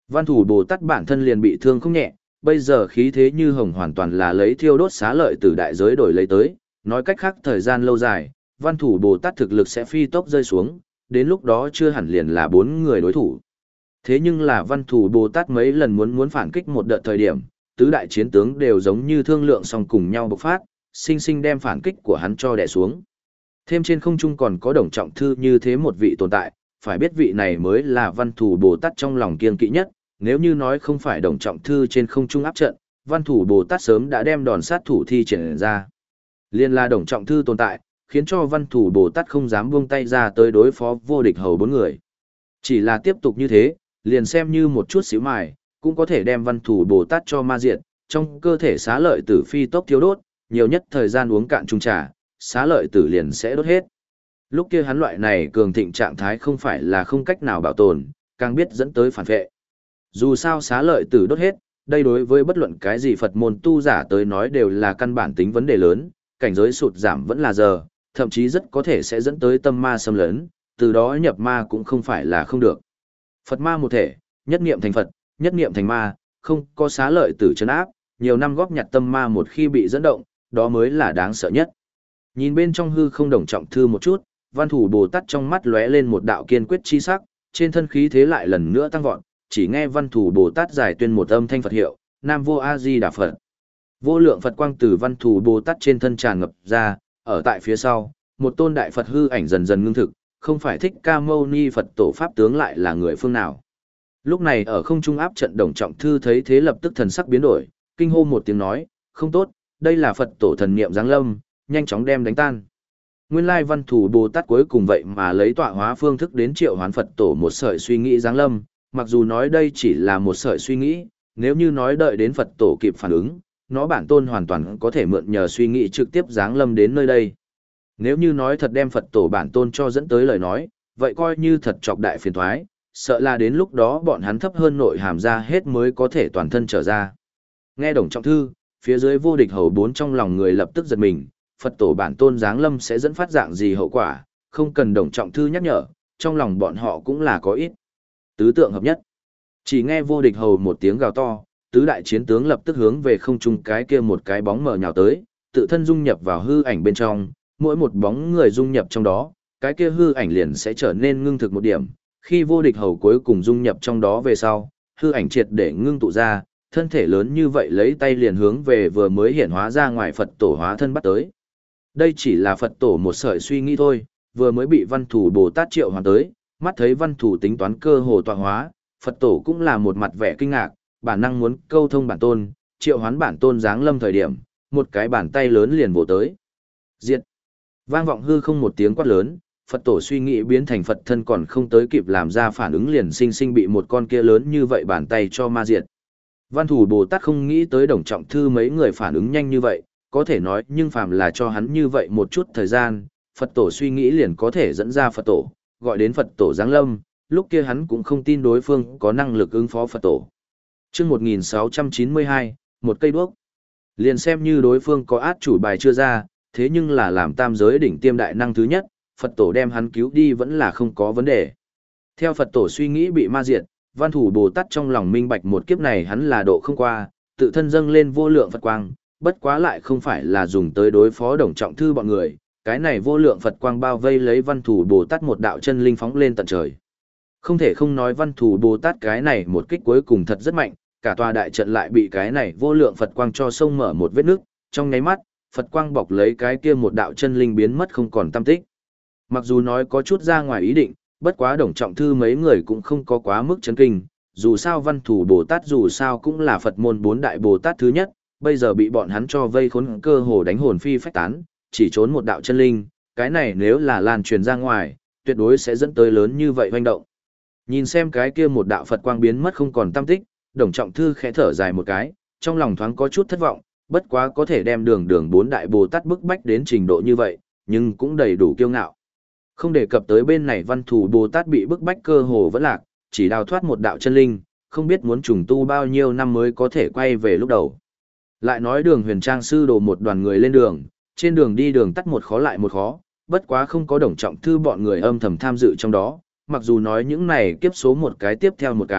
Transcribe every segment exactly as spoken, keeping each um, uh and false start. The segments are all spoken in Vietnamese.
Văn thủ Bồ Tát bản thân liền bị thương không nhẹ, bây giờ khí thế như hồng hoàn toàn là lấy thiêu đốt xá lợi từ đại giới đổi lấy tới, nói cách khác thời gian lâu dài, văn thủ Bồ Tát thực lực sẽ phi tốc rơi xuống, đến lúc đó chưa hẳn liền là bốn người đối thủ. Thế nhưng là văn thủ Bồ Tát mấy lần muốn muốn phản kích một đợt thời điểm, tứ đại chiến tướng đều giống như thương lượng xong cùng nhau bộc phát, sinh sinh đem phản kích của hắn cho đè xuống. Thêm trên không trung còn có Đồng Trọng Thư như thế một vị tồn tại, phải biết vị này mới là văn thủ Bồ Tát trong lòng kiêng kỵ nhất, nếu như nói không phải Đồng Trọng Thư trên không trung áp trận, văn thủ Bồ Tát sớm đã đem đòn sát thủ thi triển ra. Liên là Đồng Trọng Thư tồn tại, khiến cho văn thủ Bồ Tát không dám buông tay ra tới đối phó vô địch hầu bốn người. Chỉ là tiếp tục như thế, liền xem như một chút xíu mài, cũng có thể đem văn thủ Bồ Tát cho ma diệt, trong cơ thể xá lợi tử phi tốc thiếu đốt, nhiều nhất thời gian uống cạn chung trà, xá lợi tử liền sẽ đốt hết. Lúc kia hắn loại này cường thịnh trạng thái không phải là không cách nào bảo tồn, càng biết dẫn tới phản vệ. Dù sao xá lợi tử đốt hết, đây đối với bất luận cái gì Phật môn tu giả tới nói đều là căn bản tính vấn đề lớn, cảnh giới sụt giảm vẫn là giờ, thậm chí rất có thể sẽ dẫn tới tâm ma xâm lấn, từ đó nhập ma cũng không phải là không được. Phật ma một thể, nhất niệm thành Phật, nhất niệm thành ma, không có xá lợi tử trấn áp, nhiều năm góp nhặt tâm ma một khi bị dẫn động, đó mới là đáng sợ nhất. Nhìn bên trong hư không Đồng Trọng Thư một chút, văn thủ Bồ Tát trong mắt lóe lên một đạo kiên quyết chi sắc, trên thân khí thế lại lần nữa tăng vọt, chỉ nghe văn thủ Bồ Tát giải tuyên một âm thanh Phật hiệu, Nam Vô A Di Đà Phật. Vô lượng Phật quang từ văn thủ Bồ Tát trên thân tràn ngập ra, ở tại phía sau, một tôn đại Phật hư ảnh dần dần ngưng thực, không phải Thích Ca Mâu Ni Phật tổ pháp tướng lại là người phương nào. Lúc này ở không trung áp trận Đồng Trọng Thư thấy thế lập tức thần sắc biến đổi, kinh hô một tiếng nói, không tốt, đây là Phật tổ thần niệm giáng lâm, nhanh chóng đem đánh tan. Nguyên lai văn thủ Bồ Tát cuối cùng vậy mà lấy tọa hóa phương thức đến triệu hoán Phật tổ một sợi suy nghĩ giáng lâm, mặc dù nói đây chỉ là một sợi suy nghĩ, nếu như nói đợi đến Phật tổ kịp phản ứng, nó bản tôn hoàn toàn có thể mượn nhờ suy nghĩ trực tiếp giáng lâm đến nơi đây. Nếu như nói thật đem Phật tổ bản tôn cho dẫn tới lời nói, vậy coi như thật chọc đại phiền thoái, sợ là đến lúc đó bọn hắn thấp hơn nội hàm ra hết mới có thể toàn thân trở ra. Nghe Đồng Trọng Thư, phía dưới vô địch hầu bốn trong lòng người lập tức giật mình, Phật tổ bản tôn giáng lâm sẽ dẫn phát dạng gì hậu quả, không cần Đồng Trọng Thư nhắc nhở, trong lòng bọn họ cũng là có ít. Tứ tượng hợp nhất. Chỉ nghe vô địch hầu một tiếng gào to, tứ đại chiến tướng lập tức hướng về không trung cái kia một cái bóng mờ nhào tới, tự thân dung nhập vào hư ảnh bên trong, mỗi một bóng người dung nhập trong đó, cái kia hư ảnh liền sẽ trở nên ngưng thực một điểm. Khi vô địch hầu cuối cùng dung nhập trong đó về sau, hư ảnh triệt để ngưng tụ ra, thân thể lớn như vậy lấy tay liền hướng về vừa mới hiện hóa ra ngoài Phật tổ hóa thân bắt tới. Đây chỉ là Phật tổ một sợi suy nghĩ thôi, vừa mới bị văn thủ Bồ Tát triệu hoàn tới, mắt thấy văn thủ tính toán cơ hồ tọa hóa, Phật tổ cũng là một mặt vẻ kinh ngạc, bản năng muốn câu thông bản tôn, triệu hoán bản tôn giáng lâm thời điểm, một cái bàn tay lớn liền vồ tới. Diệt! Vang vọng hư không một tiếng quát lớn, Phật tổ suy nghĩ biến thành Phật thân còn không tới kịp làm ra phản ứng liền sinh sinh bị một con kia lớn như vậy bàn tay cho ma diệt. Văn thủ Bồ Tát không nghĩ tới Đồng Trọng Thư mấy người phản ứng nhanh như vậy, có thể nói nhưng phàm là cho hắn như vậy một chút thời gian, Phật tổ suy nghĩ liền có thể dẫn ra Phật tổ, gọi đến Phật tổ giáng lâm, lúc kia hắn cũng không tin đối phương có năng lực ứng phó Phật tổ. Chương một nghìn sáu trăm chín mươi hai, một cây đuốc. Liền xem như đối phương có át chủ bài chưa ra, thế nhưng là làm tam giới đỉnh tiêm đại năng thứ nhất, Phật tổ đem hắn cứu đi vẫn là không có vấn đề. Theo Phật tổ suy nghĩ bị ma diệt, văn thủ Bồ Tát trong lòng minh bạch một kiếp này hắn là độ không qua, tự thân dâng lên vô lượng Phật quang, bất quá lại không phải là dùng tới đối phó Đồng Trọng Thư bọn người, cái này vô lượng Phật quang bao vây lấy văn thủ Bồ Tát một đạo chân linh phóng lên tận trời. Không thể không nói văn thủ Bồ Tát cái này một kích cuối cùng thật rất mạnh, cả tòa đại trận lại bị cái này vô lượng Phật quang cho sông mở một vết nứt, trong nháy mắt, Phật quang bọc lấy cái kia một đạo chân linh biến mất không còn tăm tích. Mặc dù nói có chút ra ngoài ý định, bất quá Đồng Trọng Thư mấy người cũng không có quá mức chấn kinh, dù sao văn thủ Bồ Tát dù sao cũng là Phật môn bốn đại Bồ Tát thứ nhất, bây giờ bị bọn hắn cho vây khốn cơ hồ đánh hồn phi phách tán, chỉ trốn một đạo chân linh, cái này nếu là lan truyền ra ngoài, tuyệt đối sẽ dẫn tới lớn như vậy hoành động. Nhìn xem cái kia một đạo Phật quang biến mất không còn tăm tích, Đồng Trọng Thư khẽ thở dài một cái, trong lòng thoáng có chút thất vọng, bất quá có thể đem đường đường bốn đại Bồ Tát bức bách đến trình độ như vậy, nhưng cũng đầy đủ kiêu ngạo. Không đề cập tới bên này văn thủ Bồ Tát bị bức bách cơ hồ vẫn lạc, chỉ đào thoát một đạo chân linh, không biết muốn trùng tu bao nhiêu năm mới có thể quay về lúc đầu. Lại nói Đường Huyền Trang sư đồ một đoàn người lên đường, trên đường đi đường tắt một khó lại một khó, bất quá không có Đồng Trọng Thư bọn người âm thầm tham dự trong đó, mặc dù nói những này kiếp số một cái tiếp theo một cái,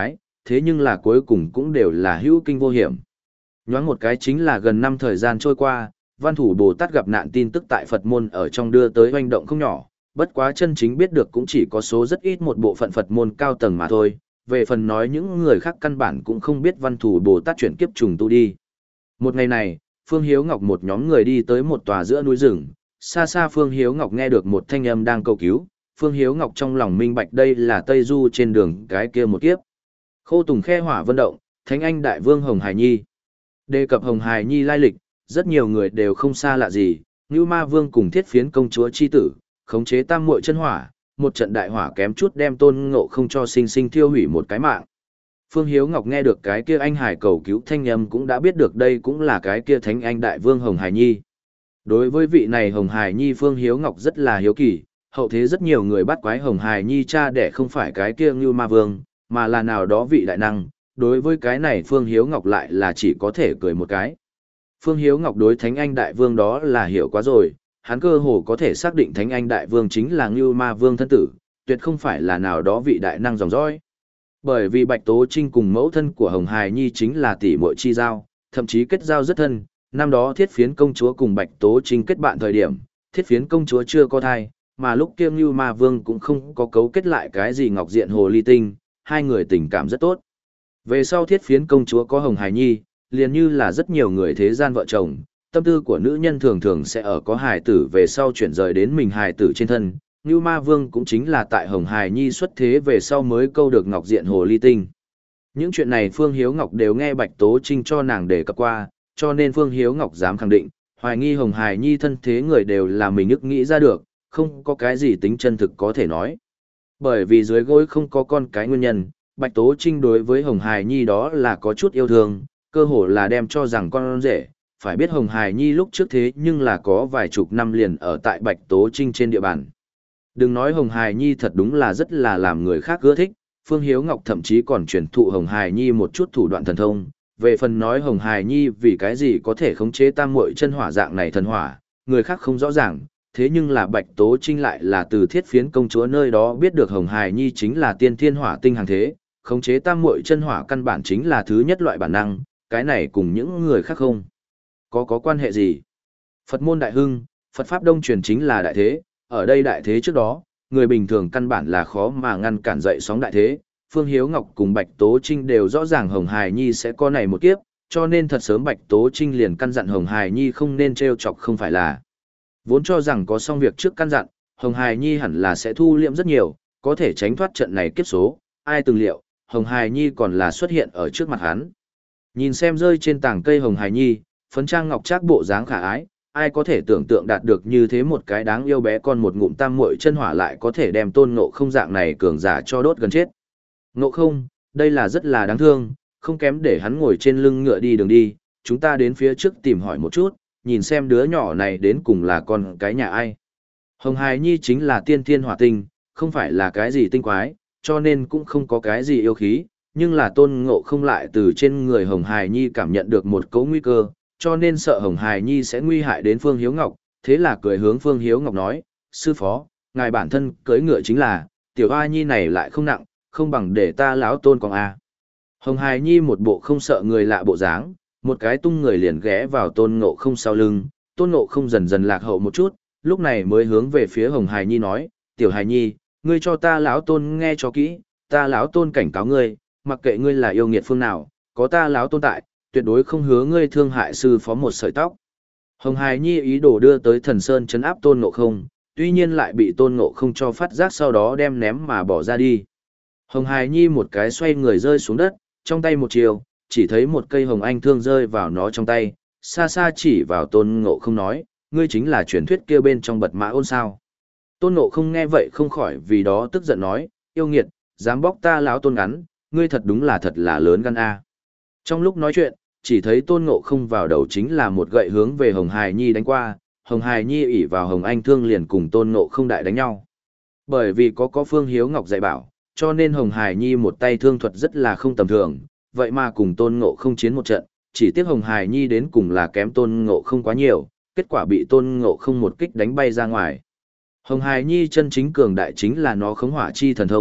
thế nhưng là cuối cùng cũng đều là hữu kinh vô hiểm. Nhoáng một cái chính là gần năm thời gian trôi qua, Văn Thủ Bồ Tát gặp nạn tin tức tại Phật môn ở trong đưa tới hoành động không nhỏ, bất quá chân chính biết được cũng chỉ có số rất ít một bộ phận Phật môn cao tầng mà thôi, về phần nói những người khác căn bản cũng không biết Văn Thủ Bồ Tát chuyển kiếp trùng tu đi. Một ngày này, Phương Hiếu Ngọc một nhóm người đi tới một tòa giữa núi rừng, xa xa Phương Hiếu Ngọc nghe được một thanh âm đang cầu cứu, Phương Hiếu Ngọc trong lòng minh bạch đây là Tây Du trên đường cái kia một kiếp. Khô Tùng khe hỏa vân động, Thánh Anh Đại Vương Hồng Hải Nhi. Đề cập Hồng Hải Nhi lai lịch, rất nhiều người đều không xa lạ gì, Ngưu Ma Vương cùng Thiết Phiến công chúa chi tử, khống chế tam muội chân hỏa, một trận đại hỏa kém chút đem Tôn Ngộ Không cho sinh sinh thiêu hủy một cái mạng. Phương Hiếu Ngọc nghe được cái kia anh hải cầu cứu thanh âm cũng đã biết được đây cũng là cái kia Thánh Anh Đại Vương Hồng Hải Nhi. Đối với vị này Hồng Hải Nhi Phương Hiếu Ngọc rất là hiếu kỳ, hậu thế rất nhiều người bắt quái Hồng Hải Nhi cha đẻ không phải cái kia Ngưu Ma Vương, mà là nào đó vị đại năng, đối với cái này Phương Hiếu Ngọc lại là chỉ có thể cười một cái. Phương Hiếu Ngọc đối Thánh Anh Đại Vương đó là hiểu quá rồi, hắn cơ hồ có thể xác định Thánh Anh Đại Vương chính là Ngưu Ma Vương thân tử, tuyệt không phải là nào đó vị đại năng dòng dõi. Bởi vì Bạch Tố Trinh cùng mẫu thân của Hồng Hải Nhi chính là tỷ muội chi giao, thậm chí kết giao rất thân, năm đó Thiết Phiến công chúa cùng Bạch Tố Trinh kết bạn thời điểm, Thiết Phiến công chúa chưa có thai, mà lúc kia Ngưu Ma Vương cũng không có cấu kết lại cái gì ngọc diện hồ ly tinh, hai người tình cảm rất tốt. Về sau Thiết Phiến công chúa có Hồng Hải Nhi, liền như là rất nhiều người thế gian vợ chồng, tâm tư của nữ nhân thường thường sẽ ở có hài tử về sau chuyển rời đến mình hài tử trên thân. Ngưu Ma Vương cũng chính là tại Hồng Hải Nhi xuất thế về sau mới câu được ngọc diện hồ ly tinh. Những chuyện này Phương Hiếu Ngọc đều nghe Bạch Tố Trinh cho nàng đề cập qua, cho nên Phương Hiếu Ngọc dám khẳng định, hoài nghi Hồng Hải Nhi thân thế người đều là mình ức nghĩ ra được, không có cái gì tính chân thực có thể nói. Bởi vì dưới gối không có con cái nguyên nhân, Bạch Tố Trinh đối với Hồng Hải Nhi đó là có chút yêu thương, cơ hồ là đem cho rằng con rể, phải biết Hồng Hải Nhi lúc trước thế nhưng là có vài chục năm liền ở tại Bạch Tố Trinh trên địa bàn. Đừng nói Hồng Hải Nhi thật đúng là rất là làm người khác ưa thích, Phương Hiếu Ngọc thậm chí còn truyền thụ Hồng Hải Nhi một chút thủ đoạn thần thông. Về phần nói Hồng Hải Nhi vì cái gì có thể khống chế tam muội chân hỏa dạng này thần hỏa, người khác không rõ ràng, thế nhưng là Bạch Tố Trinh lại là từ Thiết Phiến công chúa nơi đó biết được Hồng Hải Nhi chính là tiên thiên hỏa tinh hàng thế, khống chế tam muội chân hỏa căn bản chính là thứ nhất loại bản năng, cái này cùng những người khác không có có quan hệ gì. Phật môn đại hưng, Phật pháp đông truyền chính là đại thế, ở đây đại thế trước đó, người bình thường căn bản là khó mà ngăn cản dậy sóng đại thế. Phương Hiếu Ngọc cùng Bạch Tố Trinh đều rõ ràng Hồng Hải Nhi sẽ có này một kiếp, cho nên thật sớm Bạch Tố Trinh liền căn dặn Hồng Hải Nhi không nên trêu chọc không phải là. Vốn cho rằng có xong việc trước căn dặn, Hồng Hải Nhi hẳn là sẽ thu liệm rất nhiều, có thể tránh thoát trận này kiếp số, ai từng liệu, Hồng Hải Nhi còn là xuất hiện ở trước mặt hắn. Nhìn xem rơi trên tảng cây Hồng Hải Nhi, phấn trang ngọc trác bộ dáng khả ái, ai có thể tưởng tượng đạt được như thế một cái đáng yêu bé con một ngụm tam muội chân hỏa lại có thể đem Tôn Ngộ Không dạng này cường giả cho đốt gần chết. Ngộ Không, đây là rất là đáng thương, không kém để hắn ngồi trên lưng ngựa đi đường đi, chúng ta đến phía trước tìm hỏi một chút, nhìn xem đứa nhỏ này đến cùng là con cái nhà ai. Hồng Hải Nhi chính là tiên thiên hỏa tinh, không phải là cái gì tinh quái, cho nên cũng không có cái gì yêu khí, nhưng là Tôn Ngộ Không lại từ trên người Hồng Hải Nhi cảm nhận được một cấu nguy cơ, cho nên sợ Hồng Hải Nhi sẽ nguy hại đến Phương Hiếu Ngọc, thế là cười hướng Phương Hiếu Ngọc nói, sư phó, ngài bản thân cưỡi ngựa chính là, tiểu A Nhi này lại không nặng, không bằng để ta lão Tôn còn A. Hồng Hải Nhi một bộ không sợ người lạ bộ dáng, một cái tung người liền ghé vào Tôn Ngộ Không sau lưng, Tôn Ngộ Không dần dần lạc hậu một chút, lúc này mới hướng về phía Hồng Hải Nhi nói, tiểu Hải Nhi, ngươi cho ta lão Tôn nghe cho kỹ, ta lão Tôn cảnh cáo ngươi, mặc kệ ngươi là yêu nghiệt phương nào, có ta lão Tôn tại, tuyệt đối không hứa ngươi thương hại sư phó một sợi tóc. Hồng Hải Nhi ý đồ đưa tới Thần Sơn trấn áp Tôn Ngộ Không, tuy nhiên lại bị Tôn Ngộ Không cho phát giác sau đó đem ném mà bỏ ra đi. Hồng Hải Nhi một cái xoay người rơi xuống đất, trong tay một chiều, chỉ thấy một cây hồng anh thương rơi vào nó trong tay, xa xa chỉ vào Tôn Ngộ Không nói, ngươi chính là truyền thuyết kia bên trong bật mã ôn sao. Tôn Ngộ Không nghe vậy không khỏi vì đó tức giận nói, yêu nghiệt, dám bóc ta lão Tôn ngắn, ngươi thật đúng là thật là lớn gan a. Trong lúc nói chuyện, chỉ thấy Tôn Ngộ Không vào đầu chính là một gậy hướng về Hồng Hải Nhi đánh qua, Hồng Hải Nhi ỷ vào Hồng Anh thương liền cùng Tôn Ngộ Không đại đánh nhau. Bởi vì có có Phương Hiếu Ngọc dạy bảo, cho nên Hồng Hải Nhi một tay thương thuật rất là không tầm thường, vậy mà cùng Tôn Ngộ Không chiến một trận, chỉ tiếc Hồng Hải Nhi đến cùng là kém Tôn Ngộ Không quá nhiều, kết quả bị Tôn Ngộ Không một kích đánh bay ra ngoài. Hồng Hải Nhi chân chính cường đại chính là nó khống hỏa chi thần thông,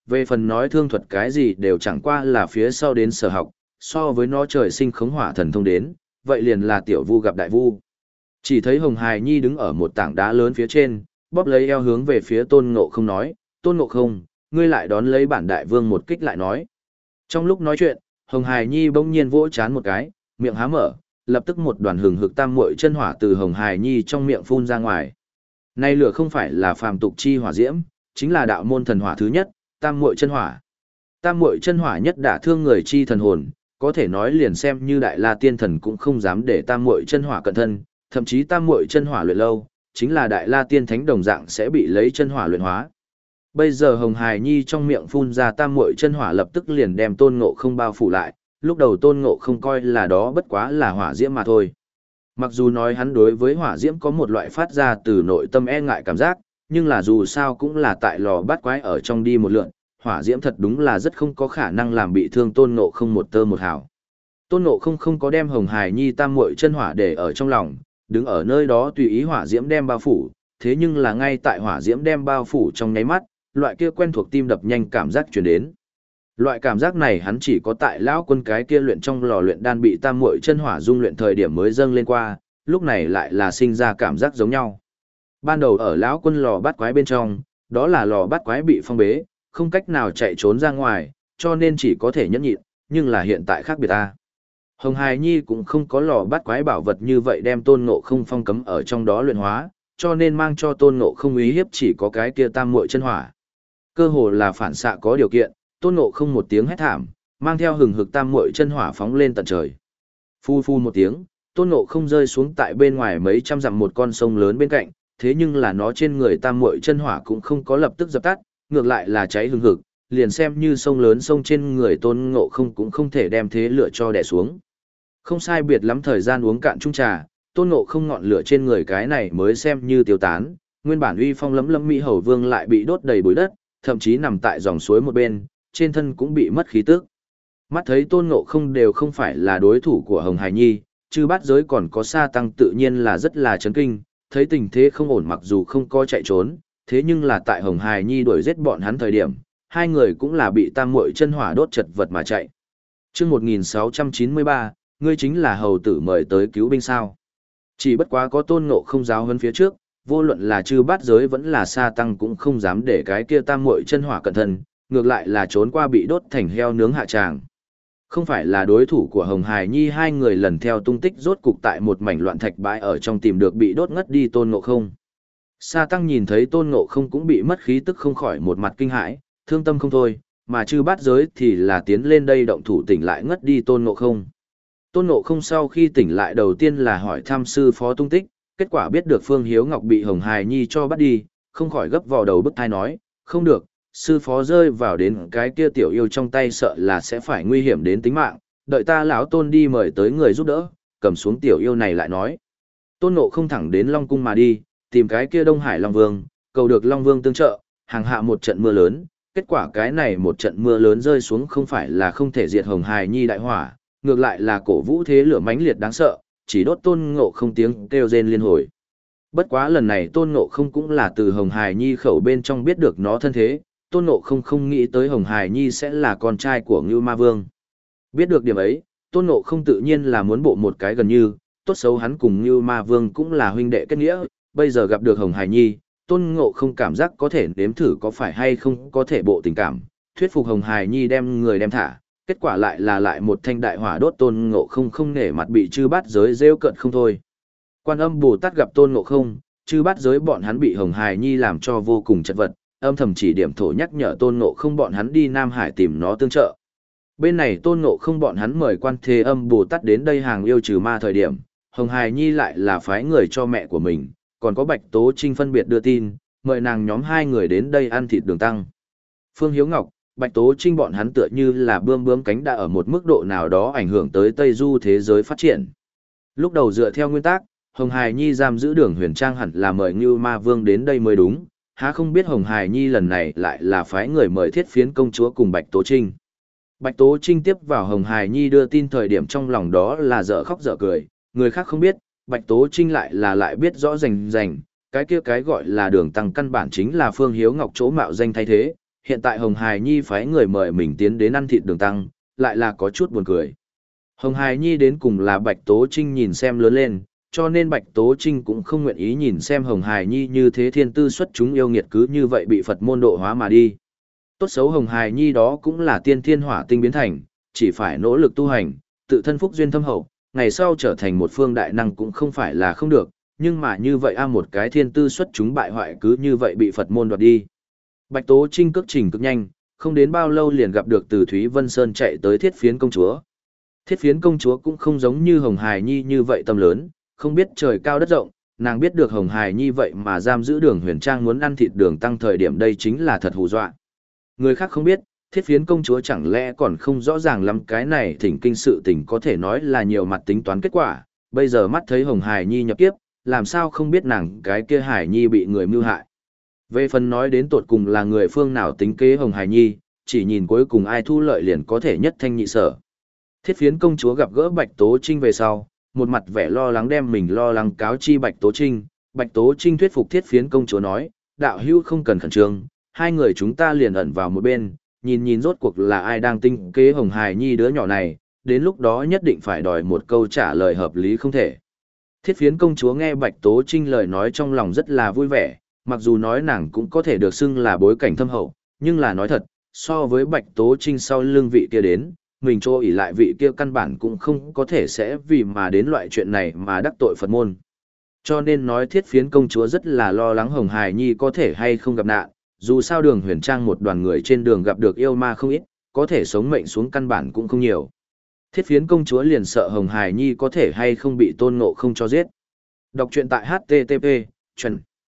về phần nói thương thuật cái gì đều chẳng qua là phía sau đến sở học, so với nó trời sinh khống hỏa thần thông đến, vậy liền là tiểu vu gặp đại vu. Chỉ thấy Hồng Hải Nhi đứng ở một tảng đá lớn phía trên, bóp lấy eo hướng về phía Tôn Ngộ Không nói, Tôn Ngộ Không, ngươi lại đón lấy bản đại vương một kích lại nói. Trong lúc nói chuyện, Hồng Hải Nhi bỗng nhiên vỗ chán một cái, miệng há mở, lập tức một đoàn hừng hực tam muội chân hỏa từ Hồng Hải Nhi trong miệng phun ra ngoài. Này lửa không phải là phàm tục chi hỏa diễm, chính là đạo môn thần hỏa thứ nhất, tam muội chân hỏa. Tam muội chân hỏa nhất đả thương người chi thần hồn, có thể nói liền xem như đại la tiên thần cũng không dám để tam muội chân hỏa cận thân, thậm chí tam muội chân hỏa luyện lâu, chính là đại la tiên thánh đồng dạng sẽ bị lấy chân hỏa luyện hóa. Bây giờ Hồng Hải Nhi trong miệng phun ra tam muội chân hỏa lập tức liền đem Tôn Ngộ Không bao phủ lại, lúc đầu Tôn Ngộ Không coi là đó bất quá là hỏa diễm mà thôi. Mặc dù nói hắn đối với hỏa diễm có một loại phát ra từ nội tâm e ngại cảm giác, nhưng là dù sao cũng là tại lò bát quái ở trong đi một lượn, hỏa diễm thật đúng là rất không có khả năng làm bị thương Tôn Ngộ Không một tơ một hào. Tôn Ngộ Không không có đem Hồng Hải Nhi tam muội chân hỏa để ở trong lòng, đứng ở nơi đó tùy ý hỏa diễm đem bao phủ, thế nhưng là ngay tại hỏa diễm đem bao phủ trong nháy mắt, loại kia quen thuộc tim đập nhanh cảm giác truyền đến. Loại cảm giác này hắn chỉ có tại lão quân cái kia luyện trong lò luyện đan bị tam muội chân hỏa dung luyện thời điểm mới dâng lên qua, lúc này lại là sinh ra cảm giác giống nhau. Ban đầu ở lão quân lò bát quái bên trong, đó là lò bát quái bị phong bế, không cách nào chạy trốn ra ngoài, cho nên chỉ có thể nhẫn nhịn, nhưng là hiện tại khác biệt ta. Hồng Hải Nhi cũng không có lò bát quái bảo vật như vậy đem Tôn Ngộ Không phong cấm ở trong đó luyện hóa, cho nên mang cho Tôn Ngộ Không uy hiếp chỉ có cái kia tam muội chân hỏa. Cơ hồ là phản xạ có điều kiện, Tôn Ngộ Không một tiếng hét thảm, mang theo hừng hực tam muội chân hỏa phóng lên tận trời. Phu phu một tiếng, Tôn Ngộ Không rơi xuống tại bên ngoài mấy trăm dặm một con sông lớn bên cạnh, thế nhưng là nó trên người tam muội chân hỏa cũng không có lập tức dập tắt, ngược lại là cháy hừng hực, liền xem như sông lớn sông trên người Tôn Ngộ Không cũng không thể đem thế lửa cho đè xuống. Không sai biệt lắm thời gian uống cạn chung trà, Tôn Ngộ Không ngọn lửa trên người cái này mới xem như tiêu tán, nguyên bản uy phong lấm lấm mỹ hầu vương lại bị đốt đầy bụi đất, thậm chí nằm tại dòng suối một bên, trên thân cũng bị mất khí tức. Mắt thấy Tôn Ngộ Không đều không phải là đối thủ của Hồng Hải Nhi, chư bát giới còn có Sa Tăng tự nhiên là rất là chấn kinh, thấy tình thế không ổn mặc dù không có chạy trốn, thế nhưng là tại Hồng Hải Nhi đuổi giết bọn hắn thời điểm, hai người cũng là bị tam muội chân hỏa đốt chật vật mà chạy. Chương một nghìn sáu trăm chín mươi ba, ngươi chính là hầu tử mời tới cứu binh sao? Chỉ bất quá có Tôn Ngộ Không giáo huấn phía trước, vô luận là chư bát giới vẫn là Sa Tăng cũng không dám để cái kia tam muội chân hỏa cẩn thận, ngược lại là trốn qua bị đốt thành heo nướng hạ tràng. Không phải là đối thủ của Hồng Hải Nhi, hai người lần theo tung tích rốt cục tại một mảnh loạn thạch bãi ở trong tìm được bị đốt ngất đi Tôn Ngộ Không. Sa Tăng nhìn thấy Tôn Ngộ Không cũng bị mất khí tức không khỏi một mặt kinh hãi, thương tâm không thôi, mà chư bát giới thì là tiến lên đây động thủ tỉnh lại ngất đi Tôn Ngộ Không. Tôn Ngộ Không sau khi tỉnh lại đầu tiên là hỏi thăm sư phó tung tích, kết quả biết được Phương Hiếu Ngọc bị Hồng Hải Nhi cho bắt đi, không khỏi gấp vào đầu bức thai nói, không được, sư phó rơi vào đến cái kia tiểu yêu trong tay sợ là sẽ phải nguy hiểm đến tính mạng, đợi ta lão Tôn đi mời tới người giúp đỡ, cầm xuống tiểu yêu này lại nói. Tôn Ngộ Không thẳng đến Long Cung mà đi, tìm cái kia Đông Hải Long Vương, cầu được Long Vương tương trợ, hàng hạ một trận mưa lớn, kết quả cái này một trận mưa lớn rơi xuống không phải là không thể diệt Hồng Hải Nhi đại hỏa, ngược lại là cổ vũ thế lửa mãnh liệt đáng sợ, chỉ đốt Tôn Ngộ Không tiếng kêu rên liên hồi. Bất quá lần này Tôn Ngộ Không cũng là từ Hồng Hải Nhi khẩu bên trong biết được nó thân thế, Tôn Ngộ Không không nghĩ tới Hồng Hải Nhi sẽ là con trai của Ngưu Ma Vương. Biết được điểm ấy, Tôn Ngộ Không tự nhiên là muốn bộ một cái gần như, tốt xấu hắn cùng Ngưu Ma Vương cũng là huynh đệ kết nghĩa, bây giờ gặp được Hồng Hải Nhi, Tôn Ngộ Không cảm giác có thể nếm thử có phải hay không có thể bộ tình cảm, thuyết phục Hồng Hải Nhi đem người đem thả, kết quả lại là lại một thanh đại hỏa đốt Tôn Ngộ Không không nể mặt bị chư bát giới rêu cận không thôi. Quan Âm Bồ Tát gặp Tôn Ngộ Không, chư bát giới bọn hắn bị Hồng Hải Nhi làm cho vô cùng chật vật, âm thầm chỉ điểm thổ nhắc nhở Tôn Ngộ Không bọn hắn đi Nam Hải tìm nó tương trợ. Bên này Tôn Ngộ Không bọn hắn mời Quan Thế Âm Bồ Tát đến đây hàng yêu trừ ma thời điểm, Hồng Hải Nhi lại là phái người cho mẹ của mình, còn có Bạch Tố Trinh phân biệt đưa tin, mời nàng nhóm hai người đến đây ăn thịt đường tăng. Phương Hiếu Ngọc, Bạch Tố Trinh bọn hắn tựa như là bươm bướm cánh đã ở một mức độ nào đó ảnh hưởng tới Tây Du thế giới phát triển. Lúc đầu dựa theo nguyên tắc, Hồng Hải Nhi giam giữ Đường Huyền Trang hẳn là mời Ngưu Ma Vương đến đây mới đúng, há không biết Hồng Hải Nhi lần này lại là phái người mời Thiết Phiến công chúa cùng Bạch Tố Trinh. Bạch Tố Trinh tiếp vào Hồng Hải Nhi đưa tin thời điểm trong lòng đó là dở khóc dở cười, người khác không biết, Bạch Tố Trinh lại là lại biết rõ rành rành, cái kia cái gọi là Đường Tăng căn bản chính là Phương Hiếu Ngọc chỗ mạo danh thay thế, hiện tại Hồng Hải Nhi phái người mời mình tiến đến ăn thịt đường tăng, lại là có chút buồn cười. Hồng Hải Nhi đến cùng là Bạch Tố Trinh nhìn xem lớn lên, cho nên Bạch Tố Trinh cũng không nguyện ý nhìn xem Hồng Hải Nhi như thế thiên tư xuất chúng yêu nghiệt cứ như vậy bị Phật môn độ hóa mà đi. Tốt xấu Hồng Hải Nhi đó cũng là tiên thiên hỏa tinh biến thành, chỉ phải nỗ lực tu hành, tự thân phúc duyên thâm hậu, ngày sau trở thành một phương đại năng cũng không phải là không được, nhưng mà như vậy a một cái thiên tư xuất chúng bại hoại cứ như vậy bị Phật môn đoạt đi. Bạch Tố Trinh cước trình cực nhanh, không đến bao lâu liền gặp được từ Thúy Vân Sơn chạy tới Thiết Phiến công chúa. Thiết Phiến công chúa cũng không giống như Hồng Hải Nhi như vậy tâm lớn, không biết trời cao đất rộng, nàng biết được Hồng Hải Nhi vậy mà giam giữ Đường Huyền Trang muốn ăn thịt Đường Tăng thời điểm đây chính là thật hù dọa. Người khác không biết, Thiết Phiến công chúa chẳng lẽ còn không rõ ràng lắm cái này thỉnh kinh sự tình có thể nói là nhiều mặt tính toán kết quả, bây giờ mắt thấy Hồng Hải Nhi nhập kiếp, làm sao không biết nàng cái kia Hải Nhi bị người mưu hại. Về phần nói đến tột cùng là người phương nào tính kế Hồng Hải Nhi, chỉ nhìn cuối cùng ai thu lợi liền có thể nhất thanh nhị sở. Thiết Phiến công chúa gặp gỡ Bạch Tố Trinh về sau, một mặt vẻ lo lắng đem mình lo lắng cáo chi Bạch Tố Trinh. Bạch Tố Trinh thuyết phục Thiết Phiến công chúa nói, đạo hữu không cần khẩn trương, hai người chúng ta liền ẩn vào một bên, nhìn nhìn rốt cuộc là ai đang tinh kế Hồng Hải Nhi đứa nhỏ này, đến lúc đó nhất định phải đòi một câu trả lời hợp lý không thể. Thiết Phiến công chúa nghe Bạch Tố Trinh lời nói trong lòng rất là vui vẻ, mặc dù nói nàng cũng có thể được xưng là bối cảnh thâm hậu, nhưng là nói thật, so với Bạch Tố Trinh sau lưng vị kia đến, mình cho ỷ lại vị kia căn bản cũng không có thể sẽ vì mà đến loại chuyện này mà đắc tội Phật môn. Cho nên nói Thiết Phiến công chúa rất là lo lắng Hồng Hải Nhi có thể hay không gặp nạn, dù sao Đường Huyền Trang một đoàn người trên đường gặp được yêu ma không ít, có thể sống mệnh xuống căn bản cũng không nhiều. Thiết Phiến công chúa liền sợ Hồng Hải Nhi có thể hay không bị Tôn Ngộ không cho giết. Đọc truyện tại H T T P, chuẩn.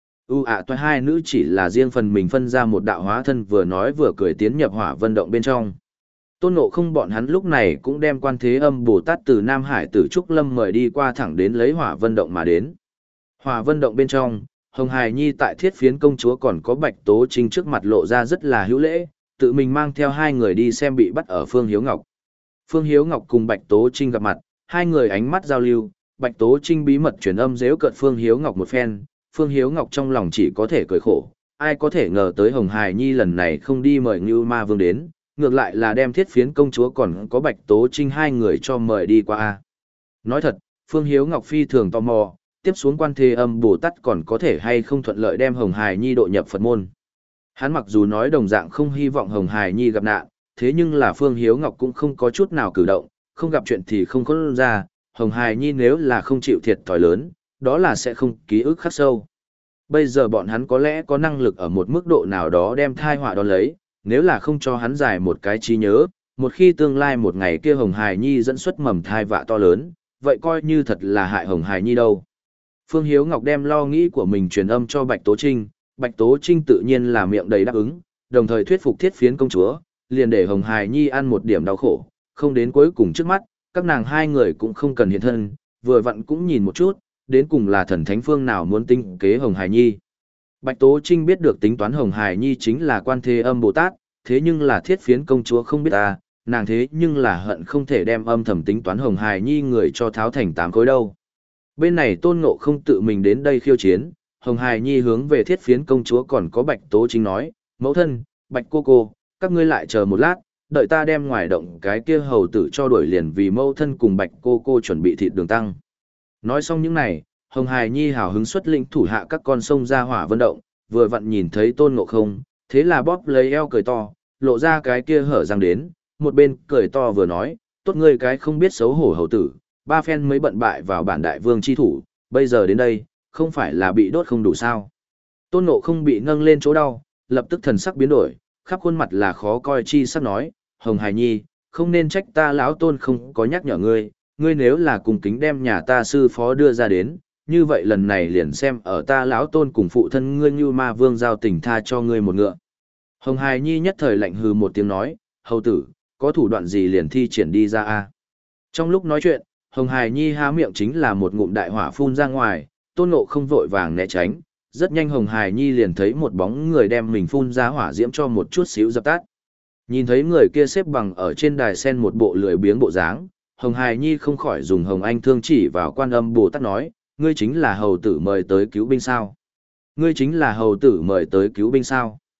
U ạ toại hai nữ chỉ là riêng phần mình phân ra một đạo hóa thân vừa nói vừa cười tiến nhập Hỏa Vân động bên trong. Tôn Ngộ không bọn hắn lúc này cũng đem Quan Thế Âm Bồ Tát từ Nam Hải Tử Trúc Lâm mời đi qua thẳng đến lấy Hỏa Vân động mà đến. Hỏa Vân động bên trong, Hồng Hải Nhi tại Thiết Phiến công chúa còn có Bạch Tố Trinh trước mặt lộ ra rất là hữu lễ, tự mình mang theo hai người đi xem bị bắt ở Phương Hiếu Ngọc. Phương Hiếu Ngọc cùng Bạch Tố Trinh gặp mặt, hai người ánh mắt giao lưu, Bạch Tố Trinh bí mật truyền âm giễu cợt Phương Hiếu Ngọc một phen, Phương Hiếu Ngọc trong lòng chỉ có thể cười khổ, ai có thể ngờ tới Hồng Hải Nhi lần này không đi mời Ngưu Ma Vương đến, ngược lại là đem Thiết Phiến công chúa còn có Bạch Tố Trinh hai người cho mời đi qua. Nói thật, Phương Hiếu Ngọc phi thường tò mò, tiếp xuống Quan Thế Âm Bồ Tát còn có thể hay không thuận lợi đem Hồng Hải Nhi độ nhập Phật môn. Hắn mặc dù nói đồng dạng không hy vọng Hồng Hải Nhi gặp nạn, thế nhưng là Phương Hiếu Ngọc cũng không có chút nào cử động, không gặp chuyện thì không có ra, Hồng Hải Nhi nếu là không chịu thiệt thòi lớn, đó là sẽ không ký ức khắc sâu. Bây giờ bọn hắn có lẽ có năng lực ở một mức độ nào đó đem thai họa đón lấy, nếu là không cho hắn giải một cái trí nhớ, một khi tương lai một ngày kia Hồng Hải Nhi dẫn xuất mầm thai vạ to lớn, vậy coi như thật là hại Hồng Hải Nhi đâu. Phương Hiếu Ngọc đem lo nghĩ của mình truyền âm cho Bạch Tố Trinh, Bạch Tố Trinh tự nhiên là miệng đầy đáp ứng, đồng thời thuyết phục Thiết Phiến công chúa, liền để Hồng Hải Nhi ăn một điểm đau khổ, không đến cuối cùng trước mắt, các nàng hai người cũng không cần hiện thân, vừa vặn cũng nhìn một chút, đến cùng là thần thánh phương nào muốn tinh kế Hồng Hải Nhi. Bạch Tố Trinh biết được tính toán Hồng Hải Nhi chính là Quan Thế Âm Bồ Tát, thế nhưng là Thiết Phiến công chúa không biết ta, nàng thế nhưng là hận không thể đem âm thầm tính toán Hồng Hải Nhi người cho tháo thành tám khối đâu. Bên này Tôn Ngộ không tự mình đến đây khiêu chiến, Hồng Hải Nhi hướng về Thiết Phiến công chúa còn có Bạch Tố Trinh nói, mẫu thân, Bạch cô cô, các ngươi lại chờ một lát, đợi ta đem ngoài động cái kia hầu tử cho đuổi liền vì mẫu thân cùng Bạch cô cô chuẩn bị thịt đường tăng. Nói xong những này, Hồng Hải Nhi hào hứng xuất lĩnh thủ hạ các con sông ra Hỏa Vân động, vừa vặn nhìn thấy Tôn Ngộ không, thế là bóp lấy eo cười to, lộ ra cái kia hở răng đến, một bên cười to vừa nói, tốt ngươi cái không biết xấu hổ hầu tử, ba phen mới bận bại vào bản đại vương chi thủ, bây giờ đến đây, không phải là bị đốt không đủ sao. Tôn Ngộ không bị nâng lên chỗ đau, lập tức thần sắc biến đổi, khắp khuôn mặt là khó coi chi sắc nói, Hồng Hải Nhi, không nên trách ta lão Tôn không có nhắc nhở ngươi, ngươi nếu là cùng kính đem nhà ta sư phó đưa ra đến, như vậy lần này liền xem ở ta lão Tôn cùng phụ thân ngươi Như Ma Vương giao tình tha cho ngươi một ngựa. Hồng Hải Nhi nhất thời lạnh hừ một tiếng nói, hầu tử, có thủ đoạn gì liền thi triển đi ra a. Trong lúc nói chuyện, Hồng Hải Nhi há miệng chính là một ngụm đại hỏa phun ra ngoài, Tôn Ngộ không vội vàng né tránh, rất nhanh Hồng Hải Nhi liền thấy một bóng người đem mình phun ra hỏa diễm cho một chút xíu dập tắt. Nhìn thấy người kia xếp bằng ở trên đài sen một bộ lười biếng bộ dáng, Hồng Hải Nhi không khỏi dùng Hồng Anh thương chỉ vào Quan Âm Bồ Tát nói, ngươi chính là hầu tử mời tới cứu binh sao? Ngươi chính là hầu tử mời tới cứu binh sao?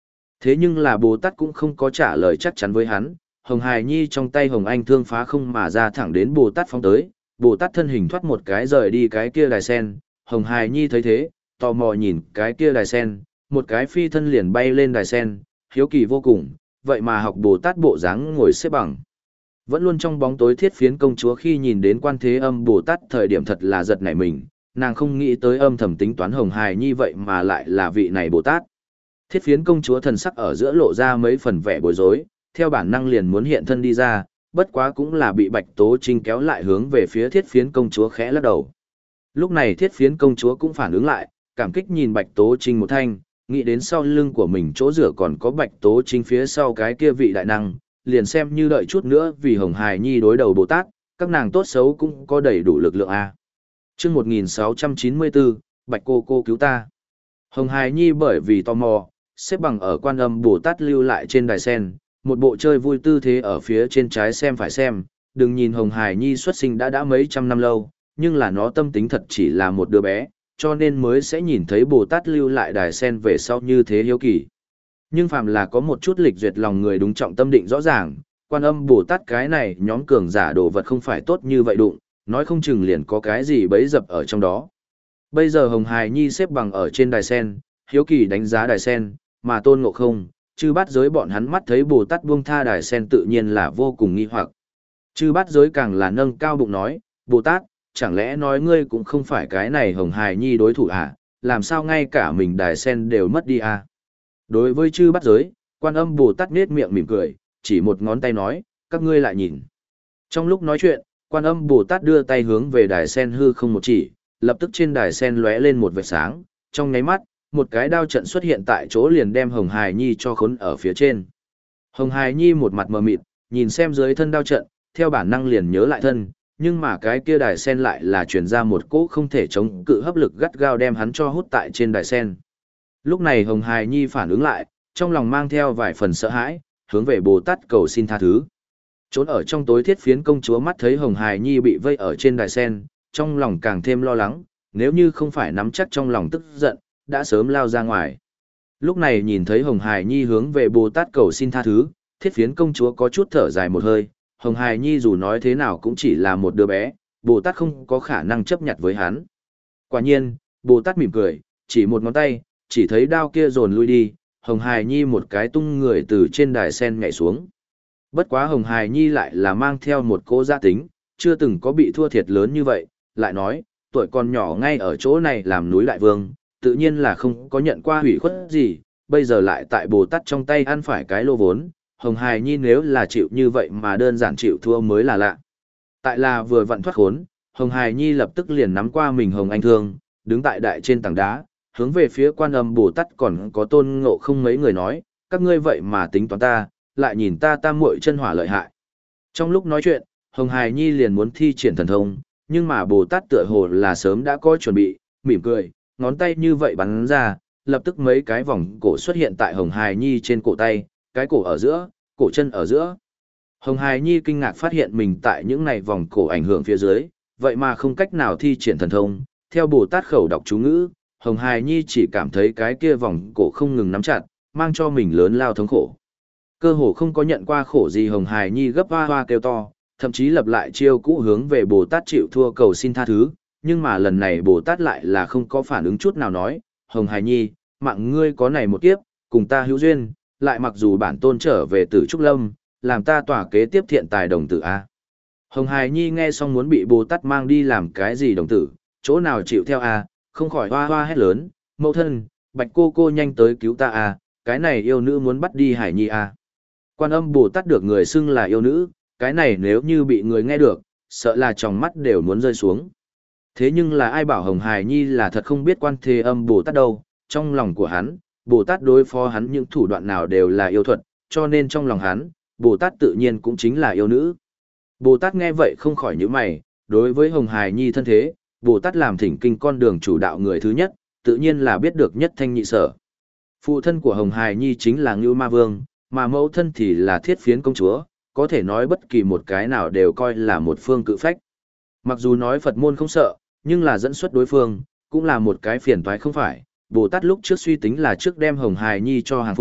Thế nhưng là Bồ Tát cũng không có trả lời chắc chắn với hắn, Hồng Hải Nhi trong tay Hồng Anh thương phá không mà ra thẳng đến Bồ Tát phóng tới, Bồ Tát thân hình thoát một cái rời đi cái kia đài sen, Hồng Hải Nhi thấy thế, tò mò nhìn cái kia đài sen, một cái phi thân liền bay lên đài sen, hiếu kỳ vô cùng, vậy mà học Bồ Tát bộ dáng ngồi xếp bằng. Vẫn luôn trong bóng tối Thiết Phiến công chúa khi nhìn đến Quan Thế Âm Bồ Tát thời điểm thật là giật nảy mình, nàng không nghĩ tới âm thầm tính toán Hồng Hải Nhi vậy mà lại là vị này Bồ Tát. Thiết Phiến công chúa thần sắc ở giữa lộ ra mấy phần vẻ bối rối, theo bản năng liền muốn hiện thân đi ra, bất quá cũng là bị Bạch Tố Trinh kéo lại hướng về phía Thiết Phiến công chúa khẽ lắc đầu. Lúc này Thiết Phiến công chúa cũng phản ứng lại, cảm kích nhìn Bạch Tố Trinh một thanh, nghĩ đến sau lưng của mình chỗ rửa còn có Bạch Tố Trinh phía sau cái kia vị đại năng, liền xem như đợi chút nữa vì Hồng Hải Nhi đối đầu Bồ Tát, các nàng tốt xấu cũng có đầy đủ lực lượng a. Chương một nghìn sáu trăm chín mươi bốn, Bạch cô cô cứu ta. Hồng Hải Nhi bởi vì tò mò, xếp bằng ở Quan Âm Bồ Tát lưu lại trên đài sen, một bộ chơi vui tư thế ở phía trên trái xem phải xem, đừng nhìn Hồng Hải Nhi xuất sinh đã đã mấy trăm năm lâu, nhưng là nó tâm tính thật chỉ là một đứa bé, cho nên mới sẽ nhìn thấy Bồ Tát lưu lại đài sen về sau như thế hiếu kỳ. Nhưng phàm là có một chút lịch duyệt lòng người đúng trọng tâm định rõ ràng, Quan Âm Bồ Tát cái này nhóm cường giả đồ vật không phải tốt như vậy đụng, nói không chừng liền có cái gì bấy dập ở trong đó. Bây giờ Hồng Hải Nhi xếp bằng ở trên đài sen, hiếu kỳ đánh giá đài sen, mà Tôn Ngộ Không, Chư Bát Giới bọn hắn mắt thấy Bồ Tát buông tha đài sen tự nhiên là vô cùng nghi hoặc. Chư Bát Giới càng là nâng cao bụng nói, Bồ Tát, chẳng lẽ nói ngươi cũng không phải cái này Hồng Hải Nhi đối thủ à, làm sao ngay cả mình đài sen đều mất đi à? Đối với Chư Bát Giới, Quan Âm Bồ Tát nhếch miệng mỉm cười, chỉ một ngón tay nói, các ngươi lại nhìn. Trong lúc nói chuyện, Quan Âm Bồ Tát đưa tay hướng về đài sen hư không một chỉ, lập tức trên đài sen lóe lên một vệt sáng, trong nháy mắt, một cái đao trận xuất hiện tại chỗ liền đem Hồng Hải Nhi cho khốn ở phía trên. Hồng Hải Nhi một mặt mờ mịt, nhìn xem dưới thân đao trận, theo bản năng liền nhớ lại thân, nhưng mà cái kia đài sen lại là truyền ra một cỗ không thể chống cự hấp lực gắt gao đem hắn cho hút tại trên đài sen. Lúc này Hồng Hải Nhi phản ứng lại, trong lòng mang theo vài phần sợ hãi, hướng về Bồ Tát cầu xin tha thứ. Trốn ở trong tối Thiết Phiến công chúa mắt thấy Hồng Hải Nhi bị vây ở trên đài sen, trong lòng càng thêm lo lắng, nếu như không phải nắm chắc trong lòng tức giận, đã sớm lao ra ngoài. Lúc này nhìn thấy Hồng Hải Nhi hướng về Bồ Tát cầu xin tha thứ, Thiết Phiến công chúa có chút thở dài một hơi, Hồng Hải Nhi dù nói thế nào cũng chỉ là một đứa bé, Bồ Tát không có khả năng chấp nhận với hắn. Quả nhiên, Bồ Tát mỉm cười, chỉ một ngón tay, chỉ thấy đao kia dồn lui đi, Hồng Hải Nhi một cái tung người từ trên đài sen nhảy xuống. Bất quá Hồng Hải Nhi lại là mang theo một cô gia tính, chưa từng có bị thua thiệt lớn như vậy, lại nói, tuổi còn nhỏ ngay ở chỗ này làm núi đại vương, tự nhiên là không có nhận qua hủy khuất gì, bây giờ lại tại Bồ Tát trong tay ăn phải cái lô vốn, Hồng Hải Nhi nếu là chịu như vậy mà đơn giản chịu thua mới là lạ. Tại là vừa vặn thoát khốn, Hồng Hải Nhi lập tức liền nắm qua mình Hồng Anh Thương, đứng tại đại trên tảng đá, hướng về phía Quan Âm Bồ Tát còn có Tôn Ngộ Không mấy người nói, các ngươi vậy mà tính toán ta, lại nhìn ta tam muội chân hỏa lợi hại. Trong lúc nói chuyện, Hồng Hải Nhi liền muốn thi triển thần thông, nhưng mà Bồ Tát tựa hồ là sớm đã có chuẩn bị, mỉm cười, ngón tay như vậy bắn ra, lập tức mấy cái vòng cổ xuất hiện tại Hồng Hải Nhi trên cổ tay, cái cổ ở giữa, cổ chân ở giữa. Hồng Hải Nhi kinh ngạc phát hiện mình tại những này vòng cổ ảnh hưởng phía dưới, vậy mà không cách nào thi triển thần thông, theo Bồ Tát khẩu đọc chú ngữ, Hồng Hải Nhi chỉ cảm thấy cái kia vòng cổ không ngừng nắm chặt, mang cho mình lớn lao thống khổ. Cơ hồ không có nhận qua khổ gì Hồng Hải Nhi gấp hoa hoa kêu to, thậm chí lập lại chiêu cũ hướng về Bồ Tát chịu thua cầu xin tha thứ, nhưng mà lần này Bồ Tát lại là không có phản ứng chút nào nói, Hồng Hải Nhi, mạng ngươi có này một kiếp, cùng ta hữu duyên, lại mặc dù bản tôn trở về Tử Trúc Lâm, làm ta tỏa kế tiếp thiện tài đồng tử a. Hồng Hải Nhi nghe xong muốn bị Bồ Tát mang đi làm cái gì đồng tử, chỗ nào chịu theo a, không khỏi hoa hoa hét lớn, mẫu thân, Bạch cô cô nhanh tới cứu ta a, cái này yêu nữ muốn bắt đi Hải Nhi a. Quan Âm Bồ Tát được người xưng là yêu nữ, cái này nếu như bị người nghe được, sợ là tròng mắt đều muốn rơi xuống. Thế nhưng là ai bảo Hồng Hải Nhi là thật không biết Quan Thế Âm Bồ Tát đâu, trong lòng của hắn, Bồ Tát đối phó hắn những thủ đoạn nào đều là yêu thuật, cho nên trong lòng hắn, Bồ Tát tự nhiên cũng chính là yêu nữ. Bồ Tát nghe vậy không khỏi nhíu mày, đối với Hồng Hải Nhi thân thế, Bồ Tát làm thỉnh kinh con đường chủ đạo người thứ nhất, tự nhiên là biết được nhất thanh nhị sở. Phụ thân của Hồng Hải Nhi chính là Ngưu Ma Vương, mà mẫu thân thì là Thiết Phiến công chúa, có thể nói bất kỳ một cái nào đều coi là một phương cự phách. Mặc dù nói Phật môn không sợ, nhưng là dẫn xuất đối phương, cũng là một cái phiền toái không phải. Bồ Tát lúc trước suy tính là trước đem Hồng Hải Nhi cho hàng phục,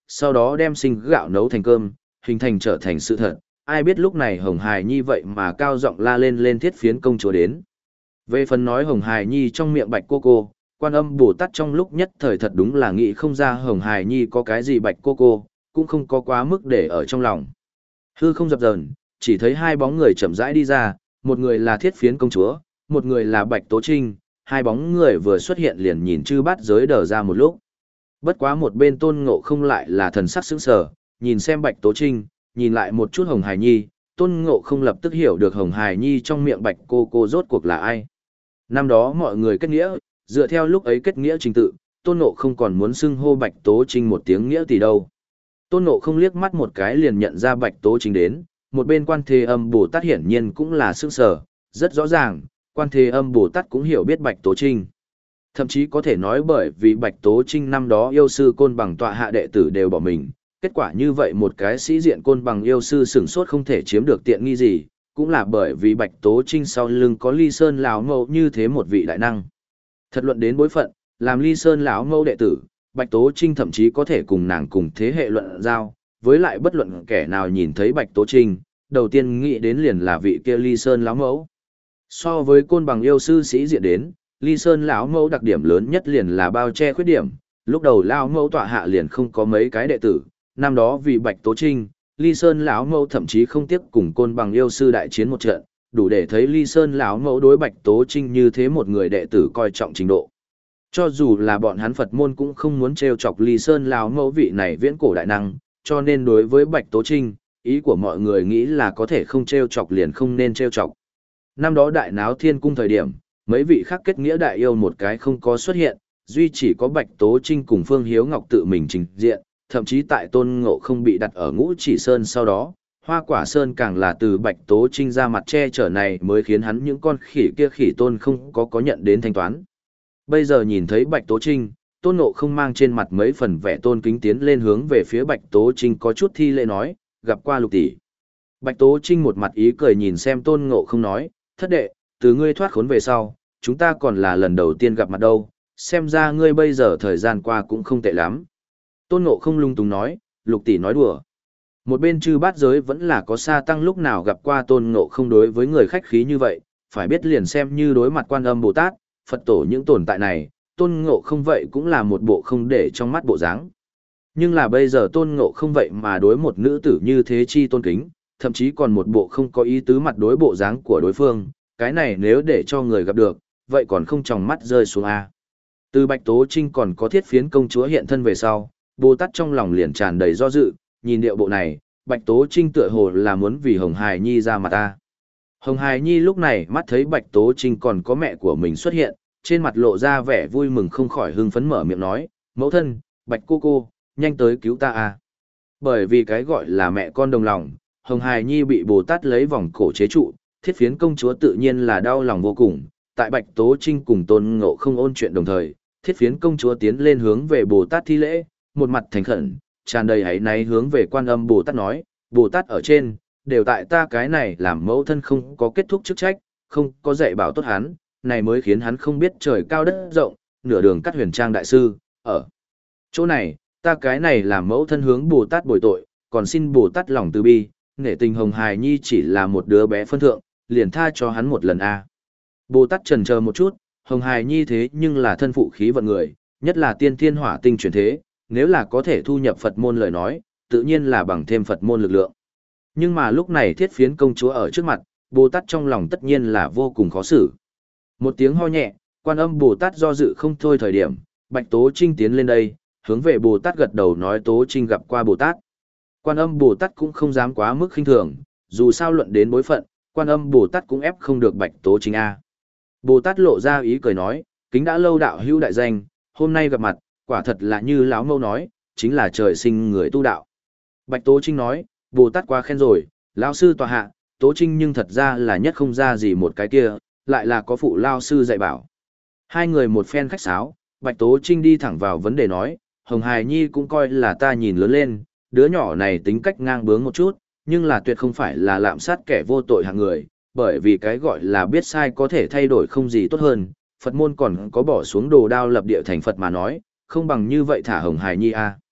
sau đó đem sinh gạo nấu thành cơm, hình thành trở thành sự thật. Ai biết lúc này Hồng Hải Nhi vậy mà cao giọng la lên lên thiết phiến công chúa đến. Về phần nói Hồng Hải Nhi trong miệng bạch cô cô, Quan Âm Bồ Tát trong lúc nhất thời thật đúng là nghĩ không ra Hồng Hải Nhi có cái gì bạch cô cô, cũng không có quá mức để ở trong lòng. Hư không dập dờn, chỉ thấy hai bóng người chậm rãi đi ra, một người là thiết phiến công chúa, một người là bạch tố trinh, hai bóng người vừa xuất hiện liền nhìn chư bát giới đờ ra một lúc. Bất quá một bên Tôn Ngộ Không lại là thần sắc sững sờ, nhìn xem bạch tố trinh, nhìn lại một chút Hồng Hải Nhi, Tôn Ngộ Không lập tức hiểu được Hồng Hải Nhi trong miệng bạch cô cô rốt cuộc là ai. Năm đó mọi người kết nghĩa, dựa theo lúc ấy kết nghĩa trình tự, Tôn Ngộ Không còn muốn xưng hô bạch tố trinh một tiếng nghĩa tỷ đâu. Tôn Ngộ Không liếc mắt một cái liền nhận ra bạch tố trinh đến, một bên Quan Thế Âm Bồ Tát hiển nhiên cũng là sững sờ, rất rõ ràng, Quan Thế Âm Bồ Tát cũng hiểu biết bạch tố trinh. Thậm chí có thể nói bởi vì bạch tố trinh năm đó yêu sư côn bằng tọa hạ đệ tử đều bỏ mình, kết quả như vậy một cái sĩ diện côn bằng yêu sư sửng sốt không thể chiếm được tiện nghi gì, cũng là bởi vì bạch tố trinh sau lưng có Ly Sơn lão mẫu như thế một vị đại năng. Thật luận đến bối phận, làm Ly Sơn lão mẫu đệ tử, bạch tố trinh thậm chí có thể cùng nàng cùng thế hệ luận giao, với lại bất luận kẻ nào nhìn thấy bạch tố trinh, đầu tiên nghĩ đến liền là vị kia Ly Sơn lão mẫu. So với côn bằng yêu sư sĩ diện đến, Ly Sơn lão mẫu đặc điểm lớn nhất liền là bao che khuyết điểm, lúc đầu lão mẫu tọa hạ liền không có mấy cái đệ tử, năm đó vì bạch tố trinh, Ly Sơn lão mẫu thậm chí không tiếc cùng côn bằng yêu sư đại chiến một trận, đủ để thấy Ly Sơn lão mẫu đối bạch tố trinh như thế một người đệ tử coi trọng trình độ. Cho dù là bọn hắn Phật môn cũng không muốn trêu chọc Ly Sơn lão mẫu vị này viễn cổ đại năng, cho nên đối với bạch tố trinh, ý của mọi người nghĩ là có thể không trêu chọc liền không nên trêu chọc. Năm đó đại náo thiên cung thời điểm, mấy vị khác kết nghĩa đại yêu một cái không có xuất hiện, duy chỉ có bạch tố trinh cùng Phương Hiếu Ngọc tự mình trình diện, thậm chí tại Tôn Ngộ Không bị đặt ở Ngũ Chỉ Sơn sau đó, Hoa Quả Sơn càng là từ bạch tố trinh ra mặt che chở này mới khiến hắn những con khỉ kia khỉ tôn không có có nhận đến thanh toán. Bây giờ nhìn thấy bạch tố trinh, Tôn Ngộ Không mang trên mặt mấy phần vẻ tôn kính tiến lên hướng về phía bạch tố trinh có chút thi lễ nói, gặp qua lục tỷ. Bạch tố trinh một mặt ý cười nhìn xem Tôn Ngộ Không nói, thất đệ, từ ngươi thoát khốn về sau, chúng ta còn là lần đầu tiên gặp mặt đâu, xem ra ngươi bây giờ thời gian qua cũng không tệ lắm. Tôn Ngộ Không lung tung nói, lục tỷ nói đùa. Một bên chư bát giới vẫn là có sa tăng lúc nào gặp qua Tôn Ngộ Không đối với người khách khí như vậy, phải biết liền xem như đối mặt Quan Âm Bồ Tát, Phật tổ những tồn tại này, Tôn Ngộ Không vậy cũng là một bộ không để trong mắt bộ dáng. Nhưng là bây giờ Tôn Ngộ Không vậy mà đối một nữ tử như thế chi tôn kính, thậm chí còn một bộ không có ý tứ mặt đối bộ dáng của đối phương, cái này nếu để cho người gặp được, vậy còn không tròng mắt rơi xuống A. Từ Bạch Tố Trinh còn có thiết phiến công chúa hiện thân về sau, Bồ Tát trong lòng liền tràn đầy do dự, nhìn điệu bộ này, Bạch Tố Trinh tựa hồ là muốn vì Hồng Hải Nhi ra mặt ta. Hồng Hải Nhi lúc này mắt thấy Bạch Tố Trinh còn có mẹ của mình xuất hiện, trên mặt lộ ra vẻ vui mừng không khỏi hưng phấn mở miệng nói, mẫu thân, Bạch cô cô, nhanh tới cứu ta a. Bởi vì cái gọi là mẹ con đồng lòng, Hồng Hải Nhi bị Bồ Tát lấy vòng cổ chế trụ, thiết phiến công chúa tự nhiên là đau lòng vô cùng. Tại Bạch Tố Trinh cùng Tôn Ngộ Không ôn chuyện đồng thời, thiết phiến công chúa tiến lên hướng về Bồ Tát thi lễ, một mặt thành khẩn, tràn đầy hãy náy hướng về Quan Âm Bồ Tát nói, Bồ Tát ở trên, đều tại ta cái này làm mẫu thân không có kết thúc chức trách, không có dạy bảo tốt hắn, này mới khiến hắn không biết trời cao đất rộng, nửa đường cắt huyền trang đại sư, ở chỗ này, ta cái này làm mẫu thân hướng Bồ Tát bồi tội, còn xin Bồ Tát lòng từ bi, nể tình Hồng Hải Nhi chỉ là một đứa bé phân thượng, liền tha cho hắn một lần a. Bồ Tát trần chờ một chút, Hồng Hải Nhi thế nhưng là thân phụ khí vận người, nhất là tiên thiên hỏa tinh chuyển thế, nếu là có thể thu nhập Phật môn lời nói, tự nhiên là bằng thêm Phật môn lực lượng. Nhưng mà lúc này thiết phiến công chúa ở trước mặt, Bồ Tát trong lòng tất nhiên là vô cùng khó xử. Một tiếng ho nhẹ, Quan Âm Bồ Tát do dự không thôi thời điểm, Bạch Tố Trinh tiến lên đây, hướng về Bồ Tát gật đầu nói Tố Trinh gặp qua Bồ Tát. Quan Âm Bồ Tát cũng không dám quá mức khinh thường, dù sao luận đến bối phận, Quan Âm Bồ Tát cũng ép không được Bạch Tố Trinh a. Bồ Tát lộ ra ý cười nói, kính đã lâu đạo hữu đại danh, hôm nay gặp mặt, quả thật là như lão mâu nói, chính là trời sinh người tu đạo. Bạch Tố Trinh nói, Bồ Tát quá khen rồi, lão sư tòa hạ, Tố Trinh nhưng thật ra là nhất không ra gì một cái kia, lại là có phụ lao sư dạy bảo. Hai người một phen khách sáo, Bạch Tố Trinh đi thẳng vào vấn đề nói, Hồng Hải Nhi cũng coi là ta nhìn lớn lên, đứa nhỏ này tính cách ngang bướng một chút, nhưng là tuyệt không phải là lạm sát kẻ vô tội hạng người, bởi vì cái gọi là biết sai có thể thay đổi không gì tốt hơn, Phật môn còn có bỏ xuống đồ đao lập địa thành Phật mà nói, không bằng như vậy thả Hồng Hải Nhi a.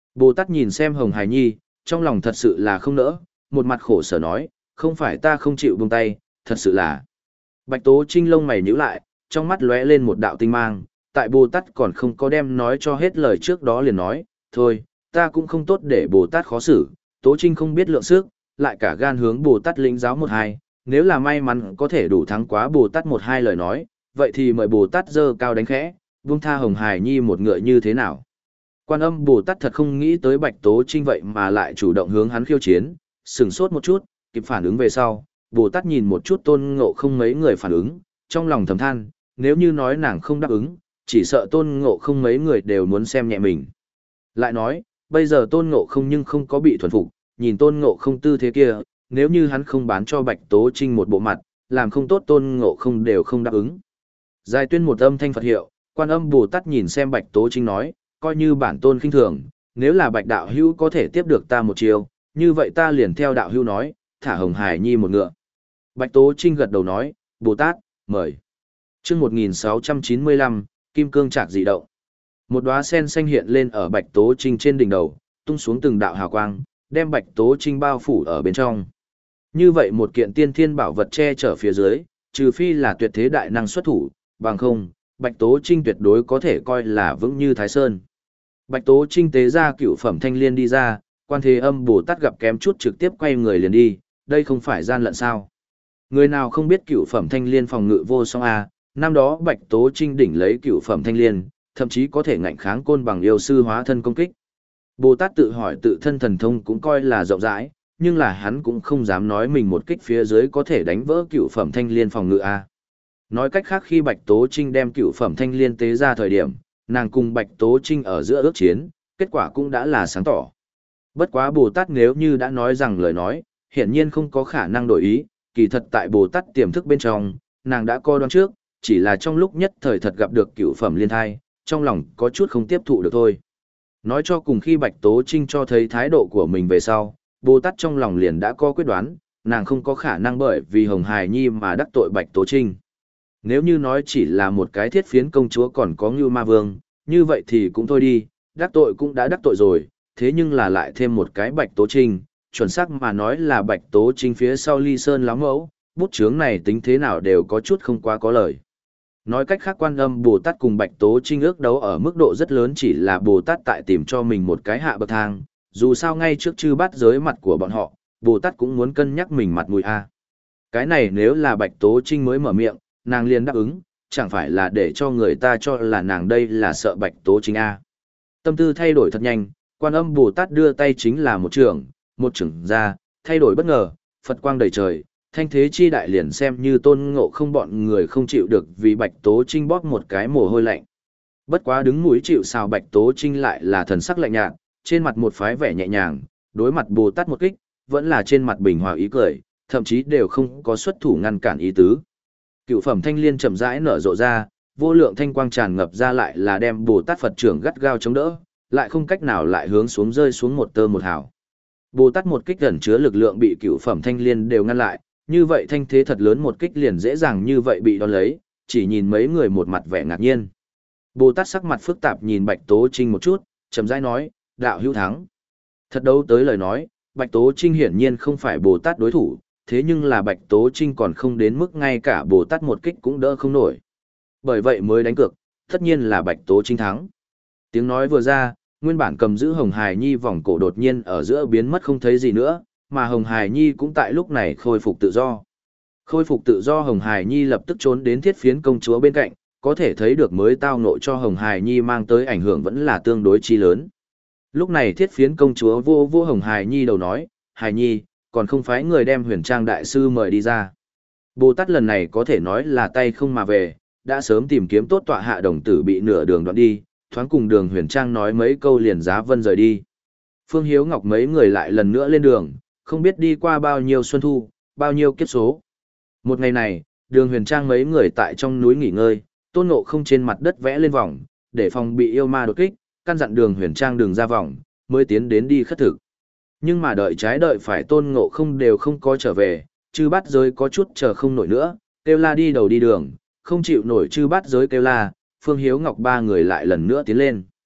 Bồ Tát nhìn xem Hồng Hải Nhi, trong lòng thật sự là không nỡ, một mặt khổ sở nói, không phải ta không chịu buông tay, thật sự là. Bạch Tố Trinh lông mày nhíu lại, trong mắt lóe lên một đạo tinh mang, tại Bồ Tát còn không có đem nói cho hết lời trước đó liền nói, thôi, ta cũng không tốt để Bồ Tát khó xử, Tố Trinh không biết lượng sức, lại cả gan hướng Bồ Tát lĩnh giáo một hai, nếu là may mắn có thể đủ thắng quá Bồ Tát một hai lời nói, vậy thì mời Bồ Tát dơ cao đánh khẽ, buông tha Hồng Hải Nhi một ngựa như thế nào. Quan Âm Bồ Tát thật không nghĩ tới Bạch Tố Trinh vậy mà lại chủ động hướng hắn khiêu chiến, sửng sốt một chút, kịp phản ứng về sau, Bồ Tát nhìn một chút Tôn Ngộ Không mấy người phản ứng, trong lòng thầm than, nếu như nói nàng không đáp ứng, chỉ sợ Tôn Ngộ Không mấy người đều muốn xem nhẹ mình. Lại nói, bây giờ Tôn Ngộ Không nhưng không có bị thuần phục, nhìn Tôn Ngộ Không tư thế kia, nếu như hắn không bán cho Bạch Tố Trinh một bộ mặt, làm không tốt Tôn Ngộ Không đều không đáp ứng. Giải tuyên một âm thanh Phật hiệu, Quan Âm Bồ Tát nhìn xem Bạch Tố Trinh nói, coi như bản tôn khinh thường, nếu là Bạch đạo hữu có thể tiếp được ta một chiều, như vậy ta liền theo đạo hữu nói, thả Hồng Hải Nhi một ngựa. Bạch Tố Trinh gật đầu nói, Bồ Tát, mời. Chương một nghìn sáu trăm chín mươi lăm, Kim Cương Trạc dị động. Một đóa sen xanh hiện lên ở Bạch Tố Trinh trên đỉnh đầu, tung xuống từng đạo hào quang, đem Bạch Tố Trinh bao phủ ở bên trong. Như vậy một kiện tiên thiên bảo vật che chở phía dưới, trừ phi là tuyệt thế đại năng xuất thủ, bằng không, Bạch Tố Trinh tuyệt đối có thể coi là vững như Thái Sơn. Bạch Tố Trinh tế ra cựu phẩm thanh liên đi ra, Quan Thế Âm Bồ Tát gặp kém chút trực tiếp quay người liền đi, đây không phải gian lận sao. Người nào không biết cựu phẩm thanh liên phòng ngự vô song a, năm đó Bạch Tố Trinh đỉnh lấy cựu phẩm thanh liên, thậm chí có thể ngạnh kháng côn bằng yêu sư hóa thân công kích. Bồ Tát tự hỏi tự thân thần thông cũng coi là rộng rãi, nhưng là hắn cũng không dám nói mình một kích phía dưới có thể đánh vỡ cựu phẩm thanh liên phòng ngự a. Nói cách khác khi Bạch Tố Trinh đem cựu phẩm thanh liên tế ra thời điểm, nàng cùng Bạch Tố Trinh ở giữa ước chiến, kết quả cũng đã là sáng tỏ. Bất quá Bồ Tát nếu như đã nói rằng lời nói, hiển nhiên không có khả năng đổi ý, kỳ thật tại Bồ Tát tiềm thức bên trong, nàng đã coi đoán trước, chỉ là trong lúc nhất thời thật gặp được cựu phẩm liên thai, trong lòng có chút không tiếp thụ được thôi. Nói cho cùng khi Bạch Tố Trinh cho thấy thái độ của mình về sau, Bồ Tát trong lòng liền đã có quyết đoán, nàng không có khả năng bởi vì Hồng Hải Nhi mà đắc tội Bạch Tố Trinh. Nếu như nói chỉ là một cái thiết phiến công chúa còn có Ngưu Ma Vương, như vậy thì cũng thôi đi, đắc tội cũng đã đắc tội rồi, thế nhưng là lại thêm một cái Bạch Tố Trinh, chuẩn xác mà nói là Bạch Tố Trinh phía sau Ly Sơn láo mẫu, bút chướng này tính thế nào đều có chút không quá có lời. Nói cách khác Quan Âm Bồ Tát cùng Bạch Tố Trinh ước đấu ở mức độ rất lớn chỉ là Bồ Tát tại tìm cho mình một cái hạ bậc thang, dù sao ngay trước chư bát giới mặt của bọn họ, Bồ Tát cũng muốn cân nhắc mình mặt mũi a. Cái này nếu là Bạch Tố Trinh mới mở miệng, nàng liền đáp ứng, chẳng phải là để cho người ta cho là nàng đây là sợ Bạch Tố Trinh a. Tâm tư thay đổi thật nhanh, Quan Âm Bồ Tát đưa tay chính là một trường, một trường ra, thay đổi bất ngờ, Phật quang đầy trời, thanh thế chi đại liền xem như Tôn Ngộ Không bọn người không chịu được vì Bạch Tố Trinh bóp một cái mồ hôi lạnh. Bất quá đứng mũi chịu sào Bạch Tố Trinh lại là thần sắc lạnh nhạt, trên mặt một phái vẻ nhẹ nhàng, đối mặt Bồ Tát một kích, vẫn là trên mặt bình hòa ý cười, thậm chí đều không có xuất thủ ngăn cản ý tứ. Cựu phẩm thanh liên chậm rãi nở rộ ra, vô lượng thanh quang tràn ngập ra lại là đem Bồ Tát Phật trưởng gắt gao chống đỡ, lại không cách nào lại hướng xuống rơi xuống một tơ một hào. Bồ Tát một kích ẩn chứa lực lượng bị cựu phẩm thanh liên đều ngăn lại, như vậy thanh thế thật lớn một kích liền dễ dàng như vậy bị đón lấy, chỉ nhìn mấy người một mặt vẻ ngạc nhiên. Bồ Tát sắc mặt phức tạp nhìn Bạch Tố Trinh một chút, chậm rãi nói, đạo hữu thắng. Thật đấu tới lời nói, Bạch Tố Trinh hiển nhiên không phải Bồ Tát đối thủ, thế nhưng là Bạch Tố Trinh còn không đến mức ngay cả Bồ Tát một kích cũng đỡ không nổi. Bởi vậy mới đánh cược, tất nhiên là Bạch Tố Trinh thắng. Tiếng nói vừa ra, nguyên bản cầm giữ Hồng Hải Nhi vòng cổ đột nhiên ở giữa biến mất không thấy gì nữa, mà Hồng Hải Nhi cũng tại lúc này khôi phục tự do. Khôi phục tự do Hồng Hải Nhi lập tức trốn đến thiết phiến công chúa bên cạnh, có thể thấy được mới tao ngộ cho Hồng Hải Nhi mang tới ảnh hưởng vẫn là tương đối chi lớn. Lúc này thiết phiến công chúa vô vô Hồng Hải Nhi đầu nói, Hải Nhi, còn không phải người đem huyền trang đại sư mời đi ra. Bồ Tát lần này có thể nói là tay không mà về, đã sớm tìm kiếm tốt tọa hạ đồng tử bị nửa đường đoạn đi, thoáng cùng đường huyền trang nói mấy câu liền giá vân rời đi. Phương Hiếu Ngọc mấy người lại lần nữa lên đường, không biết đi qua bao nhiêu xuân thu, bao nhiêu kiếp số. Một ngày này, đường huyền trang mấy người tại trong núi nghỉ ngơi, Tôn Ngộ Không trên mặt đất vẽ lên vòng, để phòng bị yêu ma đột kích, căn dặn đường huyền trang đường ra vòng, mới tiến đến đi khất thực. Nhưng mà đợi trái đợi phải Tôn Ngộ Không đều không có trở về, chư bát giới có chút chờ không nổi nữa, kêu la đi đầu đi đường, không chịu nổi chư bát giới kêu la, Phương Hiếu Ngọc ba người lại lần nữa tiến lên.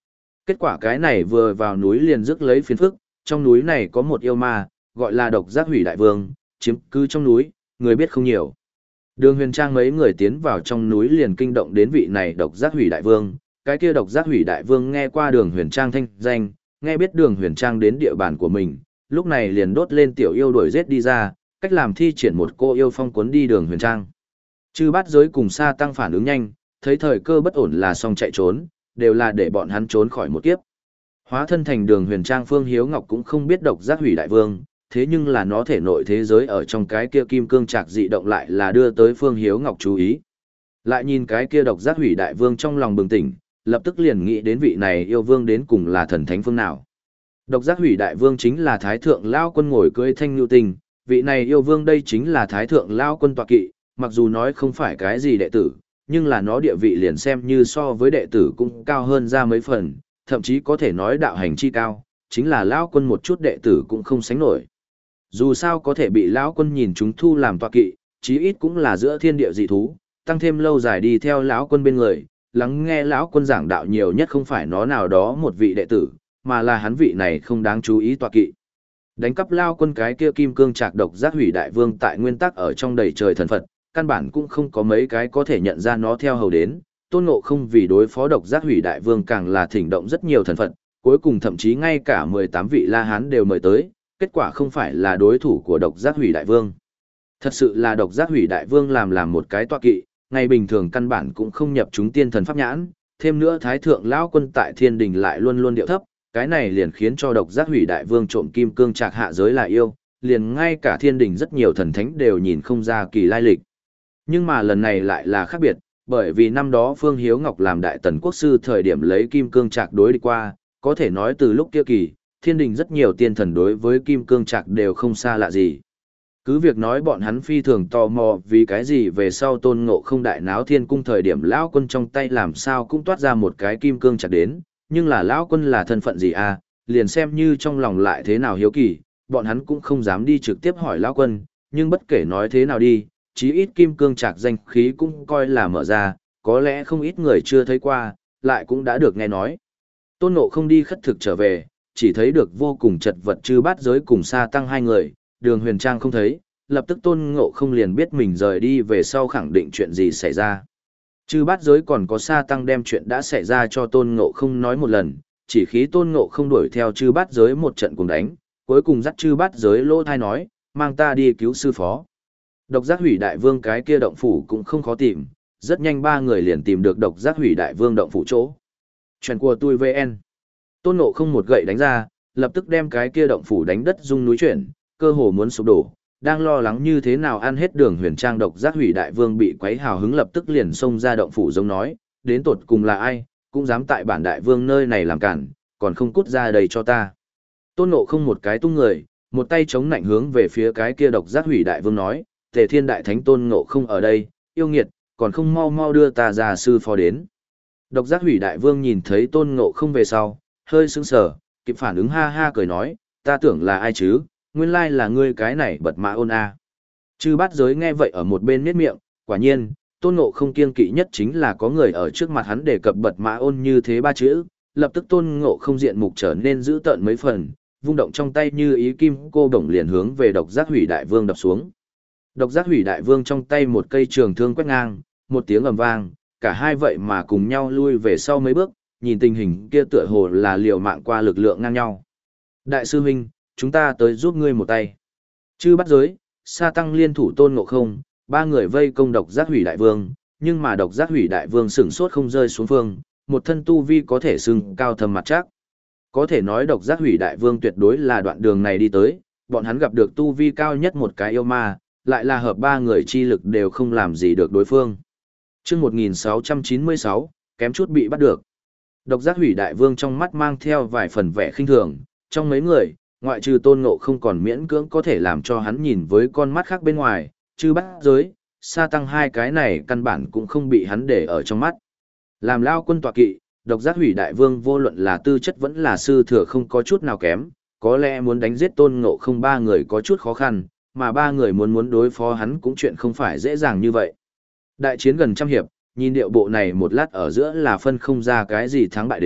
Kết quả cái này vừa vào núi liền rước lấy phiền phức, trong núi này có một yêu ma, gọi là độc giác hủy đại vương, chiếm cứ trong núi, người biết không nhiều. Đường Huyền Trang mấy người tiến vào trong núi liền kinh động đến vị này độc giác hủy đại vương, cái kia độc giác hủy đại vương nghe qua Đường Huyền Trang thanh danh, nghe biết Đường Huyền Trang đến địa bàn của mình, lúc này liền đốt lên tiểu yêu đuổi giết đi ra, cách làm thi triển một cô yêu phong cuốn đi Đường Huyền Trang. Chư bát giới cùng Sa Tăng phản ứng nhanh, thấy thời cơ bất ổn là xong chạy trốn, đều là để bọn hắn trốn khỏi một kiếp. Hóa thân thành Đường Huyền Trang Phương Hiếu Ngọc cũng không biết độc giác hủy đại vương, thế nhưng là nó thể nội thế giới ở trong cái kia kim cương trạc dị động lại là đưa tới Phương Hiếu Ngọc chú ý. Lại nhìn cái kia độc giác hủy đại vương trong lòng bừng tỉnh, lập tức liền nghĩ đến vị này yêu vương đến cùng là thần thánh phương nào. Độc giác hủy đại vương chính là thái thượng lao quân ngồi cưỡi thanh nhu tình, vị này yêu vương đây chính là thái thượng lao quân tọa kỵ, mặc dù nói không phải cái gì đệ tử, nhưng là nó địa vị liền xem như so với đệ tử cũng cao hơn ra mấy phần, thậm chí có thể nói đạo hành chi cao, chính là lão quân một chút đệ tử cũng không sánh nổi. Dù sao có thể bị lão quân nhìn chúng thu làm tọa kỵ, chí ít cũng là giữa thiên địa dị thú, tăng thêm lâu dài đi theo lão quân bên người, lắng nghe lão quân giảng đạo nhiều nhất không phải nó nào đó một vị đệ tử, mà là hắn vị này không đáng chú ý tọa kỵ. Đánh cắp lão quân cái kia kim cương trạc độc giác hủy đại vương tại nguyên tắc ở trong đầy trời thần Phật, căn bản cũng không có mấy cái có thể nhận ra nó theo hầu đến. Tôn Ngộ không vì đối phó độc giác hủy đại vương càng là thỉnh động rất nhiều thần Phật, cuối cùng thậm chí ngay cả mười tám vị La Hán đều mời tới, kết quả không phải là đối thủ của độc giác hủy đại vương. Thật sự là độc giác hủy đại vương làm làm một cái tọa kỵ, ngày bình thường căn bản cũng không nhập chúng tiên thần pháp nhãn, thêm nữa thái thượng lão quân tại thiên đình lại luôn luôn điệu thấp, cái này liền khiến cho độc giác hủy đại vương trộm kim cương trạc hạ giới là yêu, liền ngay cả thiên đình rất nhiều thần thánh đều nhìn không ra kỳ lai lịch. Nhưng mà lần này lại là khác biệt, bởi vì năm đó Phương Hiếu Ngọc làm đại tần quốc sư thời điểm lấy kim cương trạc đối đi qua, có thể nói từ lúc kia kỳ, thiên đình rất nhiều tiên thần đối với kim cương trạc đều không xa lạ gì. Cứ việc nói bọn hắn phi thường tò mò vì cái gì về sau Tôn Ngộ không đại náo thiên cung thời điểm lão quân trong tay làm sao cũng toát ra một cái kim cương trạc đến, nhưng là lão quân là thân phận gì à, liền xem như trong lòng lại thế nào hiếu kỳ, bọn hắn cũng không dám đi trực tiếp hỏi lão quân, nhưng bất kể nói thế nào đi, chí ít kim cương trạc danh khí cũng coi là mở ra, có lẽ không ít người chưa thấy qua, lại cũng đã được nghe nói. Tôn Ngộ không đi khất thực trở về, chỉ thấy được vô cùng chật vật chư bát giới cùng Sa Tăng hai người, Đường Huyền Trang không thấy, lập tức Tôn Ngộ không liền biết mình rời đi về sau khẳng định chuyện gì xảy ra. Chư bát giới còn có Sa Tăng đem chuyện đã xảy ra cho Tôn Ngộ không nói một lần, chỉ khí Tôn Ngộ không đuổi theo chư bát giới một trận cùng đánh, cuối cùng dắt chư bát giới lỗ thai nói, mang ta đi cứu sư phó. Độc giác hủy đại vương cái kia động phủ cũng không khó tìm, rất nhanh ba người liền tìm được độc giác hủy đại vương động phủ chỗ. Chuyện của tôi vê en. Tôn Ngộ không một gậy đánh ra, lập tức đem cái kia động phủ đánh đất rung núi chuyển, cơ hồ muốn sụp đổ, đang lo lắng như thế nào ăn hết Đường Huyền Trang độc giác hủy đại vương bị quấy hào hứng lập tức liền xông ra động phủ giống nói, đến tột cùng là ai, cũng dám tại bản đại vương nơi này làm cản, còn không cút ra đây cho ta. Tôn Ngộ không một cái tung người, một tay chống nạnh hướng về phía cái kia độc giác hủy đại vương nói, Tề Thiên Đại Thánh Tôn Ngộ không ở đây, yêu nghiệt, còn không mau mau đưa ta ra sư phó đến. Độc giác hủy đại vương nhìn thấy Tôn Ngộ không về sau, hơi sững sờ, kịp phản ứng ha ha cười nói, ta tưởng là ai chứ, nguyên lai là ngươi cái này bật mã ôn a. Chư bát giới nghe vậy ở một bên miết miệng, quả nhiên, Tôn Ngộ không kiêng kỵ nhất chính là có người ở trước mặt hắn đề cập bật mã ôn như thế ba chữ, lập tức Tôn Ngộ không diện mục trở nên dữ tợn mấy phần, vung động trong tay như ý kim cô đồng liền hướng về độc giác hủy đại vương đập xuống. Độc giác hủy đại vương trong tay một cây trường thương quét ngang, một tiếng ầm vang, cả hai vậy mà cùng nhau lui về sau mấy bước, nhìn tình hình kia tựa hồ là liều mạng qua lực lượng ngang nhau. Đại sư huynh, chúng ta tới giúp ngươi một tay. Chư bắt giới, Sa Tăng liên thủ Tôn Ngộ không, ba người vây công độc giác hủy đại vương, nhưng mà độc giác hủy đại vương sửng sốt không rơi xuống phương, một thân tu vi có thể xưng cao thâm mặt chắc. Có thể nói độc giác hủy đại vương tuyệt đối là đoạn đường này đi tới, bọn hắn gặp được tu vi cao nhất một cái yêu ma, lại là hợp ba người chi lực đều không làm gì được đối phương. Trước một nghìn sáu trăm chín mươi sáu, kém chút bị bắt được. Độc giác hủy đại vương trong mắt mang theo vài phần vẻ khinh thường, trong mấy người, ngoại trừ Tôn Ngộ không còn miễn cưỡng có thể làm cho hắn nhìn với con mắt khác bên ngoài, chứ bắt giới, Sa Tăng hai cái này căn bản cũng không bị hắn để ở trong mắt. Làm lao quân tọa kỵ, độc giác hủy đại vương vô luận là tư chất vẫn là sư thừa không có chút nào kém, có lẽ muốn đánh giết Tôn Ngộ không ba người có chút khó khăn, mà ba người muốn muốn đối phó hắn cũng chuyện không phải dễ dàng như vậy. Đại chiến gần trăm hiệp, nhìn điệu bộ này một lát ở giữa là phân không ra cái gì thắng bại đến,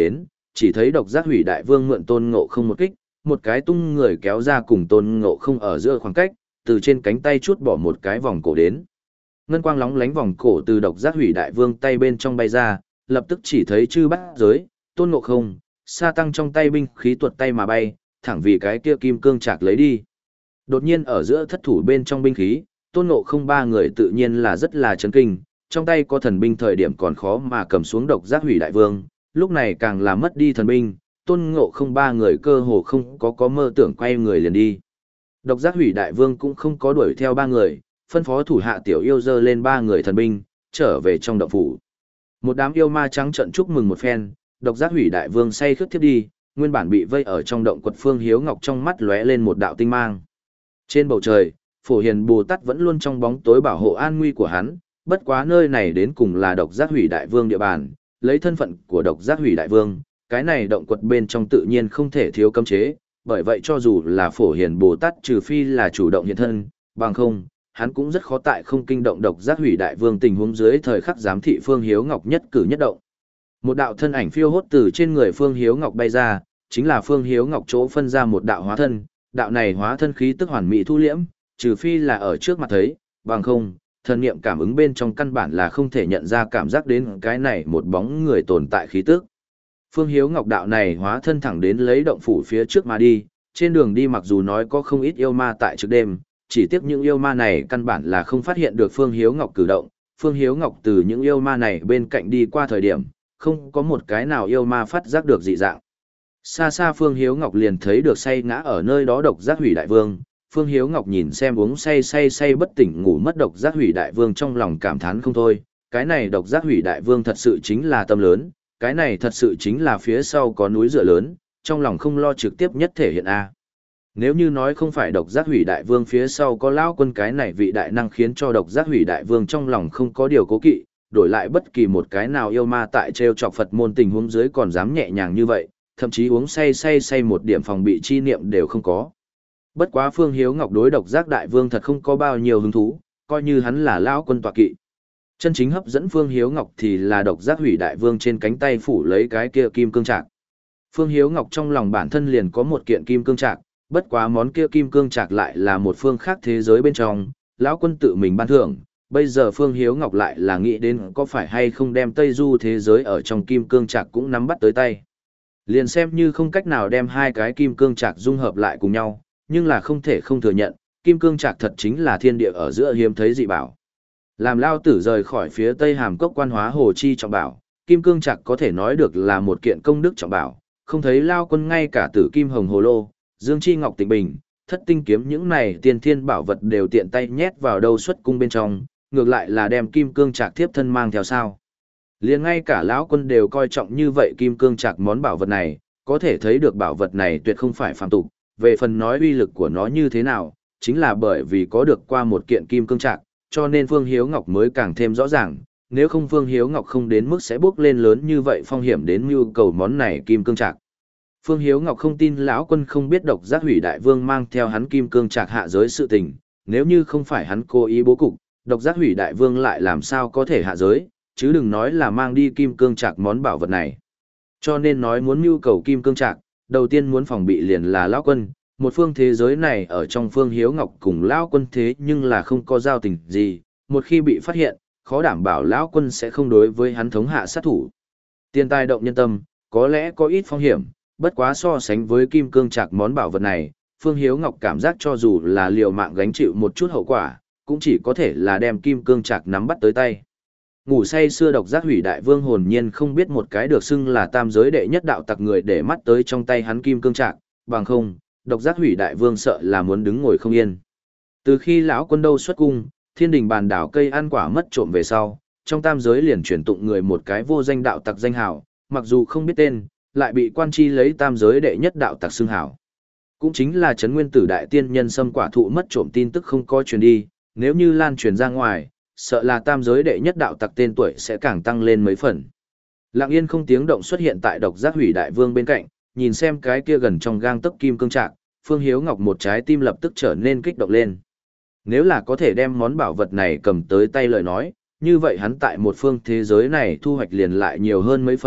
chỉ thấy độc giác hủy đại vương mượn tôn ngộ không một kích, một cái tung người kéo ra cùng tôn ngộ không ở giữa khoảng cách, từ trên cánh tay chuốt bỏ một cái vòng cổ đến. Ngân quang lóng lánh vòng cổ từ độc giác hủy đại vương tay bên trong bay ra, lập tức chỉ thấy chư bát giới, tôn ngộ không, sa tăng trong tay binh khí tuột tay mà bay, thẳng vì cái kia kim cương chạc lấy đi. Đột nhiên ở giữa thất thủ bên trong binh khí, tôn ngộ không ba người tự nhiên là rất là chấn kinh, trong tay có thần binh thời điểm còn khó mà cầm xuống độc giác hủy đại vương, lúc này càng là mất đi thần binh, tôn ngộ không ba người cơ hồ không có có mơ tưởng quay người liền đi. Độc giác hủy đại vương cũng không có đuổi theo ba người, phân phó thủ hạ tiểu yêu dơ lên ba người thần binh, trở về trong động phủ. Một đám yêu ma trắng trận chúc mừng một phen, độc giác hủy đại vương say khướt thiếp đi, nguyên bản bị vây ở trong động quật Phương Hiếu Ngọc trong mắt lóe lên một đạo tinh mang. Trên bầu trời, Phổ Hiền Bồ Tát vẫn luôn trong bóng tối bảo hộ an nguy của hắn, bất quá nơi này đến cùng là độc giác hủy đại vương địa bàn, lấy thân phận của độc giác hủy đại vương, cái này động quật bên trong tự nhiên không thể thiếu cấm chế, bởi vậy cho dù là Phổ Hiền Bồ Tát trừ phi là chủ động hiện thân, bằng không, hắn cũng rất khó tại không kinh động độc giác hủy đại vương tình huống dưới thời khắc giám thị Phương Hiếu Ngọc nhất cử nhất động. Một đạo thân ảnh phiêu hốt từ trên người Phương Hiếu Ngọc bay ra, chính là Phương Hiếu Ngọc chỗ phân ra một đạo hóa thân, đạo này hóa thân khí tức hoàn mỹ thu liễm, trừ phi là ở trước mặt thấy, bằng không, thần niệm cảm ứng bên trong căn bản là không thể nhận ra cảm giác đến cái này một bóng người tồn tại khí tức. Phương Hiếu Ngọc đạo này hóa thân thẳng đến lấy động phủ phía trước mà đi, trên đường đi mặc dù nói có không ít yêu ma tại trước đêm, chỉ tiếc những yêu ma này căn bản là không phát hiện được Phương Hiếu Ngọc cử động, Phương Hiếu Ngọc từ những yêu ma này bên cạnh đi qua thời điểm, không có một cái nào yêu ma phát giác được dị dạng. Xa xa Phương Hiếu Ngọc liền thấy được say ngã ở nơi đó độc giác hủy đại vương, Phương Hiếu Ngọc nhìn xem uống say say say bất tỉnh ngủ mất độc giác hủy đại vương trong lòng cảm thán không thôi, cái này độc giác hủy đại vương thật sự chính là tâm lớn, cái này thật sự chính là phía sau có núi dựa lớn, trong lòng không lo trực tiếp nhất thể hiện A. Nếu như nói không phải độc giác hủy đại vương phía sau có lão quân cái này vị đại năng khiến cho độc giác hủy đại vương trong lòng không có điều cố kỵ, đổi lại bất kỳ một cái nào yêu ma tại treo chọc Phật môn tình huống dưới còn dám nhẹ nhàng như vậy, thậm chí uống say say say một điểm phòng bị chi niệm đều không có. Bất quá Phương Hiếu Ngọc đối độc giác đại vương thật không có bao nhiêu hứng thú, coi như hắn là lão quân tọa kỵ. Chân chính hấp dẫn Phương Hiếu Ngọc thì là độc giác hủy đại vương trên cánh tay phủ lấy cái kia kim cương trạc. Phương Hiếu Ngọc trong lòng bản thân liền có một kiện kim cương trạc, bất quá món kia kim cương trạc lại là một phương khác thế giới bên trong, lão quân tự mình ban thưởng. Bây giờ Phương Hiếu Ngọc lại là nghĩ đến có phải hay không đem Tây Du thế giới ở trong kim cương trạc cũng nắm bắt tới tay. Liền xem như không cách nào đem hai cái kim cương trạc dung hợp lại cùng nhau, nhưng là không thể không thừa nhận, kim cương trạc thật chính là thiên địa ở giữa hiếm thấy dị bảo. Làm lao tử rời khỏi phía Tây Hàm Cốc quan hóa hồ chi trọng bảo, kim cương trạc có thể nói được là một kiện công đức trọng bảo, không thấy lao quân ngay cả tử kim hồng hồ lô, dương chi ngọc tịnh bình, thất tinh kiếm những này tiên thiên bảo vật đều tiện tay nhét vào đâu xuất cung bên trong, ngược lại là đem kim cương trạc tiếp thân mang theo sao. Liền ngay cả lão quân đều coi trọng như vậy kim cương trạc món bảo vật này, có thể thấy được bảo vật này tuyệt không phải phàm tục, về phần nói uy lực của nó như thế nào, chính là bởi vì có được qua một kiện kim cương trạc, cho nên Phương Hiếu Ngọc mới càng thêm rõ ràng, nếu không Phương Hiếu Ngọc không đến mức sẽ bước lên lớn như vậy phong hiểm đến mưu cầu món này kim cương trạc. Phương Hiếu Ngọc không tin lão quân không biết độc giác hủy đại vương mang theo hắn kim cương trạc hạ giới sự tình, nếu như không phải hắn cố ý bố cục, độc giác hủy đại vương lại làm sao có thể hạ giới, chứ đừng nói là mang đi kim cương trạc món bảo vật này. Cho nên nói muốn mưu cầu kim cương trạc, đầu tiên muốn phòng bị liền là lão quân, một phương thế giới này ở trong Phương Hiếu Ngọc cùng lão quân thế nhưng là không có giao tình gì, một khi bị phát hiện, khó đảm bảo lão quân sẽ không đối với hắn thống hạ sát thủ. Tiền tài động nhân tâm, có lẽ có ít phong hiểm, bất quá so sánh với kim cương trạc món bảo vật này, Phương Hiếu Ngọc cảm giác cho dù là liều mạng gánh chịu một chút hậu quả, cũng chỉ có thể là đem kim cương trạc nắm bắt tới tay. Ngủ say xưa độc giác hủy đại vương hồn nhiên không biết một cái được xưng là tam giới đệ nhất đạo tặc người để mắt tới trong tay hắn kim cương trạc, bằng không, độc giác hủy đại vương sợ là muốn đứng ngồi không yên. Từ khi lão quân đâu xuất cung, thiên đình bàn đảo cây ăn quả mất trộm về sau, trong tam giới liền truyền tụng người một cái vô danh đạo tặc danh hào, mặc dù không biết tên, lại bị quan chi lấy tam giới đệ nhất đạo tặc xưng hào. Cũng chính là Trấn Nguyên Tử đại tiên nhân xâm quả thụ mất trộm tin tức không có truyền đi, nếu như lan truyền ra ngoài, sợ là tam giới đệ nhất đạo tặc tên tuổi sẽ càng tăng lên mấy phần. Lặng yên không tiếng động xuất hiện tại độc giác hủy đại vương bên cạnh, nhìn xem cái kia gần trong gang tấc kim cương trạc, Phương Hiếu Ngọc một trái tim lập tức trở nên kích động lên. Nếu là có thể đem món bảo vật này cầm tới tay lời nói, như vậy hắn tại một phương thế giới này thu hoạch liền lại nhiều hơn mấy phần,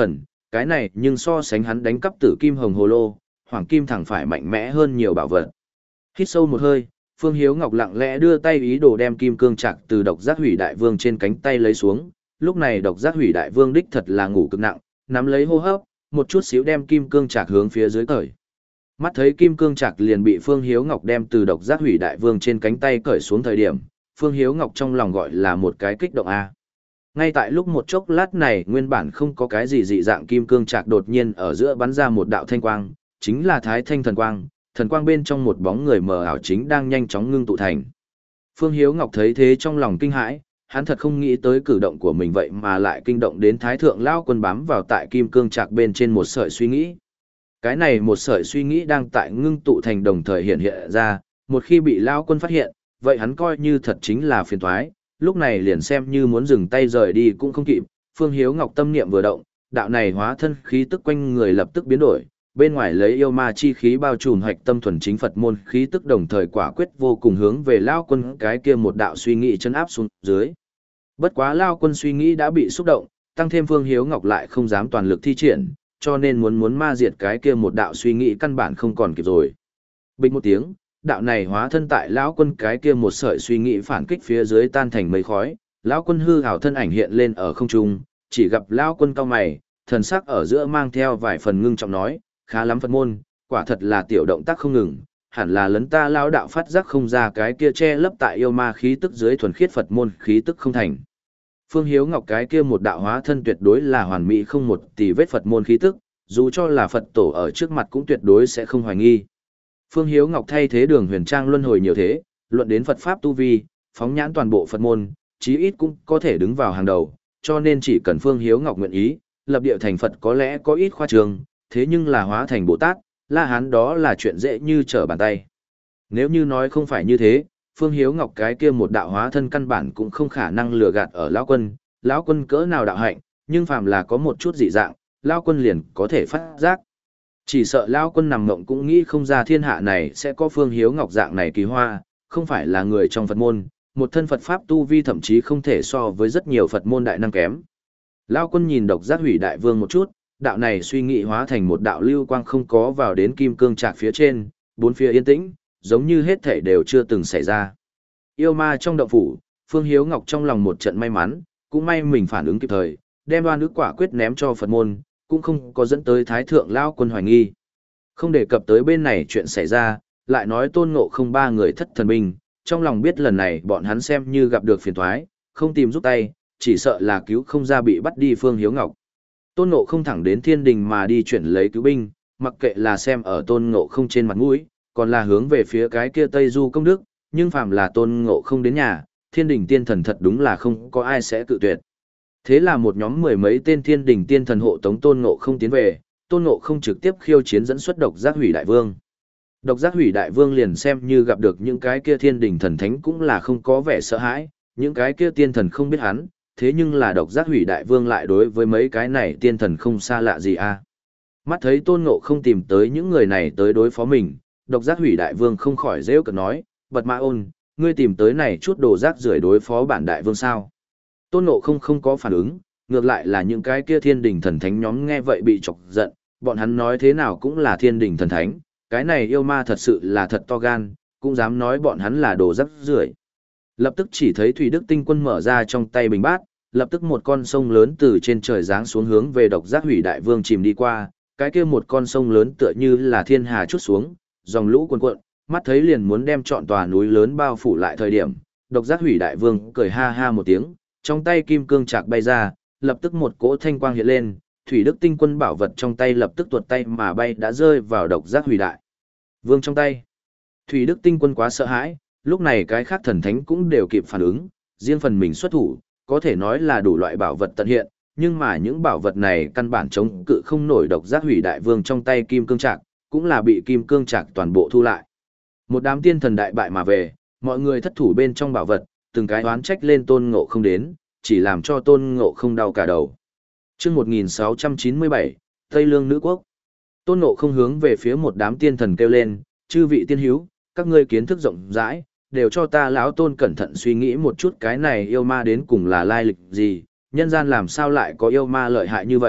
cái này nhưng so sánh hắn đánh cắp tử kim hồng hồ lô, hoàng kim thẳng phải mạnh mẽ hơn nhiều bảo vật. Hít sâu một hơi, Phương Hiếu Ngọc lặng lẽ đưa tay ý đồ đem kim cương trạc từ độc giác hủy đại vương trên cánh tay lấy xuống. Lúc này độc giác hủy đại vương đích thật là ngủ cực nặng, nắm lấy hô hấp, một chút xíu đem kim cương trạc hướng phía dưới cởi. Mắt thấy kim cương trạc liền bị Phương Hiếu Ngọc đem từ độc giác hủy đại vương trên cánh tay cởi xuống thời điểm, Phương Hiếu Ngọc trong lòng gọi là một cái kích động a. Ngay tại lúc một chốc lát này, nguyên bản không có cái gì dị dạng kim cương trạc đột nhiên ở giữa bắn ra một đạo thanh quang, chính là Thái Thanh thần quang, thần quang bên trong một bóng người mờ ảo chính đang nhanh chóng ngưng tụ thành. Phương Hiếu Ngọc thấy thế trong lòng kinh hãi, hắn thật không nghĩ tới cử động của mình vậy mà lại kinh động đến Thái thượng lão quân bám vào tại kim cương trạc bên trên một sợi suy nghĩ. Cái này một sợi suy nghĩ đang tại ngưng tụ thành đồng thời hiện hiện ra, một khi bị lão quân phát hiện, vậy hắn coi như thật chính là phiền toái, lúc này liền xem như muốn dừng tay rời đi cũng không kịp. Phương Hiếu Ngọc tâm niệm vừa động, đạo này hóa thân khí tức quanh người lập tức biến đổi, bên ngoài lấy yêu ma chi khí bao trùm hoạch tâm thuần chính Phật môn khí tức đồng thời quả quyết vô cùng hướng về Lao Quân cái kia một đạo suy nghĩ chân áp xuống dưới. Bất quá Lao Quân suy nghĩ đã bị xúc động, tăng thêm Phương Hiếu Ngọc lại không dám toàn lực thi triển, cho nên muốn muốn ma diệt cái kia một đạo suy nghĩ căn bản không còn kịp rồi. Bình một tiếng, đạo này hóa thân tại Lão Quân cái kia một sợi suy nghĩ phản kích phía dưới tan thành mây khói, Lão Quân hư ảo thân ảnh hiện lên ở không trung, chỉ gặp Lão Quân cau mày, thần sắc ở giữa mang theo vài phần ngưng trọng nói, khá lắm Phật môn, quả thật là tiểu động tác không ngừng, hẳn là lấn ta lao đạo phát giác không ra cái kia che lấp tại yêu ma khí tức dưới thuần khiết Phật môn khí tức không thành. Phương Hiếu Ngọc cái kia một đạo hóa thân tuyệt đối là hoàn mỹ không một tì vết Phật môn khí tức, dù cho là Phật tổ ở trước mặt cũng tuyệt đối sẽ không hoài nghi. Phương Hiếu Ngọc thay thế Đường Huyền Trang luân hồi nhiều thế, luận đến Phật pháp tu vi, phóng nhãn toàn bộ Phật môn, chí ít cũng có thể đứng vào hàng đầu, cho nên chỉ cần Phương Hiếu Ngọc nguyện ý, lập địa thành Phật có lẽ có ít khoa trương, thế nhưng là hóa thành Bồ Tát, La Hán đó là chuyện dễ như trở bàn tay. Nếu như nói không phải như thế, Phương Hiếu Ngọc cái kia một đạo hóa thân căn bản cũng không khả năng lừa gạt ở Lão Quân, Lão Quân cỡ nào đạo hạnh, nhưng phàm là có một chút dị dạng, Lão Quân liền có thể phát giác. Chỉ sợ Lão Quân nằm mộng cũng nghĩ không ra thiên hạ này sẽ có Phương Hiếu Ngọc dạng này kỳ hoa, không phải là người trong Phật môn, một thân Phật Pháp tu vi thậm chí không thể so với rất nhiều Phật môn đại năng kém. Lão Quân nhìn độc giác hủy đại vương một chút, đạo này suy nghĩ hóa thành một đạo lưu quang không có vào đến kim cương trạc phía trên, bốn phía yên tĩnh, giống như hết thảy đều chưa từng xảy ra. Yêu ma trong động phủ, Phương Hiếu Ngọc trong lòng một trận may mắn, cũng may mình phản ứng kịp thời, đem đoan ức quả quyết ném cho Phật môn, cũng không có dẫn tới Thái thượng lão quân hoài nghi. Không đề cập tới bên này chuyện xảy ra, lại nói Tôn Ngộ Không ba người thất thần binh, trong lòng biết lần này bọn hắn xem như gặp được phiền toái, không tìm giúp tay, chỉ sợ là cứu không ra bị bắt đi Phương Hiếu Ngọc. Tôn Ngộ Không thẳng đến thiên đình mà đi chuyển lấy cứu binh, mặc kệ là xem ở Tôn Ngộ Không trên mặt mũi, còn là hướng về phía cái kia Tây Du công đức, nhưng phàm là Tôn Ngộ Không đến nhà, thiên đình tiên thần thật đúng là không có ai sẽ cự tuyệt. Thế là một nhóm mười mấy tên thiên đình tiên thần hộ tống Tôn Ngộ Không tiến về, Tôn Ngộ Không trực tiếp khiêu chiến dẫn xuất độc giác hủy đại vương. Độc giác hủy đại vương liền xem như gặp được những cái kia thiên đình thần thánh cũng là không có vẻ sợ hãi, những cái kia tiên thần không biết hắn, thế nhưng là độc giác hủy đại vương lại đối với mấy cái này tiên thần không xa lạ gì à. Mắt thấy Tôn Ngộ Không tìm tới những người này tới đối phó mình, độc giác hủy đại vương không khỏi rêu cực nói, Bật Mã Ôn, ngươi tìm tới này chút đồ rác rưởi đối phó bản đại vương sao. Tôn Ngộ Không không có phản ứng, ngược lại là những cái kia thiên đình thần thánh nhóm nghe vậy bị chọc giận, bọn hắn nói thế nào cũng là thiên đình thần thánh, cái này yêu ma thật sự là thật to gan, cũng dám nói bọn hắn là đồ rác rưởi. Lập tức chỉ thấy Thủy Đức Tinh Quân mở ra trong tay bình bát, lập tức một con sông lớn từ trên trời giáng xuống hướng về độc giác hủy đại vương chìm đi qua, cái kia một con sông lớn tựa như là thiên hà chút xuống, dòng lũ cuồn cuộn, mắt thấy liền muốn đem trọn tòa núi lớn bao phủ lại thời điểm, độc giác hủy đại vương cười ha ha một tiếng, trong tay kim cương trạc bay ra, lập tức một cỗ thanh quang hiện lên, Thủy Đức Tinh Quân bảo vật trong tay lập tức tuột tay mà bay đã rơi vào độc giác hủy đại vương trong tay. Thủy Đức Tinh Quân quá sợ hãi, lúc này cái khác thần thánh cũng đều kịp phản ứng, riêng phần mình xuất thủ, có thể nói là đủ loại bảo vật tận hiện, nhưng mà những bảo vật này căn bản chống cự không nổi độc giác hủy đại vương trong tay kim cương trạc, cũng là bị kim cương trạc toàn bộ thu lại. Một đám tiên thần đại bại mà về, mọi người thất thủ bên trong bảo vật, từng cái oán trách lên Tôn Ngộ Không đến, chỉ làm cho Tôn Ngộ Không đau cả đầu. Chương một nghìn sáu trăm chín mươi bảy, Tây Lương Nữ Quốc. Tôn Ngộ Không hướng về phía một đám tiên thần kêu lên, chư vị tiên hữu, các ngươi kiến thức rộng rãi, đều cho ta lão Tôn cẩn thận suy nghĩ một chút cái này yêu ma đến cùng là lai lịch gì, nhân gian làm sao lại có yêu ma lợi hại như vậy,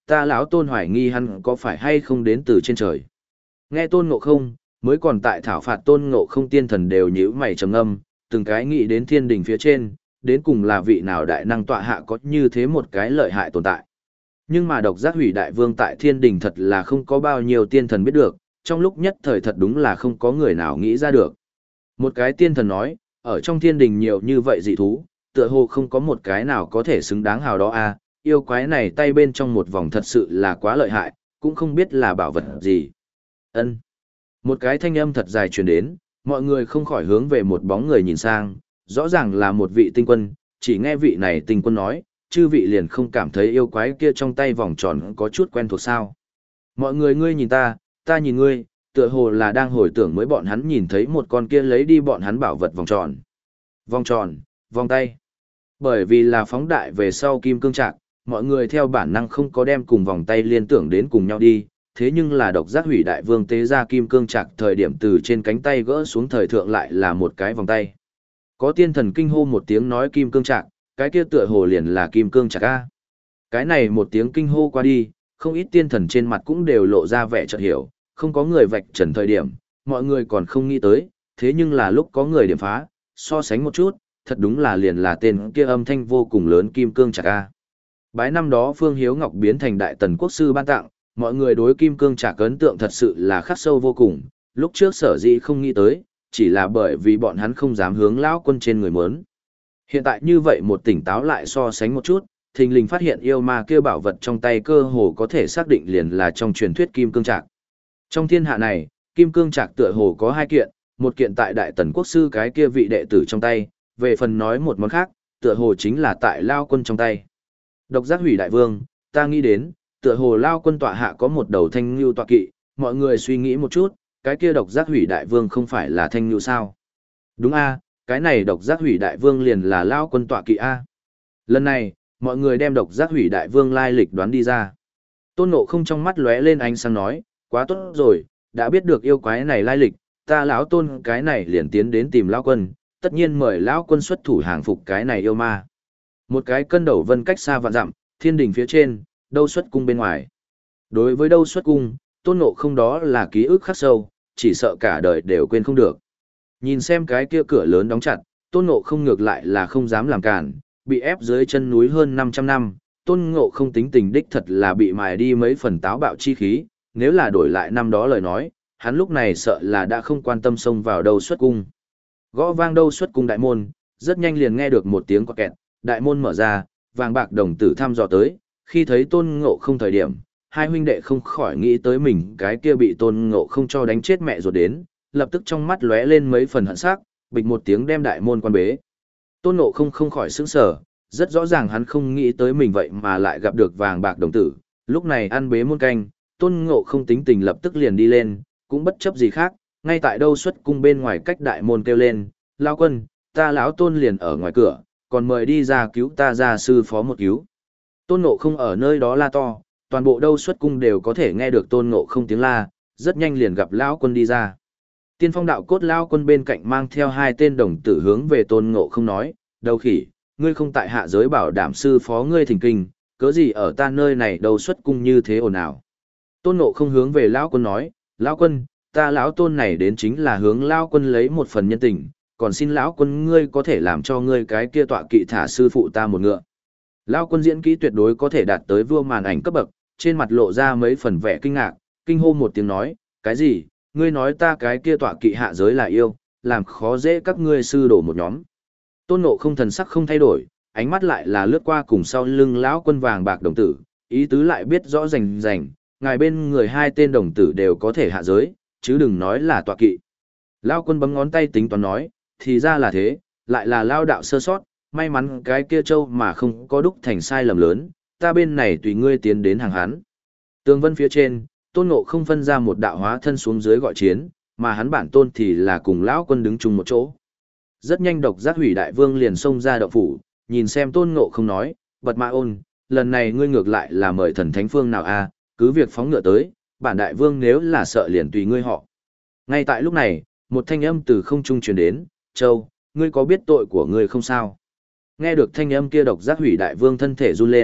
ta lão Tôn hoài nghi hắn có phải hay không đến từ trên trời. Nghe Tôn Ngộ Không, mới còn tại thảo phạt Tôn Ngộ Không tiên thần đều nhíu mày trầm ngâm, từng cái nghĩ đến thiên đình phía trên, đến cùng là vị nào đại năng tọa hạ có như thế một cái lợi hại tồn tại. Nhưng mà độc giác hủy đại vương tại thiên đình thật là không có bao nhiêu tiên thần biết được, trong lúc nhất thời thật đúng là không có người nào nghĩ ra được. Một cái tiên thần nói, ở trong thiên đình nhiều như vậy dị thú, tựa hồ không có một cái nào có thể xứng đáng hào đó a. À, yêu quái này tay bên trong một vòng thật sự là quá lợi hại, cũng không biết là bảo vật gì. Ân. Một cái thanh âm thật dài truyền đến, mọi người không khỏi hướng về một bóng người nhìn sang, rõ ràng là một vị tinh quân, chỉ nghe vị này tinh quân nói, chư vị liền không cảm thấy yêu quái kia trong tay vòng tròn có chút quen thuộc sao. Mọi người ngươi nhìn ta, ta nhìn ngươi, tựa hồ là đang hồi tưởng mới bọn hắn nhìn thấy một con kia lấy đi bọn hắn bảo vật vòng tròn. Vòng tròn, vòng tay. Bởi vì là phóng đại về sau kim cương trạc, mọi người theo bản năng không có đem cùng vòng tay liên tưởng đến cùng nhau đi, thế nhưng là độc giác hủy đại vương tế ra kim cương trạc thời điểm từ trên cánh tay gỡ xuống thời thượng lại là một cái vòng tay. Có tiên thần kinh hô một tiếng nói kim cương trạc, cái kia tựa hồ liền là kim cương trạc a. Cái này một tiếng kinh hô qua đi, không ít tiên thần trên mặt cũng đều lộ ra vẻ chợt hiểu, không có người vạch trần thời điểm, mọi người còn không nghĩ tới, thế nhưng là lúc có người điểm phá, so sánh một chút, thật đúng là liền là tên kia âm thanh vô cùng lớn kim cương trạc a. Bái năm đó Phương Hiếu Ngọc biến thành đại tần quốc sư ban tặng, mọi người đối kim cương trạc ấn tượng thật sự là khắc sâu vô cùng, lúc trước sở dĩ không nghĩ tới, chỉ là bởi vì bọn hắn không dám hướng lão quân trên người mớn. Hiện tại như vậy một tỉnh táo lại so sánh một chút, thình lình phát hiện yêu ma kia bảo vật trong tay cơ hồ có thể xác định liền là trong truyền thuyết kim cương trạc. Trong thiên hạ này, kim cương trạc tựa hồ có hai kiện, một kiện tại đại tần quốc sư cái kia vị đệ tử trong tay, về phần nói một món khác, tựa hồ chính là tại lao quân trong tay. Độc giác hủy đại vương, ta nghĩ đến, tựa hồ lao quân tọa hạ có một đầu thanh lưu tọa kỵ, mọi người suy nghĩ một chút, cái kia độc giác hủy đại vương không phải là thanh lưu sao? Đúng a, cái này độc giác hủy đại vương liền là lao quân tọa kỵ a. Lần này, mọi người đem độc giác hủy đại vương lai lịch đoán đi ra. Tôn Ngộ Không trong mắt lóe lên ánh sáng nói, quá tốt rồi, đã biết được yêu quái này lai lịch, ta lão Tôn cái này liền tiến đến tìm lão quân, tất nhiên mời lão quân xuất thủ hàng phục cái này yêu ma. Một cái cân đầu vân cách xa vạn dặm, thiên đình phía trên, đâu xuất cung bên ngoài. Đối với đâu xuất cung, Tôn Ngộ Không đó là ký ức khắc sâu, chỉ sợ cả đời đều quên không được. Nhìn xem cái kia cửa lớn đóng chặt, Tôn Ngộ Không ngược lại là không dám làm cản, bị ép dưới chân núi hơn 500 năm, Tôn Ngộ Không tính tình đích thật là bị mài đi mấy phần táo bạo chi khí, nếu là đổi lại năm đó lời nói, hắn lúc này sợ là đã không quan tâm xông vào đâu xuất cung. Gõ vang đâu xuất cung đại môn, rất nhanh liền nghe được một tiếng quạt kẹt, đại môn mở ra, vàng bạc đồng tử thăm dò tới, khi thấy Tôn Ngộ Không thời điểm, hai huynh đệ không khỏi nghĩ tới mình cái kia bị Tôn Ngộ Không cho đánh chết mẹ ruột đến, lập tức trong mắt lóe lên mấy phần hận sắc, bịch một tiếng đem đại môn quan bế. Tôn Ngộ Không không khỏi sững sờ, rất rõ ràng hắn không nghĩ tới mình vậy mà lại gặp được vàng bạc đồng tử, lúc này ăn bế môn canh, Tôn Ngộ Không tính tình lập tức liền đi lên, cũng bất chấp gì khác, ngay tại đâu xuất cung bên ngoài cách đại môn kêu lên, lão quân, ta lão Tôn liền ở ngoài cửa, còn mời đi ra cứu ta ra sư phó một cứu. Tôn Ngộ Không ở nơi đó la to, toàn bộ đâu xuất cung đều có thể nghe được Tôn Ngộ Không tiếng la, rất nhanh liền gặp lão quân đi ra. Tiên Phong đạo cốt lão quân bên cạnh mang theo hai tên đồng tử hướng về Tôn Ngộ Không nói, đầu khỉ, ngươi không tại hạ giới bảo đảm sư phó ngươi thỉnh kinh, cớ gì ở ta nơi này đâu xuất cung như thế ồn ào. Tôn Ngộ Không hướng về lão quân nói, lão quân, ta lão Tôn này đến chính là hướng lão quân lấy một phần nhân tình, còn xin lão quân ngươi có thể làm cho ngươi cái kia tọa kỵ thả sư phụ ta một ngựa. Lão quân diễn kỹ tuyệt đối có thể đạt tới vua màn ảnh cấp bậc, trên mặt lộ ra mấy phần vẻ kinh ngạc, kinh hô một tiếng nói, cái gì, ngươi nói ta cái kia tọa kỵ hạ giới là yêu, làm khó dễ các ngươi sư đổ một nhóm. Tôn Ngộ Không thần sắc không thay đổi, ánh mắt lại là lướt qua cùng sau lưng lão quân vàng bạc đồng tử, ý tứ lại biết rõ rành rành, ngài bên người hai tên đồng tử đều có thể hạ giới, chứ đừng nói là tọa kỵ. Lão quân bấm ngón tay tính toán nói, thì ra là thế, lại là lao đạo sơ sót, may mắn cái kia châu mà không có đúc thành sai lầm lớn, ta bên này tùy ngươi tiến đến hàng hán. Tường vân phía trên, Tôn Ngộ Không phân ra một đạo hóa thân xuống dưới gọi chiến, mà hắn bản tôn thì là cùng lão quân đứng chung một chỗ. Rất nhanh độc giác hủy đại vương liền xông ra động phủ, nhìn xem Tôn Ngộ Không nói, bật mã ôn, lần này ngươi ngược lại là mời thần thánh phương nào a, cứ việc phóng ngựa tới, bản đại vương nếu là sợ liền tùy ngươi họ. Ngay tại lúc này, một thanh âm từ không trung truyền đến, Châu, ngươi có biết tội của ngươi không sao? Nghe được thanh âm kia độc giác hủy đại vương thân thể run lên,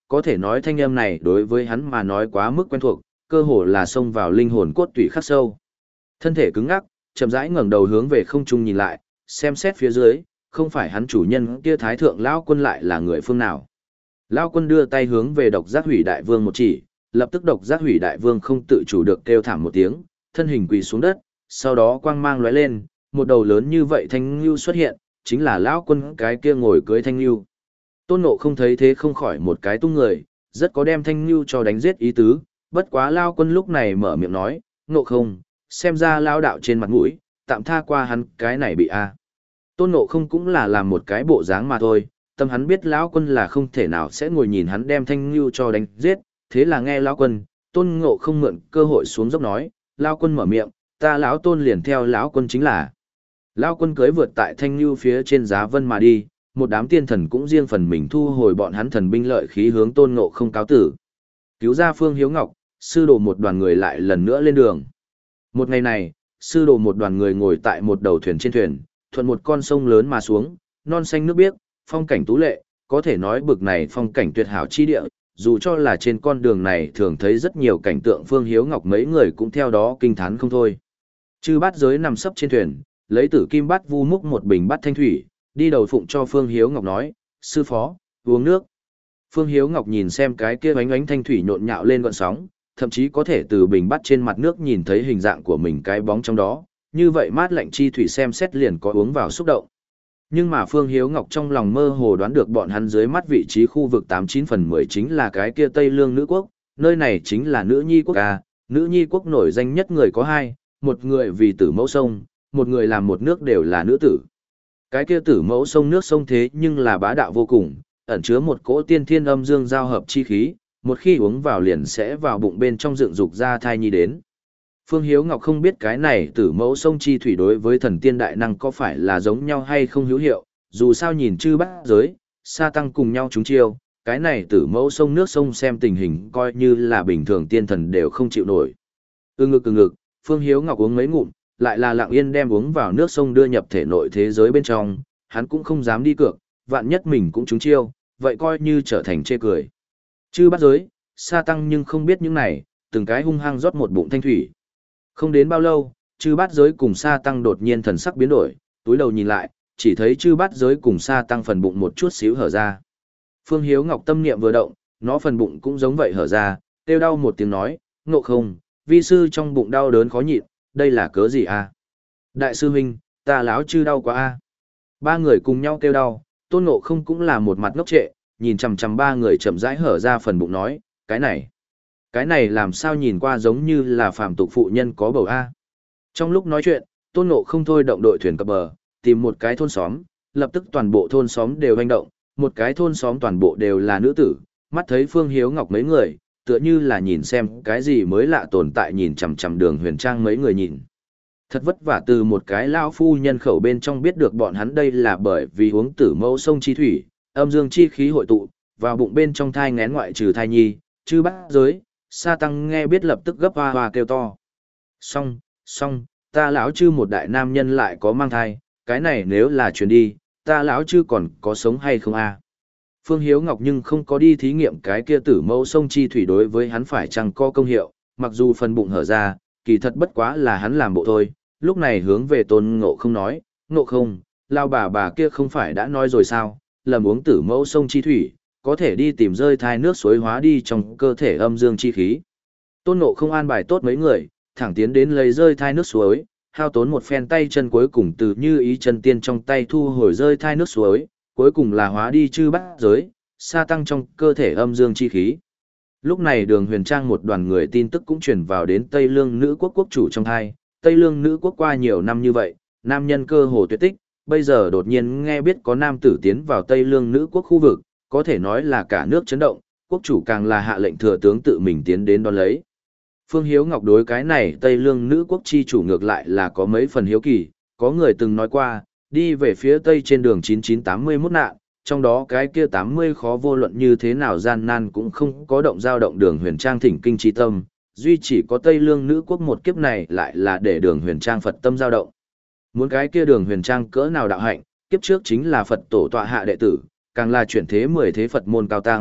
có thể nói thanh âm này đối với hắn mà nói quá mức quen thuộc, cơ hồ là xông vào linh hồn cốt tủy khắc sâu. Thân thể cứng ngắc, chậm rãi ngẩng đầu hướng về không trung nhìn lại, xem xét phía dưới, không phải hắn chủ nhân kia thái thượng lão quân lại là người phương nào. Lão quân đưa tay hướng về độc giác hủy đại vương một chỉ, lập tức độc giác hủy đại vương không tự chủ được kêu thảm một tiếng, thân hình quỳ xuống đất, sau đó quang mang lóe lên, một đầu lớn như vậy thanh lưu xuất hiện, chính là lão quân cái kia ngồi cưới thanh lưu. Tôn Ngộ không thấy thế không khỏi một cái tung người, rất có đem thanh lưu cho đánh giết ý tứ, bất quá lão quân lúc này mở miệng nói, Ngộ không, xem ra lão đạo trên mặt mũi, tạm tha qua hắn cái này bị a. Tôn Ngộ không cũng là làm một cái bộ dáng mà thôi, tâm hắn biết lão quân là không thể nào sẽ ngồi nhìn hắn đem thanh lưu cho đánh giết, thế là nghe lão quân, Tôn Ngộ không mượn cơ hội xuống dốc nói, lão quân mở miệng, ta lão Tôn liền theo lão quân chính là. Lão quân cưới vượt tại thanh lưu phía trên giá vân mà đi, một đám tiên thần cũng riêng phần mình thu hồi bọn hắn thần binh lợi khí hướng Tôn Ngộ không cáo tử. Cứu ra Phương Hiếu Ngọc, sư đồ một đoàn người lại lần nữa lên đường. Một ngày này, sư đồ một đoàn người ngồi tại một đầu thuyền trên thuyền, thuận một con sông lớn mà xuống, non xanh nước biếc, phong cảnh tú lệ, có thể nói bực này phong cảnh tuyệt hảo chi địa, dù cho là trên con đường này thường thấy rất nhiều cảnh tượng Phương Hiếu Ngọc mấy người cũng theo đó kinh thán không thôi. Chư bát giới nằm sấp trên thuyền, lấy tử kim bát vu múc một bình bát thanh thủy, đi đầu phụng cho Phương Hiếu Ngọc nói, sư phó, uống nước. Phương Hiếu Ngọc nhìn xem cái kia ánh ánh thanh thủy nhộn nhạo lên gọn sóng, thậm chí có thể từ bình bát trên mặt nước nhìn thấy hình dạng của mình cái bóng trong đó, như vậy mát lạnh chi thủy xem xét liền có uống vào xúc động. Nhưng mà Phương Hiếu Ngọc trong lòng mơ hồ đoán được bọn hắn dưới mắt vị trí khu vực tám chín phần mười chính là cái kia Tây Lương nữ quốc, nơi này chính là nữ nhi quốc a, nữ nhi quốc nổi danh nhất người có hai, một người vì tử mẫu sông, một người làm một nước đều là nữ tử. Cái kia tử mẫu sông nước sông thế nhưng là bá đạo vô cùng, ẩn chứa một cỗ tiên thiên âm dương giao hợp chi khí, một khi uống vào liền sẽ vào bụng bên trong dựng dục ra thai nhi đến. Phương Hiếu Ngọc không biết cái này tử mẫu sông chi thủy đối với thần tiên đại năng có phải là giống nhau hay không hữu hiệu, dù sao nhìn chư bát giới, sa tăng cùng nhau chúng chiêu, cái này tử mẫu sông nước sông xem tình hình coi như là bình thường tiên thần đều không chịu nổi. Ừ ngực ừ ngực, Phương Hiếu Ngọc uống mấy ngụm, lại là lặng yên đem uống vào nước sông đưa nhập thể nội thế giới bên trong, hắn cũng không dám đi cược, vạn nhất mình cũng chúng chiêu, vậy coi như trở thành chê cười. Chư bát giới, sa tăng nhưng không biết những này, từng cái hung hăng rót một bụng thanh thủy. Không đến bao lâu, chư bát giới cùng sa tăng đột nhiên thần sắc biến đổi, túi đầu nhìn lại, chỉ thấy chư bát giới cùng sa tăng phần bụng một chút xíu hở ra. Phương Hiếu Ngọc tâm niệm vừa động, nó phần bụng cũng giống vậy hở ra, kêu đau một tiếng nói, Ngộ không, vi sư trong bụng đau đớn khó nhịn, đây là cớ gì a? Đại sư huynh, ta láo chư đau quá a. Ba người cùng nhau kêu đau, Tôn Ngộ không cũng là một mặt ngốc trệ, nhìn chằm chằm ba người chậm rãi hở ra phần bụng nói, cái này, cái này làm sao nhìn qua giống như là phàm tục phụ nhân có bầu a. Trong lúc nói chuyện, Tôn Ngộ không thôi động đội thuyền cập bờ, tìm một cái thôn xóm, lập tức toàn bộ thôn xóm đều hành động, một cái thôn xóm toàn bộ đều là nữ tử, mắt thấy Phương Hiếu Ngọc mấy người, tựa như là nhìn xem cái gì mới lạ tồn tại nhìn chằm chằm Đường Huyền Trang mấy người nhìn. Thật vất vả từ một cái lao phu nhân khẩu bên trong biết được bọn hắn đây là bởi vì uống tử mẫu sông chi thủy, âm dương chi khí hội tụ, vào bụng bên trong thai nghén ngoại trừ thai nhi, chư bát giới, sa tăng nghe biết lập tức gấp hoa hoa kêu to. Xong, xong, ta lão chư một đại nam nhân lại có mang thai, cái này nếu là truyền đi, ta lão chư còn có sống hay không a? Phương Hiếu Ngọc nhưng không có đi thí nghiệm cái kia tử mẫu sông chi thủy đối với hắn phải chăng có công hiệu, mặc dù phần bụng hở ra, kỳ thật bất quá là hắn làm bộ thôi, lúc này hướng về Tôn Ngộ không nói, Ngộ không, lao bà bà kia không phải đã nói rồi sao, lầm uống tử mẫu sông chi thủy, có thể đi tìm rơi thai nước suối hóa đi trong cơ thể âm dương chi khí. Tôn Ngộ không an bài tốt mấy người, thẳng tiến đến lấy rơi thai nước suối, hao tốn một phen tay chân cuối cùng từ như ý chân tiên trong tay thu hồi rơi thai nước suối, cuối cùng là hóa đi chư bát giới, sa tăng trong cơ thể âm dương chi khí. Lúc này Đường Huyền Trang một đoàn người tin tức cũng truyền vào đến Tây Lương nữ quốc quốc chủ trong thai, Tây Lương nữ quốc qua nhiều năm như vậy, nam nhân cơ hồ tuyệt tích, bây giờ đột nhiên nghe biết có nam tử tiến vào Tây Lương nữ quốc khu vực, có thể nói là cả nước chấn động, quốc chủ càng là hạ lệnh thừa tướng tự mình tiến đến đón lấy. Phương Hiếu Ngọc đối cái này Tây Lương nữ quốc chi chủ ngược lại là có mấy phần hiếu kỳ, có người từng nói qua, đi về phía Tây trên đường chín chín tám mươi mốt nạn, trong đó cái kia tám mươi khó vô luận như thế nào gian nan cũng không có động dao động Đường Huyền Trang thỉnh kinh chi tâm, duy chỉ có Tây Lương nữ quốc một kiếp này lại là để Đường Huyền Trang Phật tâm dao động. Muốn cái kia Đường Huyền Trang cỡ nào đạo hạnh, kiếp trước chính là Phật tổ tọa hạ đệ tử, càng là chuyển thế mười thế Phật môn cao tăng,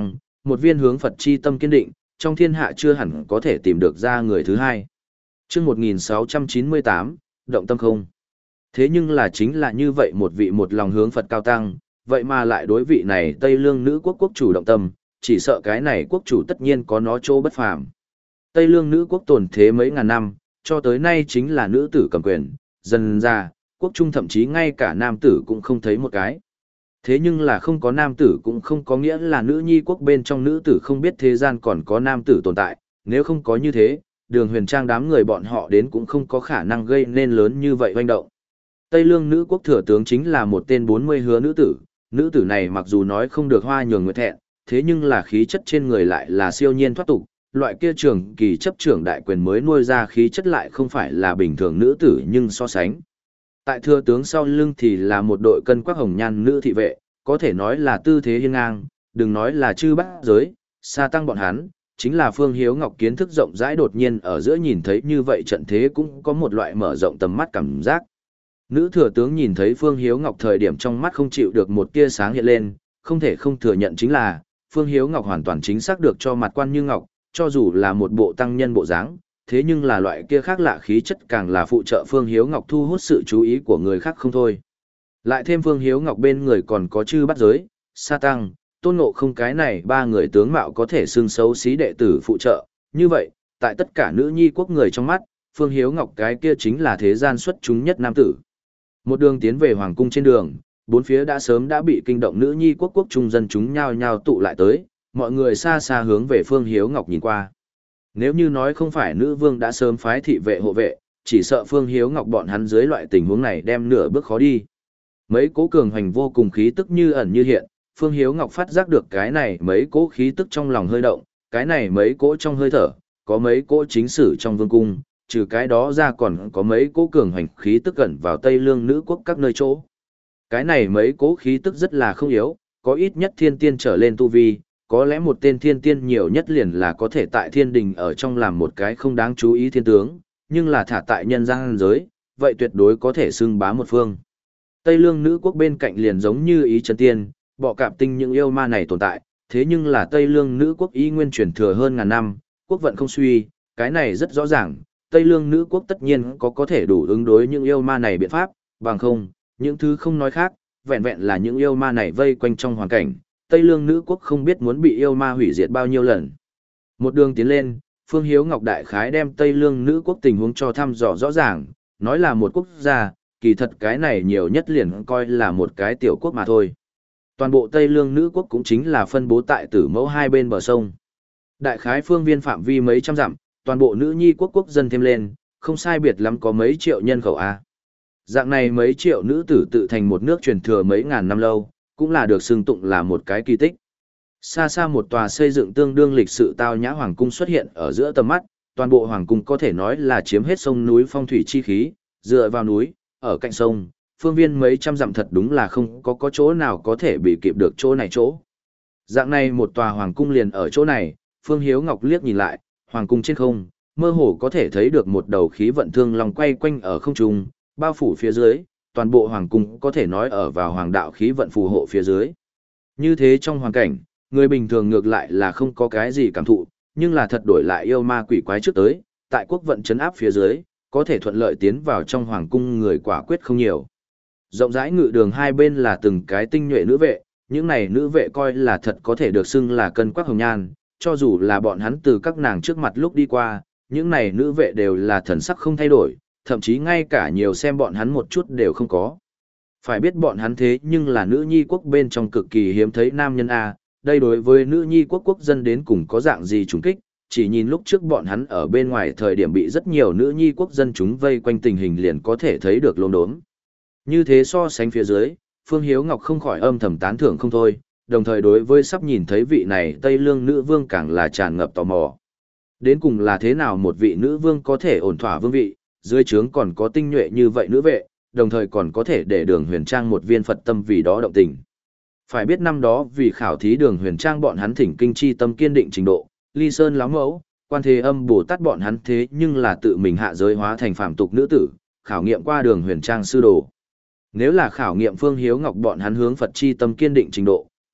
một viên hướng Phật chi tâm kiên định, trong thiên hạ chưa hẳn có thể tìm được ra người thứ hai. Chương một nghìn sáu trăm chín mươi tám, động tâm không. Thế nhưng là chính là như vậy một vị một lòng hướng Phật cao tăng, vậy mà lại đối vị này Tây Lương nữ quốc quốc chủ động tâm, chỉ sợ cái này quốc chủ tất nhiên có nó chỗ bất phàm. Tây Lương nữ quốc tồn thế mấy ngàn năm, cho tới nay chính là nữ tử cầm quyền, dần ra, quốc trung thậm chí ngay cả nam tử cũng không thấy một cái. Thế nhưng là không có nam tử cũng không có nghĩa là nữ nhi quốc bên trong nữ tử không biết thế gian còn có nam tử tồn tại, nếu không có như thế, Đường Huyền Trang đám người bọn họ đến cũng không có khả năng gây nên lớn như vậy hoành động. Tây Lương nữ quốc thừa tướng chính là một tên bốn mươi hứa nữ tử, nữ tử này mặc dù nói không được hoa nhường nguyệt thẹn, thế nhưng là khí chất trên người lại là siêu nhiên thoát tục, loại kia trường kỳ chấp trưởng đại quyền mới nuôi ra khí chất lại không phải là bình thường nữ tử nhưng so sánh. Tại thừa tướng sau lưng thì là một đội cân quắc hồng nhan nữ thị vệ, có thể nói là tư thế hiên ngang, đừng nói là chư bát giới, sa tăng bọn hắn, chính là Phương Hiếu Ngọc kiến thức rộng rãi đột nhiên ở giữa nhìn thấy như vậy trận thế cũng có một loại mở rộng tầm mắt cảm giác. Nữ thừa tướng nhìn thấy Phương Hiếu Ngọc thời điểm trong mắt không chịu được một tia sáng hiện lên, không thể không thừa nhận chính là, Phương Hiếu Ngọc hoàn toàn chính xác được cho mặt quan như ngọc, cho dù là một bộ tăng nhân bộ dáng, thế nhưng là loại kia khác lạ khí chất càng là phụ trợ Phương Hiếu Ngọc thu hút sự chú ý của người khác không thôi. Lại thêm Phương Hiếu Ngọc bên người còn có chư bắt giới, sa tăng, tôn ngộ không cái này ba người tướng mạo có thể xưng xấu xí đệ tử phụ trợ, như vậy, tại tất cả nữ nhi quốc người trong mắt, Phương Hiếu Ngọc cái kia chính là thế gian xuất chúng nhất nam tử. Một đường tiến về hoàng cung trên đường, bốn phía đã sớm đã bị kinh động nữ nhi quốc quốc trung dân chúng nhao nhao tụ lại tới, mọi người xa xa hướng về Phương Hiếu Ngọc nhìn qua. Nếu như nói không phải nữ vương đã sớm phái thị vệ hộ vệ, chỉ sợ Phương Hiếu Ngọc bọn hắn dưới loại tình huống này đem nửa bước khó đi. Mấy cố cường hành vô cùng khí tức như ẩn như hiện, Phương Hiếu Ngọc phát giác được cái này mấy cố khí tức trong lòng hơi động, cái này mấy cố trong hơi thở, có mấy cố chính sử trong vương cung, trừ cái đó ra còn có mấy cố cường hành khí tức gần vào Tây Lương nữ quốc các nơi chỗ. Cái này mấy cố khí tức rất là không yếu, có ít nhất thiên tiên trở lên tu vi, có lẽ một tên thiên tiên nhiều nhất liền là có thể tại thiên đình ở trong làm một cái không đáng chú ý thiên tướng, nhưng là thả tại nhân gian giới, vậy tuyệt đối có thể xưng bá một phương. Tây Lương nữ quốc bên cạnh liền giống như ý chân tiên, bọ cạp tinh những yêu ma này tồn tại, thế nhưng là Tây Lương nữ quốc y nguyên truyền thừa hơn ngàn năm, quốc vận không suy, cái này rất rõ ràng, Tây Lương nữ quốc tất nhiên có có thể đủ ứng đối những yêu ma này biện pháp, bằng không, những thứ không nói khác, vẹn vẹn là những yêu ma này vây quanh trong hoàn cảnh, Tây Lương nữ quốc không biết muốn bị yêu ma hủy diệt bao nhiêu lần. Một đường tiến lên, Phương Hiếu Ngọc đại khái đem Tây Lương nữ quốc tình huống cho thăm dò rõ ràng, nói là một quốc gia, kỳ thật cái này nhiều nhất liền coi là một cái tiểu quốc mà thôi. Toàn bộ Tây Lương nữ quốc cũng chính là phân bố tại tử mẫu hai bên bờ sông. Đại khái phương viên phạm vi mấy trăm dặm, toàn bộ nữ nhi quốc quốc dân thêm lên, không sai biệt lắm có mấy triệu nhân khẩu A. Dạng này mấy triệu nữ tử tự thành một nước truyền thừa mấy ngàn năm lâu, cũng là được xưng tụng là một cái kỳ tích. Xa xa một tòa xây dựng tương đương lịch sự tao nhã hoàng cung xuất hiện ở giữa tầm mắt, toàn bộ hoàng cung có thể nói là chiếm hết sông núi phong thủy chi khí, dựa vào núi, ở cạnh sông, phương viên mấy trăm dặm thật đúng là không có có chỗ nào có thể bị kịp được chỗ này chỗ. Dạng này một tòa hoàng cung liền ở chỗ này, Phương Hiếu Ngọc liếc nhìn lại, hoàng cung trên không, mơ hồ có thể thấy được một đầu khí vận thương long quay quanh ở không trung, bao phủ phía dưới, toàn bộ hoàng cung có thể nói ở vào hoàng đạo khí vận phù hộ phía dưới. Như thế trong hoàn cảnh, người bình thường ngược lại là không có cái gì cảm thụ, nhưng là thật đổi lại yêu ma quỷ quái trước tới, tại quốc vận chấn áp phía dưới, có thể thuận lợi tiến vào trong hoàng cung người quả quyết không nhiều. Rộng rãi ngự đường hai bên là từng cái tinh nhuệ nữ vệ, những này nữ vệ coi là thật có thể được xưng là cân quắc hồng nhan, cho dù là bọn hắn từ các nàng trước mặt lúc đi qua, những này nữ vệ đều là thần sắc không thay đổi, thậm chí ngay cả nhiều xem bọn hắn một chút đều không có. Phải biết bọn hắn thế nhưng là nữ nhi quốc bên trong cực kỳ hiếm thấy nam nhân A, đây đối với nữ nhi quốc quốc dân đến cùng có dạng gì trùng kích, chỉ nhìn lúc trước bọn hắn ở bên ngoài thời điểm bị rất nhiều nữ nhi quốc dân chúng vây quanh tình hình liền có thể thấy được lồn đốm. Như thế so sánh phía dưới, Phương Hiếu Ngọc không khỏi âm thầm tán thưởng không thôi, đồng thời đối với sắp nhìn thấy vị này Tây Lương nữ vương càng là tràn ngập tò mò. Đến cùng là thế nào một vị nữ vương có thể ổn thỏa vương vị, dưới trướng còn có tinh nhuệ như vậy nữ vệ, đồng thời còn có thể để Đường Huyền Trang một viên Phật tâm vì đó động tình. Phải biết năm đó vì khảo thí Đường Huyền Trang bọn hắn thỉnh kinh chi tâm kiên định trình độ, Ly Sơn láo mẫu, Quan Thế Âm Bồ Tát bọn hắn thế nhưng là tự mình hạ giới hóa thành phàm tục nữ tử, khảo nghiệm qua Đường Huyền Trang sư đồ. Nếu là khảo nghiệm Phương Hiếu Ngọc bọn hắn hướng Phật chi tâm kiên định trình độ,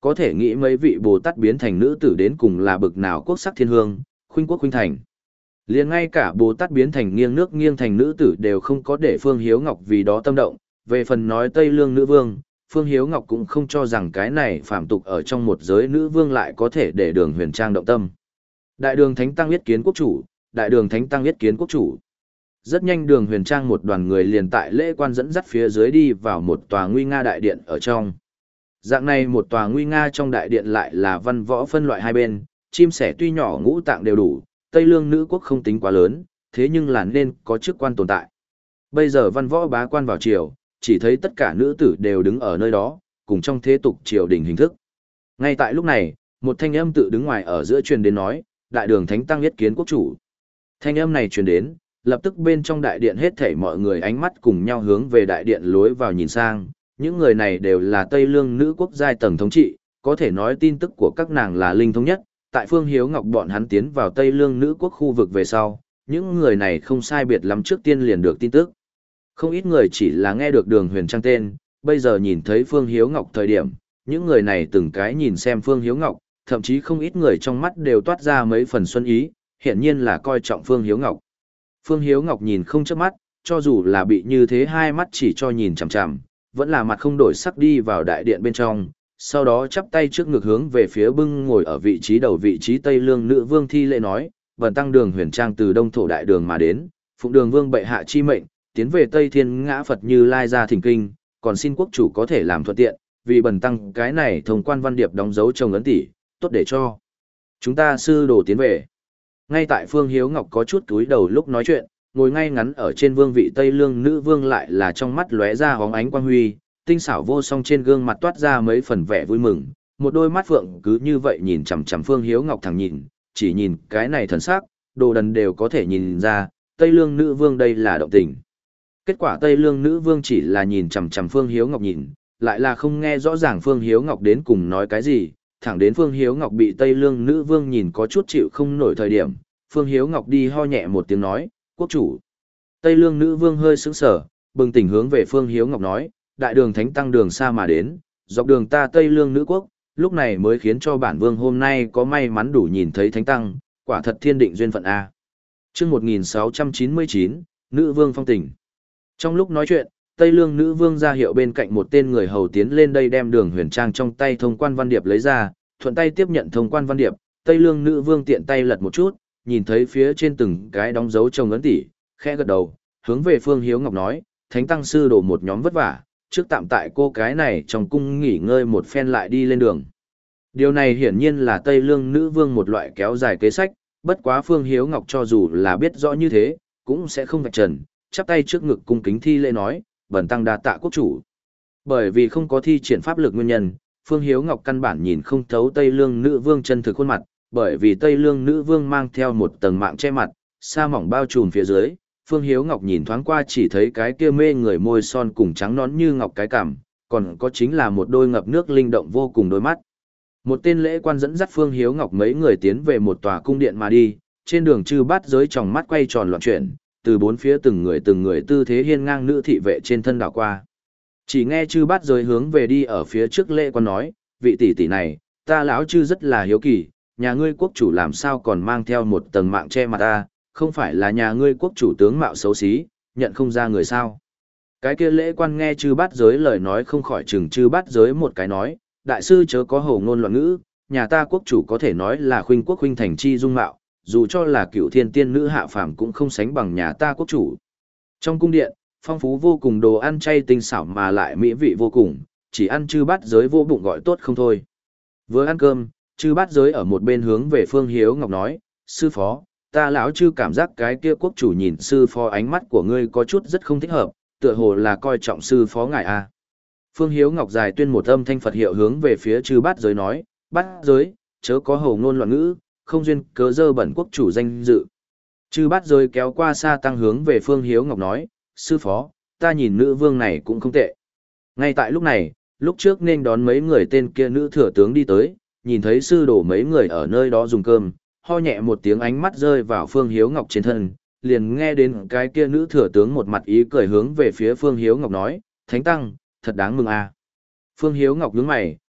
Có thể nghĩ mấy vị Bồ Tát biến thành nữ tử đến cùng là bực nào quốc sắc thiên hương, khuynh quốc khuynh thành. Liền ngay cả Bồ Tát biến thành nghiêng nước nghiêng thành nữ tử đều không có để Phương Hiếu Ngọc vì đó tâm động, về phần nói Tây Lương nữ vương, Phương Hiếu Ngọc cũng không cho rằng cái này phạm tục ở trong một giới nữ vương lại có thể để Đường Huyền Trang động tâm. Đại đường Thánh Tăng yết kiến quốc chủ, đại đường Thánh Tăng yết kiến quốc chủ. Rất nhanh Đường Huyền Trang một đoàn người liền tại lễ quan dẫn dắt phía dưới đi vào một tòa nguy nga đại điện ở trong. Dạng này một tòa nguy nga trong đại điện lại là văn võ phân loại hai bên, chim sẻ tuy nhỏ ngũ tạng đều đủ, Tây Lương nữ quốc không tính quá lớn, thế nhưng là nên có chức quan tồn tại. Bây giờ văn võ bá quan vào triều, chỉ thấy tất cả nữ tử đều đứng ở nơi đó, cùng trong thế tục triều đình hình thức. Ngay tại lúc này, một thanh âm tự đứng ngoài ở giữa truyền đến nói, đại đường Thánh Tăng yết kiến quốc chủ. Thanh âm này truyền đến, lập tức bên trong đại điện hết thảy mọi người ánh mắt cùng nhau hướng về đại điện lối vào nhìn sang, những người này đều là Tây Lương nữ quốc giai tầng thống trị, có thể nói tin tức của các nàng là linh thông nhất, tại Phương Hiếu Ngọc bọn hắn tiến vào Tây Lương nữ quốc khu vực về sau, những người này không sai biệt lắm trước tiên liền được tin tức. Không ít người chỉ là nghe được Đường Huyền Trang tên, bây giờ nhìn thấy Phương Hiếu Ngọc thời điểm, những người này từng cái nhìn xem Phương Hiếu Ngọc, thậm chí không ít người trong mắt đều toát ra mấy phần xuân ý, hiển nhiên là coi trọng Phương Hiếu Ngọc. Phương Hiếu Ngọc nhìn không chớp mắt, cho dù là bị như thế hai mắt chỉ cho nhìn chằm chằm, vẫn là mặt không đổi sắc đi vào đại điện bên trong, sau đó chắp tay trước ngực hướng về phía bưng ngồi ở vị trí đầu vị trí Tây Lương nữ vương thi lễ nói, bần tăng Đường Huyền Trang từ Đông Thổ Đại Đường mà đến, phụng Đường vương bệ hạ chi mệnh, tiến về Tây Thiên Ngã Phật Như Lai ra thỉnh kinh, còn xin quốc chủ có thể làm thuận tiện, vì bần tăng cái này thông quan văn điệp đóng dấu chồng ấn tỷ, tốt để cho chúng ta sư đồ tiến về. Ngay tại Phương Hiếu Ngọc có chút túi đầu lúc nói chuyện, ngồi ngay ngắn ở trên vương vị Tây Lương nữ vương lại là trong mắt lóe ra hóng ánh quang huy, tinh xảo vô song trên gương mặt toát ra mấy phần vẻ vui mừng, một đôi mắt phượng cứ như vậy nhìn chằm chằm Phương Hiếu Ngọc thẳng nhìn, chỉ nhìn cái này thần sắc, đồ đần đều có thể nhìn ra, Tây Lương nữ vương đây là động tình. Kết quả Tây Lương nữ vương chỉ là nhìn chằm chằm Phương Hiếu Ngọc nhìn, lại là không nghe rõ ràng Phương Hiếu Ngọc đến cùng nói cái gì, thẳng đến Phương Hiếu Ngọc bị Tây Lương nữ vương nhìn có chút chịu không nổi thời điểm, Phương Hiếu Ngọc đi ho nhẹ một tiếng nói, quốc chủ. Tây Lương nữ vương hơi sững sờ, bừng tỉnh hướng về Phương Hiếu Ngọc nói, đại đường Thánh Tăng đường xa mà đến, dọc đường ta Tây Lương nữ quốc, lúc này mới khiến cho bản vương hôm nay có may mắn đủ nhìn thấy Thánh Tăng, quả thật thiên định duyên phận a. Chương một nghìn sáu trăm chín mươi chín, nữ vương phong tình. Trong lúc nói chuyện, Tây Lương nữ vương ra hiệu bên cạnh một tên người hầu tiến lên đây đem Đường Huyền Trang trong tay thông quan văn điệp lấy ra, thuận tay tiếp nhận thông quan văn điệp, Tây Lương nữ vương tiện tay lật một chút, nhìn thấy phía trên từng cái đóng dấu chồng ấn tỷ, khẽ gật đầu, hướng về Phương Hiếu Ngọc nói, Thánh Tăng sư đổ một nhóm vất vả, trước tạm tại cô cái này trong cung nghỉ ngơi một phen lại đi lên đường. Điều này hiển nhiên là Tây Lương nữ vương một loại kéo dài kế sách, bất quá Phương Hiếu Ngọc cho dù là biết rõ như thế, cũng sẽ không vạch trần, chắp tay trước ngực cung kính thi lễ nói, bần tăng đa tạ quốc chủ. Bởi vì không có thi triển pháp lực nguyên nhân, Phương Hiếu Ngọc căn bản nhìn không thấu Tây Lương nữ vương chân thực khuôn mặt, bởi vì Tây Lương nữ vương mang theo một tầng mạng che mặt, sa mỏng bao trùm phía dưới, Phương Hiếu Ngọc nhìn thoáng qua chỉ thấy cái kia mê người môi son cùng trắng nón như ngọc cái cằm, còn có chính là một đôi ngập nước linh động vô cùng đôi mắt. Một tên lễ quan dẫn dắt Phương Hiếu Ngọc mấy người tiến về một tòa cung điện mà đi, trên đường chư bát giới tròng mắt quay tròn loạn chuyển, từ bốn phía từng người từng người tư thế hiên ngang nữ thị vệ trên thân đảo qua. Chỉ nghe chư bát giới hướng về đi ở phía trước lễ quan nói, vị tỷ tỷ này, ta lão chư rất là hiếu kỳ, nhà ngươi quốc chủ làm sao còn mang theo một tầng mạng che mặt ta, không phải là nhà ngươi quốc chủ tướng mạo xấu xí, nhận không ra người sao. Cái kia lễ quan nghe chư bát giới lời nói không khỏi chừng chư bát giới một cái nói, đại sư chớ có hồ ngôn loạn ngữ, nhà ta quốc chủ có thể nói là khuynh quốc khuynh thành chi dung mạo, dù cho là cựu thiên tiên nữ hạ phàm cũng không sánh bằng nhà ta quốc chủ. Trong cung điện, phong phú vô cùng đồ ăn chay tinh xảo mà lại mỹ vị vô cùng, chỉ ăn chư bát giới vô bụng gọi tốt không thôi. Vừa ăn cơm, chư bát giới ở một bên hướng về Phương Hiếu Ngọc nói, sư phó, ta lão chư cảm giác cái kia quốc chủ nhìn sư phó ánh mắt của ngươi có chút rất không thích hợp, tựa hồ là coi trọng sư phó ngài a. Phương Hiếu Ngọc dài tuyên một âm thanh Phật hiệu hướng về phía chư bát giới nói, bát giới, chớ có hồ ngôn loạn ngữ, không duyên cớ dơ bẩn quốc chủ danh dự. Chư bát giới kéo qua xa tăng hướng về Phương Hiếu Ngọc nói, sư phó, ta nhìn nữ vương này cũng không tệ. Ngay tại lúc này, lúc trước nên đón mấy người tên kia nữ thừa tướng đi tới, nhìn thấy sư đổ mấy người ở nơi đó dùng cơm, ho nhẹ một tiếng ánh mắt rơi vào Phương Hiếu Ngọc trên thân, liền nghe đến cái kia nữ thừa tướng một mặt ý cười hướng về phía Phương Hiếu Ngọc nói, Thánh Tăng, thật đáng mừng a. Phương Hiếu Ngọc nhướng mày,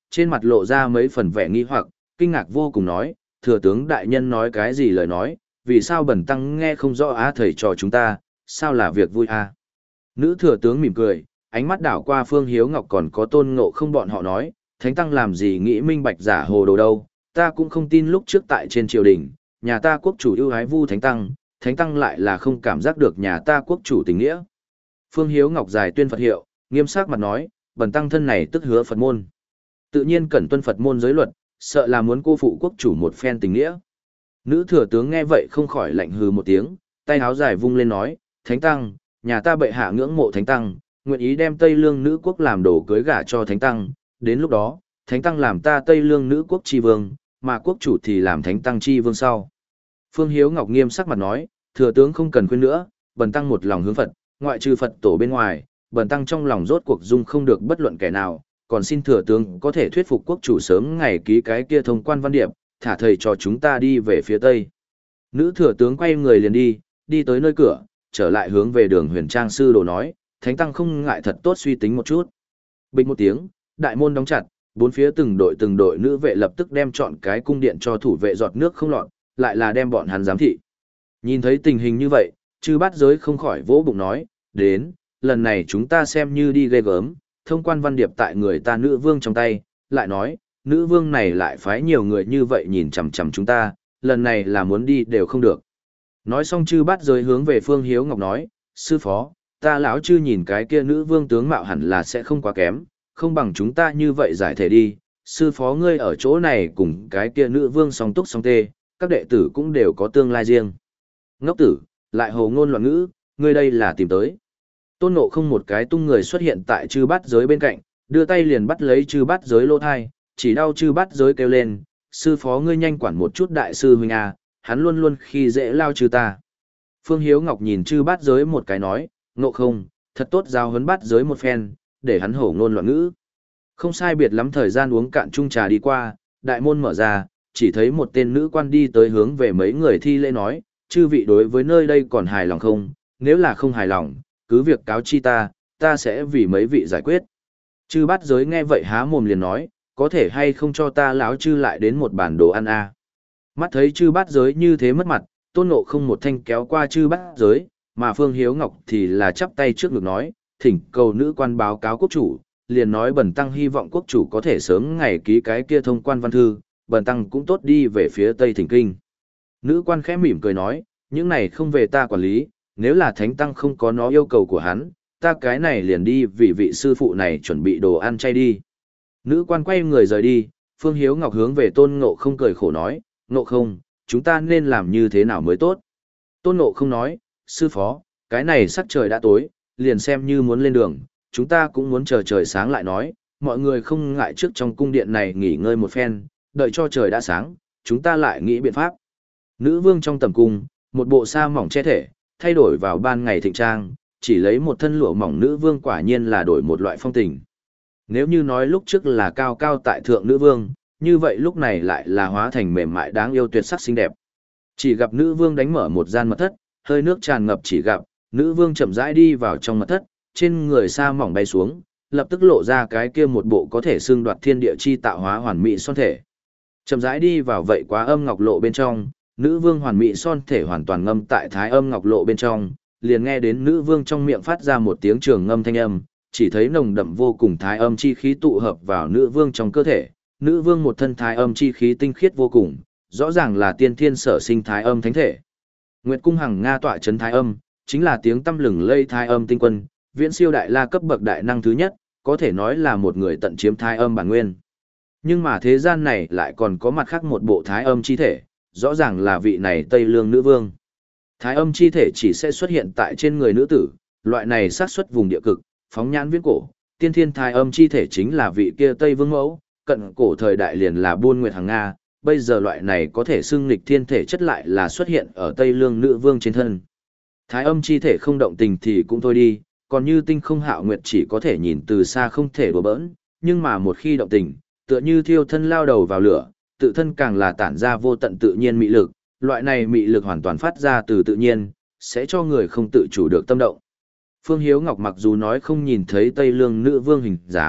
trên mặt lộ ra mấy phần vẻ nghi hoặc, kinh ngạc vô cùng nói, thừa tướng đại nhân nói cái gì lời nói, vì sao bần tăng nghe không rõ á thầy trò chúng ta, sao là việc vui à? Nữ thừa tướng mỉm cười, ánh mắt đảo qua Phương Hiếu Ngọc còn có Tôn Ngộ Không bọn họ nói, thánh tăng làm gì nghĩ minh bạch giả hồ đồ đâu, ta cũng không tin lúc trước tại trên triều đình, nhà ta quốc chủ ưu ái vu thánh tăng, thánh tăng lại là không cảm giác được nhà ta quốc chủ tình nghĩa. Phương Hiếu Ngọc dài tuyên Phật hiệu, nghiêm sắc mặt nói, bần tăng thân này tức hứa Phật môn. Tự nhiên cần tuân Phật môn giới luật, sợ là muốn cô phụ quốc chủ một phen tình nghĩa. Nữ thừa tướng nghe vậy không khỏi lạnh hừ một tiếng, tay áo dài vung lên nói, thánh tăng, nhà ta bệ hạ ngưỡng mộ thánh tăng, nguyện ý đem Tây Lương nữ quốc làm đồ cưới gả cho thánh tăng, đến lúc đó, thánh tăng làm ta Tây Lương nữ quốc chi vương, mà quốc chủ thì làm thánh tăng chi vương sau. Phương Hiếu Ngọc nghiêm sắc mặt nói, thừa tướng không cần khuyên nữa, bần tăng một lòng hướng Phật, ngoại trừ Phật tổ bên ngoài, bần tăng trong lòng rốt cuộc dung không được bất luận kẻ nào, còn xin thừa tướng có thể thuyết phục quốc chủ sớm ngày ký cái kia thông quan văn điệp, thả thầy cho chúng ta đi về phía tây. Nữ thừa tướng quay người liền đi, đi tới nơi cửa, trở lại hướng về đường Huyền Trang sư đồ nói, thánh tăng không ngại thật tốt suy tính một chút. Bình một tiếng, đại môn đóng chặt, bốn phía từng đội từng đội nữ vệ lập tức đem chọn cái cung điện cho thủ vệ giọt nước không lọt, lại là đem bọn hắn giám thị. Nhìn thấy tình hình như vậy, chư bát giới không khỏi vỗ bụng nói, đến, lần này chúng ta xem như đi ghê gớm, thông quan văn điệp tại người ta nữ vương trong tay, lại nói, nữ vương này lại phái nhiều người như vậy nhìn chằm chằm chúng ta, lần này là muốn đi đều không được. Nói xong chư bát giới hướng về Phương Hiếu Ngọc nói, sư phó, ta lão chư nhìn cái kia nữ vương tướng mạo hẳn là sẽ không quá kém, không bằng chúng ta như vậy giải thể đi, sư phó ngươi ở chỗ này cùng cái kia nữ vương song túc song tê, các đệ tử cũng đều có tương lai riêng. Ngốc tử, lại hồ ngôn loạn ngữ, ngươi đây là tìm tới. Tôn Ngộ Không một cái tung người xuất hiện tại chư bát giới bên cạnh, đưa tay liền bắt lấy chư bát giới lỗ thai, chỉ đau chư bát giới kêu lên, sư phó ngươi nhanh quản một chút đại sư huynh à, hắn luôn luôn khi dễ lao chư ta. Phương Hiếu Ngọc nhìn chư bát giới một cái nói, Ngộ Không, thật tốt giao huấn bát giới một phen, để hắn hổ ngôn loạn ngữ. Không sai biệt lắm thời gian uống cạn chung trà đi qua, đại môn mở ra, chỉ thấy một tên nữ quan đi tới hướng về mấy người thi lễ nói, chư vị đối với nơi đây còn hài lòng không, nếu là không hài lòng, cứ việc cáo chi ta, ta sẽ vì mấy vị giải quyết. Chư bát giới nghe vậy há mồm liền nói, có thể hay không cho ta lão chư lại đến một bản đồ ăn a à. Mắt thấy chư bát giới như thế mất mặt, Tôn Ngộ Không một thanh kéo qua chư bát giới, mà Phương Hiếu Ngọc thì là chắp tay trước ngực nói, thỉnh cầu nữ quan báo cáo quốc chủ, liền nói bần tăng hy vọng quốc chủ có thể sớm ngày ký cái kia thông quan văn thư, bần tăng cũng tốt đi về phía Tây Thỉnh Kinh. Nữ quan khẽ mỉm cười nói, những này không về ta quản lý, nếu là thánh tăng không có nó yêu cầu của hắn, ta cái này liền đi vì vị sư phụ này chuẩn bị đồ ăn chay đi. Nữ quan quay người rời đi, Phương Hiếu Ngọc hướng về Tôn Ngộ Không cười khổ nói, Ngộ Không, chúng ta nên làm như thế nào mới tốt? Tôn Ngộ Không nói, sư phó, cái này sắc trời đã tối, liền xem như muốn lên đường, chúng ta cũng muốn chờ trời sáng lại nói, mọi người không ngại trước trong cung điện này nghỉ ngơi một phen, đợi cho trời đã sáng, chúng ta lại nghĩ biện pháp. Nữ vương trong tầm cung, một bộ sa mỏng che thể, thay đổi vào ban ngày thịnh trang, chỉ lấy một thân lụa mỏng nữ vương quả nhiên là đổi một loại phong tình. Nếu như nói lúc trước là cao cao tại thượng nữ vương, như vậy lúc này lại là hóa thành mềm mại đáng yêu tuyệt sắc xinh đẹp. Chỉ gặp nữ vương đánh mở một gian mật thất, hơi nước tràn ngập chỉ gặp, nữ vương chậm rãi đi vào trong mật thất, trên người sa mỏng bay xuống, lập tức lộ ra cái kia một bộ có thể xương đoạt thiên địa chi tạo hóa hoàn mỹ son thể. Chậm rãi đi vào vậy quá âm ngọc lộ bên trong, nữ vương hoàn mỹ son thể hoàn toàn ngâm tại thái âm ngọc lộ bên trong, liền nghe đến nữ vương trong miệng phát ra một tiếng trường ngâm thanh âm, chỉ thấy nồng đậm vô cùng thái âm chi khí tụ hợp vào nữ vương trong cơ thể, nữ vương một thân thái âm chi khí tinh khiết vô cùng, rõ ràng là tiên thiên sở sinh thái âm thánh thể. Nguyệt cung hằng nga tọa chấn thái âm, chính là tiếng tâm lừng lây thái âm tinh quân, viễn siêu đại la cấp bậc đại năng thứ nhất, có thể nói là một người tận chiếm thái âm bản nguyên. Nhưng mà thế gian này lại còn có mặt khác một bộ thái âm chi thể, rõ ràng là vị này Tây Lương nữ vương. Thái âm chi thể chỉ sẽ xuất hiện tại trên người nữ tử, loại này xác suất vùng địa cực, phóng nhãn viễn cổ, tiên thiên thái âm chi thể chính là vị kia Tây Vương mẫu, cận cổ thời đại liền là Buôn Nguyệt Hằng Nga, bây giờ loại này có thể xưng nghịch thiên thể chất lại là xuất hiện ở Tây Lương nữ vương trên thân. Thái âm chi thể không động tình thì cũng thôi đi, còn như tinh không hạo nguyệt chỉ có thể nhìn từ xa không thể đùa bỡn, nhưng mà một khi động tình, tựa như thiêu thân lao đầu vào lửa, tự thân càng là tản ra vô tận tự nhiên mị lực, loại này mị lực hoàn toàn phát ra từ tự nhiên, sẽ cho người không tự chủ được tâm động. Phương Hiếu Ngọc mặc dù nói không nhìn thấy Tây Lương nữ vương hình dáng,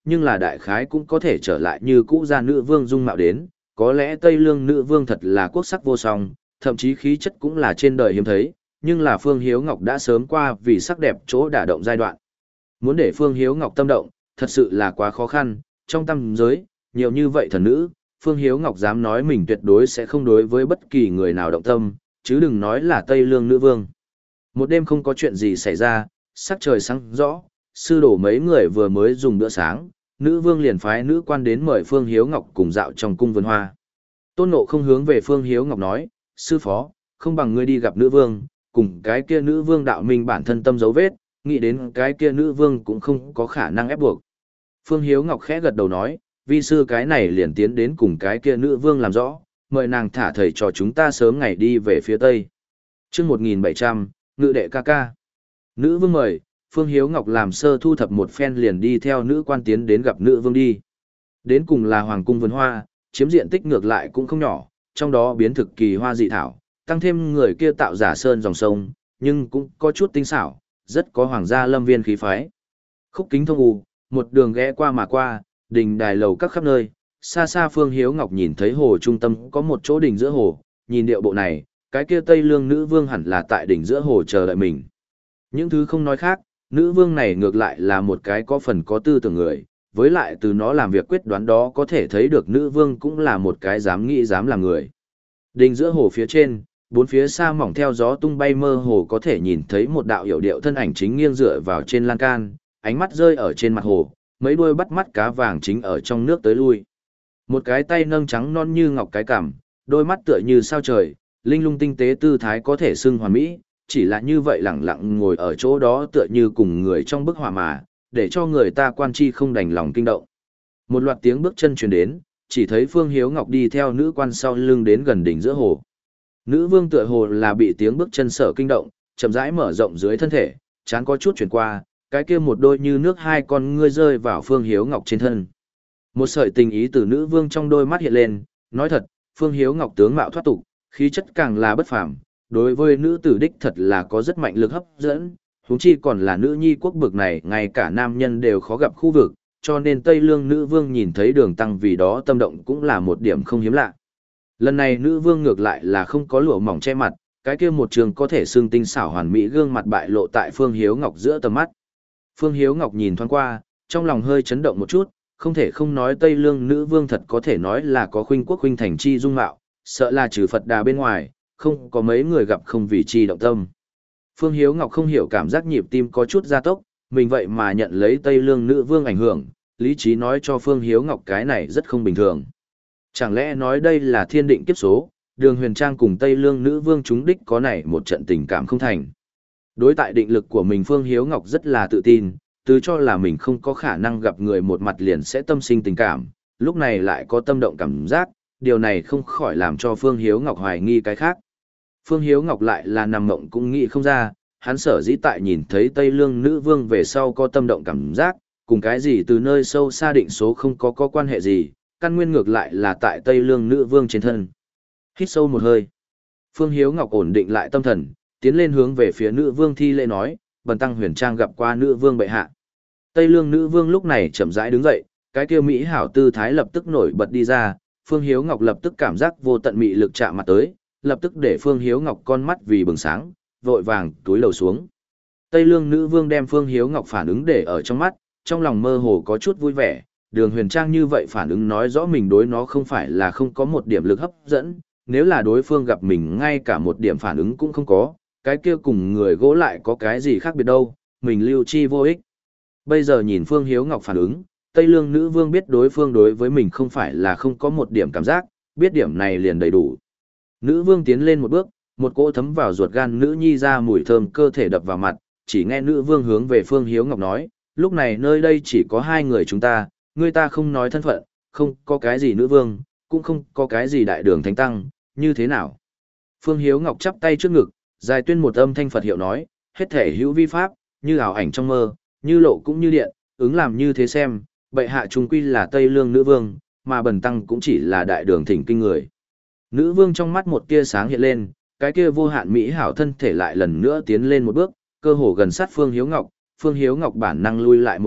nhưng là đại khái cũng có thể trở lại như cũ gia nữ vương dung mạo đến, có lẽ Tây Lương nữ vương thật là quốc sắc vô song, thậm chí khí chất cũng là trên đời hiếm thấy, nhưng là Phương Hiếu Ngọc đã sớm qua vì sắc đẹp chỗ đả động giai đoạn. Muốn để Phương Hiếu Ngọc tâm động, thật sự là quá khó khăn, trong tam giới, nhiều như vậy thần nữ, Phương Hiếu Ngọc dám nói mình tuyệt đối sẽ không đối với bất kỳ người nào động tâm, chứ đừng nói là Tây Lương nữ vương. Một đêm không có chuyện gì xảy ra, sắc trời sáng rõ, sư đổ mấy người vừa mới dùng bữa sáng, nữ vương liền phái nữ quan đến mời Phương Hiếu Ngọc cùng dạo trong cung vườn hoa. Tôn Ngộ không hướng về Phương Hiếu Ngọc nói, sư phó, không bằng ngươi đi gặp nữ vương, cùng cái kia nữ vương đạo minh bản thân tâm dấu vết, nghĩ đến cái kia nữ vương cũng không có khả năng ép buộc. Phương Hiếu Ngọc khẽ gật đầu nói, vi sư cái này liền tiến đến cùng cái kia nữ vương làm rõ, mời nàng thả thầy trò chúng ta sớm ngày đi về phía tây. Chương một nghìn bảy trăm, ngự đệ ca ca. Nữ vương mời, Phương Hiếu Ngọc làm sơ thu thập một phen liền đi theo nữ quan tiến đến gặp nữ vương đi. Đến cùng là hoàng cung vườn hoa, chiếm diện tích ngược lại cũng không nhỏ, trong đó biến thực kỳ hoa dị thảo, tăng thêm người kia tạo giả sơn dòng sông, nhưng cũng có chút tinh xảo, rất có hoàng gia lâm viên khí phái. Khúc kính thông u, một đường ghé qua mà qua, đình đài lầu các khắp nơi, xa xa Phương Hiếu Ngọc nhìn thấy hồ trung tâm có một chỗ đỉnh giữa hồ, nhìn điệu bộ này, cái kia Tây Lương nữ vương hẳn là tại đỉnh giữa hồ chờ đợi mình. Những thứ không nói khác, nữ vương này ngược lại là một cái có phần có tư tưởng người, với lại từ nó làm việc quyết đoán đó có thể thấy được nữ vương cũng là một cái dám nghĩ dám làm người. Đỉnh giữa hồ phía trên, bốn phía xa mỏng theo gió tung bay mơ hồ có thể nhìn thấy một đạo hiểu điệu thân ảnh chính nghiêng dựa vào trên lan can, ánh mắt rơi ở trên mặt hồ, mấy đuôi bắt mắt cá vàng chính ở trong nước tới lui. Một cái tay nâng trắng non như ngọc cái cằm, đôi mắt tựa như sao trời, linh lung tinh tế tư thái có thể xưng hoàn mỹ, chỉ là như vậy lẳng lặng ngồi ở chỗ đó tựa như cùng người trong bức họa mà, để cho người ta quan chi không đành lòng kinh động. Một loạt tiếng bước chân truyền đến, chỉ thấy Phương Hiếu Ngọc đi theo nữ quan sau lưng đến gần đỉnh giữa hồ. Nữ vương tựa hồ là bị tiếng bước chân sở kinh động, chậm rãi mở rộng dưới thân thể, chán có chút chuyển qua, cái kia một đôi như nước hai con ngươi rơi vào Phương Hiếu Ngọc trên thân. Một sợi tình ý từ nữ vương trong đôi mắt hiện lên, nói thật, Phương Hiếu Ngọc tướng mạo thoát tục, khí chất càng là bất phàm, đối với nữ tử đích thật là có rất mạnh lực hấp dẫn, huống chi còn là nữ nhi quốc bực này, ngay cả nam nhân đều khó gặp khu vực, cho nên Tây Lương nữ vương nhìn thấy Đường Tăng vì đó tâm động cũng là một điểm không hiếm lạ. Lần này nữ vương ngược lại là không có lụa mỏng che mặt, cái kia một trường có thể xương tinh xảo hoàn mỹ gương mặt bại lộ tại Phương Hiếu Ngọc giữa tầm mắt. Phương Hiếu Ngọc nhìn thoáng qua, trong lòng hơi chấn động một chút, không thể không nói Tây Lương nữ vương thật có thể nói là có khuynh quốc khuynh thành chi dung mạo, sợ là trừ Phật Đà bên ngoài, không có mấy người gặp không vì chi động tâm. Phương Hiếu Ngọc không hiểu cảm giác nhịp tim có chút gia tốc, mình vậy mà nhận lấy Tây Lương nữ vương ảnh hưởng, lý trí nói cho Phương Hiếu Ngọc cái này rất không bình thường. Chẳng lẽ nói đây là thiên định kiếp số, Đường Huyền Trang cùng Tây Lương nữ vương chúng đích có này một trận tình cảm không thành. Đối tại định lực của mình Phương Hiếu Ngọc rất là tự tin, từ cho là mình không có khả năng gặp người một mặt liền sẽ tâm sinh tình cảm, lúc này lại có tâm động cảm giác, điều này không khỏi làm cho Phương Hiếu Ngọc hoài nghi cái khác. Phương Hiếu Ngọc lại là nằm mộng cũng nghĩ không ra, hắn sở dĩ tại nhìn thấy Tây Lương nữ vương về sau có tâm động cảm giác, cùng cái gì từ nơi sâu xa định số không có có quan hệ gì, căn nguyên ngược lại là tại Tây Lương nữ vương trên thân. Hít sâu một hơi. Phương Hiếu Ngọc ổn định lại tâm thần, tiến lên hướng về phía nữ vương thi lễ nói, Bần tăng Huyền Trang gặp qua nữ vương bệ hạ. Tây Lương nữ vương lúc này chậm rãi đứng dậy, cái kia mỹ hảo tư thái lập tức nổi bật đi ra, Phương Hiếu Ngọc lập tức cảm giác vô tận mị lực chạm mặt tới, lập tức để Phương Hiếu Ngọc con mắt vì bừng sáng, vội vàng túi lầu xuống. Tây Lương nữ vương đem Phương Hiếu Ngọc phản ứng để ở trong mắt, trong lòng mơ hồ có chút vui vẻ, Đường Huyền Trang như vậy phản ứng nói rõ mình đối nó không phải là không có một điểm lực hấp dẫn, nếu là đối phương gặp mình ngay cả một điểm phản ứng cũng không có, cái kia cùng người gỗ lại có cái gì khác biệt đâu, mình lưu chi vô ích. Bây giờ nhìn Phương Hiếu Ngọc phản ứng, Tây Lương nữ vương biết đối phương đối với mình không phải là không có một điểm cảm giác, biết điểm này liền đầy đủ. Nữ vương tiến lên một bước, một cỗ thấm vào ruột gan nữ nhi ra mùi thơm cơ thể đập vào mặt, chỉ nghe nữ vương hướng về Phương Hiếu Ngọc nói, lúc này nơi đây chỉ có hai người chúng ta, người ta không nói thân phận, không có cái gì nữ vương, cũng không có cái gì đại đường thánh tăng, như thế nào? Phương Hiếu Ngọc chắp tay trước ngực, dài tuyên một âm thanh Phật hiệu nói, hết thể hữu vi pháp, như ảo ảnh trong mơ, như lộ cũng như điện, ứng làm như thế xem, bệ hạ trung quy là Tây Lương nữ vương, mà bần tăng cũng chỉ là đại đường thỉnh kinh người. Nữ vương trong mắt một tia sáng hiện lên, cái kia vô hạn mỹ hảo thân thể lại lần nữa tiến lên một bước, cơ hồ gần sát Phương Hiếu Ngọc, Phương Hiếu Ngọc bản năng lui lại một bước,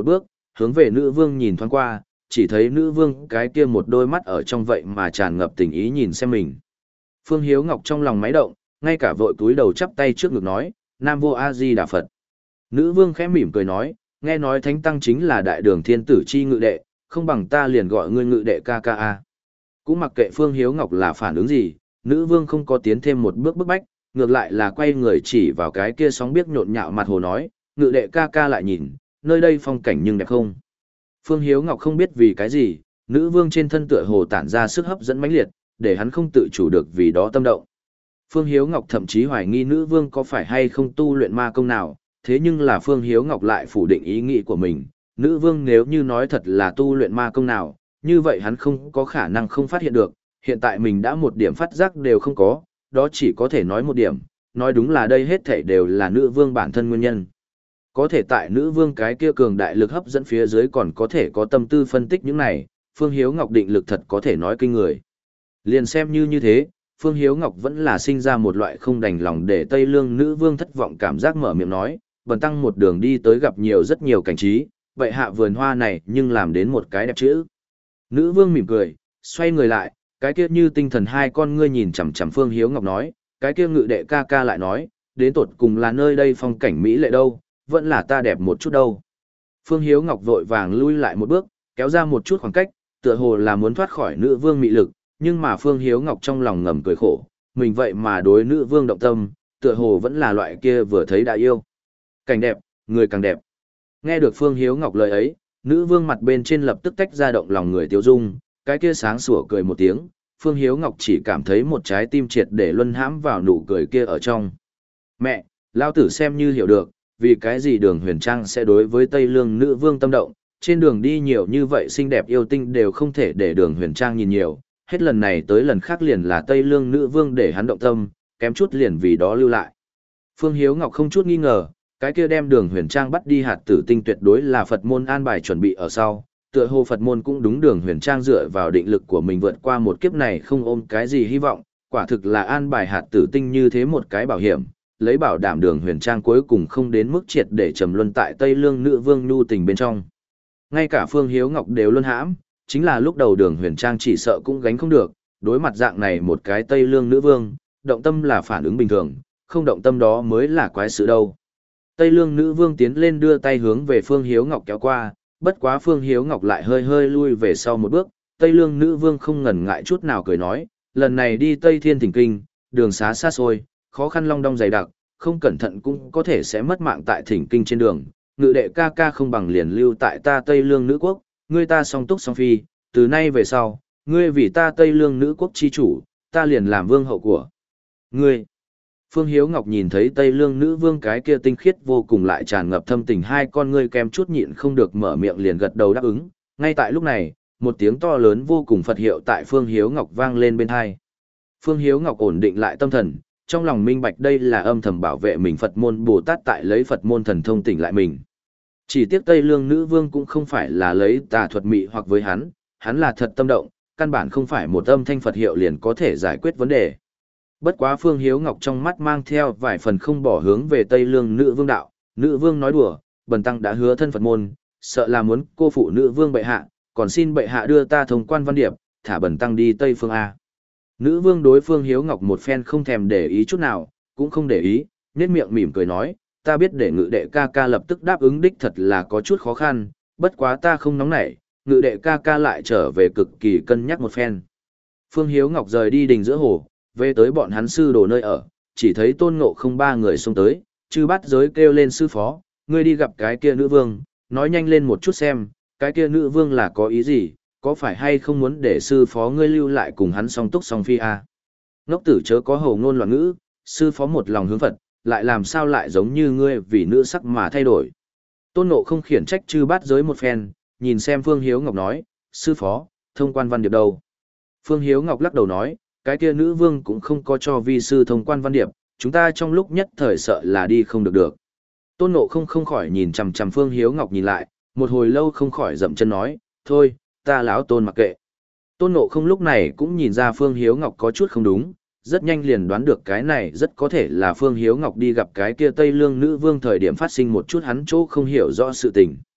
hướng về nữ vương nhìn thoáng qua, chỉ thấy nữ vương cái kia một đôi mắt ở trong vậy mà tràn ngập tình ý nhìn xem mình. Phương Hiếu Ngọc trong lòng máy động, ngay cả vội túi đầu chắp tay trước ngực nói, Nam Vô A Di Đà Phật. Nữ vương khẽ mỉm cười nói, nghe nói thánh tăng chính là đại đường thiên tử chi ngự đệ, không bằng ta liền gọi ngươi ngự đệ ca ca a. Cũng mặc kệ Phương Hiếu Ngọc là phản ứng gì, nữ vương không có tiến thêm một bước bức bách, ngược lại là quay người chỉ vào cái kia sóng biếc nhộn nhạo mặt hồ nói, ngự đệ ca ca lại nhìn, nơi đây phong cảnh nhưng đẹp không. Phương Hiếu Ngọc không biết vì cái gì, nữ vương trên thân tựa hồ tản ra sức hấp dẫn mãnh liệt, để hắn không tự chủ được vì đó tâm động. Phương Hiếu Ngọc thậm chí hoài nghi nữ vương có phải hay không tu luyện ma công nào, thế nhưng là Phương Hiếu Ngọc lại phủ định ý nghĩ của mình, nữ vương nếu như nói thật là tu luyện ma công nào, như vậy hắn không có khả năng không phát hiện được, hiện tại mình đã một điểm phát giác đều không có, đó chỉ có thể nói một điểm, nói đúng là đây hết thảy đều là nữ vương bản thân nguyên nhân. Có thể tại nữ vương cái kia cường đại lực hấp dẫn phía dưới còn có thể có tâm tư phân tích những này, Phương Hiếu Ngọc định lực thật có thể nói kinh người. Liền xem như như thế, Phương Hiếu Ngọc vẫn là sinh ra một loại không đành lòng để Tây Lương nữ vương thất vọng cảm giác, mở miệng nói, bần tăng một đường đi tới gặp nhiều rất nhiều cảnh trí, vậy hạ vườn hoa này nhưng làm đến một cái đẹp chữ. Nữ vương mỉm cười, xoay người lại, cái kia như tinh thần hai con ngươi nhìn chằm chằm Phương Hiếu Ngọc nói, cái kia ngự đệ ca ca lại nói, đến tột cùng là nơi đây phong cảnh mỹ lệ đâu, vẫn là ta đẹp một chút đâu. Phương Hiếu Ngọc vội vàng lui lại một bước, kéo ra một chút khoảng cách, tựa hồ là muốn thoát khỏi nữ vương mị lực, nhưng mà Phương Hiếu Ngọc trong lòng ngầm cười khổ, mình vậy mà đối nữ vương động tâm, tựa hồ vẫn là loại kia vừa thấy đã yêu. Cảnh đẹp, người càng đẹp. Nghe được Phương Hiếu Ngọc lời ấy, nữ vương mặt bên trên lập tức tách ra động lòng người tiêu dung, cái kia sáng sủa cười một tiếng, Phương Hiếu Ngọc chỉ cảm thấy một trái tim triệt để luân hãm vào nụ cười kia ở trong. Mẹ, lao tử xem như hiểu được, vì cái gì Đường Huyền Trang sẽ đối với Tây Lương nữ vương tâm động, trên đường đi nhiều như vậy xinh đẹp yêu tinh đều không thể để Đường Huyền Trang nhìn nhiều, hết lần này tới lần khác liền là Tây Lương nữ vương để hắn động tâm, kém chút liền vì đó lưu lại. Phương Hiếu Ngọc không chút nghi ngờ, cái kia đem Đường Huyền Trang bắt đi hạt tử tinh tuyệt đối là Phật môn an bài chuẩn bị ở sau, tựa hồ Phật môn cũng đúng Đường Huyền Trang dựa vào định lực của mình vượt qua một kiếp này không ôm cái gì hy vọng, quả thực là an bài hạt tử tinh như thế một cái bảo hiểm, lấy bảo đảm Đường Huyền Trang cuối cùng không đến mức triệt để trầm luân tại Tây Lương nữ vương nhu tình bên trong. Ngay cả Phương Hiếu Ngọc đều luân hãm, chính là lúc đầu Đường Huyền Trang chỉ sợ cũng gánh không được, đối mặt dạng này một cái Tây Lương nữ vương, động tâm là phản ứng bình thường, không động tâm đó mới là quái sự đâu. Tây Lương nữ vương tiến lên đưa tay hướng về Phương Hiếu Ngọc kéo qua, bất quá Phương Hiếu Ngọc lại hơi hơi lui về sau một bước, Tây Lương nữ vương không ngần ngại chút nào cười nói, lần này đi Tây Thiên Thỉnh Kinh, đường xá xa xôi, khó khăn long đong dày đặc, không cẩn thận cũng có thể sẽ mất mạng tại Thỉnh Kinh trên đường, ngự đệ ca ca không bằng liền lưu tại ta Tây Lương nữ quốc, ngươi ta song túc song phi, từ nay về sau, ngươi vì ta Tây Lương nữ quốc chi chủ, ta liền làm vương hậu của ngươi. Phương Hiếu Ngọc nhìn thấy Tây Lương nữ vương cái kia tinh khiết vô cùng lại tràn ngập thâm tình hai con ngươi kem chút nhịn không được mở miệng liền gật đầu đáp ứng. Ngay tại lúc này, một tiếng to lớn vô cùng Phật hiệu tại Phương Hiếu Ngọc vang lên bên tai. Phương Hiếu Ngọc ổn định lại tâm thần, trong lòng minh bạch đây là âm thầm bảo vệ mình Phật môn Bồ Tát tại lấy Phật môn thần thông tỉnh lại mình. Chỉ tiếc Tây Lương nữ vương cũng không phải là lấy tà thuật mị hoặc với hắn, hắn là thật tâm động, căn bản không phải một âm thanh Phật hiệu liền có thể giải quyết vấn đề. Bất quá Phương Hiếu Ngọc trong mắt mang theo vài phần không bỏ hướng về Tây Lương nữ vương đạo, nữ vương nói đùa, bần tăng đã hứa thân Phật môn, sợ là muốn cô phụ nữ vương bệ hạ, còn xin bệ hạ đưa ta thông quan văn điệp, thả bần tăng đi Tây phương A. Nữ vương đối Phương Hiếu Ngọc một phen không thèm để ý chút nào, cũng không để ý, nhếch miệng mỉm cười nói, ta biết để ngự đệ ca ca lập tức đáp ứng đích thật là có chút khó khăn, bất quá ta không nóng nảy, ngự đệ ca ca lại trở về cực kỳ cân nhắc một phen. Phương Hiếu Ngọc rời đi đình giữa hồ, về tới bọn hắn sư đồ nơi ở, chỉ thấy Tôn Ngộ Không ba người xông tới, chư bát giới kêu lên sư phó, ngươi đi gặp cái kia nữ vương, nói nhanh lên một chút xem, cái kia nữ vương là có ý gì, có phải hay không muốn để sư phó ngươi lưu lại cùng hắn song túc song phi à? Ngốc tử chớ có hầu ngôn loạn ngữ, sư phó một lòng hướng Phật, lại làm sao lại giống như ngươi vì nữ sắc mà thay đổi. Tôn Ngộ Không khiển trách chư bát giới một phen, nhìn xem Phương Hiếu Ngọc nói, sư phó, thông quan văn điệp đâu? Phương Hiếu Ngọc lắc đầu nói, cái kia nữ vương cũng không có cho vi sư thông quan văn điệp, chúng ta trong lúc nhất thời sợ là đi không được được. Tôn Ngộ Không không khỏi nhìn chằm chằm Phương Hiếu Ngọc nhìn lại, một hồi lâu không khỏi dậm chân nói, thôi, ta lão Tôn mặc kệ. Tôn Ngộ Không lúc này cũng nhìn ra Phương Hiếu Ngọc có chút không đúng, rất nhanh liền đoán được cái này rất có thể là Phương Hiếu Ngọc đi gặp cái kia Tây Lương nữ vương thời điểm phát sinh một chút hắn chỗ không hiểu rõ sự tình.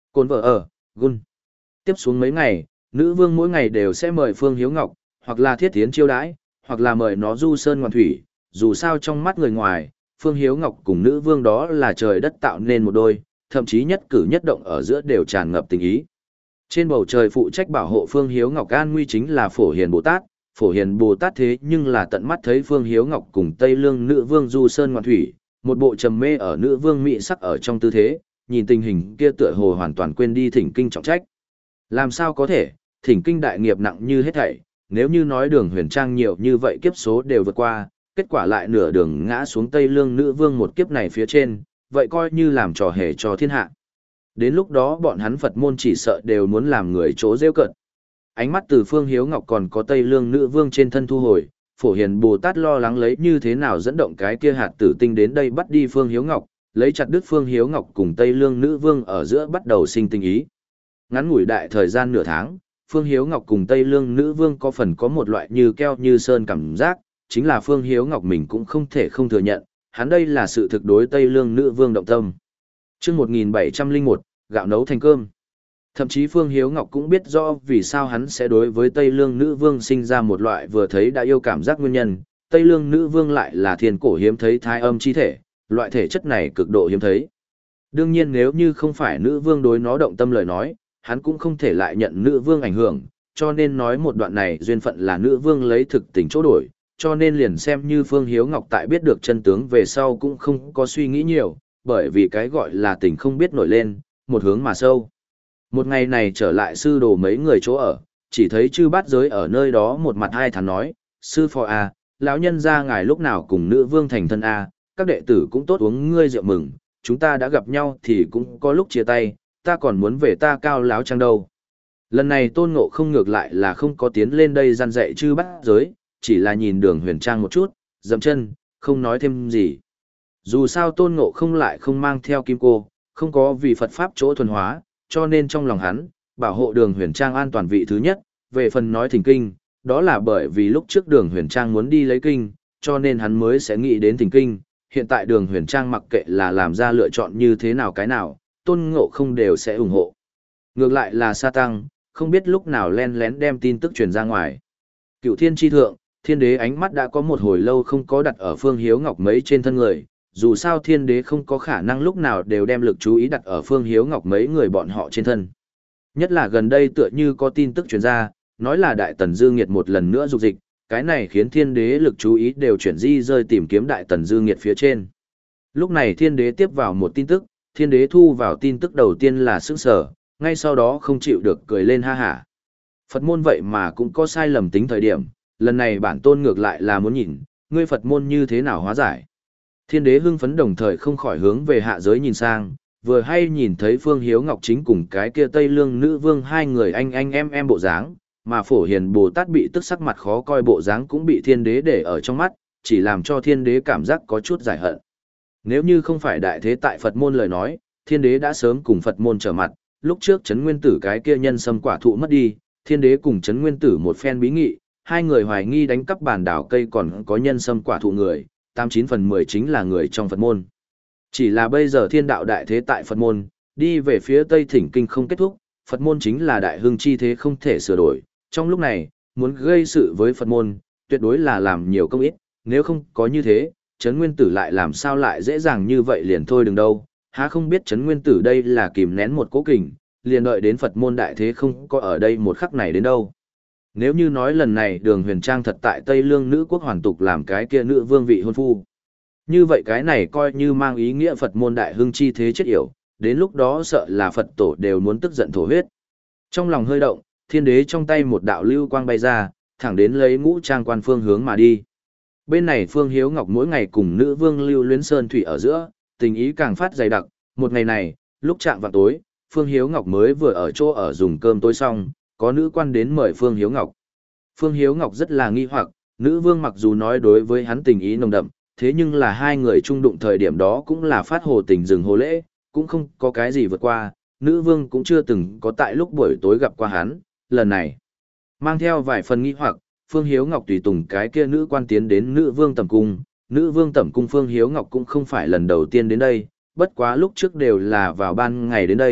Cồn vợ ở, gun. Tiếp xuống mấy ngày, nữ vương mỗi ngày đều sẽ mời Phương Hiếu Ngọc, hoặc là thiết tiến chiêu đãi, hoặc là mời nó du sơn ngoạn thủy, dù sao trong mắt người ngoài, Phương Hiếu Ngọc cùng nữ vương đó là trời đất tạo nên một đôi, thậm chí nhất cử nhất động ở giữa đều tràn ngập tình ý. Trên bầu trời phụ trách bảo hộ Phương Hiếu Ngọc an nguy chính là Phổ Hiền Bồ Tát, Phổ Hiền Bồ Tát thế nhưng là tận mắt thấy Phương Hiếu Ngọc cùng Tây Lương nữ vương du sơn ngoạn thủy, một bộ trầm mê ở nữ vương mỹ sắc ở trong tư thế, nhìn tình hình kia tựa hồ hoàn toàn quên đi thỉnh kinh trọng trách. Làm sao có thể, thỉnh kinh đại nghiệp nặng như hết thảy, nếu như nói đường huyền trang nhiều như vậy kiếp số đều vượt qua, kết quả lại nửa đường ngã xuống Tây Lương nữ vương một kiếp này phía trên, vậy coi như làm trò hề cho thiên hạ. Đến lúc đó bọn hắn Phật môn chỉ sợ đều muốn làm người chỗ rêu cợt. Ánh mắt từ Phương Hiếu Ngọc còn có Tây Lương nữ vương trên thân thu hồi, Phổ Hiền Bồ Tát lo lắng lấy như thế nào dẫn động cái kia hạt tử tinh đến đây bắt đi Phương Hiếu Ngọc, lấy chặt đứt Phương Hiếu Ngọc cùng Tây Lương nữ vương ở giữa bắt đầu sinh tình ý. Ngắn ngủi đại thời gian nửa tháng, Phương Hiếu Ngọc cùng Tây Lương nữ vương có phần có một loại như keo như sơn cảm giác, chính là Phương Hiếu Ngọc mình cũng không thể không thừa nhận, hắn đây là sự thực đối Tây Lương nữ vương động tâm. Chương một nghìn bảy trăm lẻ một, gạo nấu thành cơm. Thậm chí Phương Hiếu Ngọc cũng biết rõ vì sao hắn sẽ đối với Tây Lương nữ vương sinh ra một loại vừa thấy đã yêu cảm giác nguyên nhân, Tây Lương nữ vương lại là thiên cổ hiếm thấy thái âm chi thể, loại thể chất này cực độ hiếm thấy. Đương nhiên nếu như không phải nữ vương đối nó động tâm lời nói, hắn cũng không thể lại nhận nữ vương ảnh hưởng, cho nên nói một đoạn này duyên phận là nữ vương lấy thực tình chỗ đổi, cho nên liền xem như Phương Hiếu Ngọc tại biết được chân tướng về sau cũng không có suy nghĩ nhiều, bởi vì cái gọi là tình không biết nổi lên, một hướng mà sâu. Một ngày này trở lại sư đồ mấy người chỗ ở, chỉ thấy chư bát giới ở nơi đó một mặt hai thằng nói, sư phò à, lão nhân ra ngài lúc nào cùng nữ vương thành thân à, các đệ tử cũng tốt uống ngươi rượu mừng, chúng ta đã gặp nhau thì cũng có lúc chia tay, ta còn muốn về ta cao láo trang đâu. Lần này tôn ngộ không ngược lại là không có tiến lên đây gian dạy chư bát giới, chỉ là nhìn đường huyền trang một chút, dậm chân, không nói thêm gì. Dù sao tôn ngộ không lại không mang theo kim cô, không có vì Phật Pháp chỗ thuần hóa, cho nên trong lòng hắn, bảo hộ đường huyền trang an toàn vị thứ nhất, về phần nói thỉnh kinh, đó là bởi vì lúc trước đường huyền trang muốn đi lấy kinh, cho nên hắn mới sẽ nghĩ đến thỉnh kinh, hiện tại đường huyền trang mặc kệ là làm ra lựa chọn như thế nào cái nào, tôn ngộ không đều sẽ ủng hộ. Ngược lại là Sa Tăng, không biết lúc nào len lén đem tin tức truyền ra ngoài. Cựu thiên tri thượng, thiên đế ánh mắt đã có một hồi lâu không có đặt ở Phương Hiếu Ngọc mấy trên thân người, dù sao thiên đế không có khả năng lúc nào đều đem lực chú ý đặt ở Phương Hiếu Ngọc mấy người bọn họ trên thân. Nhất là gần đây tựa như có tin tức truyền ra, nói là Đại Tần Dư Nghiệt một lần nữa dục dịch, cái này khiến thiên đế lực chú ý đều chuyển di rơi tìm kiếm Đại Tần Dư Nghiệt phía trên. Lúc này thiên đế tiếp vào một tin tức, thiên đế thu vào tin tức đầu tiên là sững sờ, ngay sau đó không chịu được cười lên ha hả. Phật môn vậy mà cũng có sai lầm tính thời điểm, lần này bản tôn ngược lại là muốn nhìn, ngươi Phật môn như thế nào hóa giải. Thiên đế hưng phấn đồng thời không khỏi hướng về hạ giới nhìn sang, vừa hay nhìn thấy Phương Hiếu Ngọc chính cùng cái kia Tây Lương nữ vương hai người anh anh em em bộ dáng, mà Phổ Hiền Bồ Tát bị tức sắc mặt khó coi bộ dáng cũng bị thiên đế để ở trong mắt, chỉ làm cho thiên đế cảm giác có chút giải hận. Nếu như không phải đại thế tại Phật môn lời nói, thiên đế đã sớm cùng Phật môn trở mặt, lúc trước Trấn Nguyên Tử cái kia nhân sâm quả thụ mất đi, thiên đế cùng Trấn Nguyên Tử một phen bí nghị, hai người hoài nghi đánh cắp bản đảo cây còn có nhân sâm quả thụ người, tám chín phần mười chính là người trong Phật môn. Chỉ là bây giờ thiên đạo đại thế tại Phật môn, đi về phía Tây Thỉnh Kinh không kết thúc, Phật môn chính là đại hưng chi thế không thể sửa đổi. Trong lúc này, muốn gây sự với Phật môn, tuyệt đối là làm nhiều công ít, nếu không có như thế, Trấn Nguyên Tử lại làm sao lại dễ dàng như vậy liền thôi đừng đâu, há không biết Trấn Nguyên Tử đây là kìm nén một cố kình, liền đợi đến Phật môn đại thế không có ở đây một khắc này đến đâu. Nếu như nói lần này đường huyền trang thật tại Tây Lương nữ quốc hoàn tục làm cái kia nữ vương vị hôn phu. Như vậy cái này coi như mang ý nghĩa Phật môn đại hưng chi thế chết yểu, đến lúc đó sợ là Phật tổ đều muốn tức giận thổ huyết. Trong lòng hơi động, thiên đế trong tay một đạo lưu quang bay ra, thẳng đến lấy ngũ trang quan phương hướng mà đi. Bên này Phương Hiếu Ngọc mỗi ngày cùng nữ vương lưu luyến sơn thủy ở giữa, tình ý càng phát dày đặc, một ngày này, lúc chạm vào tối, Phương Hiếu Ngọc mới vừa ở chỗ ở dùng cơm tối xong, có nữ quan đến mời Phương Hiếu Ngọc. Phương Hiếu Ngọc rất là nghi hoặc, nữ vương mặc dù nói đối với hắn tình ý nồng đậm, thế nhưng là hai người chung đụng thời điểm đó cũng là phát hồ tình dừng hồ lễ, cũng không có cái gì vượt qua, nữ vương cũng chưa từng có tại lúc buổi tối gặp qua hắn, lần này. Mang theo vài phần nghi hoặc, Phương Hiếu Ngọc tùy tùng cái kia nữ quan tiến đến nữ vương tẩm cung, nữ vương tẩm cung Phương Hiếu Ngọc cũng không phải lần đầu tiên đến đây, bất quá lúc trước đều là vào ban ngày đến đây,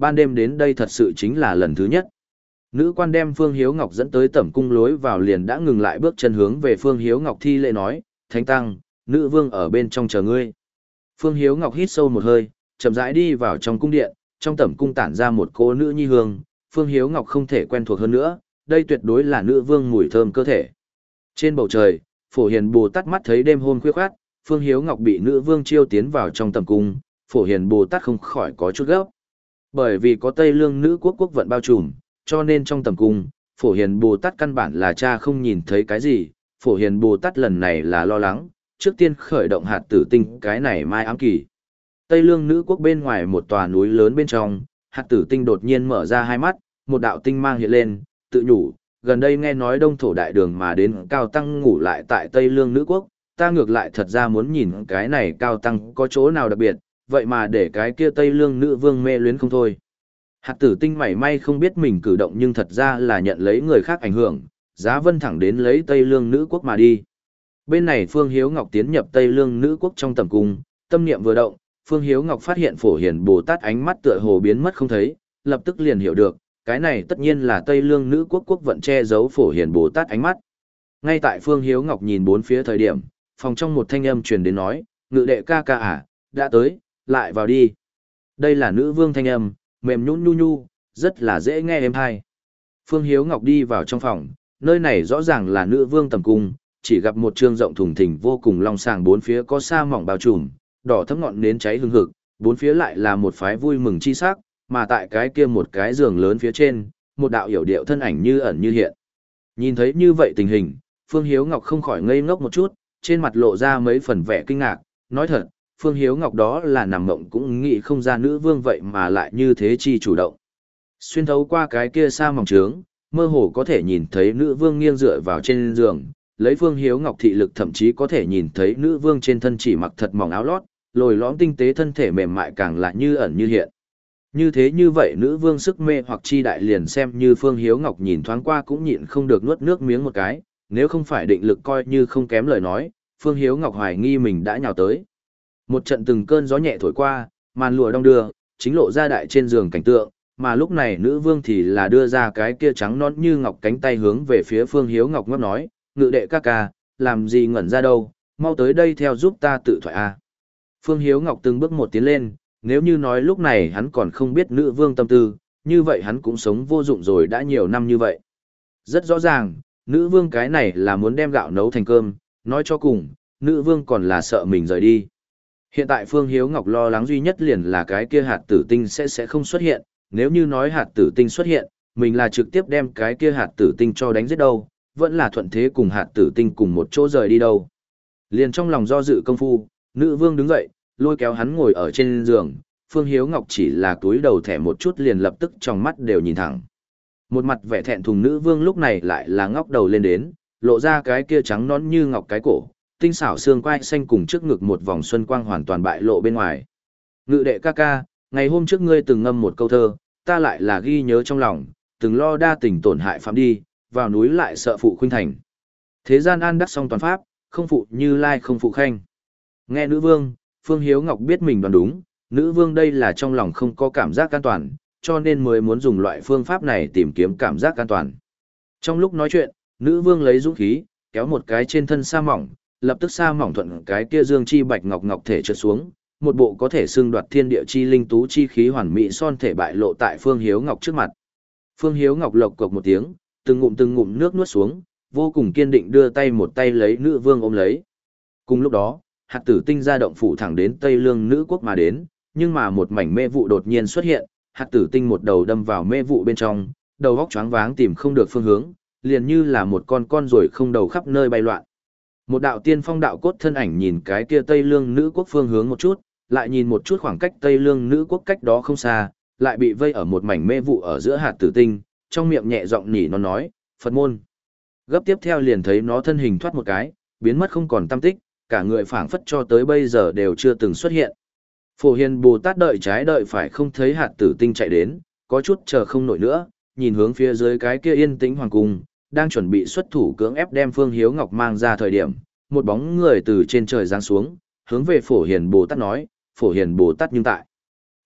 ban đêm đến đây thật sự chính là lần thứ nhất. Nữ quan đem Phương Hiếu Ngọc dẫn tới tẩm cung lối vào liền đã ngừng lại bước chân hướng về Phương Hiếu Ngọc thi lễ nói, Thánh Tăng, nữ vương ở bên trong chờ ngươi. Phương Hiếu Ngọc hít sâu một hơi, chậm rãi đi vào trong cung điện, trong tẩm cung tản ra một cô nữ nhi hương, Phương Hiếu Ngọc không thể quen thuộc hơn nữa, đây tuyệt đối là nữ vương mùi thơm cơ thể. Trên bầu trời, Phổ Hiền Bồ Tát mắt thấy đêm hôm khuya khoát, Phương Hiếu Ngọc bị nữ vương chiêu tiến vào trong tẩm cung, Phổ Hiền Bồ Tát không khỏi có chút gấp. Bởi vì có Tây Lương nữ quốc quốc vận bao trùm, cho nên trong tẩm cung, Phổ Hiền Bồ Tát căn bản là cha không nhìn thấy cái gì, Phổ Hiền Bồ Tát lần này là lo lắng, trước tiên khởi động hạt tử tinh cái này mai ám kỳ. Tây Lương nữ quốc bên ngoài một tòa núi lớn bên trong, hạt tử tinh đột nhiên mở ra hai mắt, một đạo tinh mang hiện lên, tự nhủ, gần đây nghe nói đông thổ đại đường mà đến cao tăng ngủ lại tại Tây Lương nữ quốc, ta ngược lại thật ra muốn nhìn cái này cao tăng có chỗ nào đặc biệt, vậy mà để cái kia Tây Lương nữ vương mê luyến không thôi. Hạt tử tinh mảy may không biết mình cử động nhưng thật ra là nhận lấy người khác ảnh hưởng, giá vân thẳng đến lấy Tây Lương nữ quốc mà đi. Bên này Phương Hiếu Ngọc tiến nhập Tây Lương nữ quốc trong tầm cung, tâm niệm vừa động, Phương Hiếu Ngọc phát hiện Phổ Hiền Bồ Tát ánh mắt tựa hồ biến mất không thấy, lập tức liền hiểu được, cái này tất nhiên là Tây Lương nữ quốc quốc vận che giấu Phổ Hiền Bồ Tát ánh mắt. Ngay tại Phương Hiếu Ngọc nhìn bốn phía thời điểm, phòng trong một thanh âm truyền đến nói, ngự đệ ca ca à, đã tới, lại vào đi. Đây là nữ vương thanh âm, mềm nhũn nhu nhu, rất là dễ nghe êm hay. Phương Hiếu Ngọc đi vào trong phòng, nơi này rõ ràng là nữ vương tầm cung, chỉ gặp một trương rộng thùng thình vô cùng long sàng bốn phía có sa mỏng bao trùm, đỏ thấm ngọn nến cháy hừng hực, bốn phía lại là một phái vui mừng chi sắc, mà tại cái kia một cái giường lớn phía trên, một đạo hiểu điệu thân ảnh như ẩn như hiện. Nhìn thấy như vậy tình hình, Phương Hiếu Ngọc không khỏi ngây ngốc một chút, trên mặt lộ ra mấy phần vẻ kinh ngạc, nói thật, Phương Hiếu Ngọc đó là nằm mộng cũng nghĩ không ra nữ vương vậy mà lại như thế chi chủ động. Xuyên thấu qua cái kia sa mỏng trướng, mơ hồ có thể nhìn thấy nữ vương nghiêng dựa vào trên giường, lấy Phương Hiếu Ngọc thị lực thậm chí có thể nhìn thấy nữ vương trên thân chỉ mặc thật mỏng áo lót, lồi lõm tinh tế thân thể mềm mại càng là như ẩn như hiện. Như thế như vậy nữ vương sức mê hoặc chi đại liền xem như Phương Hiếu Ngọc nhìn thoáng qua cũng nhịn không được nuốt nước miếng một cái, nếu không phải định lực coi như không kém lời nói, Phương Hiếu Ngọc hoài nghi mình đã nhào tới. Một trận từng cơn gió nhẹ thổi qua, màn lụa đong đưa, chính lộ ra đại trên giường cảnh tượng, mà lúc này nữ vương thì là đưa ra cái kia trắng nõn như ngọc cánh tay hướng về phía Phương Hiếu Ngọc ngấp nói, ngự đệ ca ca, làm gì ngẩn ra đâu, mau tới đây theo giúp ta tự thoại a. Phương Hiếu Ngọc từng bước một tiến lên, nếu như nói lúc này hắn còn không biết nữ vương tâm tư, như vậy hắn cũng sống vô dụng rồi đã nhiều năm như vậy. Rất rõ ràng, nữ vương cái này là muốn đem gạo nấu thành cơm, nói cho cùng, nữ vương còn là sợ mình rời đi. Hiện tại Phương Hiếu Ngọc lo lắng duy nhất liền là cái kia hạt tử tinh sẽ sẽ không xuất hiện, nếu như nói hạt tử tinh xuất hiện, mình là trực tiếp đem cái kia hạt tử tinh cho đánh giết đâu, vẫn là thuận thế cùng hạt tử tinh cùng một chỗ rời đi đâu. Liền trong lòng do dự công phu, nữ vương đứng dậy, lôi kéo hắn ngồi ở trên giường, Phương Hiếu Ngọc chỉ là túi đầu thẻ một chút liền lập tức trong mắt đều nhìn thẳng. Một mặt vẻ thẹn thùng nữ vương lúc này lại là ngóc đầu lên đến, lộ ra cái kia trắng nõn như ngọc cái cổ, tinh xảo xương quai xanh cùng trước ngực một vòng xuân quang hoàn toàn bại lộ bên ngoài. Ngự đệ ca ca, ngày hôm trước ngươi từng ngâm một câu thơ, ta lại là ghi nhớ trong lòng, từng lo đa tình tổn hại phạm đi, vào núi lại sợ phụ khuynh thành. Thế gian an đắc song toàn pháp, không phụ Như Lai không phụ Khanh. Nghe nữ vương, Phương Hiếu Ngọc biết mình đoán đúng, nữ vương đây là trong lòng không có cảm giác an toàn, cho nên mới muốn dùng loại phương pháp này tìm kiếm cảm giác an toàn. Trong lúc nói chuyện, nữ vương lấy dũng khí, kéo một cái trên thân sa mỏng, lập tức sa mỏng thuận cái kia dương chi bạch ngọc ngọc thể trượt xuống, một bộ có thể xưng đoạt thiên địa chi linh tú chi khí hoàn mỹ son thể bại lộ tại Phương Hiếu Ngọc trước mặt. Phương Hiếu Ngọc lộc cộc một tiếng, từng ngụm từng ngụm nước nuốt xuống, vô cùng kiên định đưa tay một tay lấy nữ vương ôm lấy. Cùng lúc đó, hạt tử tinh ra động phủ thẳng đến Tây Lương nữ quốc mà đến, nhưng mà một mảnh mê vụ đột nhiên xuất hiện, hạt tử tinh một đầu đâm vào mê vụ bên trong, đầu óc choáng váng tìm không được phương hướng, liền như là một con con ruồi không đầu khắp nơi bay loạn. Một đạo tiên phong đạo cốt thân ảnh nhìn cái kia Tây Lương nữ quốc phương hướng một chút, lại nhìn một chút khoảng cách Tây Lương nữ quốc cách đó không xa, lại bị vây ở một mảnh mê vụ ở giữa hạt tử tinh, trong miệng nhẹ giọng nỉ nó nói, Phật môn. Gấp tiếp theo liền thấy nó thân hình thoát một cái, biến mất không còn tăm tích, cả người phảng phất cho tới bây giờ đều chưa từng xuất hiện. Phổ Hiền Bồ Tát đợi trái đợi phải không thấy hạt tử tinh chạy đến, có chút chờ không nổi nữa, nhìn hướng phía dưới cái kia yên tĩnh hoàng cung, đang chuẩn bị xuất thủ cưỡng ép đem Phương Hiếu Ngọc mang ra thời điểm, một bóng người từ trên trời giáng xuống, hướng về Phổ Hiền Bồ Tát nói, Phổ Hiền Bồ Tát nhưng tại.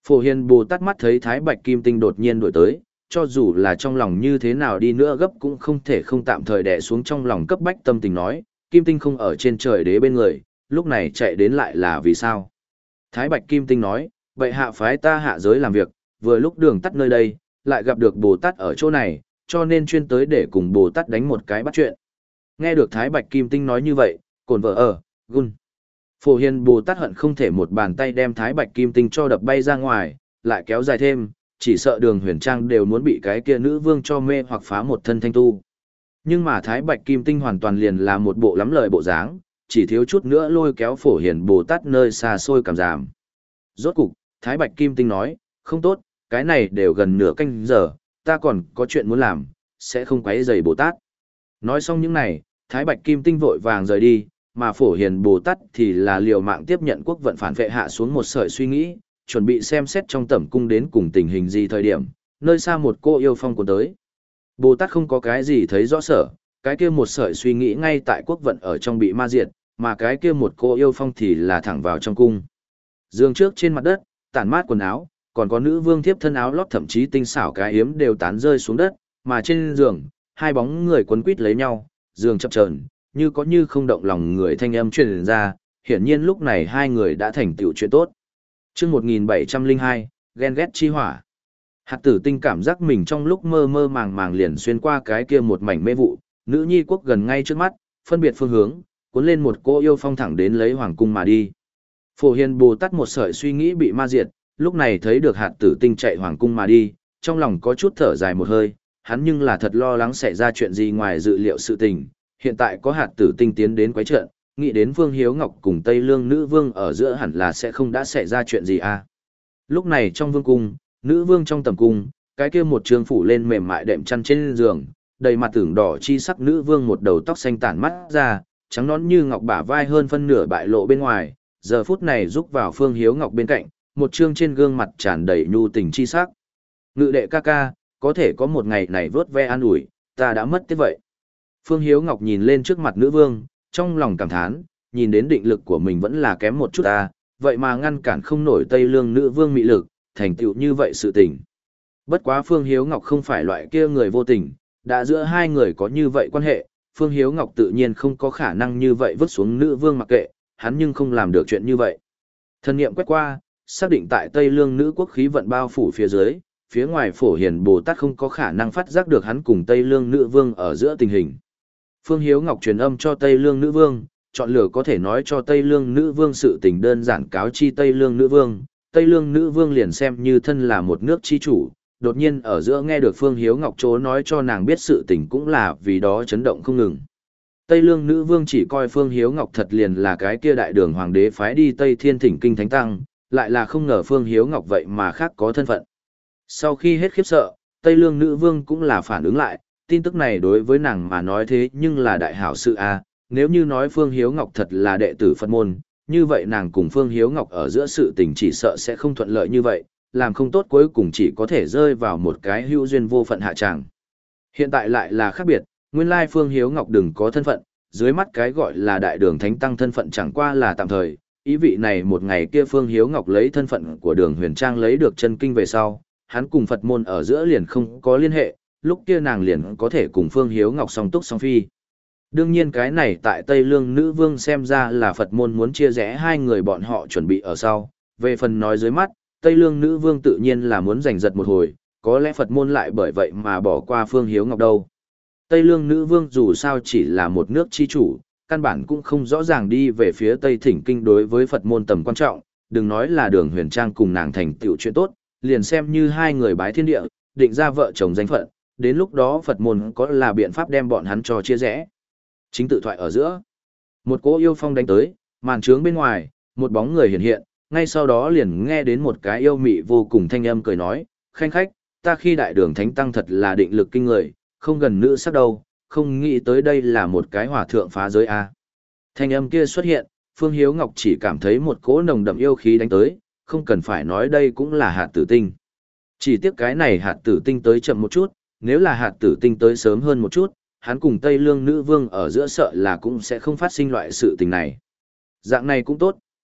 Phổ Hiền Bồ Tát mắt thấy Thái Bạch Kim Tinh đột nhiên đổi tới, cho dù là trong lòng như thế nào đi nữa gấp cũng không thể không tạm thời đè xuống trong lòng cấp bách tâm tình nói, Kim Tinh không ở trên trời đế bên người, lúc này chạy đến lại là vì sao? Thái Bạch Kim Tinh nói, vậy hạ phái ta hạ giới làm việc, vừa lúc đường tắt nơi đây, lại gặp được Bồ Tát ở chỗ này, cho nên chuyên tới để cùng Bồ Tát đánh một cái bắt chuyện. Nghe được Thái Bạch Kim Tinh nói như vậy, cồn vợ ở, gun. Phổ Hiền Bồ Tát hận không thể một bàn tay đem Thái Bạch Kim Tinh cho đập bay ra ngoài, lại kéo dài thêm, chỉ sợ đường huyền trang đều muốn bị cái kia nữ vương cho mê hoặc phá một thân thanh tu. Nhưng mà Thái Bạch Kim Tinh hoàn toàn liền là một bộ lắm lời bộ dáng, chỉ thiếu chút nữa lôi kéo Phổ Hiền Bồ Tát nơi xa xôi cảm giảm. Rốt cục, Thái Bạch Kim Tinh nói, không tốt, cái này đều gần nửa canh giờ, ta còn có chuyện muốn làm, sẽ không quấy rầy Bồ Tát. Nói xong những này, Thái Bạch Kim Tinh vội vàng rời đi, mà Phổ Hiền Bồ Tát thì là liều mạng tiếp nhận quốc vận phản vệ hạ xuống một sợi suy nghĩ, chuẩn bị xem xét trong tẩm cung đến cùng tình hình gì thời điểm, nơi xa một cô yêu phong cuốn tới. Bồ Tát không có cái gì thấy rõ sở, cái kia một sợi suy nghĩ ngay tại quốc vận ở trong bị ma diệt, mà cái kia một cô yêu phong thì là thẳng vào trong cung. Giường trước trên mặt đất, tản mát quần áo, còn có nữ vương thiếp thân áo lót thậm chí tinh xảo cái yếm đều tán rơi xuống đất, mà trên giường, hai bóng người quấn quít lấy nhau, giường chập chờn, như có như không động lòng người thanh âm truyền ra, hiển nhiên lúc này hai người đã thành tựu chuyện tốt. Chương một nghìn bảy trăm lẻ hai, ghen ghét chi hỏa. Hạt tử tinh cảm giác mình trong lúc mơ mơ màng màng liền xuyên qua cái kia một mảnh mê vụ, nữ nhi quốc gần ngay trước mắt, phân biệt phương hướng, cuốn lên một cô yêu phong thẳng đến lấy hoàng cung mà đi. Phổ Hiền Bồ Tát một sợi suy nghĩ bị ma diệt, lúc này thấy được hạt tử tinh chạy hoàng cung mà đi, trong lòng có chút thở dài một hơi, hắn nhưng là thật lo lắng xảy ra chuyện gì ngoài dự liệu sự tình, hiện tại có hạt tử tinh tiến đến quấy trận, nghĩ đến Vương Hiếu Ngọc cùng Tây Lương nữ vương ở giữa hẳn là sẽ không đã xảy ra chuyện gì à. Lúc này trong vương cung, nữ vương trong tầm cung, cái kia một trường phủ lên mềm mại đệm chăn trên giường, đầy mặt tưởng đỏ chi sắc nữ vương một đầu tóc xanh tản mắt ra, trắng nõn như ngọc bả vai hơn phân nửa bại lộ bên ngoài, giờ phút này rúc vào Phương Hiếu Ngọc bên cạnh, một trương trên gương mặt tràn đầy nhu tình chi sắc. Ngự đệ ca ca, có thể có một ngày này vớt ve an ủi, ta đã mất thế vậy. Phương Hiếu Ngọc nhìn lên trước mặt nữ vương, trong lòng cảm thán, nhìn đến định lực của mình vẫn là kém một chút ta, vậy mà ngăn cản không nổi Tây Lương nữ vương mị lực, thành tựu như vậy sự tình. Bất quá Phương Hiếu Ngọc không phải loại kia người vô tình, đã giữa hai người có như vậy quan hệ, Phương Hiếu Ngọc tự nhiên không có khả năng như vậy vứt xuống nữ vương mặc kệ, hắn nhưng không làm được chuyện như vậy. Thân niệm quét qua, xác định tại Tây Lương nữ quốc khí vận bao phủ phía dưới, phía ngoài Phổ Hiền Bồ Tát không có khả năng phát giác được hắn cùng Tây Lương nữ vương ở giữa tình hình. Phương Hiếu Ngọc truyền âm cho Tây Lương nữ vương, chọn lựa có thể nói cho Tây Lương nữ vương sự tình đơn giản cáo chi Tây Lương nữ vương, Tây Lương nữ vương liền xem như thân là một nước chi chủ, đột nhiên ở giữa nghe được Phương Hiếu Ngọc chố nói cho nàng biết sự tình cũng là vì đó chấn động không ngừng. Tây Lương nữ vương chỉ coi Phương Hiếu Ngọc thật liền là cái kia đại đường hoàng đế phái đi Tây Thiên Thỉnh Kinh Thánh Tăng, lại là không ngờ Phương Hiếu Ngọc vậy mà khác có thân phận. Sau khi hết khiếp sợ, Tây Lương nữ vương cũng là phản ứng lại, tin tức này đối với nàng mà nói thế nhưng là đại hảo sự a. Nếu như nói Phương Hiếu Ngọc thật là đệ tử Phật môn, như vậy nàng cùng Phương Hiếu Ngọc ở giữa sự tình chỉ sợ sẽ không thuận lợi như vậy, làm không tốt cuối cùng chỉ có thể rơi vào một cái hữu duyên vô phận hạ tràng. Hiện tại lại là khác biệt, nguyên lai Phương Hiếu Ngọc đừng có thân phận, dưới mắt cái gọi là đại đường thánh tăng thân phận chẳng qua là tạm thời, ý vị này một ngày kia Phương Hiếu Ngọc lấy thân phận của đường huyền trang lấy được chân kinh về sau, hắn cùng Phật môn ở giữa liền không có liên hệ, lúc kia nàng liền có thể cùng Phương Hiếu Ngọc song túc song phi. Đương nhiên cái này tại Tây Lương nữ vương xem ra là Phật môn muốn chia rẽ hai người bọn họ chuẩn bị ở sau, về phần nói dưới mắt, Tây Lương nữ vương tự nhiên là muốn giành giật một hồi, có lẽ Phật môn lại bởi vậy mà bỏ qua Phương Hiếu Ngọc đâu. Tây Lương nữ vương dù sao chỉ là một nước chi chủ, căn bản cũng không rõ ràng đi về phía Tây Thỉnh Kinh đối với Phật môn tầm quan trọng, đừng nói là đường huyền trang cùng nàng thành tựu chuyện tốt, liền xem như hai người bái thiên địa, định ra vợ chồng danh phận, đến lúc đó Phật môn có là biện pháp đem bọn hắn cho chia rẽ. Chính tự thoại ở giữa, một cỗ yêu phong đánh tới, màn trướng bên ngoài, một bóng người hiện hiện, ngay sau đó liền nghe đến một cái yêu mị vô cùng thanh âm cười nói, khanh khách, ta khi đại đường thánh tăng thật là định lực kinh người, không gần nữ sắc đâu, không nghĩ tới đây là một cái hòa thượng phá giới a. Thanh âm kia xuất hiện, Phương Hiếu Ngọc chỉ cảm thấy một cỗ nồng đậm yêu khí đánh tới, không cần phải nói đây cũng là hạt tử tinh. Chỉ tiếc cái này hạt tử tinh tới chậm một chút, nếu là hạt tử tinh tới sớm hơn một chút, hắn cùng Tây Lương nữ vương ở giữa sợ là cũng sẽ không phát sinh loại sự tình này. Dạng này cũng tốt,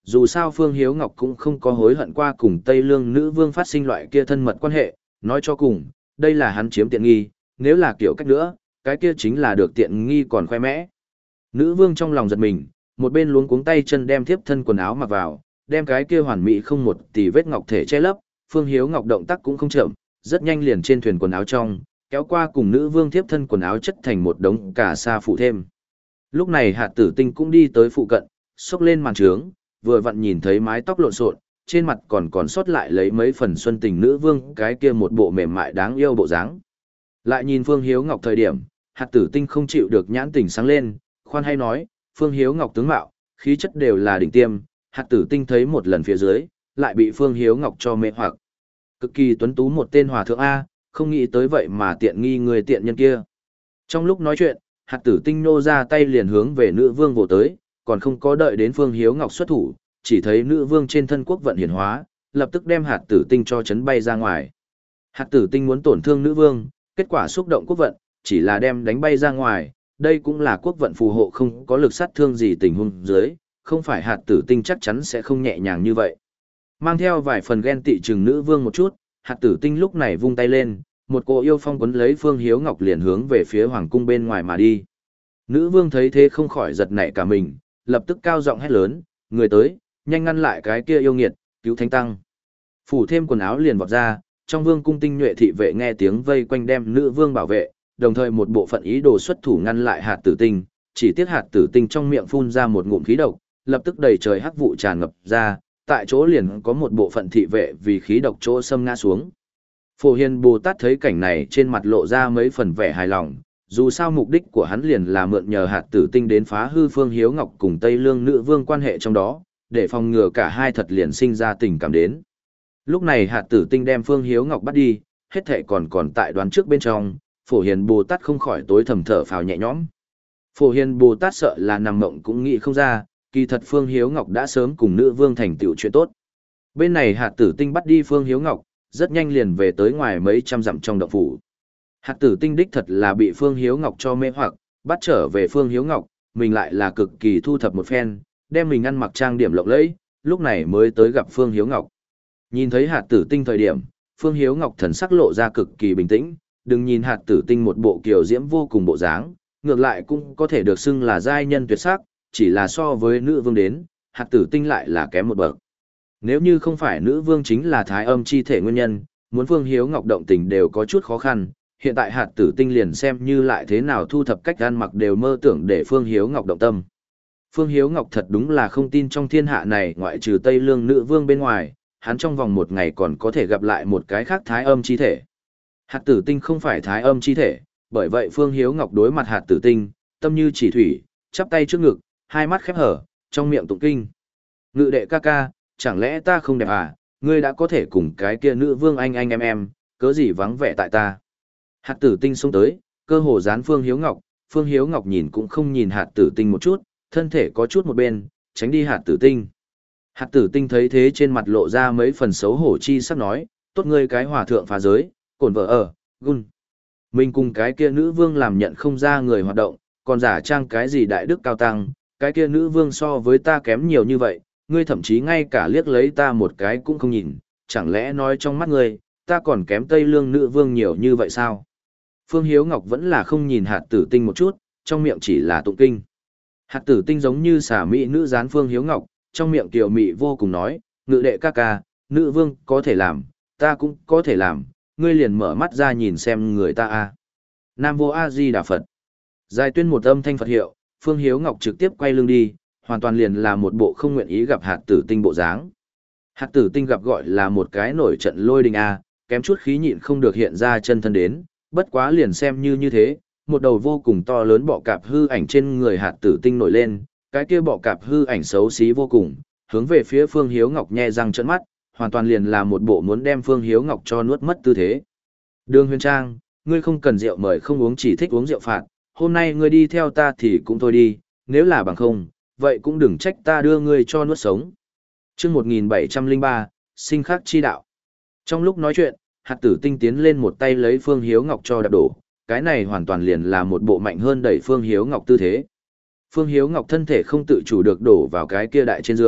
dù sao Phương Hiếu Ngọc cũng không có hối hận qua cùng Tây Lương nữ vương phát sinh loại kia thân mật quan hệ, nói cho cùng, đây là hắn chiếm tiện nghi, nếu là kiểu cách nữa, cái kia chính là được tiện nghi còn khoe mẽ. Nữ vương trong lòng giật mình, một bên luống cuống tay chân đem thiếp thân quần áo mặc vào, đem cái kia hoàn mỹ không một tì vết ngọc thể che lấp, Phương Hiếu Ngọc động tác cũng không chậm, rất nhanh liền trên thuyền quần áo trong, kéo qua cùng nữ vương thiếp thân quần áo chất thành một đống cả sa phụ thêm. Lúc này Hạt Tử Tinh cũng đi tới phụ cận, xốc lên màn trướng, vừa vặn nhìn thấy mái tóc lộn xộn, trên mặt còn còn sót lại lấy mấy phần xuân tình nữ vương cái kia một bộ mềm mại đáng yêu bộ dáng. Lại nhìn Phương Hiếu Ngọc thời điểm, Hạt Tử Tinh không chịu được nhãn tình sáng lên, khoan hay nói, Phương Hiếu Ngọc tướng mạo, khí chất đều là đỉnh tiêm, Hạt Tử Tinh thấy một lần phía dưới, lại bị Phương Hiếu Ngọc cho mê hoặc. Cực kỳ tuấn tú một tên hòa thượng A, không nghĩ tới vậy mà tiện nghi người tiện nhân kia. Trong lúc nói chuyện, Hạt Tử Tinh nô ra tay liền hướng về nữ vương vồ tới, còn không có đợi đến Phương Hiếu Ngọc xuất thủ, chỉ thấy nữ vương trên thân quốc vận hiển hóa, lập tức đem Hạt Tử Tinh cho chấn bay ra ngoài. Hạt Tử Tinh muốn tổn thương nữ vương, kết quả xúc động quốc vận, chỉ là đem đánh bay ra ngoài, đây cũng là quốc vận phù hộ không có lực sát thương gì tình huống dưới, không phải Hạt Tử Tinh chắc chắn sẽ không nhẹ nhàng như vậy. Mang theo vài phần ghen tị chừng nữ vương một chút, Hạt Tử Tinh lúc này vung tay lên, một cô yêu phong quấn lấy Phương Hiếu Ngọc liền hướng về phía hoàng cung bên ngoài mà đi. Nữ vương thấy thế không khỏi giật nảy cả mình, lập tức cao giọng hét lớn, người tới, nhanh ngăn lại cái kia yêu nghiệt, cứu thánh tăng. Phủ thêm quần áo liền vọt ra, trong vương cung tinh nhuệ thị vệ nghe tiếng vây quanh đem nữ vương bảo vệ, đồng thời một bộ phận ý đồ xuất thủ ngăn lại Hạt Tử Tinh, chỉ tiếc Hạt Tử Tinh trong miệng phun ra một ngụm khí độc, lập tức đầy trời hắc vụ tràn ngập ra, tại chỗ liền có một bộ phận thị vệ vì khí độc chỗ xâm ngã xuống. Phổ Hiền Bồ Tát thấy cảnh này trên mặt lộ ra mấy phần vẻ hài lòng, dù sao mục đích của hắn liền là mượn nhờ Hạt Tử Tinh đến phá hư Phương Hiếu Ngọc cùng Tây Lương nữ vương quan hệ trong đó, để phòng ngừa cả hai thật liền sinh ra tình cảm đến. Lúc này Hạt Tử Tinh đem Phương Hiếu Ngọc bắt đi, hết thệ còn còn tại đoán trước bên trong, Phổ Hiền Bồ Tát không khỏi tối thầm thở phào nhẹ nhõm. Phổ Hiền Bồ Tát sợ là nằm mộng cũng nghĩ không ra, kỳ thật Phương Hiếu Ngọc đã sớm cùng nữ vương thành tựu chuyện tốt. Bên này Hạt Tử Tinh bắt đi Phương Hiếu Ngọc, rất nhanh liền về tới ngoài mấy trăm dặm trong động phủ. Hạt Tử Tinh đích thật là bị Phương Hiếu Ngọc cho mê hoặc, bắt trở về Phương Hiếu Ngọc, mình lại là cực kỳ thu thập một phen, đem mình ăn mặc trang điểm lộng lẫy, lúc này mới tới gặp Phương Hiếu Ngọc. Nhìn thấy Hạt Tử Tinh thời điểm, Phương Hiếu Ngọc thần sắc lộ ra cực kỳ bình tĩnh, đừng nhìn Hạt Tử Tinh một bộ kiều diễm vô cùng bộ dáng, ngược lại cũng có thể được xưng là giai nhân tuyệt sắc, chỉ là so với nữ vương đến, Hạt Tử Tinh lại là kém một bậc. Nếu như không phải nữ vương chính là thái âm chi thể nguyên nhân, muốn Phương Hiếu Ngọc động tình đều có chút khó khăn, hiện tại Hạt Tử Tinh liền xem như lại thế nào thu thập cách ăn mặc đều mơ tưởng để Phương Hiếu Ngọc động tâm. Phương Hiếu Ngọc thật đúng là không tin trong thiên hạ này ngoại trừ Tây Lương nữ vương bên ngoài, hắn trong vòng một ngày còn có thể gặp lại một cái khác thái âm chi thể. Hạt Tử Tinh không phải thái âm chi thể, bởi vậy Phương Hiếu Ngọc đối mặt Hạt Tử Tinh, tâm như chỉ thủy, chắp tay trước ngực, hai mắt khép hở, trong miệng tụng kinh. Ngự đệ ca ca, chẳng lẽ ta không đẹp à, ngươi đã có thể cùng cái kia nữ vương anh anh em em, cớ gì vắng vẻ tại ta. Hạt Tử Tinh xông tới, cơ hồ dán Phương Hiếu Ngọc, Phương Hiếu Ngọc nhìn cũng không nhìn Hạt Tử Tinh một chút, thân thể có chút một bên, tránh đi Hạt Tử Tinh. Hạt Tử Tinh thấy thế trên mặt lộ ra mấy phần xấu hổ chi sắc nói, tốt ngươi cái hòa thượng phá giới, cổn vợ ở, gun. Mình cùng cái kia nữ vương làm nhận không ra người hoạt động, còn giả trang cái gì đại đức cao tăng, cái kia nữ vương so với ta kém nhiều như vậy, ngươi thậm chí ngay cả liếc lấy ta một cái cũng không nhìn, chẳng lẽ nói trong mắt ngươi, ta còn kém Tây Lương nữ vương nhiều như vậy sao? Phương Hiếu Ngọc vẫn là không nhìn Hạt Tử Tinh một chút, trong miệng chỉ là tụng kinh. Hạt Tử Tinh giống như xả mỹ nữ gián Phương Hiếu Ngọc, trong miệng tiểu mị vô cùng nói, ngự đệ ca ca, nữ vương có thể làm, ta cũng có thể làm, ngươi liền mở mắt ra nhìn xem người ta a. Nam Vô A Di Đà Phật. Giải tuyên một âm thanh Phật hiệu, Phương Hiếu Ngọc trực tiếp quay lưng đi, hoàn toàn liền là một bộ không nguyện ý gặp Hạt Tử Tinh bộ dáng. Hạt Tử Tinh gặp gọi là một cái nổi trận lôi đình a, kém chút khí nhịn không được hiện ra chân thân đến, bất quá liền xem như như thế, một đầu vô cùng to lớn bọ cạp hư ảnh trên người Hạt Tử Tinh nổi lên, cái kia bọ cạp hư ảnh xấu xí vô cùng, hướng về phía Phương Hiếu Ngọc nhe răng trợn mắt, hoàn toàn liền là một bộ muốn đem Phương Hiếu Ngọc cho nuốt mất tư thế. Đường Huyền Trang, ngươi không cần rượu mời không uống chỉ thích uống rượu phạt, hôm nay ngươi đi theo ta thì cũng thôi đi, nếu là bằng không, vậy cũng đừng trách ta đưa ngươi cho nuốt sống. Chương một nghìn bảy trăm lẻ ba, sinh khắc chi đạo. Trong lúc nói chuyện, Hạt Tử Tinh tiến lên một tay lấy Phương Hiếu Ngọc cho đạp đổ, cái này hoàn toàn liền là một bộ mạnh hơn đẩy Phương Hiếu Ngọc tư thế. Phương Hiếu Ngọc thân thể không tự chủ được đổ vào cái kia đại trên giường,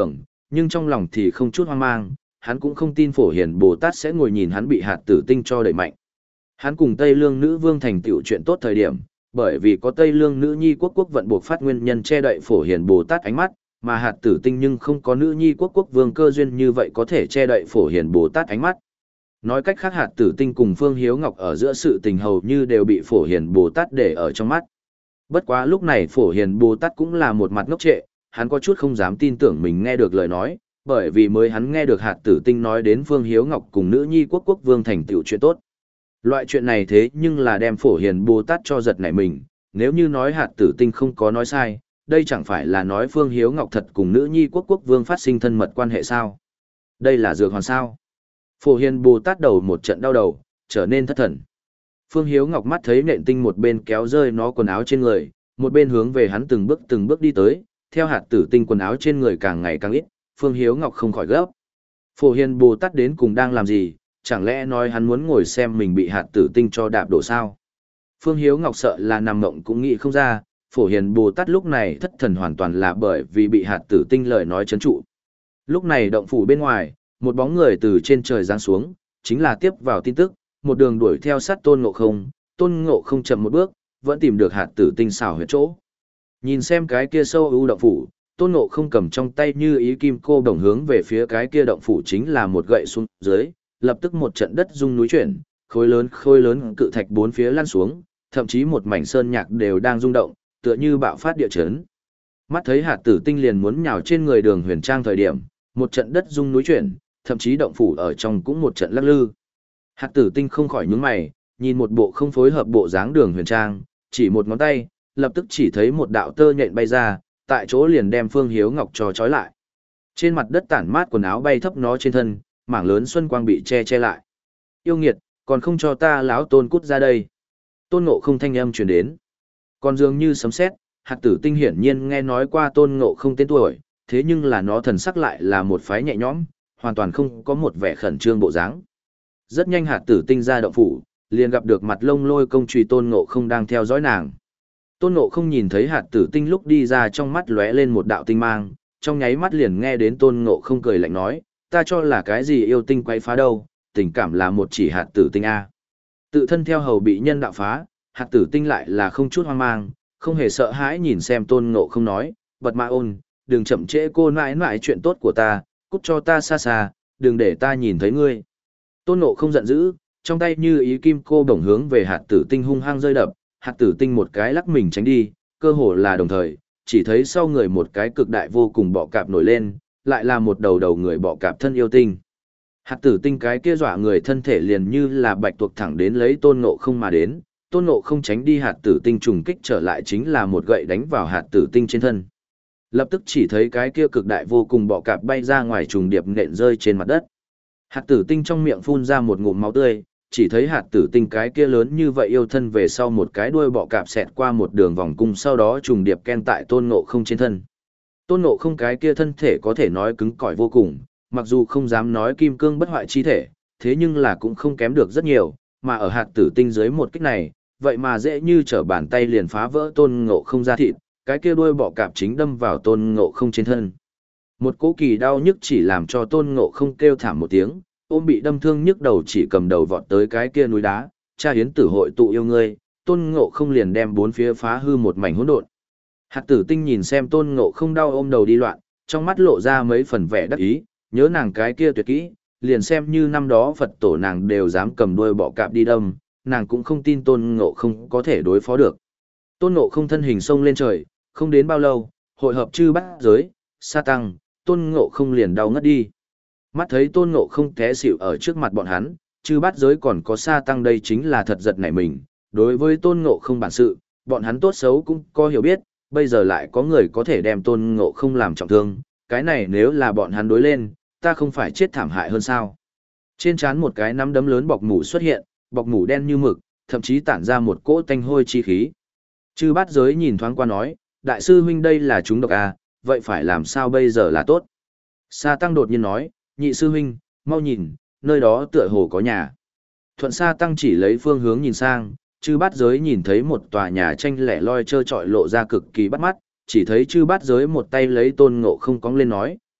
nhưng trong lòng thì không chút hoang mang, hắn cũng không tin Phổ Hiền Bồ Tát sẽ ngồi nhìn hắn bị hạt tử tinh cho đẩy mạnh. Hắn cùng Tây Lương nữ vương thành tựu chuyện tốt thời điểm, bởi vì có Tây Lương nữ nhi quốc quốc vận buộc phát nguyên nhân che đậy Phổ Hiền Bồ Tát ánh mắt, mà hạt tử tinh nhưng không có nữ nhi quốc quốc vương cơ duyên như vậy có thể che đậy Phổ Hiền Bồ Tát ánh mắt. Nói cách khác, hạt tử tinh cùng Phương Hiếu Ngọc ở giữa sự tình hầu như đều bị Phổ Hiền Bồ Tát để ở trong mắt. Bất quá lúc này Phổ Hiền Bồ Tát cũng là một mặt ngốc trệ, hắn có chút không dám tin tưởng mình nghe được lời nói, bởi vì mới hắn nghe được hạt tử tinh nói đến Phương Hiếu Ngọc cùng nữ nhi quốc quốc vương thành tựu chuyện tốt. Loại chuyện này thế nhưng là đem Phổ Hiền Bồ Tát cho giật nảy mình, nếu như nói hạt tử tinh không có nói sai, đây chẳng phải là nói Phương Hiếu Ngọc thật cùng nữ nhi quốc quốc vương phát sinh thân mật quan hệ sao? Đây là dược hoàn sao? Phổ Hiền Bồ Tát đầu một trận đau đầu, trở nên thất thần. Phương Hiếu Ngọc mắt thấy nện tinh một bên kéo rơi nó quần áo trên người, một bên hướng về hắn từng bước từng bước đi tới, theo hạt tử tinh quần áo trên người càng ngày càng ít, Phương Hiếu Ngọc không khỏi gấp. Phổ Hiền Bồ Tát đến cùng đang làm gì, chẳng lẽ nói hắn muốn ngồi xem mình bị hạt tử tinh cho đạp đổ sao? Phương Hiếu Ngọc sợ là nằm mộng cũng nghĩ không ra, Phổ Hiền Bồ Tát lúc này thất thần hoàn toàn là bởi vì bị hạt tử tinh lời nói chấn trụ. Lúc này động phủ bên ngoài, một bóng người từ trên trời giáng xuống, chính là tiếp vào tin tức, một đường đuổi theo sát Tôn Ngộ Không, Tôn Ngộ Không chậm một bước, vẫn tìm được hạt tử tinh xảo huyệt chỗ. Nhìn xem cái kia sâu ưu động phủ, Tôn Ngộ Không cầm trong tay như ý kim cô đồng hướng về phía cái kia động phủ chính là một gậy xuống dưới, lập tức một trận đất rung núi chuyển, khối lớn khối lớn cự thạch bốn phía lăn xuống, thậm chí một mảnh sơn nhạc đều đang rung động, tựa như bạo phát địa chấn. Mắt thấy hạt tử tinh liền muốn nhào trên người Đường Huyền Trang thời điểm, một trận đất rung núi chuyển, thậm chí động phủ ở trong cũng một trận lắc lư. Hạt tử tinh không khỏi nhướng mày, nhìn một bộ không phối hợp bộ dáng Đường Huyền Trang, chỉ một ngón tay, lập tức chỉ thấy một đạo tơ nhện bay ra, tại chỗ liền đem Phương Hiếu Ngọc cho trói lại. Trên mặt đất tản mát quần áo bay thấp nó trên thân, mảng lớn xuân quang bị che che lại. Yêu nghiệt, còn không cho ta lão Tôn cút ra đây. Tôn Ngộ Không thanh âm truyền đến. Còn dường như sấm sét, hạt tử tinh hiển nhiên nghe nói qua Tôn Ngộ Không tên tuổi, thế nhưng là nó thần sắc lại là một phái nhẹ nhõm, hoàn toàn không có một vẻ khẩn trương bộ dáng. Rất nhanh hạt tử tinh ra động phủ, liền gặp được mặt lông lôi công trùy Tôn Ngộ Không đang theo dõi nàng. Tôn Ngộ Không nhìn thấy hạt tử tinh lúc đi ra trong mắt lóe lên một đạo tinh mang, trong nháy mắt liền nghe đến Tôn Ngộ Không cười lạnh nói, ta cho là cái gì yêu tinh quay phá đâu, tình cảm là một chỉ hạt tử tinh A. Tự thân theo hầu bị nhân đạo phá, hạt tử tinh lại là không chút hoang mang, không hề sợ hãi nhìn xem Tôn Ngộ Không nói, bật mã ôn, đừng chậm trễ cô nãi nãi chuyện tốt của ta, cút cho ta xa xa, đừng để ta nhìn thấy ngươi. Tôn Ngộ Không giận dữ, trong tay như ý kim cô bổng hướng về hạt tử tinh hung hăng rơi đập, hạt tử tinh một cái lắc mình tránh đi, cơ hồ là đồng thời, chỉ thấy sau người một cái cực đại vô cùng bọ cạp nổi lên, lại là một đầu đầu người bọ cạp thân yêu tinh. Hạt tử tinh cái kia dọa người thân thể liền như là bạch tuộc thẳng đến lấy Tôn Ngộ Không mà đến, Tôn Ngộ Không tránh đi hạt tử tinh trùng kích trở lại chính là một gậy đánh vào hạt tử tinh trên thân. Lập tức chỉ thấy cái kia cực đại vô cùng bọ cạp bay ra ngoài trùng điệp nện rơi trên mặt đất. Hạt tử tinh trong miệng phun ra một ngụm máu tươi, chỉ thấy hạt tử tinh cái kia lớn như vậy yêu thân về sau một cái đuôi bọ cạp xẹt qua một đường vòng cung sau đó trùng điệp ken tại Tôn Ngộ Không trên thân. Tôn Ngộ Không cái kia thân thể có thể nói cứng cỏi vô cùng, mặc dù không dám nói kim cương bất hoại chi thể, thế nhưng là cũng không kém được rất nhiều, mà ở hạt tử tinh dưới một kích này, vậy mà dễ như trở bàn tay liền phá vỡ Tôn Ngộ Không ra thịt, cái kia đuôi bọ cạp chính đâm vào Tôn Ngộ Không trên thân. Một cỗ kỳ đau nhức chỉ làm cho Tôn Ngộ Không kêu thảm một tiếng, ôm bị đâm thương nhức đầu chỉ cầm đầu vọt tới cái kia núi đá, cha hiến tử hội tụ yêu ngươi, Tôn Ngộ Không liền đem bốn phía phá hư một mảnh hỗn độn. Hạt tử tinh nhìn xem Tôn Ngộ Không đau ôm đầu đi loạn, trong mắt lộ ra mấy phần vẻ đắc ý, nhớ nàng cái kia tuyệt kỹ, liền xem như năm đó Phật tổ nàng đều dám cầm đuôi bọ cạp đi đâm, nàng cũng không tin Tôn Ngộ Không có thể đối phó được. Tôn Ngộ Không thân hình xông lên trời, không đến bao lâu, hội hợp chư bát giới, sa tăng, Tôn Ngộ Không liền đau ngất đi. Mắt thấy Tôn Ngộ Không té xỉu ở trước mặt bọn hắn, chư bát giới còn có sa tăng đây chính là thật giật nảy mình, đối với Tôn Ngộ Không bản sự, bọn hắn tốt xấu cũng có hiểu biết, bây giờ lại có người có thể đem Tôn Ngộ Không làm trọng thương, cái này nếu là bọn hắn đối lên, ta không phải chết thảm hại hơn sao. Trên trán một cái nắm đấm lớn bọc mủ xuất hiện, bọc mủ đen như mực, thậm chí tản ra một cỗ tanh hôi chi khí. Chư bát giới nhìn thoáng qua nói, đại sư huynh đây là chúng độc à, vậy phải làm sao bây giờ là tốt. Sa tăng đột nhiên nói, nhị sư huynh, mau nhìn, nơi đó tựa hồ có nhà. Thuận Sa tăng chỉ lấy phương hướng nhìn sang, chư bát giới nhìn thấy một tòa nhà tranh lẻ loi trơ trọi lộ ra cực kỳ bắt mắt, chỉ thấy chư bát giới một tay lấy Tôn Ngộ Không cong lên nói,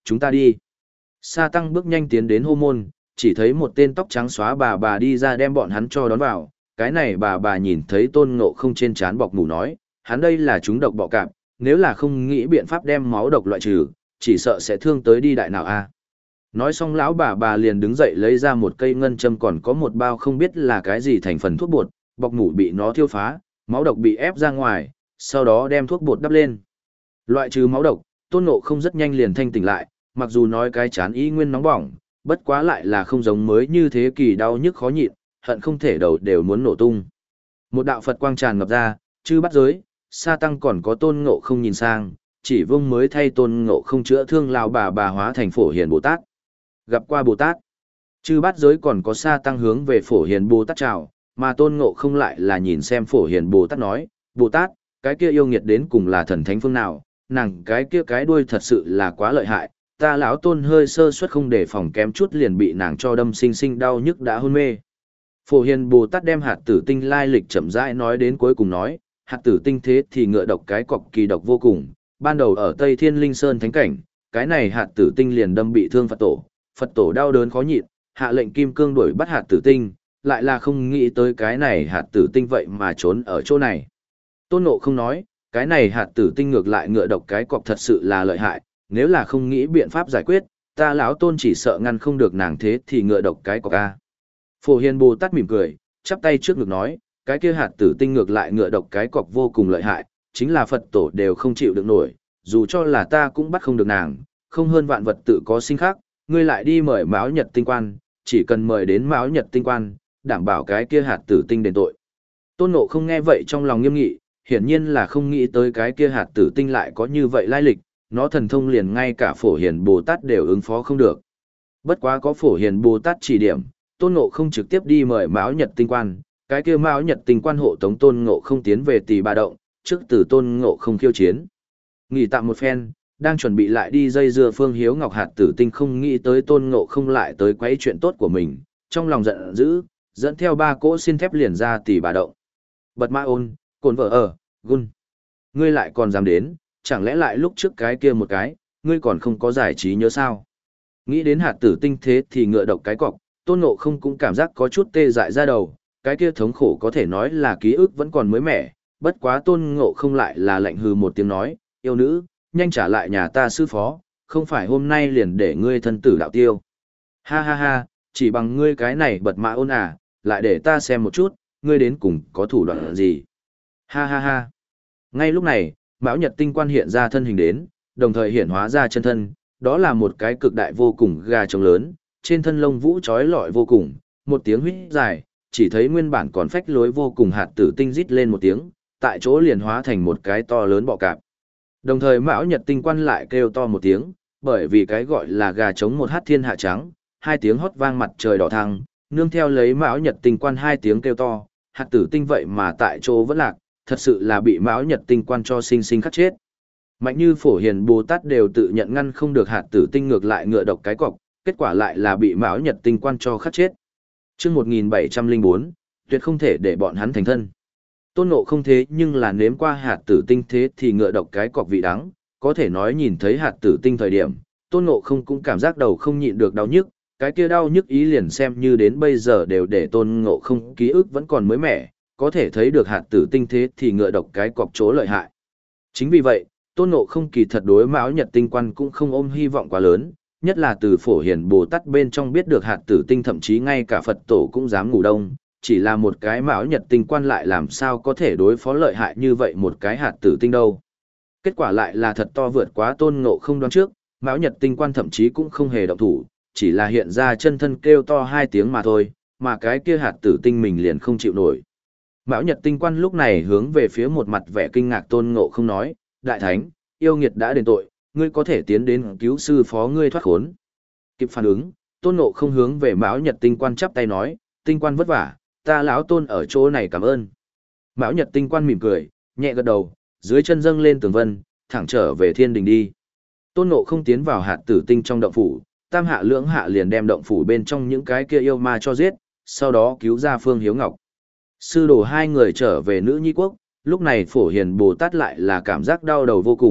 chúng ta đi. Sa tăng bước nhanh tiến đến hô môn, chỉ thấy một tên tóc trắng xóa bà bà đi ra đem bọn hắn cho đón vào. Cái này bà bà nhìn thấy Tôn Ngộ Không trên trán bọc mủ nói, hắn đây là chúng độc bọ cạp, nếu là không nghĩ biện pháp đem máu độc loại trừ, chỉ sợ sẽ thương tới đi đại nào a. Nói xong lão bà bà liền đứng dậy lấy ra một cây ngân châm còn có một bao không biết là cái gì thành phần thuốc bột, bọc mủ bị nó thiêu phá, máu độc bị ép ra ngoài, sau đó đem thuốc bột đắp lên. Loại trừ máu độc, Tôn Ngộ Không rất nhanh liền thanh tỉnh lại, mặc dù nói cái chán y nguyên nóng bỏng, bất quá lại là không giống mới như thế kỳ đau nhức khó nhịn, hận không thể đầu đều muốn nổ tung. Một đạo Phật quang tràn ngập ra, chư bắt giới, Sa tăng còn có Tôn Ngộ Không nhìn sang, chỉ vương mới thay Tôn Ngộ Không chữa thương lão bà bà hóa thành Phổ Hiền Bồ Tát. Gặp qua Bồ Tát, chư bát giới còn có Sa tăng hướng về Phổ Hiền Bồ Tát chào, mà Tôn Ngộ Không lại là nhìn xem Phổ Hiền Bồ Tát nói, Bồ Tát, cái kia yêu nghiệt đến cùng là thần thánh phương nào, nàng cái kia cái đuôi thật sự là quá lợi hại, ta lão Tôn hơi sơ suất không để phòng kém chút liền bị nàng cho đâm sinh sinh đau nhức đã hôn mê. Phổ Hiền Bồ Tát đem hạt tử tinh lai lịch chậm rãi nói đến cuối cùng nói, hạt tử tinh thế thì ngựa độc cái cọc kỳ độc vô cùng, ban đầu ở Tây Thiên Linh Sơn thánh cảnh, cái này hạt tử tinh liền đâm bị thương Phật tổ, Phật tổ đau đớn khó nhịn, hạ lệnh kim cương đuổi bắt hạt tử tinh, lại là không nghĩ tới cái này hạt tử tinh vậy mà trốn ở chỗ này. Tôn Ngộ Không nói, cái này hạt tử tinh ngược lại ngựa độc cái cọc thật sự là lợi hại, nếu là không nghĩ biện pháp giải quyết, ta lão Tôn chỉ sợ ngăn không được nàng thế thì ngựa độc cái cọc a. Phổ Hiền Bồ Tát mỉm cười, chắp tay trước ngực nói, cái kia hạt tử tinh ngược lại ngựa độc cái cọc vô cùng lợi hại, chính là Phật tổ đều không chịu được nổi, dù cho là ta cũng bắt không được nàng, không hơn vạn vật tự có sinh khác, ngươi lại đi mời Mão Nhật tinh quan, chỉ cần mời đến Mão Nhật tinh quan, đảm bảo cái kia hạt tử tinh đền tội. Tôn Ngộ Không nghe vậy trong lòng nghiêm nghị, hiển nhiên là không nghĩ tới cái kia hạt tử tinh lại có như vậy lai lịch, nó thần thông liền ngay cả Phổ Hiền Bồ Tát đều ứng phó không được. Bất quá có Phổ Hiền Bồ Tát chỉ điểm, Tôn Ngộ Không trực tiếp đi mời Mão Nhật tinh quan, cái kia Mão Nhật tinh quan hộ tống Tôn Ngộ Không tiến về Tỳ Bà Động, trước từ Tôn Ngộ Không khiêu chiến. Nghỉ tạm một phen, đang chuẩn bị lại đi dây dưa Phương Hiếu Ngọc hạt tử tinh không nghĩ tới Tôn Ngộ Không lại tới quấy chuyện tốt của mình, trong lòng giận dữ, dẫn theo ba cỗ xin thép liền ra Tỳ Bà Động. Bật Ma Ôn, Cồn Vợ Ở, Gun. Ngươi lại còn dám đến, chẳng lẽ lại lúc trước cái kia một cái, ngươi còn không có giải trí nhớ sao? Nghĩ đến hạt tử tinh thế thì ngựa độc cái cọc, Tôn Ngộ Không cũng cảm giác có chút tê dại ra đầu, cái kia thống khổ có thể nói là ký ức vẫn còn mới mẻ, bất quá Tôn Ngộ Không lại là lạnh hừ một tiếng nói, yêu nữ, nhanh trả lại nhà ta sư phó, không phải hôm nay liền để ngươi thân tử đạo tiêu. Ha ha ha, chỉ bằng ngươi cái này Bật Ma Ôn à, lại để ta xem một chút, ngươi đến cùng có thủ đoạn gì. Ha ha ha. Ngay lúc này, Mão Nhật tinh quan hiện ra thân hình đến, đồng thời hiện hóa ra chân thân, đó là một cái cực đại vô cùng gà trống lớn, trên thân lông vũ trói lọi vô cùng, một tiếng huýt dài, chỉ thấy nguyên bản còn phách lối vô cùng hạt tử tinh rít lên một tiếng, tại chỗ liền hóa thành một cái to lớn bọ cạp. Đồng thời Mão Nhật tinh quan lại kêu to một tiếng, bởi vì cái gọi là gà trống một hát thiên hạ trắng, hai tiếng hót vang mặt trời đỏ thăng, nương theo lấy Mão Nhật tinh quan hai tiếng kêu to, hạt tử tinh vậy mà tại chỗ vẫn lạc, thật sự là bị Mão Nhật tinh quan cho sinh sinh khắc chết. Mạnh như Phổ Hiền Bồ Tát đều tự nhận ngăn không được hạt tử tinh ngược lại ngựa độc cái cọc, kết quả lại là bị Mão Nhật tinh quan cho khắc chết. Chương một nghìn bảy trăm lẻ bốn, tuyệt không thể để bọn hắn thành thân. Tôn Ngộ Không thế nhưng là nếm qua hạt tử tinh thế thì ngựa độc cái cọc vị đắng, có thể nói nhìn thấy hạt tử tinh thời điểm, Tôn Ngộ Không cũng cảm giác đầu không nhịn được đau nhức, cái kia đau nhức ý liền xem như đến bây giờ đều để Tôn Ngộ Không ký ức vẫn còn mới mẻ, có thể thấy được hạt tử tinh thế thì ngựa độc cái cọc chỗ lợi hại. Chính vì vậy, Tôn Ngộ Không kỳ thật đối Mão Nhật tinh quan cũng không ôm hy vọng quá lớn, nhất là từ Phổ Hiền Bồ Tát bên trong biết được hạt tử tinh thậm chí ngay cả Phật tổ cũng dám ngủ đông, chỉ là một cái Mão Nhật tinh quan lại làm sao có thể đối phó lợi hại như vậy một cái hạt tử tinh đâu. Kết quả lại là thật to vượt quá Tôn Ngộ Không đoán trước, Mão Nhật tinh quan thậm chí cũng không hề động thủ, chỉ là hiện ra chân thân kêu to hai tiếng mà thôi, mà cái kia hạt tử tinh mình liền không chịu nổi. Mão Nhật tinh quan lúc này hướng về phía một mặt vẻ kinh ngạc Tôn Ngộ Không nói, Đại Thánh, yêu nghiệt đã đền tội, ngươi có thể tiến đến cứu sư phó ngươi thoát khốn. Kịp phản ứng, Tôn Ngộ Không hướng về Mão Nhật tinh quan chắp tay nói, tinh quan vất vả, ta lão Tôn ở chỗ này cảm ơn. Mão Nhật tinh quan mỉm cười, nhẹ gật đầu, dưới chân dâng lên tường vân, thẳng trở về thiên đình đi. Tôn Ngộ Không tiến vào hạt tử tinh trong động phủ, tam hạ lưỡng hạ liền đem động phủ bên trong những cái kia yêu ma cho giết, sau đó cứu ra Phương Hiếu Ngọc. Sư đồ hai người trở về nữ nhi quốc, lúc này Phổ Hiền Bồ Tát lại là cảm giác đau đầu vô cùng,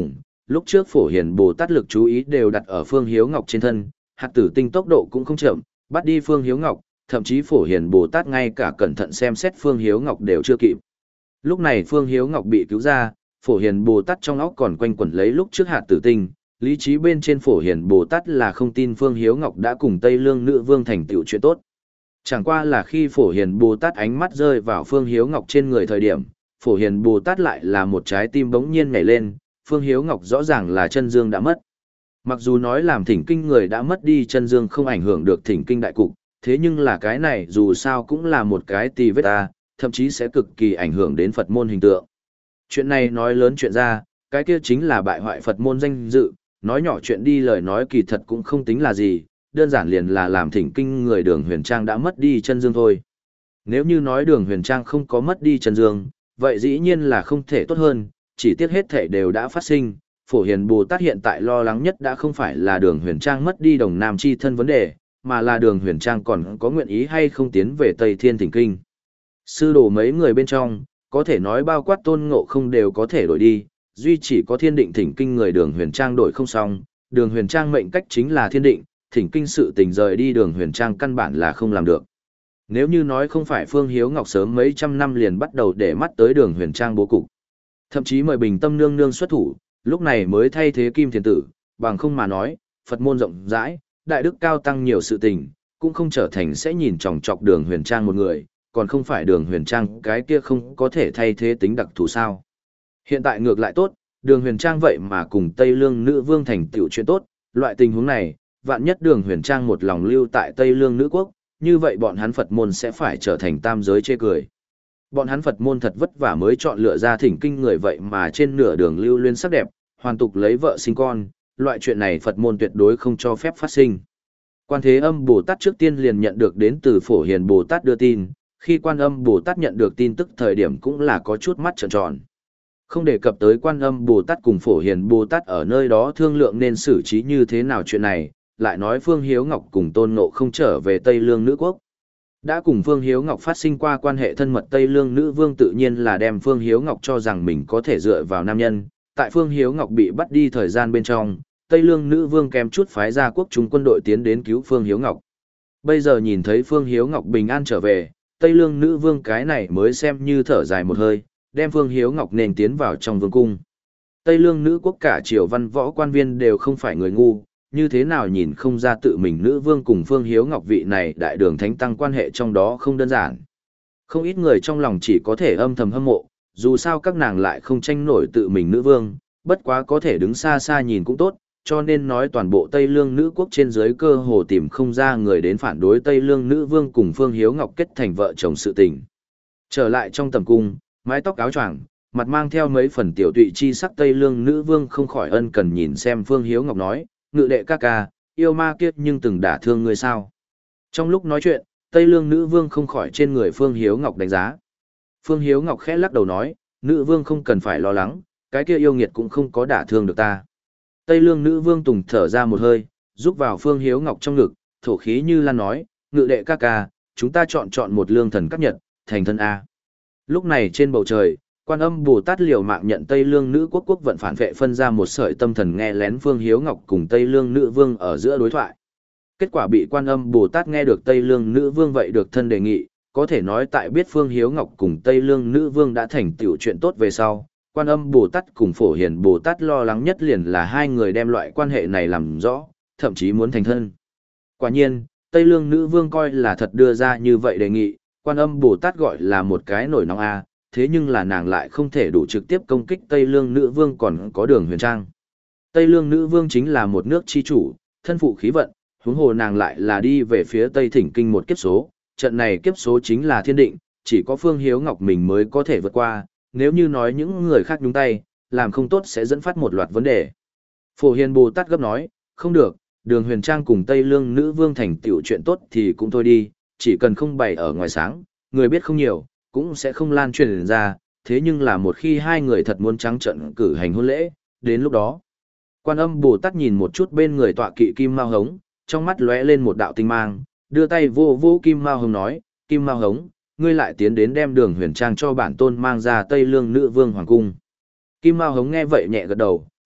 lúc trước Phổ Hiền Bồ Tát lực chú ý đều đặt ở Phương Hiếu Ngọc trên thân, hạt tử tinh tốc độ cũng không chậm, bắt đi Phương Hiếu Ngọc, thậm chí Phổ Hiền Bồ Tát ngay cả cẩn thận xem xét Phương Hiếu Ngọc đều chưa kịp. Lúc này Phương Hiếu Ngọc bị cứu ra, Phổ Hiền Bồ Tát trong óc còn quanh quẩn lấy lúc trước hạt tử tinh, lý trí bên trên Phổ Hiền Bồ Tát là không tin Phương Hiếu Ngọc đã cùng Tây Lương Nữ Vương thành tựu chuyện tốt. Chẳng qua là khi Phổ Hiền Bồ Tát ánh mắt rơi vào Phương Hiếu Ngọc trên người thời điểm, Phổ Hiền Bồ Tát lại là một trái tim bỗng nhiên nhảy lên, Phương Hiếu Ngọc rõ ràng là chân dương đã mất. Mặc dù nói làm thỉnh kinh người đã mất đi chân dương không ảnh hưởng được thỉnh kinh đại cục, thế nhưng là cái này dù sao cũng là một cái tì vết ta, thậm chí sẽ cực kỳ ảnh hưởng đến Phật môn hình tượng. Chuyện này nói lớn chuyện ra, cái kia chính là bại hoại Phật môn danh dự, nói nhỏ chuyện đi lời nói kỳ thật cũng không tính là gì, đơn giản liền là làm thỉnh kinh người Đường Huyền Trang đã mất đi chân dương thôi. Nếu như nói Đường Huyền Trang không có mất đi chân dương, vậy dĩ nhiên là không thể tốt hơn, chỉ tiếc hết thể đều đã phát sinh. Phổ Hiền Bồ Tát hiện tại lo lắng nhất đã không phải là Đường Huyền Trang mất đi đồng nam chi thân vấn đề, mà là Đường Huyền Trang còn có nguyện ý hay không tiến về Tây Thiên thỉnh kinh. Sư đồ mấy người bên trong, có thể nói bao quát Tôn Ngộ Không đều có thể đổi đi, duy chỉ có Thiên Định thỉnh kinh người Đường Huyền Trang đổi không xong, Đường Huyền Trang mệnh cách chính là Thiên Định, thỉnh kinh sự tình rời đi Đường Huyền Trang căn bản là không làm được. Nếu như nói không phải Phương Hiếu Ngọc sớm mấy trăm năm liền bắt đầu để mắt tới Đường Huyền Trang bố cục, thậm chí mời Bình Tâm nương nương xuất thủ, lúc này mới thay thế Kim Thiền Tử, bằng không mà nói, Phật môn rộng rãi, đại đức cao tăng nhiều sự tình, cũng không trở thành sẽ nhìn chòng chọc Đường Huyền Trang một người, còn không phải Đường Huyền Trang cái kia không có thể thay thế tính đặc thù sao. Hiện tại ngược lại tốt, Đường Huyền Trang vậy mà cùng Tây Lương Nữ Vương thành tựu chuyện tốt, loại tình huống này, vạn nhất Đường Huyền Trang một lòng lưu tại Tây Lương Nữ Quốc, như vậy bọn hắn Phật môn sẽ phải trở thành tam giới chê cười. Bọn hắn Phật môn thật vất vả mới chọn lựa ra thỉnh kinh người vậy mà trên nửa đường lưu luyến sắc đẹp, hoàn tục lấy vợ sinh con, loại chuyện này Phật môn tuyệt đối không cho phép phát sinh. Quan Thế Âm Bồ Tát trước tiên liền nhận được đến từ Phổ Hiền Bồ Tát đưa tin, khi Quan Âm Bồ Tát nhận được tin tức thời điểm cũng là có chút mắt trợn tròn. Không đề cập tới Quan Âm Bồ Tát cùng Phổ Hiền Bồ Tát ở nơi đó thương lượng nên xử trí như thế nào chuyện này, lại nói Phương Hiếu Ngọc cùng Tôn Ngộ Không trở về Tây Lương Nữ Quốc. Đã cùng Phương Hiếu Ngọc phát sinh qua quan hệ thân mật, Tây Lương Nữ Vương tự nhiên là đem Phương Hiếu Ngọc cho rằng mình có thể dựa vào nam nhân. Tại Phương Hiếu Ngọc bị bắt đi thời gian bên trong, Tây Lương Nữ Vương kèm chút phái ra quốc chúng quân đội tiến đến cứu Phương Hiếu Ngọc. Bây giờ nhìn thấy Phương Hiếu Ngọc bình an trở về, Tây Lương Nữ Vương cái này mới xem như thở dài một hơi, đem Phương Hiếu Ngọc nền tiến vào trong vương cung. Tây Lương Nữ Quốc cả triều văn võ quan viên đều không phải người ngu, như thế nào nhìn không ra tự mình Nữ Vương cùng Phương Hiếu Ngọc vị này đại đường thánh tăng quan hệ trong đó không đơn giản. Không ít người trong lòng chỉ có thể âm thầm hâm mộ, dù sao các nàng lại không tranh nổi tự mình Nữ Vương, bất quá có thể đứng xa xa nhìn cũng tốt, cho nên nói toàn bộ Tây Lương Nữ Quốc trên dưới cơ hồ tìm không ra người đến phản đối Tây Lương Nữ Vương cùng Phương Hiếu Ngọc kết thành vợ chồng sự tình. Trở lại trong tầm cung, mái tóc áo choàng, mặt mang theo mấy phần tiểu tụy chi sắc, Tây Lương Nữ Vương không khỏi ân cần nhìn xem Phương Hiếu Ngọc nói, ngự đệ ca ca, yêu ma kiết nhưng từng đả thương ngươi sao. Trong lúc nói chuyện, Tây Lương Nữ Vương không khỏi trên người Phương Hiếu Ngọc đánh giá. Phương Hiếu Ngọc khẽ lắc đầu nói, Nữ Vương không cần phải lo lắng, cái kia yêu nghiệt cũng không có đả thương được ta. Tây Lương Nữ Vương tùng thở ra một hơi, giúp vào Phương Hiếu Ngọc trong ngực, thổ khí như lan nói, ngự đệ ca ca, chúng ta chọn chọn một lương thần cấp nhật, thành thân A. Lúc này trên bầu trời, Quan Âm Bồ Tát liều mạng nhận Tây Lương Nữ Quốc quốc vận phản vệ phân ra một sợi tâm thần nghe lén Phương Hiếu Ngọc cùng Tây Lương Nữ Vương ở giữa đối thoại. Kết quả bị Quan Âm Bồ Tát nghe được Tây Lương Nữ Vương vậy được thân đề nghị, có thể nói tại biết Phương Hiếu Ngọc cùng Tây Lương Nữ Vương đã thành tựu chuyện tốt về sau, Quan Âm Bồ Tát cùng Phổ Hiền Bồ Tát lo lắng nhất liền là hai người đem loại quan hệ này làm rõ, thậm chí muốn thành thân. Quả nhiên, Tây Lương Nữ Vương coi là thật đưa ra như vậy đề nghị, Quan Âm Bồ Tát gọi là một cái nổi nóng a, thế nhưng là nàng lại không thể đủ trực tiếp công kích Tây Lương Nữ Vương còn có Đường Huyền Trang. Tây Lương Nữ Vương chính là một nước chi chủ, thân phụ khí vận, huống hồ nàng lại là đi về phía Tây Thỉnh Kinh một kiếp số, trận này kiếp số chính là thiên định, chỉ có Phương Hiếu Ngọc mình mới có thể vượt qua, nếu như nói những người khác nhúng tay, làm không tốt sẽ dẫn phát một loạt vấn đề. Phổ Hiền Bồ Tát gấp nói, không được, Đường Huyền Trang cùng Tây Lương Nữ Vương thành tựu chuyện tốt thì cũng thôi đi, chỉ cần không bày ở ngoài sáng, người biết không nhiều, cũng sẽ không lan truyền ra, thế nhưng là một khi hai người thật muốn trắng trợn cử hành hôn lễ, đến lúc đó. Quan Âm Bồ Tát nhìn một chút bên người tọa kỵ Kim Mao Hống, trong mắt lóe lên một đạo tinh mang, đưa tay vô vô Kim Mao Hống nói, Kim Mao Hống, ngươi lại tiến đến đem Đường Huyền Trang cho bản tôn mang ra Tây Lương Nữ Vương Hoàng Cung. Kim Mao Hống nghe vậy nhẹ gật đầu,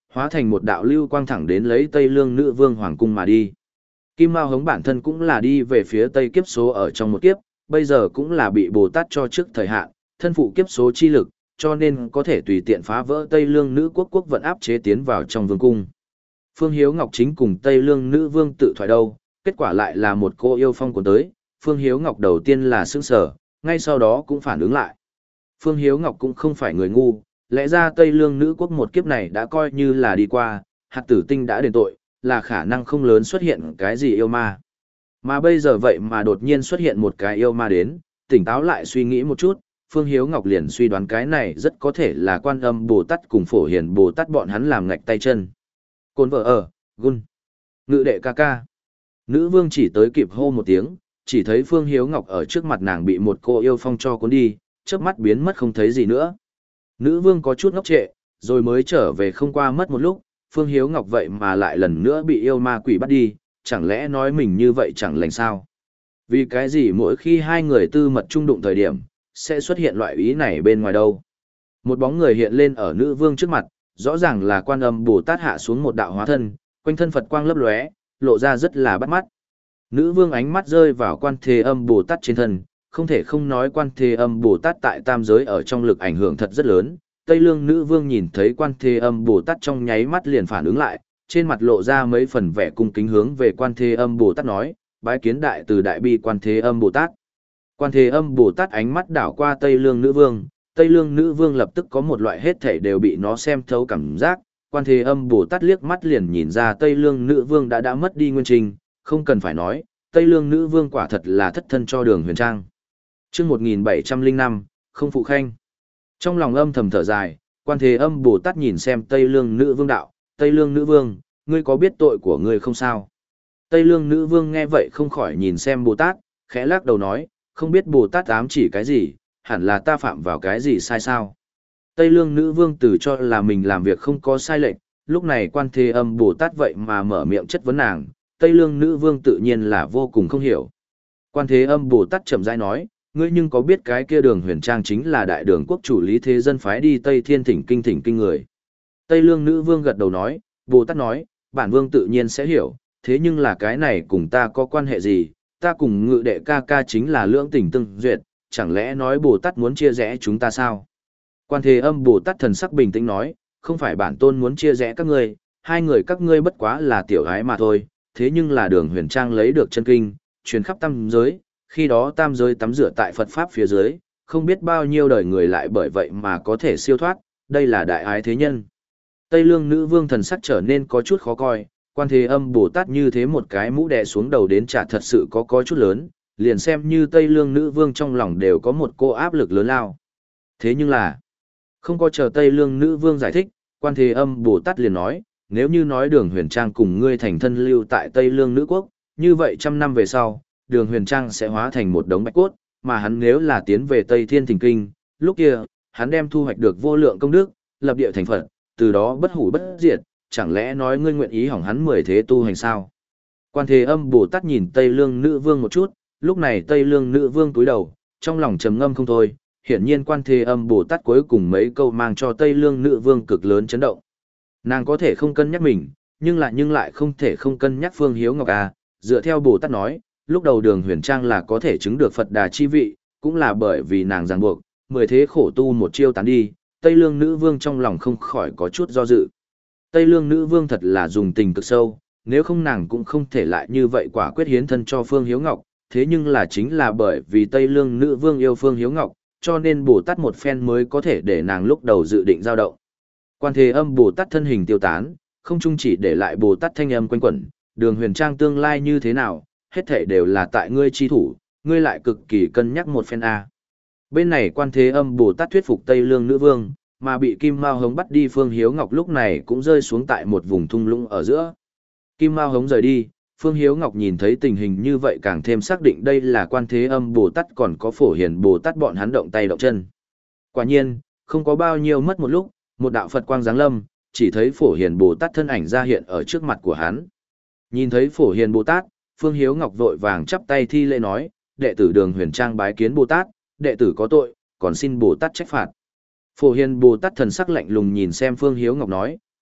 hóa thành một đạo lưu quang thẳng đến lấy Tây Lương Nữ Vương hoàng cung mà đi. Kim Mao Hống bản thân cũng là đi về phía Tây kiếp số ở trong một kiếp, bây giờ cũng là bị Bồ Tát cho trước thời hạn, thân phụ kiếp số chi lực, cho nên có thể tùy tiện phá vỡ Tây Lương Nữ quốc quốc vận áp chế tiến vào trong vương cung. Phương Hiếu Ngọc chính cùng Tây Lương Nữ Vương tự thoại đâu, kết quả lại là một cô yêu phong cuốn tới, Phương Hiếu Ngọc đầu tiên là sững sờ, ngay sau đó cũng phản ứng lại. Phương Hiếu Ngọc cũng không phải người ngu, lẽ ra Tây Lương Nữ quốc một kiếp này đã coi như là đi qua, hạt tử tinh đã đền tội, là khả năng không lớn xuất hiện cái gì yêu ma. Mà bây giờ vậy mà đột nhiên xuất hiện một cái yêu ma đến, tỉnh táo lại suy nghĩ một chút, Phương Hiếu Ngọc liền suy đoán cái này rất có thể là Quan Âm Bồ Tát cùng Phổ Hiền Bồ Tát bọn hắn làm ngạch tay chân. Côn vợ ở, gun. Ngự đệ ca ca. Nữ vương chỉ tới kịp hô một tiếng, chỉ thấy Phương Hiếu Ngọc ở trước mặt nàng bị một cô yêu phong cho cuốn đi, chớp mắt biến mất không thấy gì nữa. Nữ vương có chút ngốc trệ, rồi mới trở về không qua mất một lúc, Phương Hiếu Ngọc vậy mà lại lần nữa bị yêu ma quỷ bắt đi, chẳng lẽ nói mình như vậy chẳng lành sao? Vì cái gì mỗi khi hai người tư mật trung đụng thời điểm, sẽ xuất hiện loại ý này bên ngoài đâu? Một bóng người hiện lên ở nữ vương trước mặt, rõ ràng là Quan Âm Bồ Tát hạ xuống một đạo hóa thân, quanh thân Phật quang lấp lóe, lộ ra rất là bắt mắt. Nữ vương ánh mắt rơi vào Quan Thế Âm Bồ Tát trên thân, không thể không nói Quan Thế Âm Bồ Tát tại tam giới ở trong lực ảnh hưởng thật rất lớn. Tây Lương Nữ Vương nhìn thấy Quan Thế Âm Bồ Tát trong nháy mắt liền phản ứng lại, trên mặt lộ ra mấy phần vẻ cung kính hướng về Quan Thế Âm Bồ Tát nói, bái kiến đại từ đại bi Quan Thế Âm Bồ Tát. Quan Thế Âm Bồ Tát ánh mắt đảo qua Tây Lương Nữ Vương, Tây Lương Nữ Vương lập tức có một loại hết thảy đều bị nó xem thấu cảm giác, Quan Thế Âm Bồ Tát liếc mắt liền nhìn ra Tây Lương Nữ Vương đã đã mất đi nguyên trình, không cần phải nói, Tây Lương Nữ Vương quả thật là thất thân cho Đường Huyền Trang. Chương một nghìn bảy trăm lẻ năm, không phụ khanh. Trong lòng âm thầm thở dài, Quan Thế Âm Bồ Tát nhìn xem Tây Lương Nữ Vương đạo, Tây Lương Nữ Vương, ngươi có biết tội của ngươi không sao? Tây Lương Nữ Vương nghe vậy không khỏi nhìn xem Bồ Tát, khẽ lắc đầu nói, không biết Bồ Tát ám chỉ cái gì, hẳn là ta phạm vào cái gì sai sao? Tây Lương Nữ Vương tự cho là mình làm việc không có sai lệch, lúc này Quan Thế Âm Bồ Tát vậy mà mở miệng chất vấn nàng, Tây Lương Nữ Vương tự nhiên là vô cùng không hiểu. Quan Thế Âm Bồ Tát chậm rãi nói, ngươi nhưng có biết cái kia Đường Huyền Trang chính là đại đường quốc chủ Lý Thế Dân phái đi Tây Thiên thỉnh kinh thỉnh kinh người. Tây Lương Nữ Vương gật đầu nói, Bồ Tát nói, bản vương tự nhiên sẽ hiểu, thế nhưng là cái này cùng ta có quan hệ gì, ta cùng ngự đệ ca ca chính là lưỡng tình tương duyệt, chẳng lẽ nói Bồ Tát muốn chia rẽ chúng ta sao? Quan Thế Âm Bồ Tát thần sắc bình tĩnh nói, không phải bản tôn muốn chia rẽ các ngươi, hai người các ngươi bất quá là tiểu gái mà thôi, thế nhưng là Đường Huyền Trang lấy được chân kinh, truyền khắp tam giới, khi đó tam giới tắm rửa tại Phật Pháp phía dưới, không biết bao nhiêu đời người lại bởi vậy mà có thể siêu thoát, đây là đại ái thế nhân. Tây Lương Nữ Vương thần sắc trở nên có chút khó coi, Quan Thế Âm Bồ Tát như thế một cái mũ đè xuống đầu đến chả thật sự có có chút lớn, liền xem như Tây Lương Nữ Vương trong lòng đều có một cô áp lực lớn lao. Thế nhưng là, không có chờ Tây Lương Nữ Vương giải thích, Quan Thế Âm Bồ Tát liền nói, nếu như nói Đường Huyền Trang cùng ngươi thành thân lưu tại Tây Lương Nữ Quốc, như vậy trăm năm về sau, Đường Huyền Trang sẽ hóa thành một đống bạch cốt, mà hắn nếu là tiến về Tây Thiên Thỉnh Kinh, lúc kia, hắn đem thu hoạch được vô lượng công đức, lập địa thành Phật, từ đó bất hủ bất diệt, chẳng lẽ nói ngươi nguyện ý hỏng hắn mười thế tu hành sao? Quan Thế Âm Bồ Tát nhìn Tây Lương Nữ Vương một chút, lúc này Tây Lương Nữ Vương cúi đầu, trong lòng trầm ngâm không thôi, hiển nhiên Quan Thế Âm Bồ Tát cuối cùng mấy câu mang cho Tây Lương Nữ Vương cực lớn chấn động. Nàng có thể không cân nhắc mình, nhưng lại nhưng lại không thể không cân nhắc Phương Hiếu Ngọc à, dựa theo Bồ Tát nói, lúc đầu Đường Huyền Trang là có thể chứng được Phật Đà chi vị, cũng là bởi vì nàng ràng buộc, mười thế khổ tu một chiêu tán đi, Tây Lương Nữ Vương trong lòng không khỏi có chút do dự. Tây Lương Nữ Vương thật là dùng tình cực sâu, nếu không nàng cũng không thể lại như vậy quả quyết hiến thân cho Phương Hiếu Ngọc, thế nhưng là chính là bởi vì Tây Lương Nữ Vương yêu Phương Hiếu Ngọc, cho nên Bồ Tát một phen mới có thể để nàng lúc đầu dự định dao động. Quan Thế Âm Bồ Tát thân hình tiêu tán, không chung chỉ để lại Bồ Tát thanh âm quanh quẩn, Đường Huyền Trang tương lai như thế nào, hết thảy đều là tại ngươi chi thủ, ngươi lại cực kỳ cân nhắc một phen a. Bên này Quan Thế Âm Bồ Tát thuyết phục Tây Lương Nữ Vương, mà bị Kim Mao Hống bắt đi Phương Hiếu Ngọc lúc này cũng rơi xuống tại một vùng thung lũng ở giữa. Kim Mao Hống rời đi, Phương Hiếu Ngọc nhìn thấy tình hình như vậy càng thêm xác định đây là Quan Thế Âm Bồ Tát còn có Phổ Hiền Bồ Tát bọn hắn động tay động chân. Quả nhiên, không có bao nhiêu mất một lúc, một đạo Phật quang giáng lâm, chỉ thấy Phổ Hiền Bồ Tát thân ảnh ra hiện ở trước mặt của hắn. Nhìn thấy Phổ Hiền Bồ Tát, Phương Hiếu Ngọc vội vàng chắp tay thi lễ nói, đệ tử Đường Huyền Trang bái kiến Bồ Tát, đệ tử có tội, còn xin Bồ Tát trách phạt. Phổ Hiền Bồ Tát thần sắc lạnh lùng nhìn xem Phương Hiếu Ngọc nói,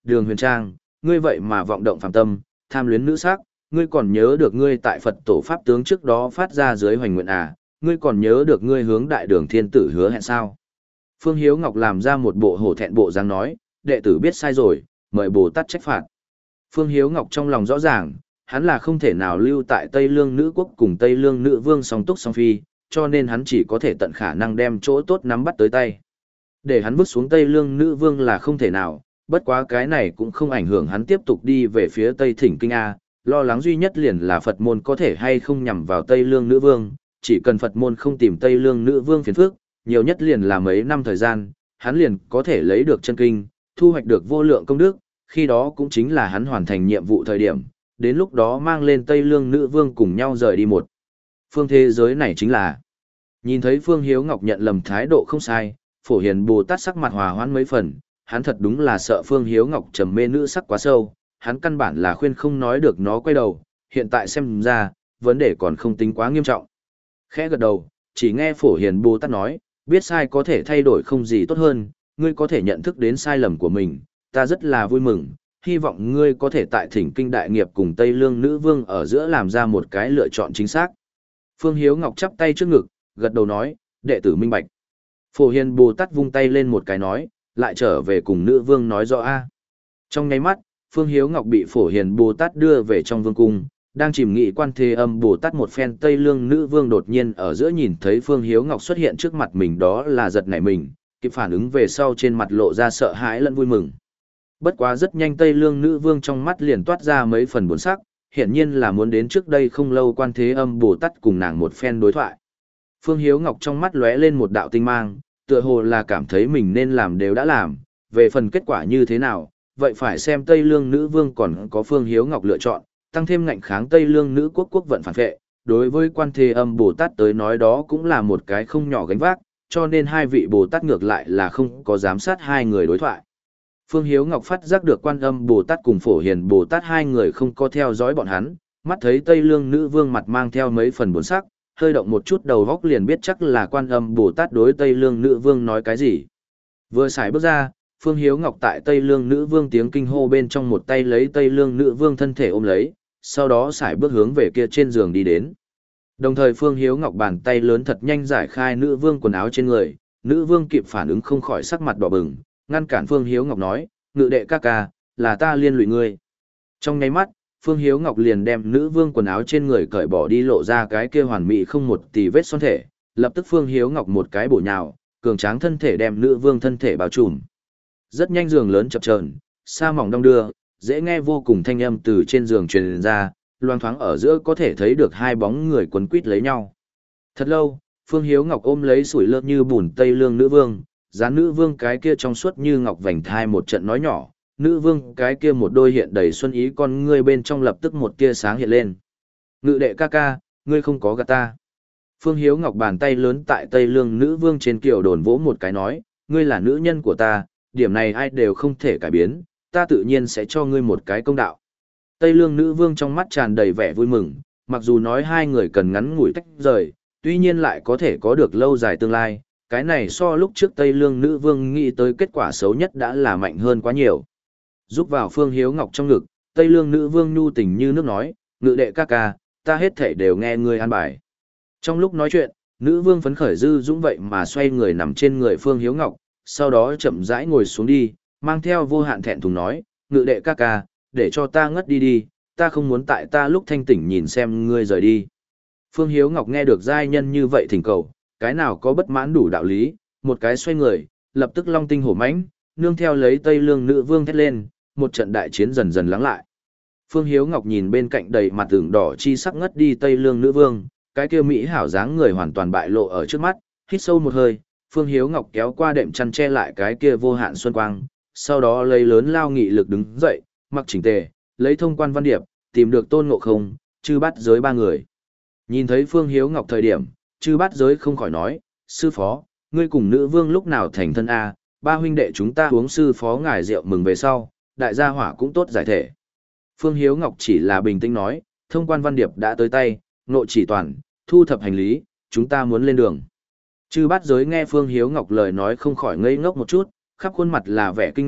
Đường Huyền Trang, ngươi vậy mà vọng động phàm tâm, tham luyến nữ sắc, ngươi còn nhớ được ngươi tại Phật tổ Pháp tướng trước đó phát ra dưới hoành nguyện à, ngươi còn nhớ được ngươi hướng đại đường thiên tử hứa hẹn sao? Phương Hiếu Ngọc làm ra một bộ hổ thẹn bộ dáng nói, đệ tử biết sai rồi, mời Bồ Tát trách phạt. Phương Hiếu Ngọc trong lòng rõ ràng, hắn là không thể nào lưu tại Tây Lương nữ quốc cùng Tây Lương nữ vương song túc song phi, cho nên hắn chỉ có thể tận khả năng đem chỗ tốt nắm bắt tới tay. Để hắn vứt xuống Tây Lương nữ vương là không thể nào, bất quá cái này cũng không ảnh hưởng hắn tiếp tục đi về phía Tây Thỉnh Kinh A, lo lắng duy nhất liền là Phật môn có thể hay không nhằm vào Tây Lương nữ vương, chỉ cần Phật môn không tìm Tây Lương nữ vương phiền phức, nhiều nhất liền là mấy năm thời gian, hắn liền có thể lấy được chân kinh, thu hoạch được vô lượng công đức, khi đó cũng chính là hắn hoàn thành nhiệm vụ thời điểm, đến lúc đó mang lên Tây Lương nữ vương cùng nhau rời đi một. Phương thế giới này chính là, nhìn thấy Phương Hiếu Ngọc nhận lầm thái độ không sai, Phổ Hiền Bồ Tát sắc mặt hòa hoãn mấy phần, hắn thật đúng là sợ Phương Hiếu Ngọc trầm mê nữ sắc quá sâu, hắn căn bản là khuyên không nói được nó quay đầu, hiện tại xem ra, vấn đề còn không tính quá nghiêm trọng. Khẽ gật đầu, chỉ nghe Phổ Hiền Bồ Tát nói, biết sai có thể thay đổi không gì tốt hơn, ngươi có thể nhận thức đến sai lầm của mình, ta rất là vui mừng, hy vọng ngươi có thể tại Thỉnh Kinh Đại Nghiệp cùng Tây Lương Nữ Vương ở giữa làm ra một cái lựa chọn chính xác. Phương Hiếu Ngọc chắp tay trước ngực, gật đầu nói, đệ tử minh bạch. Phổ Hiền Bồ Tát vung tay lên một cái nói, lại trở về cùng Nữ Vương nói rõ a. Trong nháy mắt, Phương Hiếu Ngọc bị Phổ Hiền Bồ Tát đưa về trong vương cung, đang chìm nghị Quan Thế Âm Bồ Tát một phen. Tây Lương Nữ Vương đột nhiên ở giữa nhìn thấy Phương Hiếu Ngọc xuất hiện trước mặt mình, đó là giật nảy mình, kịp phản ứng về sau trên mặt lộ ra sợ hãi lẫn vui mừng. Bất quá rất nhanh Tây Lương Nữ Vương trong mắt liền toát ra mấy phần buồn sắc, hiển nhiên là muốn đến trước đây không lâu Quan Thế Âm Bồ Tát cùng nàng một phen đối thoại. Phương Hiếu Ngọc trong mắt lóe lên một đạo tinh mang, tựa hồ là cảm thấy mình nên làm đều đã làm, về phần kết quả như thế nào, vậy phải xem Tây Lương Nữ Vương còn có Phương Hiếu Ngọc lựa chọn, tăng thêm ngạnh kháng Tây Lương Nữ quốc quốc vận phản vệ, đối với Quan Thế Âm Bồ Tát tới nói đó cũng là một cái không nhỏ gánh vác, cho nên hai vị Bồ Tát ngược lại là không có giám sát hai người đối thoại. Phương Hiếu Ngọc phát giác được Quan Âm Bồ Tát cùng Phổ Hiền Bồ Tát hai người không có theo dõi bọn hắn, mắt thấy Tây Lương Nữ Vương mặt mang theo mấy phần buồn sắc, hơi động một chút đầu góc liền biết chắc là Quan Âm Bồ Tát đối Tây Lương Nữ Vương nói cái gì. Vừa xài bước ra, Phương Hiếu Ngọc tại Tây Lương Nữ Vương tiếng kinh hô bên trong một tay lấy Tây Lương Nữ Vương thân thể ôm lấy, sau đó xài bước hướng về kia trên giường đi đến. Đồng thời Phương Hiếu Ngọc bàn tay lớn thật nhanh giải khai Nữ Vương quần áo trên người, Nữ Vương kịp phản ứng không khỏi sắc mặt đỏ bừng, ngăn cản Phương Hiếu Ngọc nói, ngự đệ ca ca, là ta liên lụy ngươi. Trong nháy mắt, Phương Hiếu Ngọc liền đem Nữ Vương quần áo trên người cởi bỏ đi, lộ ra cái kia hoàn mỹ không một tì vết son thể, lập tức Phương Hiếu Ngọc một cái bổ nhào, cường tráng thân thể đem Nữ Vương thân thể bao trùm. Rất nhanh giường lớn chập chờn, sa mỏng đong đưa, dễ nghe vô cùng thanh âm từ trên giường truyền ra, loang thoáng ở giữa có thể thấy được hai bóng người quấn quít lấy nhau. Thật lâu, Phương Hiếu Ngọc ôm lấy sủi lơ như bùn Tây Lương Nữ Vương, dáng Nữ Vương cái kia trong suốt như ngọc vành thai một trận nói nhỏ, Nữ Vương cái kia một đôi hiện đầy xuân ý con ngươi bên trong lập tức một tia sáng hiện lên. Ngự đệ ca ca, ngươi không có gạt ta. Phương Hiếu Ngọc bàn tay lớn tại Tây Lương Nữ Vương trên kiệu đồn vỗ một cái nói, ngươi là nữ nhân của ta, điểm này ai đều không thể cải biến, ta tự nhiên sẽ cho ngươi một cái công đạo. Tây Lương Nữ Vương trong mắt tràn đầy vẻ vui mừng, mặc dù nói hai người cần ngắn ngủi tách rời, tuy nhiên lại có thể có được lâu dài tương lai, cái này so lúc trước Tây Lương Nữ Vương nghĩ tới kết quả xấu nhất đã là mạnh hơn quá nhiều. Giúp vào Phương Hiếu Ngọc trong ngực, Tây Lương Nữ Vương nhu tình như nước nói, ngự đệ ca ca, ta hết thể đều nghe ngươi an bài. Trong lúc nói chuyện, Nữ Vương phấn khởi dư dũng vậy mà xoay người nằm trên người Phương Hiếu Ngọc, sau đó chậm rãi ngồi xuống đi, mang theo vô hạn thẹn thùng nói, ngự đệ ca ca, để cho ta ngất đi đi, ta không muốn tại ta lúc thanh tỉnh nhìn xem ngươi rời đi. Phương Hiếu Ngọc nghe được giai nhân như vậy thỉnh cầu, cái nào có bất mãn đủ đạo lý, một cái xoay người, lập tức long tinh hổ mãnh, nương theo lấy Tây Lương Nữ Vương thét lên, một trận đại chiến dần dần lắng lại. Phương Hiếu Ngọc nhìn bên cạnh đầy mặt ửng đỏ chi sắc ngất đi Tây Lương Nữ Vương, cái kia mỹ hảo dáng người hoàn toàn bại lộ ở trước mắt, hít sâu một hơi, Phương Hiếu Ngọc kéo qua đệm chăn che lại cái kia vô hạn xuân quang, sau đó lấy lớn lao nghị lực đứng dậy, mặc chỉnh tề, lấy thông quan văn điệp, tìm được Tôn Ngộ Không, Chư Bát Giới ba người. Nhìn thấy Phương Hiếu Ngọc thời điểm, Chư Bát Giới không khỏi nói, sư phó, ngươi cùng nữ vương lúc nào thành thân a? Ba huynh đệ chúng ta uống sư phó ngài rượu mừng về sau, đại gia hỏa cũng tốt giải thể. Phương Hiếu Ngọc chỉ là bình tĩnh nói, thông quan văn điệp đã tới tay, nội chỉ toàn, thu thập hành lý, chúng ta muốn lên đường. Chư Bát Giới nghe Phương Hiếu Ngọc lời nói không khỏi ngây ngốc một chút, khắp khuôn mặt là vẻ kinh ngạc,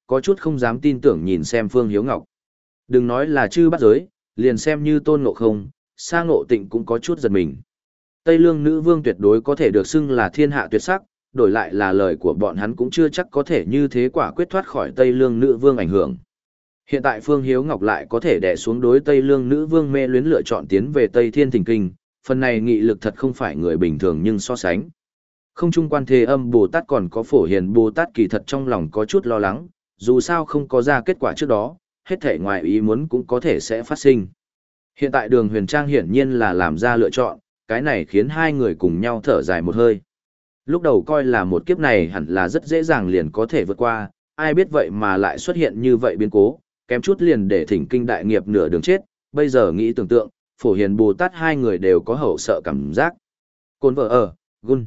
có chút không dám tin tưởng nhìn xem Phương Hiếu Ngọc. Đừng nói là chư bắt giới, liền xem như Tôn Ngộ Không, Sa Ngộ Tịnh cũng có chút giật mình. Tây Lương nữ vương tuyệt đối có thể được xưng là thiên hạ tuyệt sắc, đổi lại là lời của bọn hắn cũng chưa chắc có thể như thế quả quyết thoát khỏi Tây Lương nữ vương ảnh hưởng. Hiện tại Phương Hiếu Ngọc lại có thể đè xuống đối Tây Lương nữ vương mê luyến lựa chọn tiến về Tây Thiên Thỉnh Kinh, phần này nghị lực thật không phải người bình thường nhưng so sánh. Không trung Quan Thế Âm Bồ Tát còn có Phổ Hiền Bồ Tát kỳ thật trong lòng có chút lo lắng, dù sao không có ra kết quả trước đó, hết thể ngoài ý muốn cũng có thể sẽ phát sinh. Hiện tại Đường Huyền Trang hiển nhiên là làm ra lựa chọn, cái này khiến hai người cùng nhau thở dài một hơi. Lúc đầu coi là một kiếp này hẳn là rất dễ dàng liền có thể vượt qua, ai biết vậy mà lại xuất hiện như vậy biến cố, kém chút liền để Thỉnh Kinh đại nghiệp nửa đường chết, bây giờ nghĩ tưởng tượng, Phổ Hiền Bồ Tát hai người đều có hậu sợ cảm giác. Côn vợ ở, gun.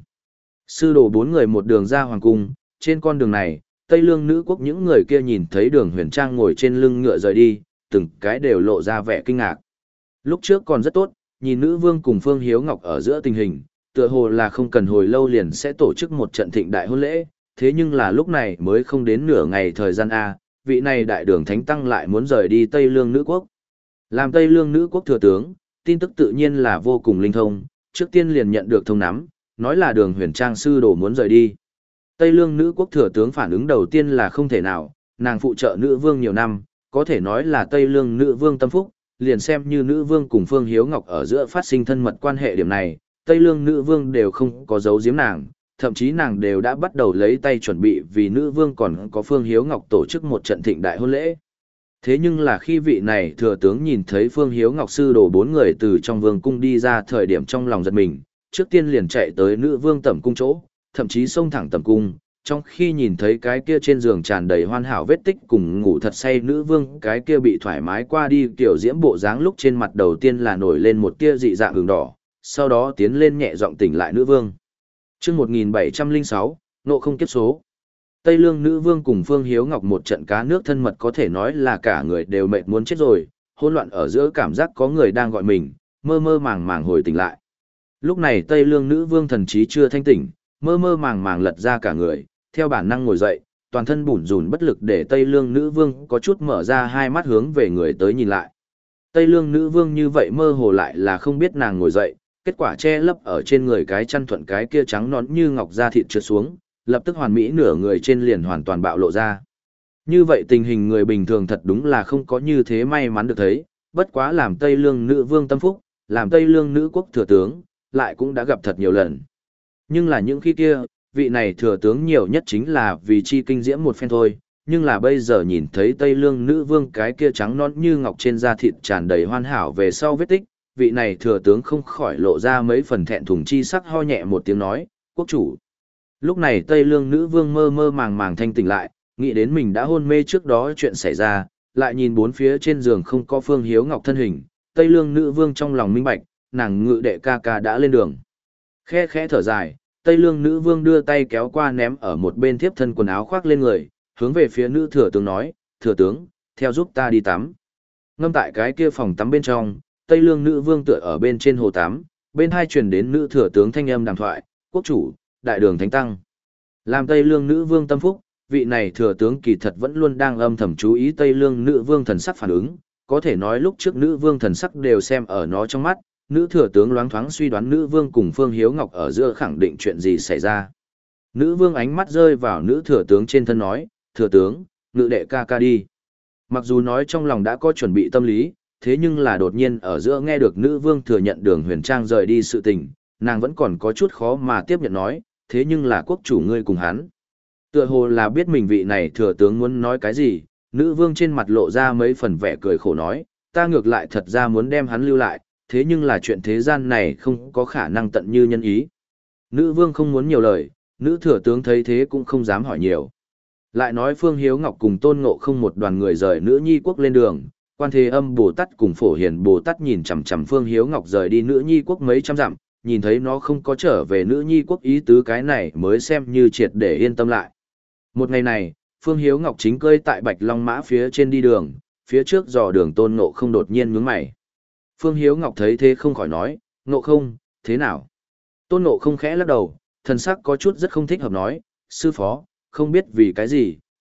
Sư đồ bốn người một đường ra hoàng cung, trên con đường này, Tây Lương nữ quốc những người kia nhìn thấy Đường Huyền Trang ngồi trên lưng ngựa rời đi, từng cái đều lộ ra vẻ kinh ngạc. Lúc trước còn rất tốt, nhìn nữ vương cùng Phương Hiếu Ngọc ở giữa tình hình, tựa hồ là không cần hồi lâu liền sẽ tổ chức một trận thịnh đại hôn lễ, thế nhưng là lúc này mới không đến nửa ngày thời gian A, vị này đại đường thánh tăng lại muốn rời đi Tây Lương nữ quốc. Làm Tây Lương nữ quốc thừa tướng, tin tức tự nhiên là vô cùng linh thông, trước tiên liền nhận được thông nắm, nói là Đường Huyền Trang sư đồ muốn rời đi. Tây Lương nữ quốc thừa tướng phản ứng đầu tiên là không thể nào, nàng phụ trợ nữ vương nhiều năm, có thể nói là Tây Lương nữ vương tâm phúc, liền xem như nữ vương cùng Phương Hiếu Ngọc ở giữa phát sinh thân mật quan hệ điểm này, Tây Lương nữ vương đều không có giấu giếm nàng, thậm chí nàng đều đã bắt đầu lấy tay chuẩn bị vì nữ vương còn có Phương Hiếu Ngọc tổ chức một trận thịnh đại hôn lễ. Thế nhưng là khi vị này thừa tướng nhìn thấy Phương Hiếu Ngọc sư đồ bốn người từ trong vương cung đi ra thời điểm trong lòng giật mình, trước tiên liền chạy tới nữ vương tẩm cung chỗ, thậm chí xông thẳng tẩm cung, trong khi nhìn thấy cái kia trên giường tràn đầy hoàn hảo vết tích cùng ngủ thật say nữ vương cái kia bị thoải mái qua đi kiểu diễm bộ dáng lúc trên mặt đầu tiên là nổi lên một tia dị dạng ửng đỏ, sau đó tiến lên nhẹ giọng tỉnh lại nữ vương. Chương một nghìn bảy trăm lẻ sáu, nộ không kiếp số. Tây Lương nữ vương cùng Phương Hiếu Ngọc một trận cá nước thân mật có thể nói là cả người đều mệt muốn chết rồi, hỗn loạn ở giữa cảm giác có người đang gọi mình, mơ mơ màng màng hồi tỉnh lại. Lúc này Tây Lương nữ vương thần trí chưa thanh tỉnh, mơ mơ màng màng lật ra cả người, theo bản năng ngồi dậy, toàn thân bủn rủn bất lực để Tây Lương nữ vương có chút mở ra hai mắt hướng về người tới nhìn lại. Tây Lương nữ vương như vậy mơ hồ lại là không biết nàng ngồi dậy, kết quả che lấp ở trên người cái chăn thuận cái kia trắng nõn như ngọc da thịt trượt xuống, lập tức hoàn mỹ nửa người trên liền hoàn toàn bạo lộ ra. Như vậy tình hình người bình thường thật đúng là không có như thế may mắn được thấy, bất quá làm Tây Lương nữ vương tâm phúc, làm Tây Lương nữ quốc thừa tướng, lại cũng đã gặp thật nhiều lần. Nhưng là những khi kia, vị này thừa tướng nhiều nhất chính là vì chi kinh diễm một phen thôi, nhưng là bây giờ nhìn thấy Tây Lương nữ vương cái kia trắng nõn như ngọc trên da thịt tràn đầy hoàn hảo về sau vết tích, vị này thừa tướng không khỏi lộ ra mấy phần thẹn thùng chi sắc, ho nhẹ một tiếng nói, quốc chủ. Lúc này Tây Lương nữ vương mơ mơ màng màng thanh tỉnh lại, nghĩ đến mình đã hôn mê trước đó chuyện xảy ra, lại nhìn bốn phía trên giường không có Phương Hiếu Ngọc thân hình, Tây Lương nữ vương trong lòng minh bạch, nàng ngự đệ ca ca đã lên đường. Khẽ khẽ thở dài, Tây Lương nữ vương đưa tay kéo qua ném ở một bên thiếp thân quần áo khoác lên người, hướng về phía nữ thừa tướng nói, thừa tướng, theo giúp ta đi tắm. Ngâm tại cái kia phòng tắm bên trong, Tây Lương nữ vương tựa ở bên trên hồ tắm, bên hai truyền đến nữ thừa tướng thanh âm đàm thoại, quốc chủ, đại đường thánh tăng. Làm Tây Lương nữ vương tâm phúc, vị này thừa tướng kỳ thật vẫn luôn đang âm thầm chú ý Tây Lương nữ vương thần sắc phản ứng, có thể nói lúc trước nữ vương thần sắc đều xem ở nó trong mắt, nữ thừa tướng loáng thoáng suy đoán nữ vương cùng Phương Hiếu Ngọc ở giữa khẳng định chuyện gì xảy ra. Nữ vương ánh mắt rơi vào nữ thừa tướng trên thân nói, thừa tướng, ngự đệ ca ca đi. Mặc dù nói trong lòng đã có chuẩn bị tâm lý, thế nhưng là đột nhiên ở giữa nghe được nữ vương thừa nhận Đường Huyền Trang rời đi sự tình, nàng vẫn còn có chút khó mà tiếp nhận nói, thế nhưng là quốc chủ ngươi cùng hắn. Tựa hồ là biết mình vị này thừa tướng muốn nói cái gì, nữ vương trên mặt lộ ra mấy phần vẻ cười khổ nói, ta ngược lại thật ra muốn đem hắn lưu lại, thế nhưng là chuyện thế gian này không có khả năng tận như nhân ý. Nữ vương không muốn nhiều lời, nữ thừa tướng thấy thế cũng không dám hỏi nhiều. Lại nói Phương Hiếu Ngọc cùng Tôn Ngộ Không một đoàn người rời nữ nhi quốc lên đường, Quan Thế Âm Bồ Tát cùng Phổ Hiền Bồ Tát nhìn chằm chằm Phương Hiếu Ngọc rời đi nữ nhi quốc mấy trăm dặm, nhìn thấy nó không có trở về nữ nhi quốc ý tứ cái này mới xem như triệt để yên tâm lại. Một ngày này, Phương Hiếu Ngọc chính cơi tại Bạch Long Mã phía trên đi đường, phía trước dò đường Tôn Ngộ Không đột nhiên nhướng mày. Phương Hiếu Ngọc thấy thế không khỏi nói, Ngộ Không, thế nào? Tôn Ngộ Không khẽ lắc đầu, thần sắc có chút rất không thích hợp nói, sư phó, không biết vì cái gì,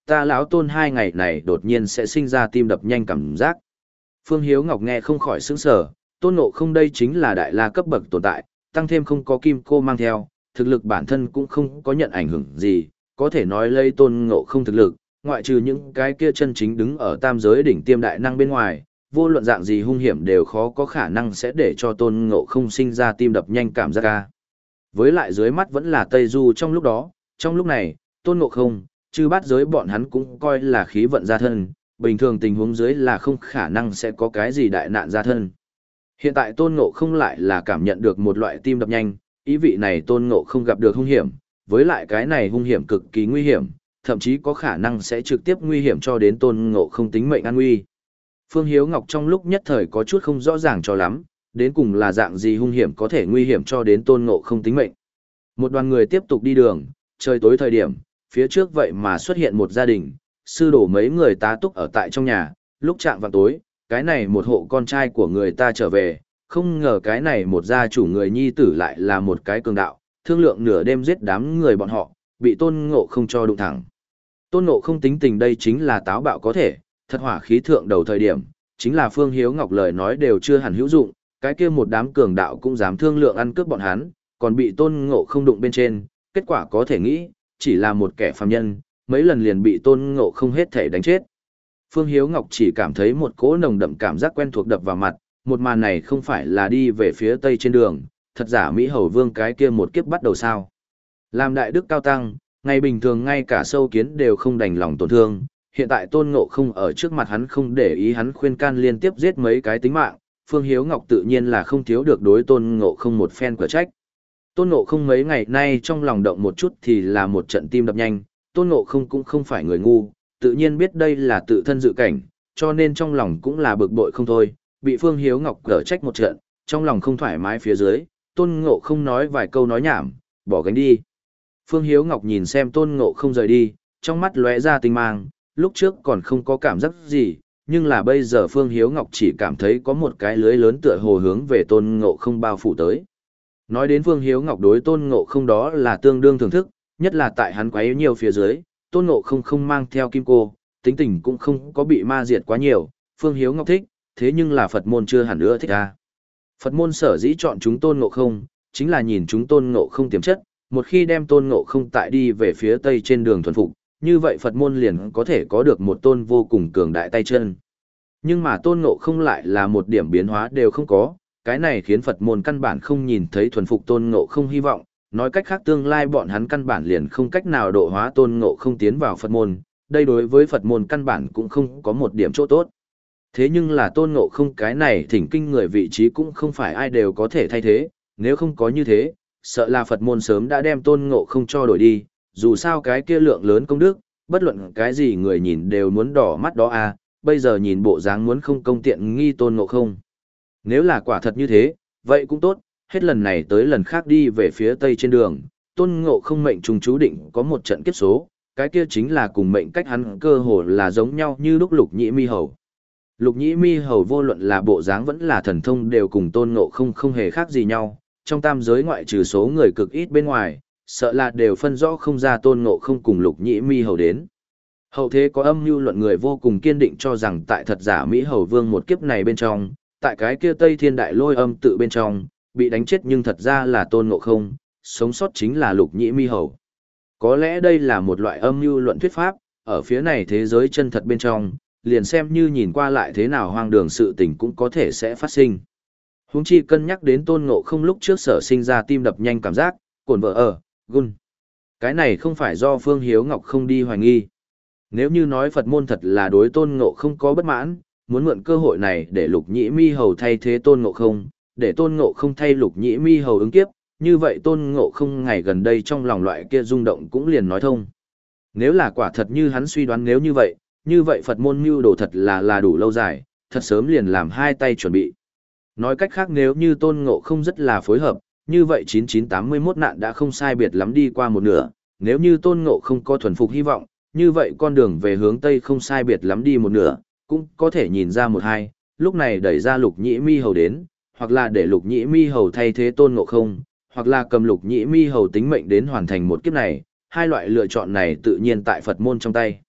ta lão tôn hai ngày này đột nhiên sẽ sinh ra tim đập nhanh cảm giác. Phương Hiếu Ngọc nghe không khỏi sững sờ, Tôn Ngộ Không đây chính là đại la cấp bậc tồn tại, tăng thêm không có kim cô mang theo, thực lực bản thân cũng không có nhận ảnh hưởng gì, có thể nói lấy Tôn Ngộ Không thực lực, ngoại trừ những cái kia chân chính đứng ở tam giới đỉnh tiêm đại năng bên ngoài, vô luận dạng gì hung hiểm đều khó có khả năng sẽ để cho Tôn Ngộ Không sinh ra tim đập nhanh cảm giác ca. Với lại dưới mắt vẫn là Tây Du trong lúc đó, trong lúc này, Tôn Ngộ Không, chư bát giới bọn hắn cũng coi là khí vận gia thân, bình thường tình huống dưới là không khả năng sẽ có cái gì đại nạn gia thân. Hiện tại Tôn Ngộ Không lại là cảm nhận được một loại tim đập nhanh, ý vị này Tôn Ngộ Không gặp được hung hiểm, với lại cái này hung hiểm cực kỳ nguy hiểm, thậm chí có khả năng sẽ trực tiếp nguy hiểm cho đến Tôn Ngộ Không tính mệnh an nguy. Phương Hiếu Ngọc trong lúc nhất thời có chút không rõ ràng cho lắm, đến cùng là dạng gì hung hiểm có thể nguy hiểm cho đến Tôn Ngộ Không tính mệnh. Một đoàn người tiếp tục đi đường, trời tối thời điểm, phía trước vậy mà xuất hiện một gia đình, sư đổ mấy người tá túc ở tại trong nhà, lúc chạng vào tối, cái này một hộ con trai của người ta trở về, không ngờ cái này một gia chủ người nhi tử lại là một cái cường đạo, thương lượng nửa đêm giết đám người bọn họ, bị Tôn Ngộ Không cho đụng thẳng. Tôn Ngộ Không tính tình đây chính là táo bạo có thể, thật hỏa khí thượng đầu thời điểm, chính là Phương Hiếu Ngọc lời nói đều chưa hẳn hữu dụng, cái kia một đám cường đạo cũng dám thương lượng ăn cướp bọn hắn, còn bị Tôn Ngộ Không đụng bên trên, kết quả có thể nghĩ, chỉ là một kẻ phàm nhân, mấy lần liền bị Tôn Ngộ Không hết thể đánh chết. Phương Hiếu Ngọc chỉ cảm thấy một cỗ nồng đậm cảm giác quen thuộc đập vào mặt, một màn này không phải là đi về phía tây trên đường, thật giả Mỹ Hầu Vương cái kia một kiếp bắt đầu sao. Làm đại đức cao tăng, ngày bình thường ngay cả sâu kiến đều không đành lòng tổn thương, hiện tại Tôn Ngộ Không ở trước mặt hắn không để ý hắn khuyên can liên tiếp giết mấy cái tính mạng, Phương Hiếu Ngọc tự nhiên là không thiếu được đối Tôn Ngộ Không một phen quả trách. Tôn Ngộ Không mấy ngày nay trong lòng động một chút thì là một trận tim đập nhanh, Tôn Ngộ Không cũng không phải người ngu, tự nhiên biết đây là tự thân dự cảnh, cho nên trong lòng cũng là bực bội không thôi, bị Phương Hiếu Ngọc cở trách một trận, trong lòng không thoải mái phía dưới, Tôn Ngộ Không nói vài câu nói nhảm, bỏ gánh đi. Phương Hiếu Ngọc nhìn xem Tôn Ngộ Không rời đi, trong mắt lóe ra tinh mang, lúc trước còn không có cảm giác gì, nhưng là bây giờ Phương Hiếu Ngọc chỉ cảm thấy có một cái lưới lớn tựa hồ hướng về Tôn Ngộ Không bao phủ tới. Nói đến Phương Hiếu Ngọc đối Tôn Ngộ Không đó là tương đương thưởng thức, nhất là tại hắn quấy nhiều phía dưới, Tôn Ngộ Không không mang theo kim cô, tính tình cũng không có bị ma diệt quá nhiều, Phương Hiếu Ngọc thích, thế nhưng là Phật môn chưa hẳn nữa thích à. Phật môn sở dĩ chọn chúng Tôn Ngộ Không, chính là nhìn chúng Tôn Ngộ Không tiềm chất, một khi đem Tôn Ngộ Không tại đi về phía tây trên đường thuần phục, như vậy Phật môn liền có thể có được một tôn vô cùng cường đại tay chân. Nhưng mà Tôn Ngộ Không lại là một điểm biến hóa đều không có, cái này khiến Phật môn căn bản không nhìn thấy thuần phục Tôn Ngộ Không hy vọng, nói cách khác tương lai bọn hắn căn bản liền không cách nào độ hóa Tôn Ngộ Không tiến vào Phật môn, đây đối với Phật môn căn bản cũng không có một điểm chỗ tốt. Thế nhưng là Tôn Ngộ Không cái này thỉnh kinh người vị trí cũng không phải ai đều có thể thay thế, nếu không có như thế, sợ là Phật môn sớm đã đem Tôn Ngộ Không cho đổi đi, dù sao cái kia lượng lớn công đức, bất luận cái gì người nhìn đều muốn đỏ mắt đó à, bây giờ nhìn bộ dáng muốn không công tiện nghi Tôn Ngộ Không. Nếu là quả thật như thế, vậy cũng tốt, hết lần này tới lần khác đi về phía tây trên đường, Tôn Ngộ Không mệnh trùng chú định có một trận kiếp số, cái kia chính là cùng mệnh cách hắn cơ hồ là giống nhau như lúc Lục Nhĩ Mi Hầu. Lục Nhĩ Mi Hầu vô luận là bộ dáng vẫn là thần thông đều cùng Tôn Ngộ Không không hề khác gì nhau, trong tam giới ngoại trừ số người cực ít bên ngoài, sợ là đều phân rõ không ra Tôn Ngộ Không cùng Lục Nhĩ Mi Hầu đến. Hậu thế có âm mưu luận người vô cùng kiên định cho rằng tại thật giả Mỹ Hầu Vương một kiếp này bên trong, tại cái kia Tây Thiên Đại Lôi âm tự bên trong, bị đánh chết nhưng thật ra là Tôn Ngộ Không, sống sót chính là Lục Nhĩ Mi Hầu. Có lẽ đây là một loại âm mưu luận thuyết pháp, ở phía này thế giới chân thật bên trong, liền xem như nhìn qua lại thế nào hoang đường sự tình cũng có thể sẽ phát sinh. Huống chi cân nhắc đến Tôn Ngộ Không lúc trước sở sinh ra tim đập nhanh cảm giác, cồn vợ ở, gun. Cái này không phải do Phương Hiếu Ngọc không đi hoài nghi. Nếu như nói Phật môn thật là đối Tôn Ngộ Không có bất mãn, muốn mượn cơ hội này để Lục Nhĩ Mi Hầu thay thế Tôn Ngộ Không, để Tôn Ngộ Không thay Lục Nhĩ Mi Hầu ứng kiếp, như vậy Tôn Ngộ Không ngày gần đây trong lòng loại kia rung động cũng liền nói thông. Nếu là quả thật như hắn suy đoán nếu như vậy, như vậy Phật môn mưu đồ thật là là đủ lâu dài, thật sớm liền làm hai tay chuẩn bị. Nói cách khác nếu như Tôn Ngộ Không rất là phối hợp, như vậy chín chín tám mươi mốt nạn đã không sai biệt lắm đi qua một nửa, nếu như Tôn Ngộ Không có thuần phục hy vọng, như vậy con đường về hướng Tây không sai biệt lắm đi một nửa, cũng có thể nhìn ra một hai, lúc này đẩy ra Lục Nhĩ Mi Hầu đến, hoặc là để Lục Nhĩ Mi Hầu thay thế Tôn Ngộ Không, hoặc là cầm Lục Nhĩ Mi Hầu tính mệnh đến hoàn thành một kiếp này, hai loại lựa chọn này tự nhiên tại Phật môn trong tay.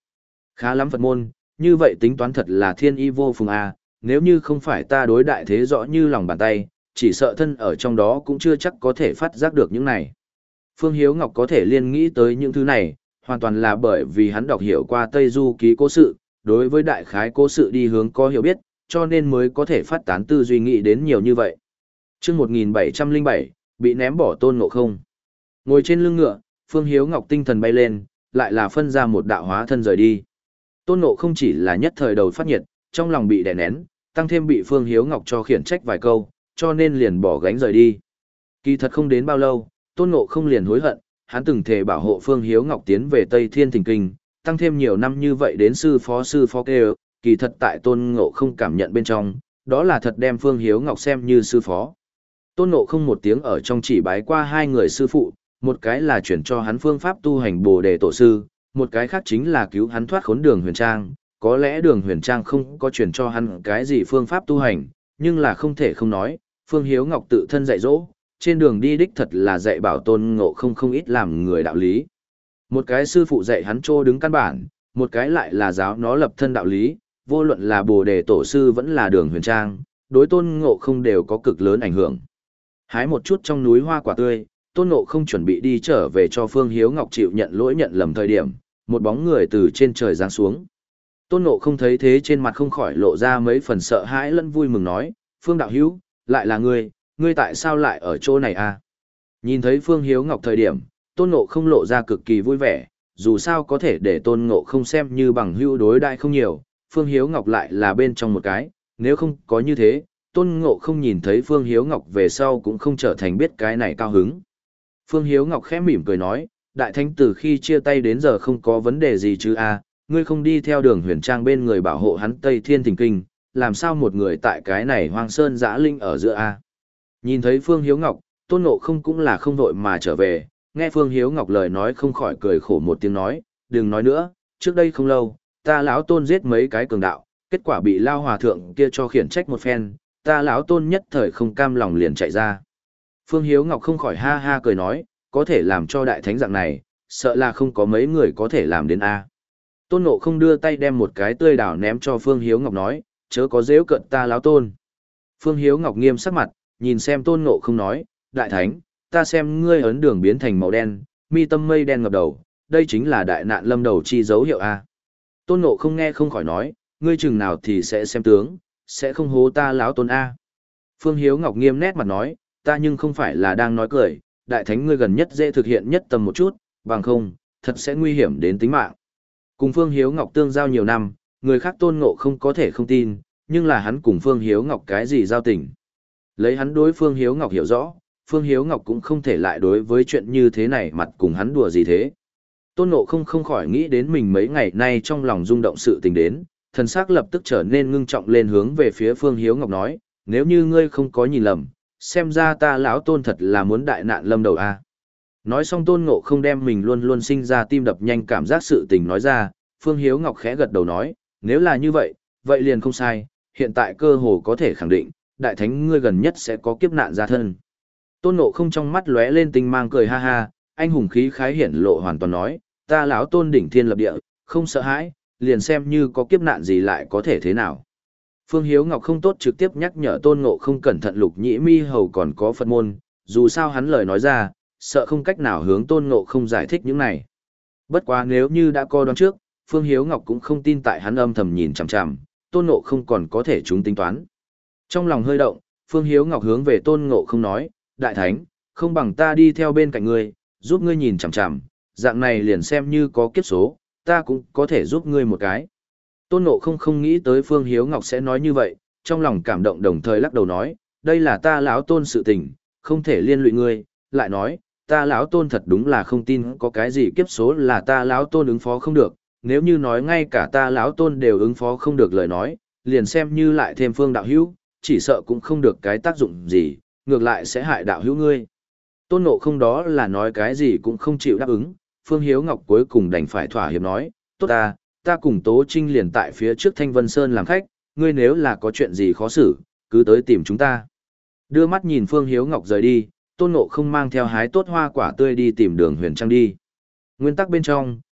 Khá lắm Phật môn, như vậy tính toán thật là thiên y vô phùng a, nếu như không phải ta đối đại thế rõ như lòng bàn tay, chỉ sợ thân ở trong đó cũng chưa chắc có thể phát giác được những này. Phương Hiếu Ngọc có thể liên nghĩ tới những thứ này, hoàn toàn là bởi vì hắn đọc hiểu qua Tây Du ký cố sự, đối với đại khái cố sự đi hướng có hiểu biết, cho nên mới có thể phát tán tư duy nghĩ đến nhiều như vậy. Trước một nghìn bảy trăm lẻ bảy, bị ném bỏ Tôn Ngộ Không. Ngồi trên lưng ngựa, Phương Hiếu Ngọc tinh thần bay lên, lại là phân ra một đạo hóa thân rời đi. Tôn Ngộ Không chỉ là nhất thời đầu phát nhiệt, trong lòng bị đè nén, tăng thêm bị Phương Hiếu Ngọc cho khiển trách vài câu, cho nên liền bỏ gánh rời đi. Kỳ thật không đến bao lâu, Tôn Ngộ Không liền hối hận, hắn từng thề bảo hộ Phương Hiếu Ngọc tiến về Tây Thiên Thỉnh Kinh, tăng thêm nhiều năm như vậy đến sư phó sư phó kêu, kỳ thật tại Tôn Ngộ Không cảm nhận bên trong, đó là thật đem Phương Hiếu Ngọc xem như sư phó. Tôn Ngộ Không một tiếng ở trong chỉ bái qua hai người sư phụ, một cái là chuyển cho hắn phương pháp tu hành Bồ Đề Tổ Sư, một cái khác chính là cứu hắn thoát khốn Đường Huyền Trang. Có lẽ Đường Huyền Trang không có chuyển cho hắn cái gì phương pháp tu hành, nhưng là không thể không nói, Phương Hiếu Ngọc tự thân dạy dỗ, trên đường đi đích thật là dạy bảo Tôn Ngộ Không không ít làm người đạo lý. Một cái sư phụ dạy hắn trô đứng căn bản, một cái lại là giáo nó lập thân đạo lý, vô luận là Bồ Đề Tổ Sư vẫn là Đường Huyền Trang, đối Tôn Ngộ Không đều có cực lớn ảnh hưởng. Hái một chút trong núi hoa quả tươi, Tôn Ngộ Không chuẩn bị đi trở về cho Phương Hiếu Ngọc chịu nhận lỗi nhận lầm thời điểm, một bóng người từ trên trời giáng xuống. Tôn Ngộ Không thấy thế trên mặt không khỏi lộ ra mấy phần sợ hãi lẫn vui mừng nói, Phương Đạo Hữu, lại là ngươi, ngươi tại sao lại ở chỗ này à? Nhìn thấy Phương Hiếu Ngọc thời điểm, Tôn Ngộ Không lộ ra cực kỳ vui vẻ, dù sao có thể để Tôn Ngộ Không xem như bằng hữu đối đại không nhiều, Phương Hiếu Ngọc lại là bên trong một cái, nếu không có như thế, Tôn Ngộ Không nhìn thấy Phương Hiếu Ngọc về sau cũng không trở thành biết cái này cao hứng. Phương Hiếu Ngọc khẽ mỉm cười nói, Đại Thánh từ khi chia tay đến giờ không có vấn đề gì chứ à, ngươi không đi theo Đường Huyền Trang bên người bảo hộ hắn Tây Thiên Thỉnh Kinh, làm sao một người tại cái này hoang sơn dã linh ở giữa a? À? Nhìn thấy Phương Hiếu Ngọc, Tôn Ngộ Không cũng là không vội mà trở về, nghe Phương Hiếu Ngọc lời nói không khỏi cười khổ một tiếng nói, đừng nói nữa, trước đây không lâu, ta lão Tôn giết mấy cái cường đạo, kết quả bị lao hòa thượng kia cho khiển trách một phen, ta lão Tôn nhất thời không cam lòng liền chạy ra. Phương Hiếu Ngọc không khỏi ha ha cười nói, có thể làm cho đại thánh dạng này, sợ là không có mấy người có thể làm đến a. Tôn Ngộ Không đưa tay đem một cái tươi đào ném cho Phương Hiếu Ngọc nói, chớ có giễu cận ta lão Tôn. Phương Hiếu Ngọc nghiêm sắc mặt, nhìn xem Tôn Ngộ Không nói, đại thánh, ta xem ngươi ấn đường biến thành màu đen, mi tâm mây đen ngập đầu, đây chính là đại nạn lâm đầu chi dấu hiệu a. Tôn Ngộ Không nghe không khỏi nói, ngươi chừng nào thì sẽ xem tướng, sẽ không hố ta lão Tôn a. Phương Hiếu Ngọc nghiêm nét mặt nói, ta nhưng không phải là đang nói cười, đại thánh ngươi gần nhất dễ thực hiện nhất tầm một chút, bằng không, thật sẽ nguy hiểm đến tính mạng. Cùng Phương Hiếu Ngọc tương giao nhiều năm, người khác Tôn Ngộ Không có thể không tin, nhưng là hắn cùng Phương Hiếu Ngọc cái gì giao tình. Lấy hắn đối Phương Hiếu Ngọc hiểu rõ, Phương Hiếu Ngọc cũng không thể lại đối với chuyện như thế này mặt cùng hắn đùa gì thế. Tôn Ngộ Không không khỏi nghĩ đến mình mấy ngày nay trong lòng rung động sự tình đến, thần sắc lập tức trở nên ngưng trọng lên hướng về phía Phương Hiếu Ngọc nói, nếu như ngươi không có nhìn lầm, xem ra ta lão Tôn thật là muốn đại nạn lâm đầu a. Nói xong Tôn Ngộ Không đem mình luôn luôn sinh ra tim đập nhanh cảm giác sự tình nói ra, Phương Hiếu Ngọc khẽ gật đầu nói, nếu là như vậy, vậy liền không sai, hiện tại cơ hồ có thể khẳng định, đại thánh ngươi gần nhất sẽ có kiếp nạn ra thân. Tôn Ngộ Không trong mắt lóe lên tinh mang cười ha ha, anh hùng khí khái hiển lộ hoàn toàn nói, ta lão Tôn đỉnh thiên lập địa, không sợ hãi, liền xem như có kiếp nạn gì lại có thể thế nào. Phương Hiếu Ngọc không tốt trực tiếp nhắc nhở Tôn Ngộ Không cẩn thận Lục Nhĩ Mi Hầu còn có Phật môn, dù sao hắn lời nói ra, sợ không cách nào hướng Tôn Ngộ Không giải thích những này. Bất quá nếu như đã coi đoán trước, Phương Hiếu Ngọc cũng không tin tại hắn âm thầm nhìn chằm chằm, Tôn Ngộ Không còn có thể chúng tính toán. Trong lòng hơi động, Phương Hiếu Ngọc hướng về Tôn Ngộ Không nói, đại thánh, không bằng ta đi theo bên cạnh ngươi, giúp ngươi nhìn chằm chằm, dạng này liền xem như có kiếp số, ta cũng có thể giúp ngươi một cái. Tôn Ngộ Không không nghĩ tới Phương Hiếu Ngọc sẽ nói như vậy, trong lòng cảm động đồng thời lắc đầu nói, đây là ta lão Tôn sự tình, không thể liên lụy ngươi, lại nói, ta lão Tôn thật đúng là không tin có cái gì kiếp số là ta lão Tôn ứng phó không được, nếu như nói ngay cả ta lão Tôn đều ứng phó không được lời nói, liền xem như lại thêm Phương đạo hữu, chỉ sợ cũng không được cái tác dụng gì, ngược lại sẽ hại đạo hữu ngươi. Tôn Ngộ Không đó là nói cái gì cũng không chịu đáp ứng, Phương Hiếu Ngọc cuối cùng đành phải thỏa hiệp nói, tốt ta, ta cùng Tố Trinh liền tại phía trước Thanh Vân Sơn làm khách, ngươi nếu là có chuyện gì khó xử, cứ tới tìm chúng ta. Đưa mắt nhìn Phương Hiếu Ngọc rời đi, Tôn Ngộ Không mang theo hái tốt hoa quả tươi đi tìm Đường Huyền Trang đi. Nguyên tắc bên trong,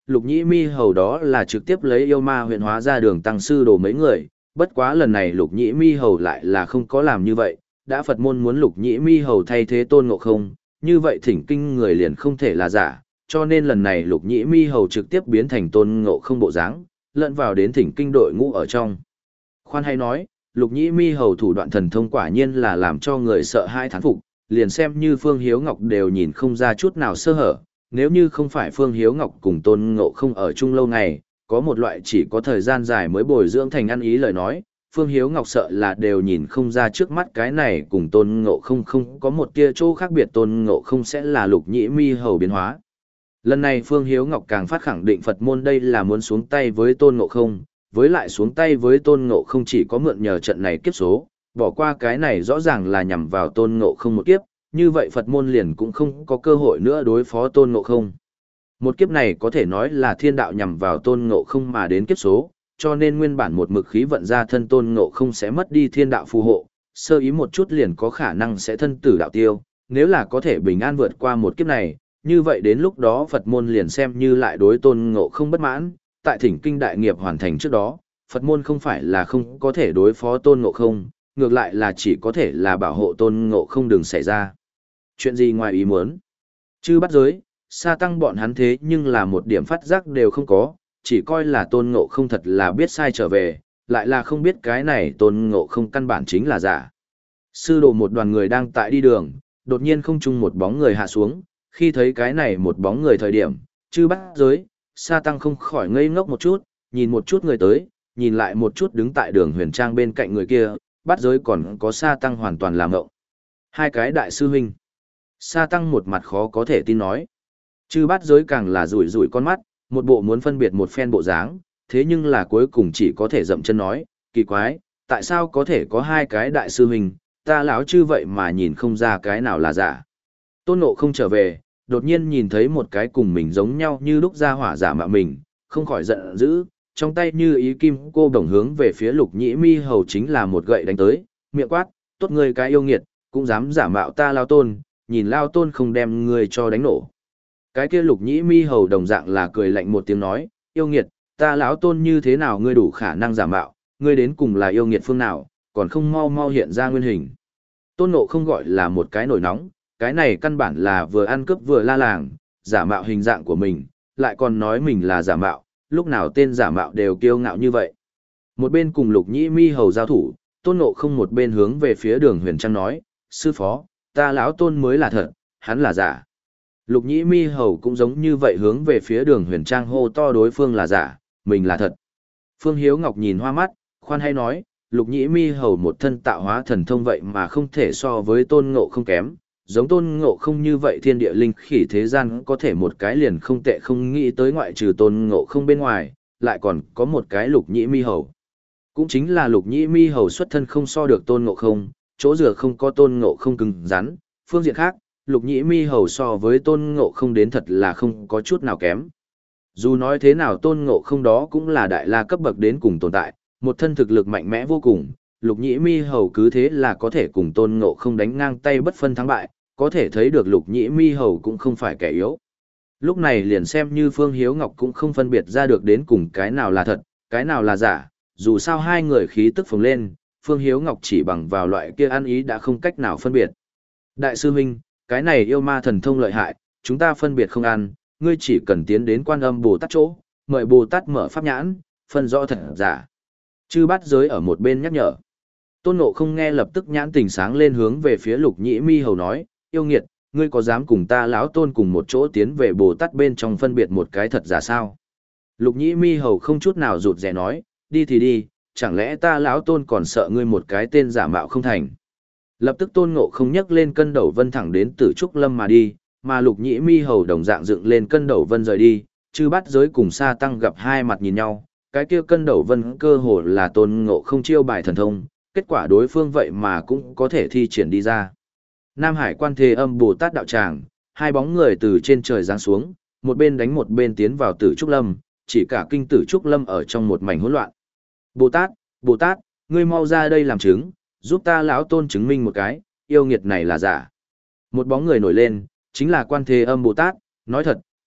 Lục Nhĩ Mi Hầu đó là trực tiếp lấy yêu ma huyện hóa ra Đường Tăng sư đồ mấy người, bất quá lần này Lục Nhĩ Mi Hầu lại là không có làm như vậy, đã Phật môn muốn Lục Nhĩ Mi Hầu thay thế Tôn Ngộ Không, như vậy thỉnh kinh người liền không thể là giả, cho nên lần này Lục Nhĩ Mi Hầu trực tiếp biến thành Tôn Ngộ Không bộ dáng, lẫn vào đến thỉnh kinh đội ngũ ở trong. Khoan hay nói, Lục Nhĩ Mi Hầu thủ đoạn thần thông quả nhiên là làm cho người sợ hai thán phục, liền xem như Phương Hiếu Ngọc đều nhìn không ra chút nào sơ hở, nếu như không phải Phương Hiếu Ngọc cùng Tôn Ngộ Không ở chung lâu ngày, có một loại chỉ có thời gian dài mới bồi dưỡng thành ăn ý lời nói, Phương Hiếu Ngọc sợ là đều nhìn không ra trước mắt cái này cùng Tôn Ngộ Không không có một tia chỗ khác biệt, Tôn Ngộ Không sẽ là Lục Nhĩ Mi Hầu biến hóa. Lần này Phương Hiếu Ngọc càng phát khẳng định Phật môn đây là muốn xuống tay với Tôn Ngộ Không, với lại xuống tay với Tôn Ngộ Không chỉ có mượn nhờ trận này kiếp số, bỏ qua cái này rõ ràng là nhằm vào Tôn Ngộ Không một kiếp, như vậy Phật môn liền cũng không có cơ hội nữa đối phó Tôn Ngộ Không. Một kiếp này có thể nói là thiên đạo nhằm vào Tôn Ngộ Không mà đến kiếp số, cho nên nguyên bản một mực khí vận ra thân Tôn Ngộ Không sẽ mất đi thiên đạo phù hộ, sơ ý một chút liền có khả năng sẽ thân tử đạo tiêu, nếu là có thể bình an vượt qua một kiếp này, như vậy đến lúc đó Phật môn liền xem như lại đối Tôn Ngộ Không bất mãn, tại thỉnh kinh đại nghiệp hoàn thành trước đó, Phật môn không phải là không có thể đối phó Tôn Ngộ Không, ngược lại là chỉ có thể là bảo hộ Tôn Ngộ Không đừng xảy ra chuyện gì ngoài ý muốn. Chư bắt giới, sa tăng bọn hắn thế nhưng là một điểm phát giác đều không có, chỉ coi là Tôn Ngộ Không thật là biết sai trở về, lại là không biết cái này Tôn Ngộ Không căn bản chính là giả. Sư đồ một đoàn người đang tại đi đường, đột nhiên không trung một bóng người hạ xuống, khi thấy cái này một bóng người thời điểm, chư bắt giới, sa tăng không khỏi ngây ngốc một chút, nhìn một chút người tới, nhìn lại một chút đứng tại đường huyền trang bên cạnh người kia, bắt giới còn có sa tăng hoàn toàn làm ngộng. Hai cái đại sư huynh. Sa tăng một mặt khó có thể tin nói. Chư bát giới càng là rủi rủi con mắt, một bộ muốn phân biệt một phen bộ dáng, thế nhưng là cuối cùng chỉ có thể dậm chân nói, kỳ quái, tại sao có thể có hai cái đại sư huynh, ta lão chư vậy mà nhìn không ra cái nào là giả. Tôn Ngộ Không trở về, đột nhiên nhìn thấy một cái cùng mình giống nhau như lúc ra hỏa giả mạo mình, không khỏi giận dữ, trong tay như ý kim cô đồng hướng về phía Lục Nhĩ Mi Hầu chính là một gậy đánh tới, miệng quát, tốt ngươi cái yêu nghiệt, cũng dám giả mạo ta lao tôn, nhìn lao tôn không đem ngươi cho đánh nổ. Cái kia Lục Nhĩ Mi Hầu đồng dạng là cười lạnh một tiếng nói, yêu nghiệt, ta lão tôn như thế nào ngươi đủ khả năng giả mạo, ngươi đến cùng là yêu nghiệt phương nào, còn không mau mau hiện ra nguyên hình. Tôn Ngộ Không gọi là một cái nổi nóng, cái này căn bản là vừa ăn cướp vừa la làng, giả mạo hình dạng của mình, lại còn nói mình là giả mạo, lúc nào tên giả mạo đều kiêu ngạo như vậy. Một bên cùng Lục Nhĩ Mi Hầu giao thủ, Tôn Ngộ Không một bên hướng về phía Đường Huyền Trang nói, sư phó, ta lão tôn mới là thật, hắn là giả. Lục Nhĩ Mi Hầu cũng giống như vậy hướng về phía Đường Huyền Trang hô to đối phương là giả, mình là thật. Phương Hiếu Ngọc nhìn hoa mắt, khoan hay nói, Lục Nhĩ Mi Hầu một thân tạo hóa thần thông vậy mà không thể so với Tôn Ngộ Không kém, giống Tôn Ngộ Không như vậy thiên địa linh khỉ thế gian có thể một cái liền không tệ, không nghĩ tới ngoại trừ Tôn Ngộ Không bên ngoài, lại còn có một cái Lục Nhĩ Mi Hầu. Cũng chính là Lục Nhĩ Mi Hầu xuất thân không so được Tôn Ngộ Không, chỗ dựa không có Tôn Ngộ Không cứng rắn, phương diện khác, Lục Nhĩ Mi Hầu so với Tôn Ngộ Không đến thật là không có chút nào kém. Dù nói thế nào Tôn Ngộ Không đó cũng là đại la cấp bậc đến cùng tồn tại, một thân thực lực mạnh mẽ vô cùng, Lục Nhĩ Mi Hầu cứ thế là có thể cùng Tôn Ngộ Không đánh ngang tay bất phân thắng bại, có thể thấy được Lục Nhĩ Mi Hầu cũng không phải kẻ yếu. Lúc này liền xem như Phương Hiếu Ngọc cũng không phân biệt ra được đến cùng cái nào là thật, cái nào là giả, dù sao hai người khí tức phồng lên, Phương Hiếu Ngọc chỉ bằng vào loại kia ăn ý đã không cách nào phân biệt. Đại sư huynh, cái này yêu ma thần thông lợi hại, chúng ta phân biệt không ăn, ngươi chỉ cần tiến đến Quan Âm Bồ Tát chỗ, mời Bồ Tát mở pháp nhãn, phân rõ thật giả. Chư Bát Giới ở một bên nhắc nhở. Tôn Ngộ Không nghe lập tức nhãn tình sáng lên hướng về phía Lục Nhĩ Mi Hầu nói, yêu nghiệt, ngươi có dám cùng ta lão tôn cùng một chỗ tiến về Bồ Tát bên trong phân biệt một cái thật giả sao? Lục Nhĩ Mi Hầu không chút nào rụt rè nói, đi thì đi, chẳng lẽ ta lão tôn còn sợ ngươi một cái tên giả mạo không thành? Lập tức Tôn Ngộ Không nhấc lên cân đầu vân thẳng đến Tử Trúc Lâm mà đi, mà Lục Nhĩ Mi Hầu đồng dạng dựng lên cân đầu vân rời đi, Chư Bát Giới cùng Sa Tăng gặp hai mặt nhìn nhau, cái kia cân đầu vân cơ hồ là Tôn Ngộ Không chiêu bài thần thông, kết quả đối phương vậy mà cũng có thể thi triển đi ra. Nam Hải Quan Thế Âm Bồ Tát đạo tràng, hai bóng người từ trên trời giáng xuống, một bên đánh một bên tiến vào Tử Trúc Lâm, chỉ cả kinh Tử Trúc Lâm ở trong một mảnh hỗn loạn. Bồ Tát, Bồ Tát, ngươi mau ra đây làm chứng, giúp ta lão tôn chứng minh một cái, yêu nghiệt này là giả. Một bóng người nổi lên, chính là Quan Thế Âm Bồ Tát, nói thật,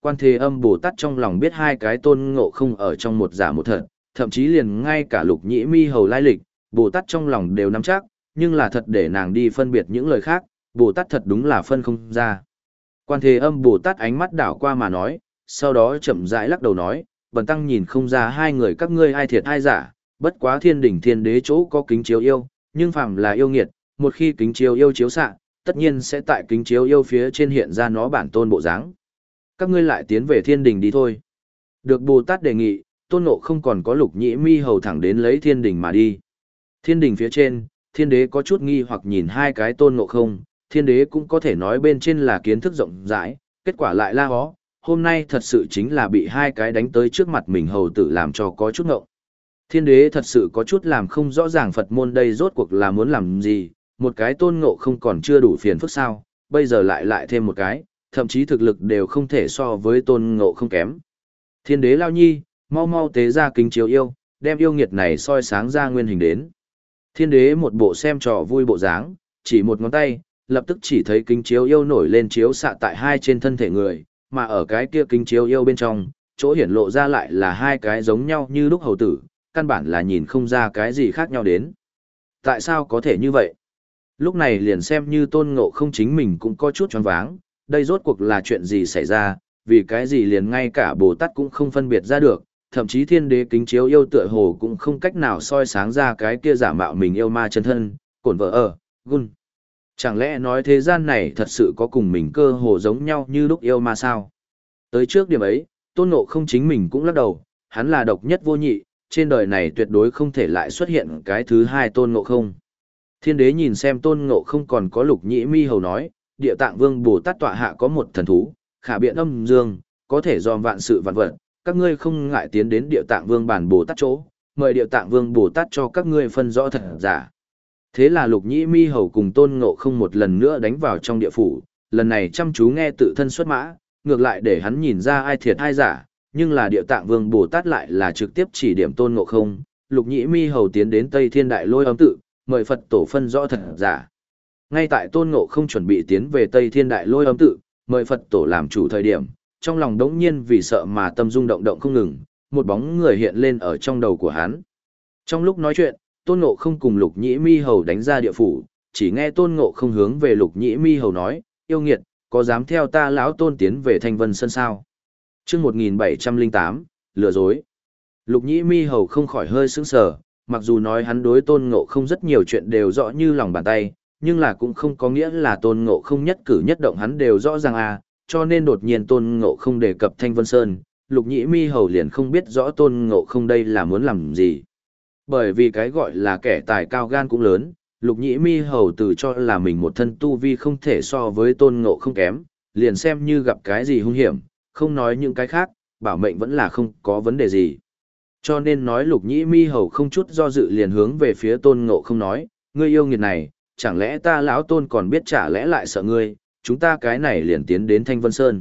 Quan Thế Âm Bồ Tát trong lòng biết hai cái tôn ngộ không ở trong một giả một thật, thậm chí liền ngay cả Lục Nhĩ Mi Hầu lai lịch, Bồ Tát trong lòng đều nắm chắc, nhưng là thật để nàng đi phân biệt những lời khác, Bồ Tát thật đúng là phân không ra. Quan Thế Âm Bồ Tát ánh mắt đảo qua mà nói, sau đó chậm rãi lắc đầu nói, bần tăng nhìn không ra hai người các ngươi ai thiệt ai giả, bất quá thiên đỉnh thiên đế chỗ có kính chiếu yêu, nhưng phàm là yêu nghiệt, một khi kính chiếu yêu chiếu xạ, tất nhiên sẽ tại kính chiếu yêu phía trên hiện ra nó bản tôn bộ dáng. Các ngươi lại tiến về thiên đình đi thôi. Được Bồ Tát đề nghị, Tôn Ngộ không còn có Lục Nhĩ Mi Hầu thẳng đến lấy thiên đình mà đi. Thiên đình phía trên, thiên đế có chút nghi hoặc nhìn hai cái Tôn Ngộ không, thiên đế cũng có thể nói bên trên là kiến thức rộng rãi, kết quả lại la hó, hôm nay thật sự chính là bị hai cái đánh tới trước mặt mình hầu tử làm cho có chút ngộng. Thiên đế thật sự có chút làm không rõ ràng Phật môn đây rốt cuộc là muốn làm gì, một cái Tôn Ngộ không còn chưa đủ phiền phức sao, bây giờ lại lại thêm một cái, thậm chí thực lực đều không thể so với Tôn Ngộ không kém. Thiên đế lao nhi, mau mau tế ra kính chiếu yêu, đem yêu nghiệt này soi sáng ra nguyên hình đến. Thiên đế một bộ xem trò vui bộ dáng, chỉ một ngón tay, lập tức chỉ thấy kính chiếu yêu nổi lên chiếu xạ tại hai trên thân thể người, mà ở cái kia kính chiếu yêu bên trong, chỗ hiển lộ ra lại là hai cái giống nhau như lúc hầu tử, căn bản là nhìn không ra cái gì khác nhau đến. Tại sao có thể như vậy? Lúc này liền xem như Tôn Ngộ không chính mình cũng có chút choáng váng, đây rốt cuộc là chuyện gì xảy ra, vì cái gì liền ngay cả Bồ Tát cũng không phân biệt ra được, thậm chí thiên đế kính chiếu yêu tựa hồ cũng không cách nào soi sáng ra cái kia giả mạo mình yêu ma chân thân, cổn vợ ở, gun. Chẳng lẽ nói thế gian này thật sự có cùng mình cơ hồ giống nhau như lúc yêu ma sao? Tới trước điểm ấy, Tôn Ngộ không chính mình cũng lắc đầu, hắn là độc nhất vô nhị, trên đời này tuyệt đối không thể lại xuất hiện cái thứ hai Tôn Ngộ không. Thiên đế nhìn xem Tôn Ngộ không còn có Lục Nhĩ Mi Hầu nói, Địa Tạng Vương Bồ Tát tọa hạ có một thần thú, khả biện âm dương, có thể dòm vạn sự vạn vật, các ngươi không ngại tiến đến Địa Tạng Vương bản Bồ Tát chỗ, mời Địa Tạng Vương Bồ Tát cho các ngươi phân rõ thật giả. Thế là Lục Nhĩ Mi Hầu cùng Tôn Ngộ không một lần nữa đánh vào trong địa phủ, lần này chăm chú nghe tự thân xuất mã, ngược lại để hắn nhìn ra ai thiệt ai giả, nhưng là Địa Tạng Vương Bồ Tát lại là trực tiếp chỉ điểm Tôn Ngộ không, Lục Nhĩ Mi Hầu tiến đến Tây Thiên Đại Lôi Âm tự, mời Phật tổ phân rõ thật giả. Ngay tại Tôn Ngộ không chuẩn bị tiến về Tây Thiên Đại Lôi Âm tự, mời Phật tổ làm chủ thời điểm, trong lòng đống nhiên vì sợ mà tâm rung động động không ngừng, một bóng người hiện lên ở trong đầu của hắn. Trong lúc nói chuyện, Tôn Ngộ không cùng Lục Nhĩ Mi Hầu đánh ra địa phủ, chỉ nghe Tôn Ngộ không hướng về Lục Nhĩ Mi Hầu nói, yêu nghiệt, có dám theo ta lão Tôn tiến về Thanh Vân Sơn sao? Chương một nghìn bảy trăm lẻ tám, lừa dối. Lục Nhĩ Mi Hầu không khỏi hơi sững sờ, mặc dù nói hắn đối Tôn Ngộ không rất nhiều chuyện đều rõ như lòng bàn tay, nhưng là cũng không có nghĩa là Tôn Ngộ không nhất cử nhất động hắn đều rõ ràng à, cho nên đột nhiên Tôn Ngộ không đề cập Thanh Vân Sơn, Lục Nhĩ Mi Hầu liền không biết rõ Tôn Ngộ không đây là muốn làm gì. Bởi vì cái gọi là kẻ tài cao gan cũng lớn, Lục Nhĩ Mi Hầu tự cho là mình một thân tu vi không thể so với Tôn Ngộ không kém, liền xem như gặp cái gì hung hiểm, không nói những cái khác, bảo mệnh vẫn là không có vấn đề gì. Cho nên nói Lục Nhĩ Mi Hầu không chút do dự liền hướng về phía Tôn Ngộ không nói, ngươi yêu nghiệt này, chẳng lẽ ta lão Tôn còn biết chả lẽ lại sợ ngươi, chúng ta cái này liền tiến đến Thanh Vân Sơn.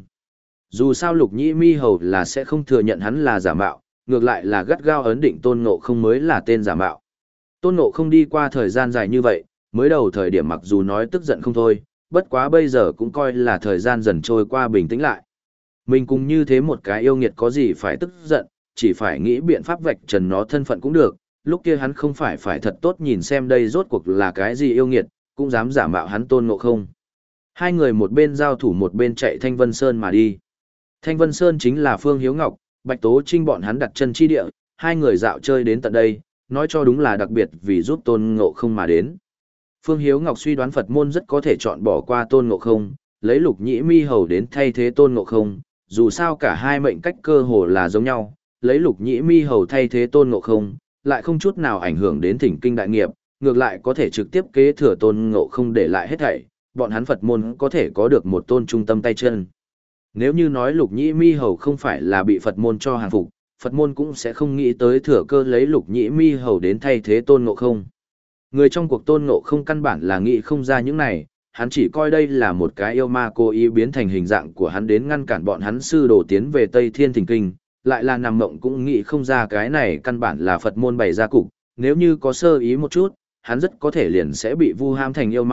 Dù sao Lục Nhĩ Mi Hầu là sẽ không thừa nhận hắn là giả mạo, ngược lại là gắt gao ấn định Tôn Ngộ không mới là tên giả mạo. Tôn Ngộ không đi qua thời gian dài như vậy, mới đầu thời điểm mặc dù nói tức giận không thôi, bất quá bây giờ cũng coi là thời gian dần trôi qua bình tĩnh lại. Mình cũng như thế một cái yêu nghiệt có gì phải tức giận, chỉ phải nghĩ biện pháp vạch trần nó thân phận cũng được, lúc kia hắn không phải phải thật tốt nhìn xem đây rốt cuộc là cái gì yêu nghiệt, cũng dám giả mạo hắn Tôn Ngộ không. Hai người một bên giao thủ một bên chạy Thanh Vân Sơn mà đi. Thanh Vân Sơn chính là Phương Hiếu Ngọc, Bạch Tố Trinh bọn hắn đặt chân chi địa, hai người dạo chơi đến tận đây, nói cho đúng là đặc biệt vì giúp Tôn Ngộ không mà đến. Phương Hiếu Ngọc suy đoán Phật môn rất có thể chọn bỏ qua Tôn Ngộ không, lấy Lục Nhĩ Mi Hầu đến thay thế Tôn Ngộ không, dù sao cả hai mệnh cách cơ hồ là giống nhau, lấy Lục Nhĩ Mi Hầu thay thế Tôn Ngộ không, lại không chút nào ảnh hưởng đến thỉnh kinh đại nghiệp, ngược lại có thể trực tiếp kế thừa Tôn Ngộ không để lại hết thảy, bọn hắn Phật môn có thể có được một tôn trung tâm tay chân. Nếu như nói Lục Nhĩ Mi Hầu không phải là bị Phật môn cho hàng phục, Phật môn cũng sẽ không nghĩ tới thừa cơ lấy Lục Nhĩ Mi Hầu đến thay thế Tôn Ngộ không. Người trong cuộc Tôn Ngộ không căn bản là nghĩ không ra những này, hắn chỉ coi đây là một cái yêu ma cố ý biến thành hình dạng của hắn đến ngăn cản bọn hắn sư đồ tiến về Tây Thiên Thỉnh Kinh, lại là nằm mộng cũng nghĩ không ra cái này căn bản là Phật môn bày ra cục, nếu như có sơ ý một chút, hắn rất có thể liền sẽ bị vu ham thành yêu ma,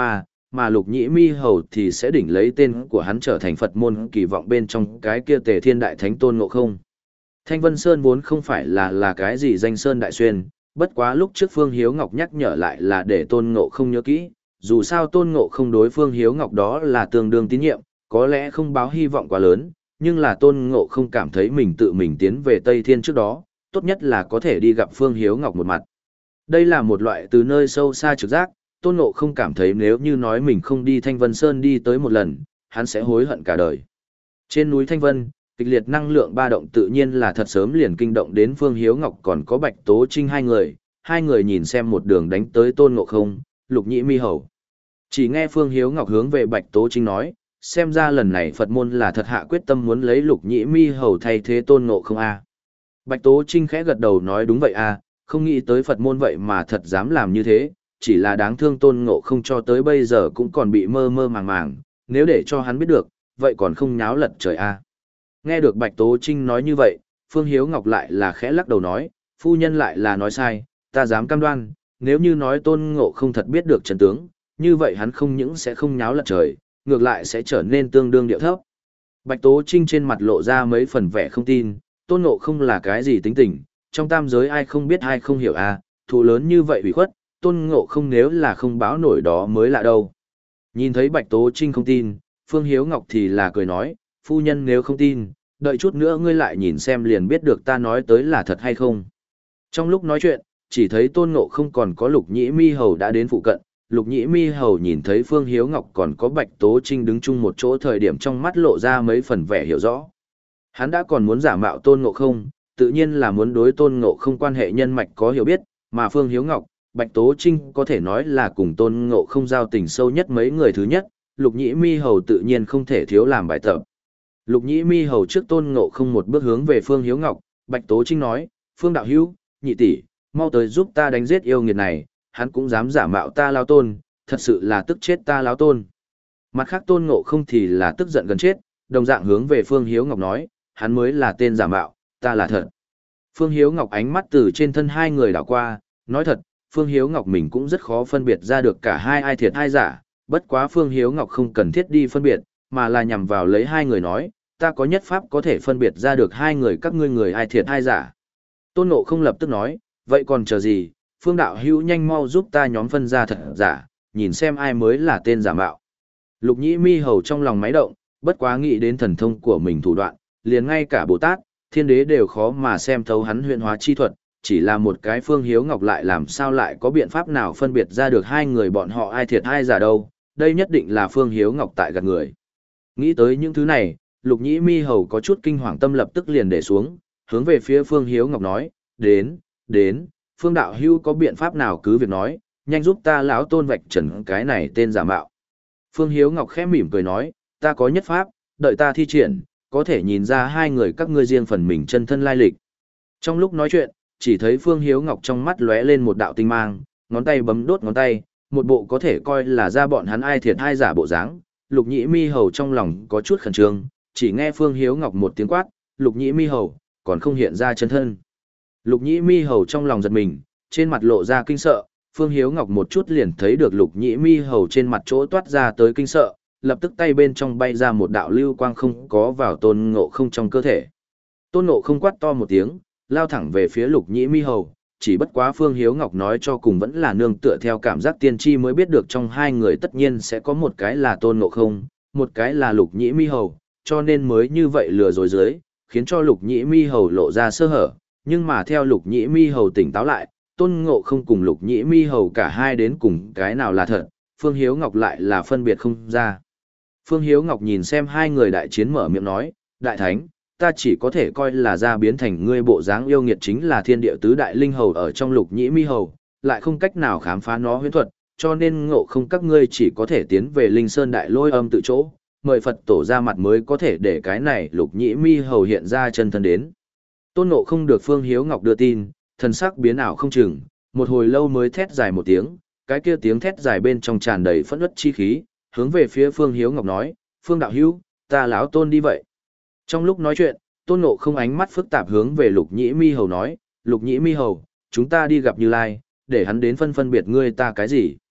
mà Lục Nhĩ Mi Hầu thì sẽ đỉnh lấy tên của hắn trở thành Phật môn kỳ vọng bên trong cái kia Tề Thiên Đại Thánh Tôn Ngộ Không. Thanh Vân Sơn vốn không phải là là cái gì danh sơn đại xuyên, bất quá lúc trước Phương Hiếu Ngọc nhắc nhở lại là để Tôn Ngộ Không nhớ kỹ, dù sao Tôn Ngộ Không đối Phương Hiếu Ngọc đó là tương đương tín nhiệm, có lẽ không báo hy vọng quá lớn, nhưng là Tôn Ngộ Không cảm thấy mình tự mình tiến về Tây Thiên trước đó, tốt nhất là có thể đi gặp Phương Hiếu Ngọc một mặt. Đây là một loại từ nơi sâu xa trực giác, Tôn Ngộ Không cảm thấy nếu như nói mình không đi Thanh Vân Sơn đi tới một lần, hắn sẽ hối hận cả đời. Trên núi Thanh Vân, kịch liệt năng lượng ba động tự nhiên là thật sớm liền kinh động đến Phương Hiếu Ngọc còn có Bạch Tố Trinh hai người, hai người nhìn xem một đường đánh tới Tôn Ngộ Không, Lục Nhĩ Mi Hầu. Chỉ nghe Phương Hiếu Ngọc hướng về Bạch Tố Trinh nói, xem ra lần này Phật môn là thật hạ quyết tâm muốn lấy Lục Nhĩ Mi Hầu thay thế Tôn Ngộ Không a. Bạch Tố Trinh khẽ gật đầu nói đúng vậy a, không nghĩ tới Phật môn vậy mà thật dám làm như thế, chỉ là đáng thương Tôn Ngộ Không cho tới bây giờ cũng còn bị mơ mơ màng màng, nếu để cho hắn biết được, vậy còn không nháo lật trời a. Nghe được Bạch Tố Trinh nói như vậy, Phương Hiếu Ngọc lại là khẽ lắc đầu nói, phu nhân lại là nói sai, ta dám cam đoan, nếu như nói Tôn Ngộ Không thật biết được chân tướng, như vậy hắn không những sẽ không nháo lật trời, ngược lại sẽ trở nên tương đương điệu thấp. Bạch Tố Trinh trên mặt lộ ra mấy phần vẻ không tin, Tôn Ngộ Không là cái gì tính tình, trong tam giới ai không biết ai không hiểu à, thù lớn như vậy hủy khuất, Tôn Ngộ Không nếu là không báo nổi đó mới lạ đâu. Nhìn thấy Bạch Tố Trinh không tin, Phương Hiếu Ngọc thì là cười nói, phu nhân nếu không tin, đợi chút nữa ngươi lại nhìn xem liền biết được ta nói tới là thật hay không. Trong lúc nói chuyện, chỉ thấy Tôn Ngộ Không còn có Lục Nhĩ Mi Hầu đã đến phụ cận, Lục Nhĩ Mi Hầu nhìn thấy Phương Hiếu Ngọc còn có Bạch Tố Trinh đứng chung một chỗ thời điểm trong mắt lộ ra mấy phần vẻ hiểu rõ. Hắn đã còn muốn giả mạo Tôn Ngộ Không, tự nhiên là muốn đối Tôn Ngộ Không quan hệ nhân mạch có hiểu biết, mà Phương Hiếu Ngọc, Bạch Tố Trinh có thể nói là cùng Tôn Ngộ Không giao tình sâu nhất mấy người thứ nhất, Lục Nhĩ Mi Hầu tự nhiên không thể thiếu làm bài tập. Lục Nhĩ Mi Hầu trước Tôn Ngộ Không một bước hướng về Phương Hiếu Ngọc, Bạch Tố Trinh nói, Phương đạo hữu, nhị tỷ, mau tới giúp ta đánh giết yêu nghiệt này, hắn cũng dám giả mạo ta lão tôn, thật sự là tức chết ta lão tôn. Mặt khác Tôn Ngộ Không thì là tức giận gần chết, đồng dạng hướng về Phương Hiếu Ngọc nói, hắn mới là tên giả mạo, ta là thật. Phương Hiếu Ngọc ánh mắt từ trên thân hai người đảo qua, nói thật, Phương Hiếu Ngọc mình cũng rất khó phân biệt ra được cả hai ai thiệt ai giả, bất quá Phương Hiếu Ngọc không cần thiết đi phân biệt, mà là nhằm vào lấy hai người nói, ta có nhất pháp có thể phân biệt ra được hai người các ngươi người ai thiệt ai giả. Tôn Ngộ Không lập tức nói, vậy còn chờ gì, Phương đạo hữu nhanh mau giúp ta nhóm phân ra thật giả, nhìn xem ai mới là tên giả mạo. Lục Nhĩ Mi Hầu trong lòng máy động, bất quá nghĩ đến thần thông của mình thủ đoạn, liền ngay cả Bồ Tát, Thiên Đế đều khó mà xem thấu hắn huyền hóa chi thuật, chỉ là một cái Phương Hiếu Ngọc lại làm sao lại có biện pháp nào phân biệt ra được hai người bọn họ ai thiệt ai giả đâu, đây nhất định là Phương Hiếu Ngọc tại gạt người. Nghĩ tới những thứ này, Lục Nhĩ Mi Hầu có chút kinh hoàng tâm lập tức liền để xuống, hướng về phía Phương Hiếu Ngọc nói, đến, đến, Phương đạo hữu có biện pháp nào cứ việc nói, nhanh giúp ta lão tôn vạch trần cái này tên giả mạo. Phương Hiếu Ngọc khẽ mỉm cười nói, ta có nhất pháp, đợi ta thi triển, có thể nhìn ra hai người các ngươi riêng phần mình chân thân lai lịch. Trong lúc nói chuyện, chỉ thấy Phương Hiếu Ngọc trong mắt lóe lên một đạo tinh mang, ngón tay bấm đốt ngón tay, một bộ có thể coi là ra bọn hắn ai thiệt ai giả bộ dáng. Lục Nhĩ Mi Hầu trong lòng có chút khẩn trương, chỉ nghe Phương Hiếu Ngọc một tiếng quát, Lục Nhĩ Mi Hầu, còn không hiện ra chân thân. Lục Nhĩ Mi Hầu trong lòng giật mình, trên mặt lộ ra kinh sợ, Phương Hiếu Ngọc một chút liền thấy được Lục Nhĩ Mi Hầu trên mặt chỗ toát ra tới kinh sợ, lập tức tay bên trong bay ra một đạo lưu quang không có vào Tôn Ngộ Không trong cơ thể. Tôn Ngộ Không quát to một tiếng, lao thẳng về phía Lục Nhĩ Mi Hầu, chỉ bất quá Phương Hiếu Ngọc nói cho cùng vẫn là nương tựa theo cảm giác tiên tri mới biết được trong hai người tất nhiên sẽ có một cái là Tôn Ngộ Không, một cái là Lục Nhĩ Mi Hầu, cho nên mới như vậy lừa dối dưới, khiến cho Lục Nhĩ Mi Hầu lộ ra sơ hở, nhưng mà theo Lục Nhĩ Mi Hầu tỉnh táo lại, Tôn Ngộ Không cùng Lục Nhĩ Mi Hầu cả hai đến cùng cái nào là thật, Phương Hiếu Ngọc lại là phân biệt không ra. Phương Hiếu Ngọc nhìn xem hai người đại chiến mở miệng nói, Đại Thánh, ta chỉ có thể coi là ra biến thành ngươi bộ dáng yêu nghiệt chính là thiên địa tứ đại linh hầu ở trong Lục Nhĩ Mi Hầu, lại không cách nào khám phá nó huyễn thuật, cho nên Ngộ Không các ngươi chỉ có thể tiến về Linh Sơn Đại Lôi Âm tự chỗ, mời Phật tổ ra mặt mới có thể để cái này Lục Nhĩ Mi Hầu hiện ra chân thân đến. Tôn Ngộ Không được Phương Hiếu Ngọc đưa tin, thần sắc biến ảo không chừng, một hồi lâu mới thét dài một tiếng, cái kia tiếng thét dài bên trong tràn đầy phẫn uất chi khí, hướng về phía Phương Hiếu Ngọc nói, Phương đạo hữu, ta lão Tôn đi vậy. Trong lúc nói chuyện, Tôn Ngộ Không ánh mắt phức tạp hướng về Lục Nhĩ Mi Hầu nói, Lục Nhĩ Mi Hầu, chúng ta đi gặp Như Lai, để hắn đến phân phân biệt ngươi ta cái gì.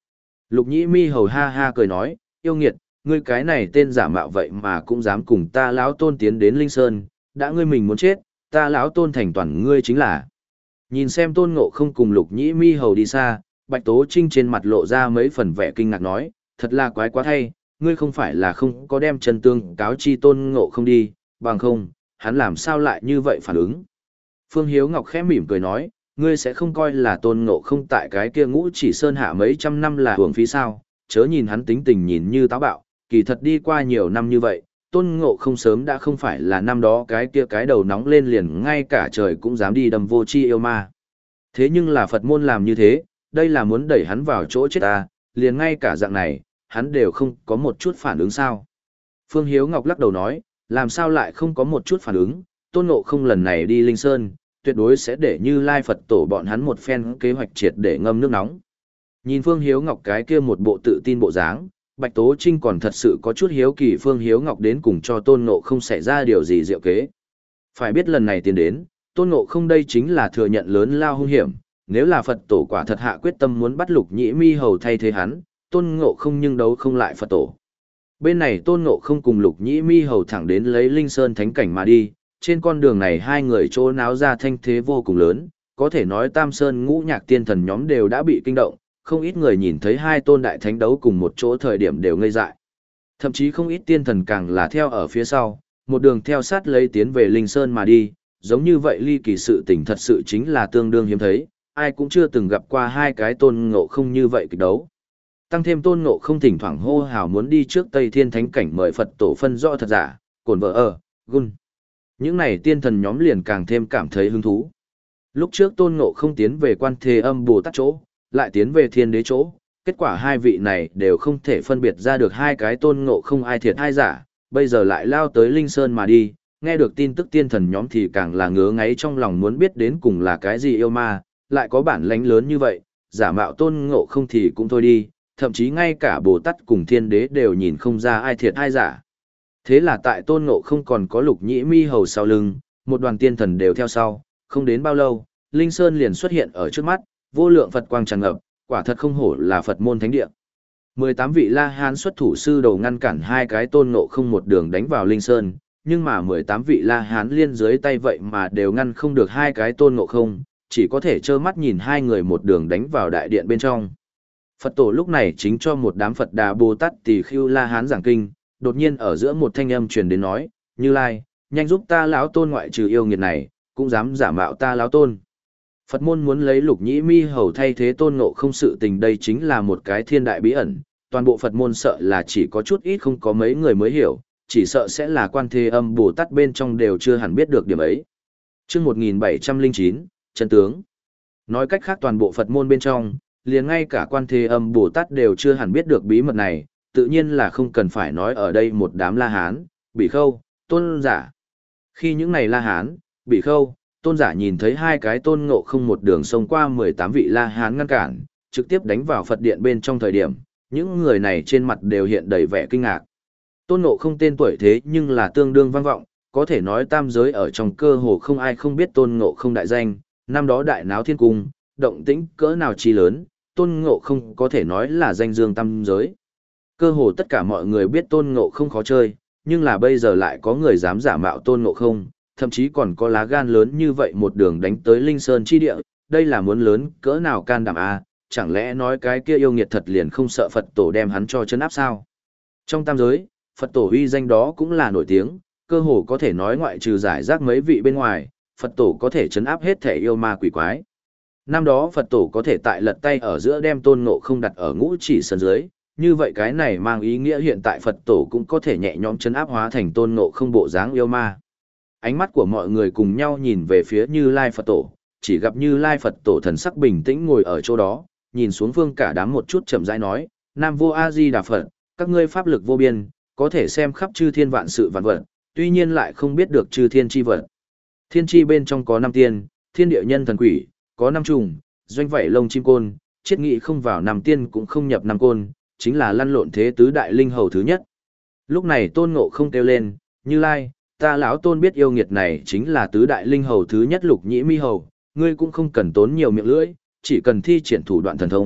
Lục nhĩ mi hầu ha ha cười nói, yêu nghiệt, ngươi cái này tên giả mạo vậy mà cũng dám cùng ta lão tôn tiến đến Linh Sơn, đã ngươi mình muốn chết, ta lão tôn thành toàn ngươi chính là. Nhìn xem tôn ngộ không cùng lục nhĩ mi hầu đi xa, Bạch Tố Trinh trên mặt lộ ra mấy phần vẻ kinh ngạc nói, thật là quái quá thay, ngươi không phải là không có đem chân tương cáo chi tôn ngộ không đi, bằng không, hắn làm sao lại như vậy phản ứng. Phương Hiếu Ngọc khẽ mỉm cười nói, ngươi sẽ không coi là tôn ngộ không tại cái kia ngũ chỉ sơn hạ mấy trăm năm là hưởng phí sao, chớ nhìn hắn tính tình nhìn như táo bạo, kỳ thật đi qua nhiều năm như vậy, tôn ngộ không sớm đã không phải là năm đó cái kia cái đầu nóng lên liền ngay cả trời cũng dám đi đâm vô chi yêu ma. Thế nhưng là Phật môn làm như thế, đây là muốn đẩy hắn vào chỗ chết ta, liền ngay cả dạng này, hắn đều không có một chút phản ứng sao. Phương Hiếu Ngọc lắc đầu nói, làm sao lại không có một chút phản ứng, tôn ngộ không lần này đi Linh Sơn, tuyệt đối sẽ để Như Lai Phật tổ bọn hắn một phen kế hoạch triệt để ngâm nước nóng. Nhìn Phương Hiếu Ngọc cái kia một bộ tự tin bộ dáng, Bạch Tố Trinh còn thật sự có chút hiếu kỳ Phương Hiếu Ngọc đến cùng cho tôn ngộ không xảy ra điều gì diệu kế. Phải biết lần này tiến đến, tôn ngộ không đây chính là thừa nhận lớn lao hung hiểm, nếu là Phật tổ quả thật hạ quyết tâm muốn bắt lục nhĩ mi hầu thay thế hắn, tôn ngộ không nhưng đấu không lại Phật tổ. Bên này tôn ngộ không cùng lục nhĩ mi hầu thẳng đến lấy Linh Sơn thánh cảnh mà đi, trên con đường này hai người chỗ náo ra thanh thế vô cùng lớn, có thể nói Tam Sơn ngũ nhạc tiên thần nhóm đều đã bị kinh động, không ít người nhìn thấy hai tôn đại thánh đấu cùng một chỗ thời điểm đều ngây dại. Thậm chí không ít tiên thần càng là theo ở phía sau, một đường theo sát lấy tiến về Linh Sơn mà đi, giống như vậy ly kỳ sự tình thật sự chính là tương đương hiếm thấy, ai cũng chưa từng gặp qua hai cái tôn ngộ không như vậy kịch đấu. Tăng thêm tôn ngộ không thỉnh thoảng hô hào muốn đi trước Tây Thiên Thánh cảnh mời Phật tổ phân rõ thật giả, cồn vợ ở, gun. Những này tiên thần nhóm liền càng thêm cảm thấy hứng thú. Lúc trước tôn ngộ không tiến về Quan Thế Âm Bồ Tát chỗ, lại tiến về Thiên Đế chỗ, kết quả hai vị này đều không thể phân biệt ra được hai cái tôn ngộ không ai thiệt ai giả, bây giờ lại lao tới Linh Sơn mà đi, nghe được tin tức tiên thần nhóm thì càng là ngứa ngáy trong lòng muốn biết đến cùng là cái gì yêu ma, lại có bản lãnh lớn như vậy, giả mạo tôn ngộ không thì cũng thôi đi, thậm chí ngay cả Bồ Tát cùng Thiên Đế đều nhìn không ra ai thiệt ai giả. Thế là tại tôn ngộ không còn có lục nhĩ mi hầu sau lưng, một đoàn tiên thần đều theo sau, không đến bao lâu, Linh Sơn liền xuất hiện ở trước mắt, vô lượng Phật quang tràn ngập, quả thật không hổ là Phật môn thánh địa. mười tám vị La Hán xuất thủ sư đầu ngăn cản hai cái tôn ngộ không một đường đánh vào Linh Sơn, nhưng mà mười tám vị La Hán liên dưới tay vậy mà đều ngăn không được hai cái tôn ngộ không, chỉ có thể trơ mắt nhìn hai người một đường đánh vào đại điện bên trong. Phật tổ lúc này chính cho một đám Phật Đà Bồ Tát Tỳ Khưu La Hán giảng kinh, đột nhiên ở giữa một thanh âm truyền đến nói, Như Lai, nhanh giúp ta lão tôn ngoại trừ yêu nghiệt này, cũng dám giả mạo ta lão tôn. Phật môn muốn lấy lục nhĩ mi hầu thay thế tôn ngộ không, sự tình đây chính là một cái thiên đại bí ẩn, toàn bộ Phật môn sợ là chỉ có chút ít không có mấy người mới hiểu, chỉ sợ sẽ là Quan Thế Âm Bồ Tát bên trong đều chưa hẳn biết được điểm ấy. Chương một nghìn bảy trăm lẻ chín, chân tướng. Nói cách khác toàn bộ Phật môn bên trong, liền ngay cả Quan Thế Âm Bồ Tát đều chưa hẳn biết được bí mật này, tự nhiên là không cần phải nói ở đây một đám La Hán, Bỉ Khâu, Tôn giả. Khi những này La Hán, Bỉ Khâu, Tôn giả nhìn thấy hai cái tôn ngộ không một đường sông qua mười tám vị La Hán ngăn cản, trực tiếp đánh vào Phật điện bên trong thời điểm, những người này trên mặt đều hiện đầy vẻ kinh ngạc. Tôn ngộ không tên tuổi thế nhưng là tương đương vang vọng, có thể nói tam giới ở trong cơ hồ không ai không biết tôn ngộ không đại danh, năm đó đại náo thiên cung, động tĩnh cỡ nào chi lớn, tôn ngộ không có thể nói là danh dương tam giới. Cơ hồ tất cả mọi người biết tôn ngộ không khó chơi, nhưng là bây giờ lại có người dám giả mạo tôn ngộ không, thậm chí còn có lá gan lớn như vậy một đường đánh tới Linh Sơn chi địa, đây là muốn lớn cỡ nào can đảm à, chẳng lẽ nói cái kia yêu nghiệt thật liền không sợ Phật tổ đem hắn cho chân áp sao? Trong tam giới, Phật tổ uy danh đó cũng là nổi tiếng, cơ hồ có thể nói ngoại trừ giải rác mấy vị bên ngoài, Phật tổ có thể chấn áp hết thể yêu ma quỷ quái. Năm đó Phật tổ có thể tại lật tay ở giữa đem tôn ngộ không đặt ở ngũ chỉ sơn dưới, như vậy cái này mang ý nghĩa hiện tại Phật tổ cũng có thể nhẹ nhõm chấn áp hóa thành tôn ngộ không bộ dáng yêu ma. Ánh mắt của mọi người cùng nhau nhìn về phía Như Lai Phật tổ, chỉ gặp Như Lai Phật tổ thần sắc bình tĩnh ngồi ở chỗ đó, nhìn xuống phương cả đám một chút chậm rãi nói, Nam Vô A Di Đà Phật, các ngươi pháp lực vô biên, có thể xem khắp chư thiên vạn sự vạn vật, tuy nhiên lại không biết được chư thiên chi vật. Thiên chi bên trong có năm tiên, thiên địa nhân thần quỷ, có năm trùng, doanh vảy lông chim côn, chiết nghị không vào năm tiên cũng không nhập năm côn, chính là lăn lộn thế tứ đại linh hầu thứ nhất. Lúc này Tôn Ngộ không kêu lên, Như Lai, ta lão Tôn biết yêu nghiệt này chính là tứ đại linh hầu thứ nhất Lục Nhĩ Mi hầu, ngươi cũng không cần tốn nhiều miệng lưỡi, chỉ cần thi triển thủ đoạn thần thông,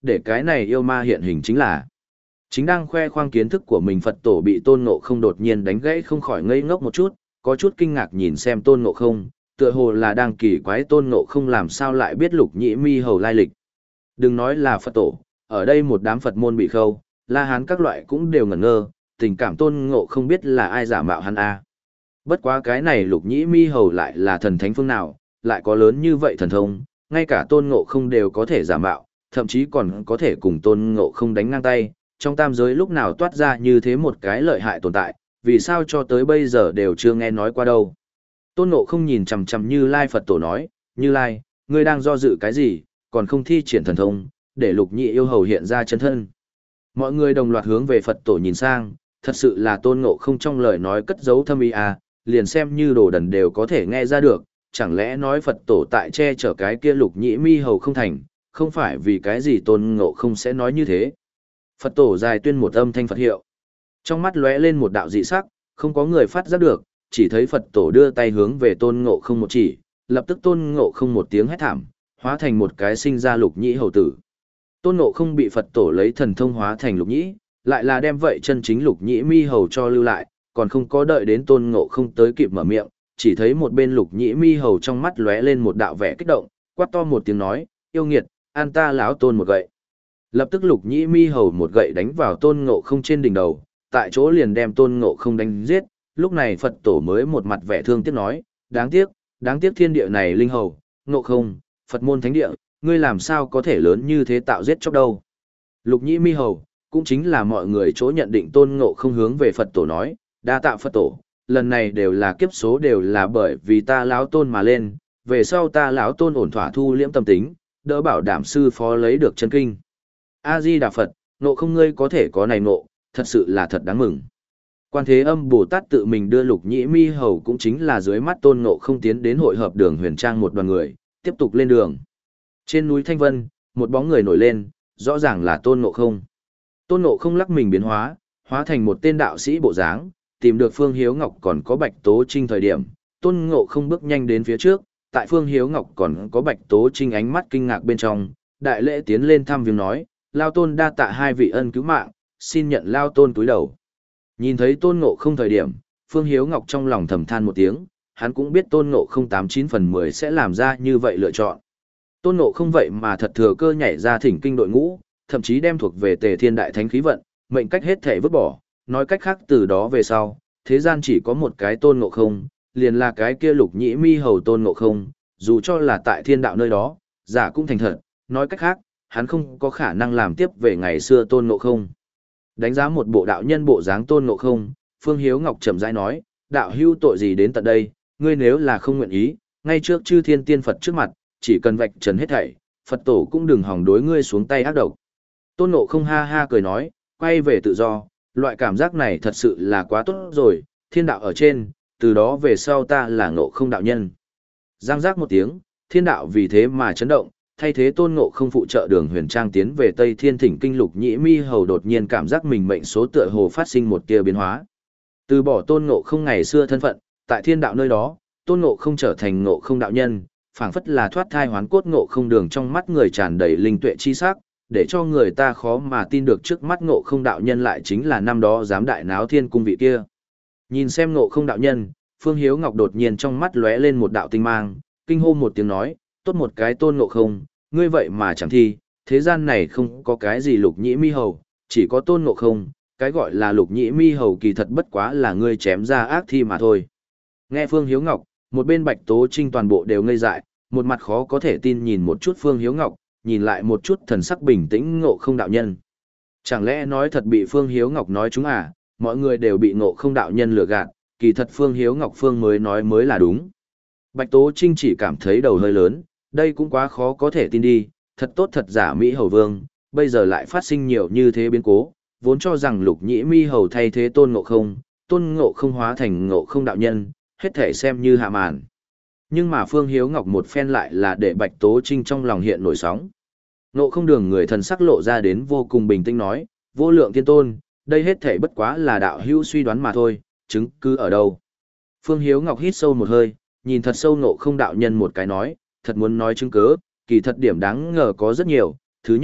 để cái này yêu ma hiện hình chính là. Chính đang khoe khoang kiến thức của mình Phật tổ bị Tôn Ngộ Không đột nhiên đánh gãy không khỏi ngây ngốc một chút, có chút kinh ngạc nhìn xem Tôn Ngộ Không, tựa hồ là đang kỳ quái Tôn Ngộ Không làm sao lại biết Lục Nhĩ Mi Hầu lai lịch. Đừng nói là Phật tổ, ở đây một đám Phật môn bị khâu, La Hán các loại cũng đều ngẩn ngơ, tình cảm Tôn Ngộ Không biết là ai giả mạo hắn a. Bất quá cái này Lục Nhĩ Mi Hầu lại là thần thánh phương nào, lại có lớn như vậy thần thông, ngay cả Tôn Ngộ Không đều có thể giả mạo, thậm chí còn có thể cùng Tôn Ngộ Không đánh ngang tay, trong tam giới lúc nào toát ra như thế một cái lợi hại tồn tại, vì sao cho tới bây giờ đều chưa nghe nói qua đâu. Tôn Ngộ Không nhìn chằm chằm Như Lai Phật tổ nói, Như Lai, ngươi đang do dự cái gì, còn không thi triển thần thông, để Lục Nhĩ yêu hầu hiện ra chân thân. Mọi người đồng loạt hướng về Phật tổ nhìn sang, thật sự là Tôn Ngộ Không trong lời nói cất giấu thâm ý à, liền xem như đồ đần đều có thể nghe ra được, chẳng lẽ nói Phật tổ tại che chở cái kia Lục Nhĩ Mi Hầu không thành, không phải vì cái gì Tôn Ngộ Không sẽ nói như thế. Phật tổ dài tuyên một âm thanh Phật hiệu. Trong mắt lóe lên một đạo dị sắc, không có người phát giác được, chỉ thấy Phật tổ đưa tay hướng về Tôn Ngộ Không một chỉ, lập tức Tôn Ngộ Không một tiếng hét thảm, hóa thành một cái sinh ra Lục Nhĩ hầu tử. Tôn Ngộ Không bị Phật tổ lấy thần thông hóa thành Lục Nhĩ, lại là đem vậy chân chính Lục Nhĩ Mi Hầu cho lưu lại, còn không có đợi đến Tôn Ngộ Không tới kịp mở miệng, chỉ thấy một bên Lục Nhĩ Mi Hầu trong mắt lóe lên một đạo vẻ kích động, quát to một tiếng nói, yêu nghiệt, an ta lão Tôn một gậy. Lập tức Lục Nhĩ Mi Hầu một gậy đánh vào Tôn Ngộ Không trên đỉnh đầu, tại chỗ liền đem Tôn Ngộ Không đánh giết, lúc này Phật tổ mới một mặt vẻ thương tiếc nói, đáng tiếc, đáng tiếc thiên địa này linh hầu, Ngộ Không, Phật môn thánh địa, ngươi làm sao có thể lớn như thế tạo giết chóc đâu. Lục Nhĩ Mi Hầu, cũng chính là mọi người chỗ nhận định Tôn Ngộ Không hướng về Phật tổ nói, đa tạ Phật tổ, lần này đều là kiếp số đều là bởi vì ta lão Tôn mà lên, về sau ta lão Tôn ổn thỏa thu liễm tâm tính, đỡ bảo đảm sư phó lấy được chân kinh. A Di Đà Phật, Ngộ Không ngươi có thể có này ngộ, thật sự là thật đáng mừng. Quan Thế Âm Bồ Tát tự mình đưa Lục Nhĩ Mi Hầu cũng chính là dưới mắt Tôn Ngộ Không tiến đến hội hợp đường Huyền Trang một đoàn người, tiếp tục lên đường. Trên núi Thanh Vân, một bóng người nổi lên, rõ ràng là Tôn Ngộ Không. Tôn Ngộ Không lắc mình biến hóa, hóa thành một tên đạo sĩ bộ dáng, tìm được Phương Hiếu Ngọc còn có Bạch Tố Trinh thời điểm, Tôn Ngộ Không bước nhanh đến phía trước, tại Phương Hiếu Ngọc còn có Bạch Tố Trinh ánh mắt kinh ngạc bên trong, đại lễ tiến lên thăm viếng nói, Lao Tôn đa tạ hai vị ân cứu mạng, xin nhận Lao Tôn túi đầu. Nhìn thấy Tôn Ngộ Không thời điểm, Phương Hiếu Ngọc trong lòng thầm than một tiếng, hắn cũng biết Tôn Ngộ Không tám chín phần mười sẽ làm ra như vậy lựa chọn. Tôn Ngộ Không vậy mà thật thừa cơ nhảy ra thỉnh kinh đội ngũ, thậm chí đem thuộc về Tề Thiên Đại Thánh khí vận, mệnh cách hết thể vứt bỏ, nói cách khác từ đó về sau, thế gian chỉ có một cái Tôn Ngộ Không, liền là cái kia Lục Nhĩ Mi Hầu Tôn Ngộ Không, dù cho là tại thiên đạo nơi đó, giả cũng thành thật, nói cách khác, hắn không có khả năng làm tiếp về ngày xưa Tôn Ngộ Không. Đánh giá một bộ đạo nhân bộ dáng Tôn Ngộ Không, Phương Hiếu Ngọc chậm rãi nói, đạo hưu tội gì đến tận đây, ngươi nếu là không nguyện ý, ngay trước chư thiên tiên Phật trước mặt, chỉ cần vạch trần hết thảy, Phật tổ cũng đừng hòng đối ngươi xuống tay ác độc. Tôn Ngộ Không ha ha cười nói, quay về tự do, loại cảm giác này thật sự là quá tốt rồi, thiên đạo ở trên, từ đó về sau ta là Ngộ Không đạo nhân. Giang giác một tiếng, thiên đạo vì thế mà chấn động, thay thế Tôn Ngộ Không phụ trợ đường Huyền Trang tiến về Tây Thiên Thỉnh Kinh. Lục Nhĩ Mi Hầu đột nhiên cảm giác mình mệnh số tựa hồ phát sinh một tia biến hóa. Từ bỏ Tôn Ngộ Không ngày xưa thân phận, tại thiên đạo nơi đó, Tôn Ngộ Không trở thành Ngộ Không đạo nhân, phảng phất là thoát thai hoán cốt. Ngộ Không đường trong mắt người tràn đầy linh tuệ chi sắc, để cho người ta khó mà tin được trước mắt Ngộ Không đạo nhân lại chính là năm đó dám đại náo thiên cung vị kia. Nhìn xem Ngộ Không đạo nhân, Phương Hiếu Ngọc đột nhiên trong mắt lóe lên một đạo tinh mang, kinh hô một tiếng nói, tốt một cái Tôn Ngộ Không, ngươi vậy mà chẳng thi, thế gian này không có cái gì Lục Nhĩ Mi Hầu, chỉ có Tôn Ngộ Không, cái gọi là Lục Nhĩ Mi Hầu kỳ thật bất quá là ngươi chém ra ác thi mà thôi. Nghe Phương Hiếu Ngọc, một bên Bạch Tố Trinh toàn bộ đều ngây dại, một mặt khó có thể tin nhìn một chút Phương Hiếu Ngọc, nhìn lại một chút thần sắc bình tĩnh Ngộ Không đạo nhân. Chẳng lẽ nói thật bị Phương Hiếu Ngọc nói chúng à, mọi người đều bị Ngộ Không đạo nhân lừa gạt, kỳ thật Phương Hiếu Ngọc Phương mới nói mới là đúng. Bạch Tố Trinh chỉ cảm thấy đầu hơi lớn, đây cũng quá khó có thể tin đi, thật tốt thật giả Mỹ Hầu Vương, bây giờ lại phát sinh nhiều như thế biến cố, vốn cho rằng Lục Nhĩ Mi Hầu thay thế Tôn Ngộ Không, Tôn Ngộ Không hóa thành Ngộ Không đạo nhân, hết thể xem như hạ màn. Nhưng mà Phương Hiếu Ngọc một phen lại là để Bạch Tố Trinh trong lòng hiện nổi sóng. Ngộ Không đường người thần sắc lộ ra đến vô cùng bình tĩnh nói, vô lượng thiên tôn, đây hết thể bất quá là đạo hữu suy đoán mà thôi, chứng cứ ở đâu. Phương Hiếu Ngọc hít sâu một hơi, nhìn thật sâu Ngộ Không đạo nhân một cái nói, thật muốn nói chứng cứ, kỳ thật điểm đáng ngờ có rất nhiều. Thứ nhất,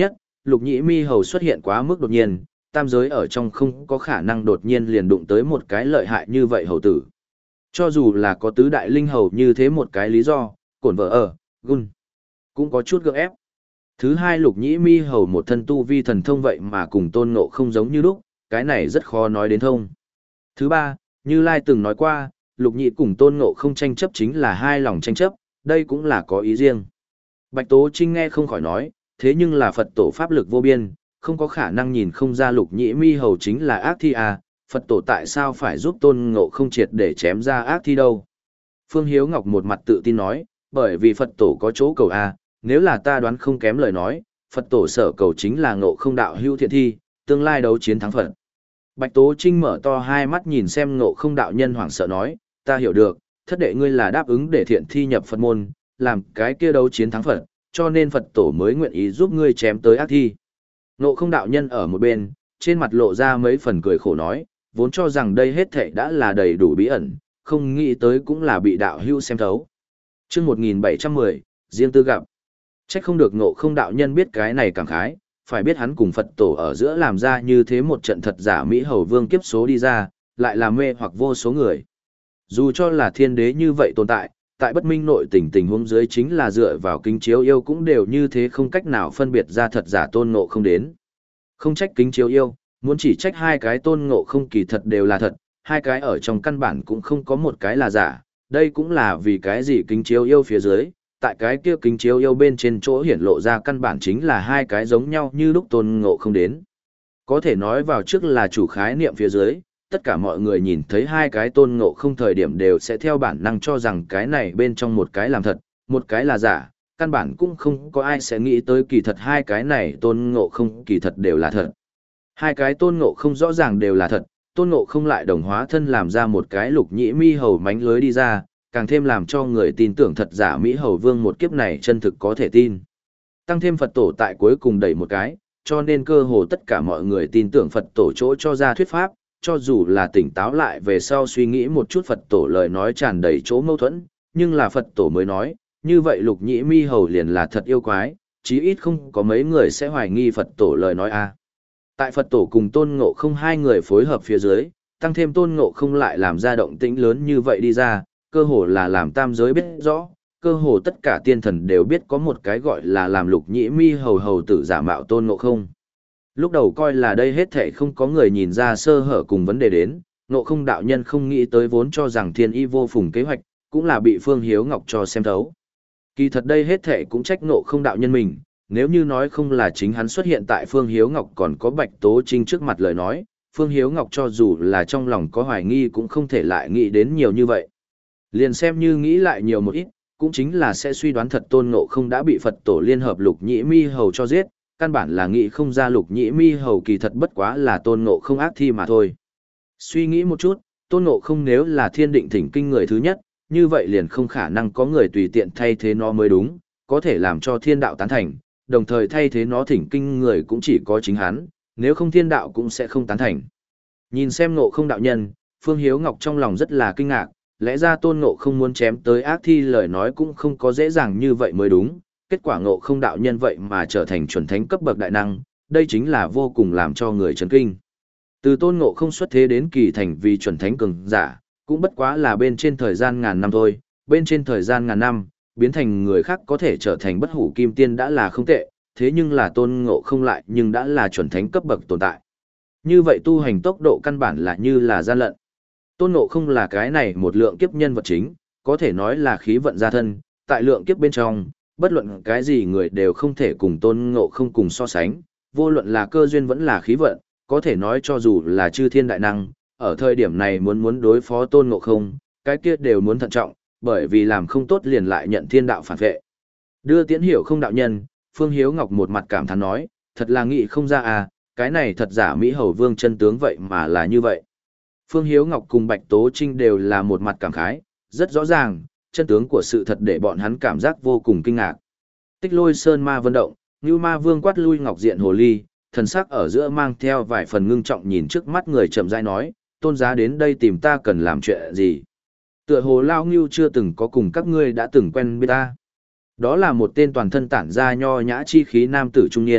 lục nhĩ mi hầu xuất hiện quá mức đột nhiên, tam giới ở trong không có khả năng đột nhiên liền đụng tới một cái lợi hại như vậy hầu tử. Cho dù là có tứ đại linh hầu như thế một cái lý do, cổn vợ ở, gun, cũng có chút gượng ép. Thứ hai lục nhĩ mi hầu một thân tu vi thần thông vậy mà cùng tôn ngộ không giống như lúc, cái này rất khó nói đến thông. Thứ ba, như Lai từng nói qua, lục nhĩ cùng tôn ngộ không tranh chấp chính là hai lòng tranh chấp, đây cũng là có ý riêng. Bạch Tố Trinh nghe không khỏi nói, thế nhưng là Phật tổ pháp lực vô biên, không có khả năng nhìn không ra lục nhĩ mi hầu chính là ác thi à, Phật tổ tại sao phải giúp tôn ngộ không triệt để chém ra ác thi đâu. Phương Hiếu Ngọc một mặt tự tin nói, bởi vì Phật tổ có chỗ cầu à, nếu là ta đoán không kém lời nói, Phật tổ sở cầu chính là ngộ không đạo hữu thiện thi, tương lai đấu chiến thắng Phật. Bạch Tố Trinh mở to hai mắt nhìn xem ngộ không đạo nhân hoảng sợ nói, ta hiểu được, thất đệ ngươi là đáp ứng để thiện thi nhập Phật môn, làm cái kia đấu chiến thắng Phật, cho nên Phật tổ mới nguyện ý giúp ngươi chém tới ác thi. Ngộ không đạo nhân ở một bên, trên mặt lộ ra mấy phần cười khổ nói, vốn cho rằng đây hết thảy đã là đầy đủ bí ẩn, không nghĩ tới cũng là bị đạo hữu xem thấu. Chương một nghìn bảy trăm mười, riêng tư gặp. Trách không được ngộ không đạo nhân biết cái này cảm khái, phải biết hắn cùng Phật tổ ở giữa làm ra như thế một trận thật giả Mỹ Hầu Vương kiếp số đi ra, lại là mê hoặc vô số người. Dù cho là thiên đế như vậy tồn tại, tại bất minh nội tình tình huống dưới chính là dựa vào kính chiếu yêu cũng đều như thế không cách nào phân biệt ra thật giả tôn ngộ không đến. Không trách kính chiếu yêu, muốn chỉ trách hai cái tôn ngộ không kỳ thật đều là thật, hai cái ở trong căn bản cũng không có một cái là giả, đây cũng là vì cái gì kính chiếu yêu phía dưới, tại cái kia kính chiếu yêu bên trên chỗ hiển lộ ra căn bản chính là hai cái giống nhau như lúc tôn ngộ không đến. Có thể nói vào trước là chủ khái niệm phía dưới, tất cả mọi người nhìn thấy hai cái tôn ngộ không thời điểm đều sẽ theo bản năng cho rằng cái này bên trong một cái làm thật, một cái là giả, căn bản cũng không có ai sẽ nghĩ tới kỳ thật hai cái này tôn ngộ không kỳ thật đều là thật. Hai cái tôn ngộ không rõ ràng đều là thật, tôn ngộ không lại đồng hóa thân làm ra một cái lục nhĩ mi hầu mánh lưới đi ra, càng thêm làm cho người tin tưởng thật giả Mỹ Hầu Vương một kiếp này chân thực có thể tin. Tăng thêm Phật tổ tại cuối cùng đẩy một cái, cho nên cơ hồ tất cả mọi người tin tưởng Phật tổ chỗ cho ra thuyết pháp, cho dù là tỉnh táo lại về sau suy nghĩ một chút Phật tổ lời nói tràn đầy chỗ mâu thuẫn, nhưng là Phật tổ mới nói, như vậy lục nhĩ mi hầu liền là thật yêu quái, chí ít không có mấy người sẽ hoài nghi Phật tổ lời nói a. Tại Phật tổ cùng tôn ngộ không hai người phối hợp phía dưới, tăng thêm tôn ngộ không lại làm ra động tĩnh lớn như vậy đi ra, cơ hồ là làm tam giới biết rõ, cơ hồ tất cả tiên thần đều biết có một cái gọi là làm lục nhĩ mi hầu hầu tử giả mạo tôn ngộ không. Lúc đầu coi là đây hết thảy không có người nhìn ra sơ hở cùng vấn đề đến, ngộ không đạo nhân không nghĩ tới vốn cho rằng thiên y vô phùng kế hoạch, cũng là bị Phương Hiếu Ngọc cho xem thấu. Kỳ thật đây hết thảy cũng trách ngộ không đạo nhân mình, nếu như nói không là chính hắn xuất hiện tại Phương Hiếu Ngọc còn có Bạch Tố Trinh trước mặt lời nói, Phương Hiếu Ngọc cho dù là trong lòng có hoài nghi cũng không thể lại nghĩ đến nhiều như vậy. Liền xem như nghĩ lại nhiều một ít, cũng chính là sẽ suy đoán thật tôn ngộ không đã bị Phật tổ liên hợp lục nhĩ mi hầu cho giết, căn bản là nghĩ không ra lục nhĩ mi hầu kỳ thật bất quá là tôn ngộ không ác thi mà thôi. Suy nghĩ một chút, tôn ngộ không nếu là thiên định thỉnh kinh người thứ nhất, như vậy liền không khả năng có người tùy tiện thay thế nó mới đúng, có thể làm cho thiên đạo tán thành, đồng thời thay thế nó thỉnh kinh người cũng chỉ có chính hắn, nếu không thiên đạo cũng sẽ không tán thành. Nhìn xem ngộ không đạo nhân, Phương Hiếu Ngọc trong lòng rất là kinh ngạc, lẽ ra tôn ngộ không muốn chém tới ác thi lời nói cũng không có dễ dàng như vậy mới đúng, kết quả ngộ không đạo nhân vậy mà trở thành chuẩn thánh cấp bậc đại năng, đây chính là vô cùng làm cho người chấn kinh. Từ tôn ngộ không xuất thế đến kỳ thành vì chuẩn thánh cường giả, cũng bất quá là bên trên thời gian ngàn năm thôi, bên trên thời gian ngàn năm, biến thành người khác có thể trở thành bất hủ kim tiên đã là không tệ, thế nhưng là tôn ngộ không lại nhưng đã là chuẩn thánh cấp bậc tồn tại. Như vậy tu hành tốc độ căn bản là như là gian lận. Tôn ngộ không là cái này một lượng kiếp nhân vật chính, có thể nói là khí vận gia thân, tại lượng kiếp bên trong, bất luận cái gì người đều không thể cùng tôn ngộ không cùng so sánh, vô luận là cơ duyên vẫn là khí vận, có thể nói cho dù là chư thiên đại năng, ở thời điểm này muốn muốn đối phó tôn ngộ không, cái kia đều muốn thận trọng, bởi vì làm không tốt liền lại nhận thiên đạo phản vệ. Đưa tiễn hiểu không đạo nhân, Phương Hiếu Ngọc một mặt cảm thán nói, thật là nghị không ra à, cái này thật giả Mỹ Hầu Vương chân tướng vậy mà là như vậy. Phương Hiếu Ngọc cùng Bạch Tố Trinh đều là một mặt cảm khái, rất rõ ràng, chân tướng của sự thật để bọn hắn cảm giác vô cùng kinh ngạc. Tích Lôi Sơn Ma vận động, Như Ma Vương quát lui Ngọc Diện Hồ Ly, thần sắc ở giữa mang theo vài phần ngưng trọng nhìn trước mắt người chậm rãi nói, tôn giá đến đây tìm ta cần làm chuyện gì. Tựa hồ Lao Ngưu chưa từng có cùng các ngươi đã từng quen biết ta. Đó là một tên toàn thân tản ra nho nhã chi khí nam tử trung niên,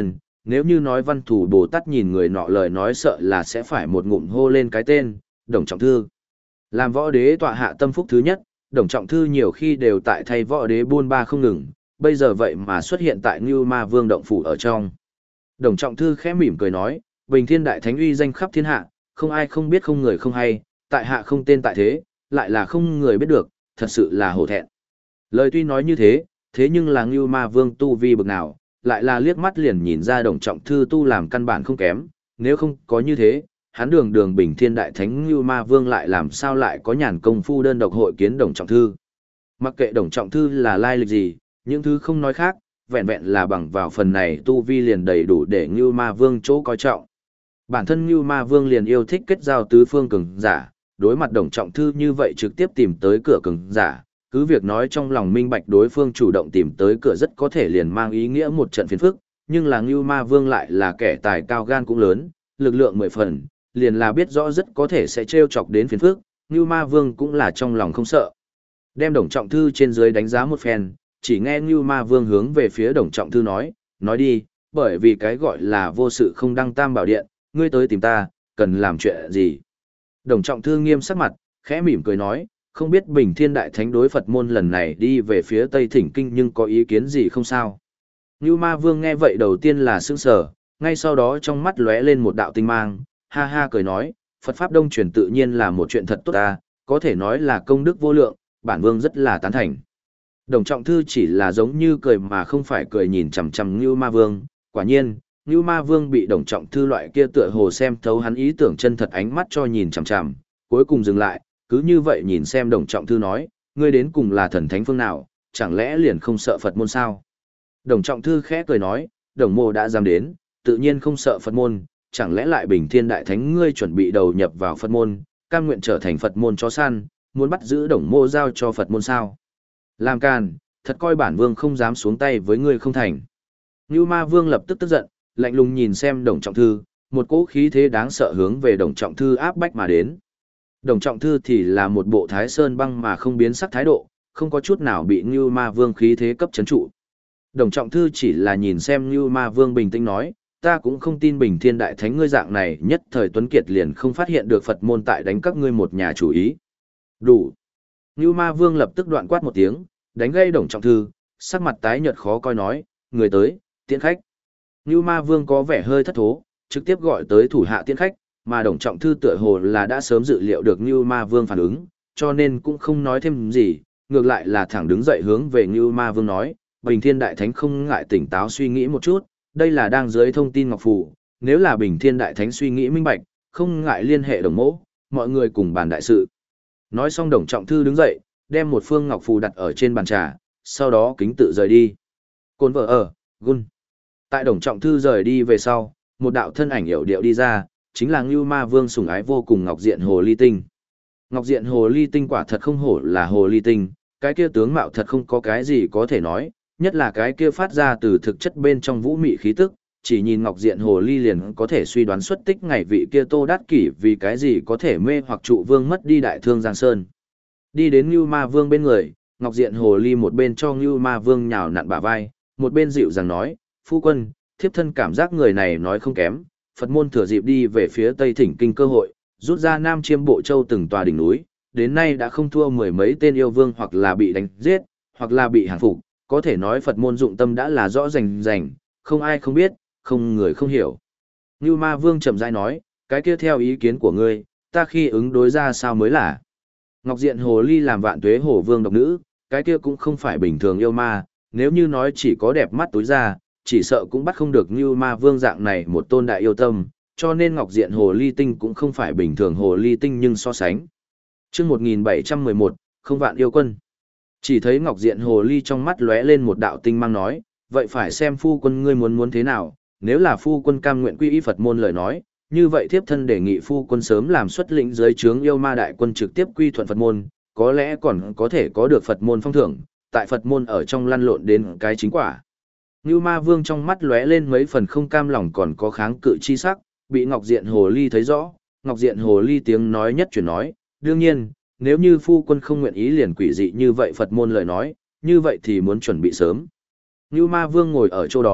nếu như nói Văn Thủ Bồ Tát nhìn người nọ lời nói sợ là sẽ phải một ngụm hô lên cái tên, Đồng Trọng Thư. Làm võ đế tọa hạ tâm phúc thứ nhất, Đồng Trọng Thư nhiều khi đều tại thay võ đế buôn ba không ngừng, bây giờ vậy mà xuất hiện tại Ngưu Ma Vương động phủ ở trong. Đồng Trọng Thư khẽ mỉm cười nói, Bình Thiên Đại Thánh uy danh khắp thiên hạ, không ai không biết không người không hay, tại hạ không tên tại thế, lại là không người biết được, thật sự là hổ thẹn. Lời tuy nói như thế, thế nhưng là Ngưu Ma Vương tu vi bực nào, lại là liếc mắt liền nhìn ra Đồng Trọng Thư tu làm căn bản không kém, nếu không có như thế, hắn đường đường Bình Thiên Đại Thánh Ngưu Ma Vương lại làm sao lại có nhàn công phu đơn độc hội kiến Đồng Trọng Thư. Mặc kệ Đồng Trọng Thư là lai lịch gì, những thứ không nói khác, vẹn vẹn là bằng vào phần này tu vi liền đầy đủ để Ngưu Ma Vương chỗ coi trọng. Bản thân Ngưu Ma Vương liền yêu thích kết giao tứ phương cường giả, đối mặt Đồng Trọng Thư như vậy trực tiếp tìm tới cửa cường giả, cứ việc nói trong lòng minh bạch đối phương chủ động tìm tới cửa rất có thể liền mang ý nghĩa một trận phiền phức, nhưng là Ngưu Ma Vương lại là kẻ tài cao gan cũng lớn, lực lượng mười phần, liền là biết rõ rất có thể sẽ trêu chọc đến phiền phức, Ngưu Ma Vương cũng là trong lòng không sợ. Đem Đồng Trọng Thư trên dưới đánh giá một phen, chỉ nghe Ngưu Ma Vương hướng về phía Đồng Trọng Thư nói, nói đi, bởi vì cái gọi là vô sự không đăng tam bảo điện, ngươi tới tìm ta, cần làm chuyện gì? Đồng Trọng Thư nghiêm sắc mặt, khẽ mỉm cười nói, không biết Bình Thiên Đại Thánh đối Phật môn lần này đi về phía Tây Thỉnh Kinh nhưng có ý kiến gì không sao? Ngưu Ma Vương nghe vậy đầu tiên là sững sờ, ngay sau đó trong mắt lóe lên một đạo tinh mang, ha ha cười nói, Phật Pháp Đông truyền tự nhiên là một chuyện thật tốt ta, có thể nói là công đức vô lượng, bản Vương rất là tán thành. Đồng Trọng Thư chỉ là giống như cười mà không phải cười nhìn chằm chằm Ngưu Ma Vương, quả nhiên, Ngưu Ma Vương bị Đồng Trọng Thư loại kia tựa hồ xem thấu hắn ý tưởng chân thật ánh mắt cho nhìn chằm chằm, cuối cùng dừng lại, cứ như vậy nhìn xem Đồng Trọng Thư nói, ngươi đến cùng là thần thánh phương nào, chẳng lẽ liền không sợ Phật môn sao? Đồng Trọng Thư khẽ cười nói, Đồng mô đã dám đến, tự nhiên không sợ Phật môn, chẳng lẽ lại Bình Thiên Đại Thánh ngươi chuẩn bị đầu nhập vào Phật môn, cam nguyện trở thành Phật môn chó săn, muốn bắt giữ Đồng mô giao cho Phật môn sao? Làm càn, thật coi bản Vương không dám xuống tay với ngươi không thành. Ngưu Ma Vương lập tức tức giận, lạnh lùng nhìn xem Đồng Trọng Thư, một cỗ khí thế đáng sợ hướng về Đồng Trọng Thư áp bách mà đến. Đồng Trọng Thư thì là một bộ thái sơn băng mà không biến sắc thái độ, không có chút nào bị Ngưu Ma Vương khí thế cấp chấn trụ. Đồng Trọng Thư chỉ là nhìn xem Ngưu Ma Vương bình tĩnh nói, ta cũng không tin Bình Thiên Đại Thánh ngươi dạng này nhất thời tuấn kiệt liền không phát hiện được Phật môn tại đánh các ngươi một nhà chủ ý. Đủ. Ngưu Ma Vương lập tức đoạn quát một tiếng, đánh gây Đồng Trọng Thư, sắc mặt tái nhợt khó coi nói, người tới, tiễn khách. Ngưu Ma Vương có vẻ hơi thất thố, trực tiếp gọi tới thủ hạ tiễn khách, mà Đồng Trọng Thư tựa hồ là đã sớm dự liệu được Ngưu Ma Vương phản ứng, cho nên cũng không nói thêm gì, ngược lại là thẳng đứng dậy hướng về Ngưu Ma Vương nói, Bình Thiên Đại Thánh không ngại tỉnh táo suy nghĩ một chút, đây là đang dưới thông tin ngọc phù, nếu là Bình Thiên Đại Thánh suy nghĩ minh bạch, không ngại liên hệ Đồng mỗ, mọi người cùng bàn đại sự. Nói xong Đồng Trọng Thư đứng dậy, đem một phương ngọc phù đặt ở trên bàn trà, sau đó kính tự rời đi. Côn vợ ở, gun. Tại Đồng Trọng Thư rời đi về sau, một đạo thân ảnh hiểu điệu đi ra, chính là Ngưu Ma Vương sủng ái vô cùng Ngọc Diện Hồ Ly Tinh. Ngọc Diện Hồ Ly Tinh quả thật không hổ là Hồ Ly Tinh, cái kia tướng mạo thật không có cái gì có thể nói, nhất là cái kia phát ra từ thực chất bên trong vũ mị khí tức, chỉ nhìn Ngọc Diện Hồ Ly liền có thể suy đoán xuất tích ngày vị kia Tô Đát Kỷ vì cái gì có thể mê hoặc trụ vương mất đi đại thương Giang Sơn. Đi đến Ngưu Ma Vương bên người, Ngọc Diện Hồ Ly một bên cho Ngưu Ma Vương nhào nặn bả vai, một bên dịu dàng nói, phu quân, thiếp thân cảm giác người này nói không kém, Phật môn thừa dịp đi về phía Tây Thỉnh Kinh cơ hội, rút ra Nam Chiêm Bộ Châu từng tòa đỉnh núi, đến nay đã không thua mười mấy tên yêu vương hoặc là bị đánh giết, hoặc là bị hàng phục, có thể nói Phật môn dụng tâm đã là rõ rành rành, không ai không biết, không người không hiểu. Ngưu Ma Vương chậm rãi nói, cái kia theo ý kiến của ngươi, ta khi ứng đối ra sao mới là. Ngọc Diện Hồ Ly làm Vạn Tuế Hổ Vương độc nữ, cái kia cũng không phải bình thường yêu ma, nếu như nói chỉ có đẹp mắt túi ra, chỉ sợ cũng bắt không được Ngưu Ma Vương dạng này một tôn đại yêu tâm, cho nên Ngọc Diện Hồ Ly Tinh cũng không phải bình thường Hồ Ly Tinh nhưng so sánh. Chương một nghìn bảy trăm mười một, không vạn yêu quân. Chỉ thấy Ngọc Diện Hồ Ly trong mắt lóe lên một đạo tinh mang nói, vậy phải xem phu quân ngươi muốn muốn thế nào, nếu là phu quân cam nguyện quy y Phật môn lời nói, như vậy thiếp thân đề nghị phu quân sớm làm xuất lĩnh dưới trướng yêu ma đại quân trực tiếp quy thuận Phật môn, có lẽ còn có thể có được Phật môn phong thưởng, tại Phật môn ở trong lăn lộn đến cái chính quả. Ngưu Ma Vương trong mắt lóe lên mấy phần không cam lòng còn có kháng cự chi sắc, bị Ngọc Diện Hồ Ly thấy rõ, Ngọc Diện Hồ Ly tiếng nói nhất chuyển nói, đương nhiên, nếu như phu quân không nguyện ý liền quỷ dị như vậy Phật môn lời nói, như vậy thì muốn chuẩn bị sớm. Ngưu Ma Vương ngồi ở chỗ đó,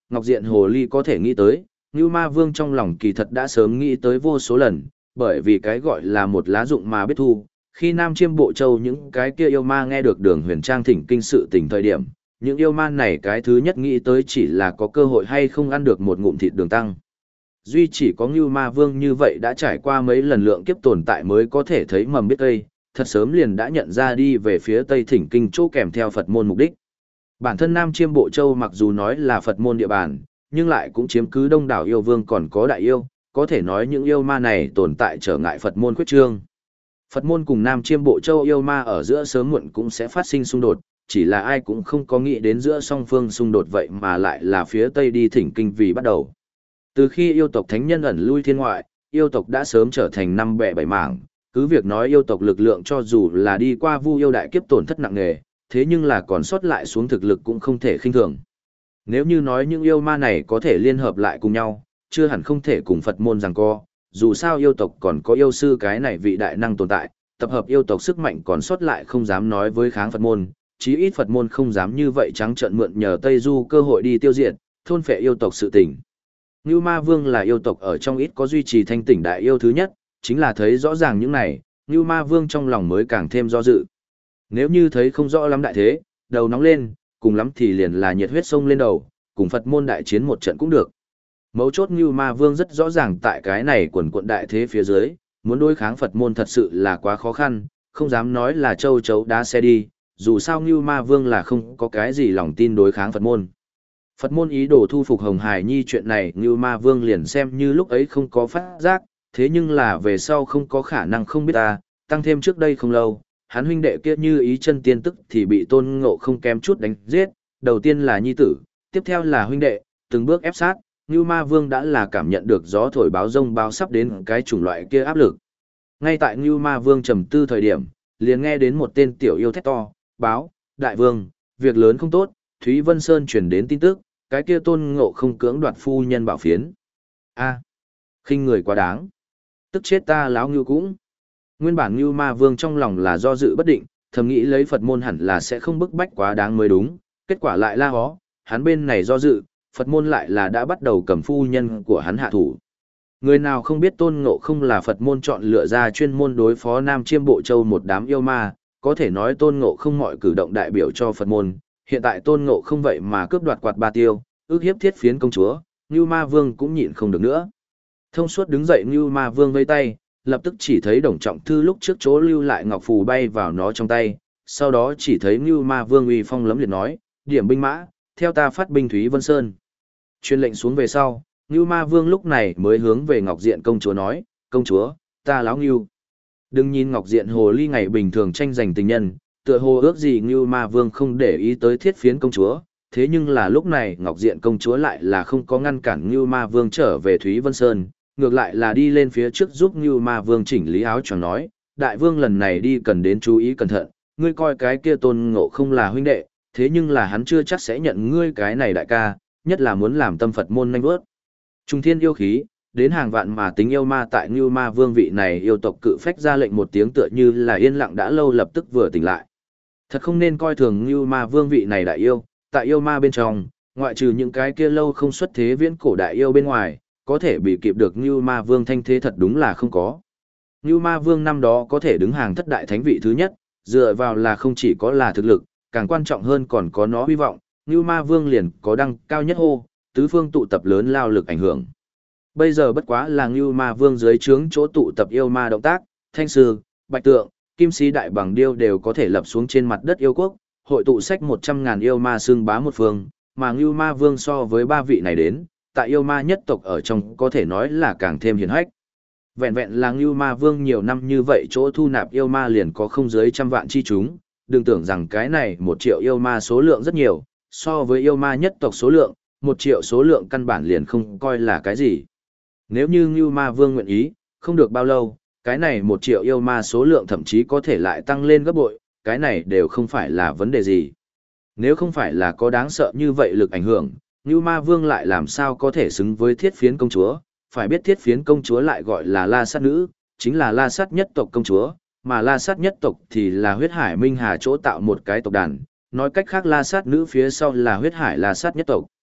Ngọc Diện Hồ Ly có thể nghĩ tới, Ngưu Ma Vương trong lòng kỳ thật đã sớm nghĩ tới vô số lần, bởi vì cái gọi là một lá dụng mà biết thu, khi Nam Chiêm Bộ Châu những cái kia yêu ma nghe được Đường Huyền Trang thỉnh kinh sự tình thời điểm, những yêu ma này cái thứ nhất nghĩ tới chỉ là có cơ hội hay không ăn được một ngụm thịt đường tăng. Duy chỉ có Ngưu Ma Vương như vậy đã trải qua mấy lần lượng kiếp tồn tại mới có thể thấy mầm biết cây, thật sớm liền đã nhận ra đi về phía Tây thỉnh kinh chỗ kèm theo Phật môn mục đích. Bản thân Nam Chiêm Bộ Châu mặc dù nói là Phật môn địa bàn, nhưng lại cũng chiếm cứ đông đảo yêu vương còn có đại yêu, có thể nói những yêu ma này tồn tại trở ngại Phật môn khuyết trương. Phật môn cùng Nam Chiêm Bộ Châu yêu ma ở giữa sớm muộn cũng sẽ phát sinh xung đột, chỉ là ai cũng không có nghĩ đến giữa song phương xung đột vậy mà lại là phía Tây đi thỉnh kinh vì bắt đầu. Từ khi yêu tộc thánh nhân ẩn lui thiên ngoại, yêu tộc đã sớm trở thành năm bè bảy mảng, cứ việc nói yêu tộc lực lượng cho dù là đi qua vu yêu đại kiếp tổn thất nặng nề, thế nhưng là còn sót lại xuống thực lực cũng không thể khinh thường. Nếu như nói những yêu ma này có thể liên hợp lại cùng nhau, chưa hẳn không thể cùng Phật môn giằng co, dù sao yêu tộc còn có yêu sư cái này vị đại năng tồn tại, tập hợp yêu tộc sức mạnh còn sót lại không dám nói với kháng Phật môn, chí ít Phật môn không dám như vậy trắng trợn mượn nhờ Tây Du cơ hội đi tiêu diệt, thôn phệ yêu tộc sự tình. Ngưu Ma Vương là yêu tộc ở trong ít có duy trì thanh tỉnh đại yêu thứ nhất, chính là thấy rõ ràng những này, Ngưu Ma Vương trong lòng mới càng thêm do dự. Nếu như thấy không rõ lắm đại thế, đầu nóng lên, cùng lắm thì liền là nhiệt huyết sông lên đầu, cùng Phật môn đại chiến một trận cũng được. Mấu chốt Ngưu Ma Vương rất rõ ràng tại cái này quần quận đại thế phía dưới, muốn đối kháng Phật môn thật sự là quá khó khăn, không dám nói là châu chấu đá xe đi, dù sao Ngưu Ma Vương là không có cái gì lòng tin đối kháng Phật môn. Phật môn ý đồ thu phục Hồng Hải Nhi chuyện này Ngưu Ma Vương liền xem như lúc ấy không có phát giác, thế nhưng là về sau không có khả năng không biết ta, tăng thêm trước đây không lâu, hắn huynh đệ kia như ý chân tiên tức thì bị Tôn Ngộ không kém chút đánh giết, đầu tiên là nhi tử, tiếp theo là huynh đệ, từng bước ép sát, Ngưu Ma Vương đã là cảm nhận được gió thổi báo rông báo sắp đến cái chủng loại kia áp lực. Ngay tại Ngưu Ma Vương trầm tư thời điểm, liền nghe đến một tên tiểu yêu thét to, báo, đại vương, việc lớn không tốt, Thúy Vân Sơn truyền đến tin tức, cái kia Tôn Ngộ không cưỡng đoạt phu nhân bảo phiến. A, khinh người quá đáng. Tức chết ta láo Ngưu cũng. Nguyên bản Ngưu Ma Vương trong lòng là do dự bất định, thầm nghĩ lấy Phật môn hẳn là sẽ không bức bách quá đáng mới đúng, kết quả lại la hó, hắn bên này do dự, Phật môn lại là đã bắt đầu cầm phu nhân của hắn hạ thủ. Người nào không biết Tôn Ngộ không là Phật môn chọn lựa ra chuyên môn đối phó Nam Chiêm Bộ Châu một đám yêu ma, có thể nói Tôn Ngộ không mọi cử động đại biểu cho Phật môn, hiện tại Tôn Ngộ không vậy mà cướp đoạt quạt ba tiêu, ước hiếp Thiết Phiến công chúa, Ngưu Ma Vương cũng nhịn không được nữa. Thông suốt đứng dậy Ngưu Ma Vương vây tay, lập tức chỉ thấy Đồng Trọng Thư lúc trước chỗ lưu lại ngọc phù bay vào nó trong tay, sau đó chỉ thấy Ngưu Ma Vương uy phong lấm liệt nói, điểm binh mã, theo ta phát binh Thúy Vân Sơn. Truyền lệnh xuống về sau, Ngưu Ma Vương lúc này mới hướng về Ngọc Diện công chúa nói, công chúa, ta láo Ngưu. Đừng nhìn Ngọc Diện hồ ly ngày bình thường tranh giành tình nhân, tựa hồ ước gì Ngưu Ma Vương không để ý tới Thiết Phiến công chúa, thế nhưng là lúc này Ngọc Diện công chúa lại là không có ngăn cản Ngưu Ma Vương trở về Thúy Vân Sơn, ngược lại là đi lên phía trước giúp Ngưu Ma Vương chỉnh lý áo choàng nói, đại vương lần này đi cần đến chú ý cẩn thận, ngươi coi cái kia Tôn Ngộ không là huynh đệ, thế nhưng là hắn chưa chắc sẽ nhận ngươi cái này đại ca, nhất là muốn làm tâm Phật môn nhanh vớt. Trung thiên yêu khí, đến hàng vạn mà tính yêu ma tại Ngưu Ma Vương vị này yêu tộc cự phách ra lệnh một tiếng tựa như là yên lặng đã lâu lập tức vừa tỉnh lại. Thật không nên coi thường Ngưu Ma Vương vị này đại yêu, tại yêu ma bên trong, ngoại trừ những cái kia lâu không xuất thế viễn cổ đại yêu bên ngoài, có thể bị kịp được Ngưu Ma Vương thanh thế thật đúng là không có. Ngưu Ma Vương năm đó có thể đứng hàng thất đại thánh vị thứ nhất, dựa vào là không chỉ có là thực lực, càng quan trọng hơn còn có nó hy vọng, Ngưu Ma Vương liền có đăng cao nhất hô, tứ phương tụ tập lớn lao lực ảnh hưởng. Bây giờ bất quá là Ngưu Ma Vương dưới trướng chỗ tụ tập yêu ma động tác, Thanh Sư, Bạch Tượng, Kim Sĩ Đại Bằng Điêu đều có thể lập xuống trên mặt đất yêu quốc, hội tụ sách một trăm ngàn yêu ma xương bá một phương, mà Ngưu Ma Vương so với ba vị này đến, tại yêu ma nhất tộc ở trong có thể nói là càng thêm hiển hách. Vẹn vẹn là Ngưu Ma Vương nhiều năm như vậy chỗ thu nạp yêu ma liền có không dưới trăm vạn chi chúng, đừng tưởng rằng cái này một triệu yêu ma số lượng rất nhiều, so với yêu ma nhất tộc số lượng, một triệu số lượng căn bản liền không coi là cái gì. Nếu như Ngưu Ma Vương nguyện ý, không được bao lâu, cái này một triệu yêu ma số lượng thậm chí có thể lại tăng lên gấp bội, cái này đều không phải là vấn đề gì. Nếu không phải là có đáng sợ như vậy lực ảnh hưởng, Ngưu Ma Vương lại làm sao có thể xứng với Thiết Phiến công chúa, phải biết Thiết Phiến công chúa lại gọi là La Sát Nữ, chính là La Sát nhất tộc công chúa, mà La Sát nhất tộc thì là huyết hải minh hà chỗ tạo một cái tộc đàn, nói cách khác La Sát Nữ phía sau là huyết hải La Sát nhất tộc.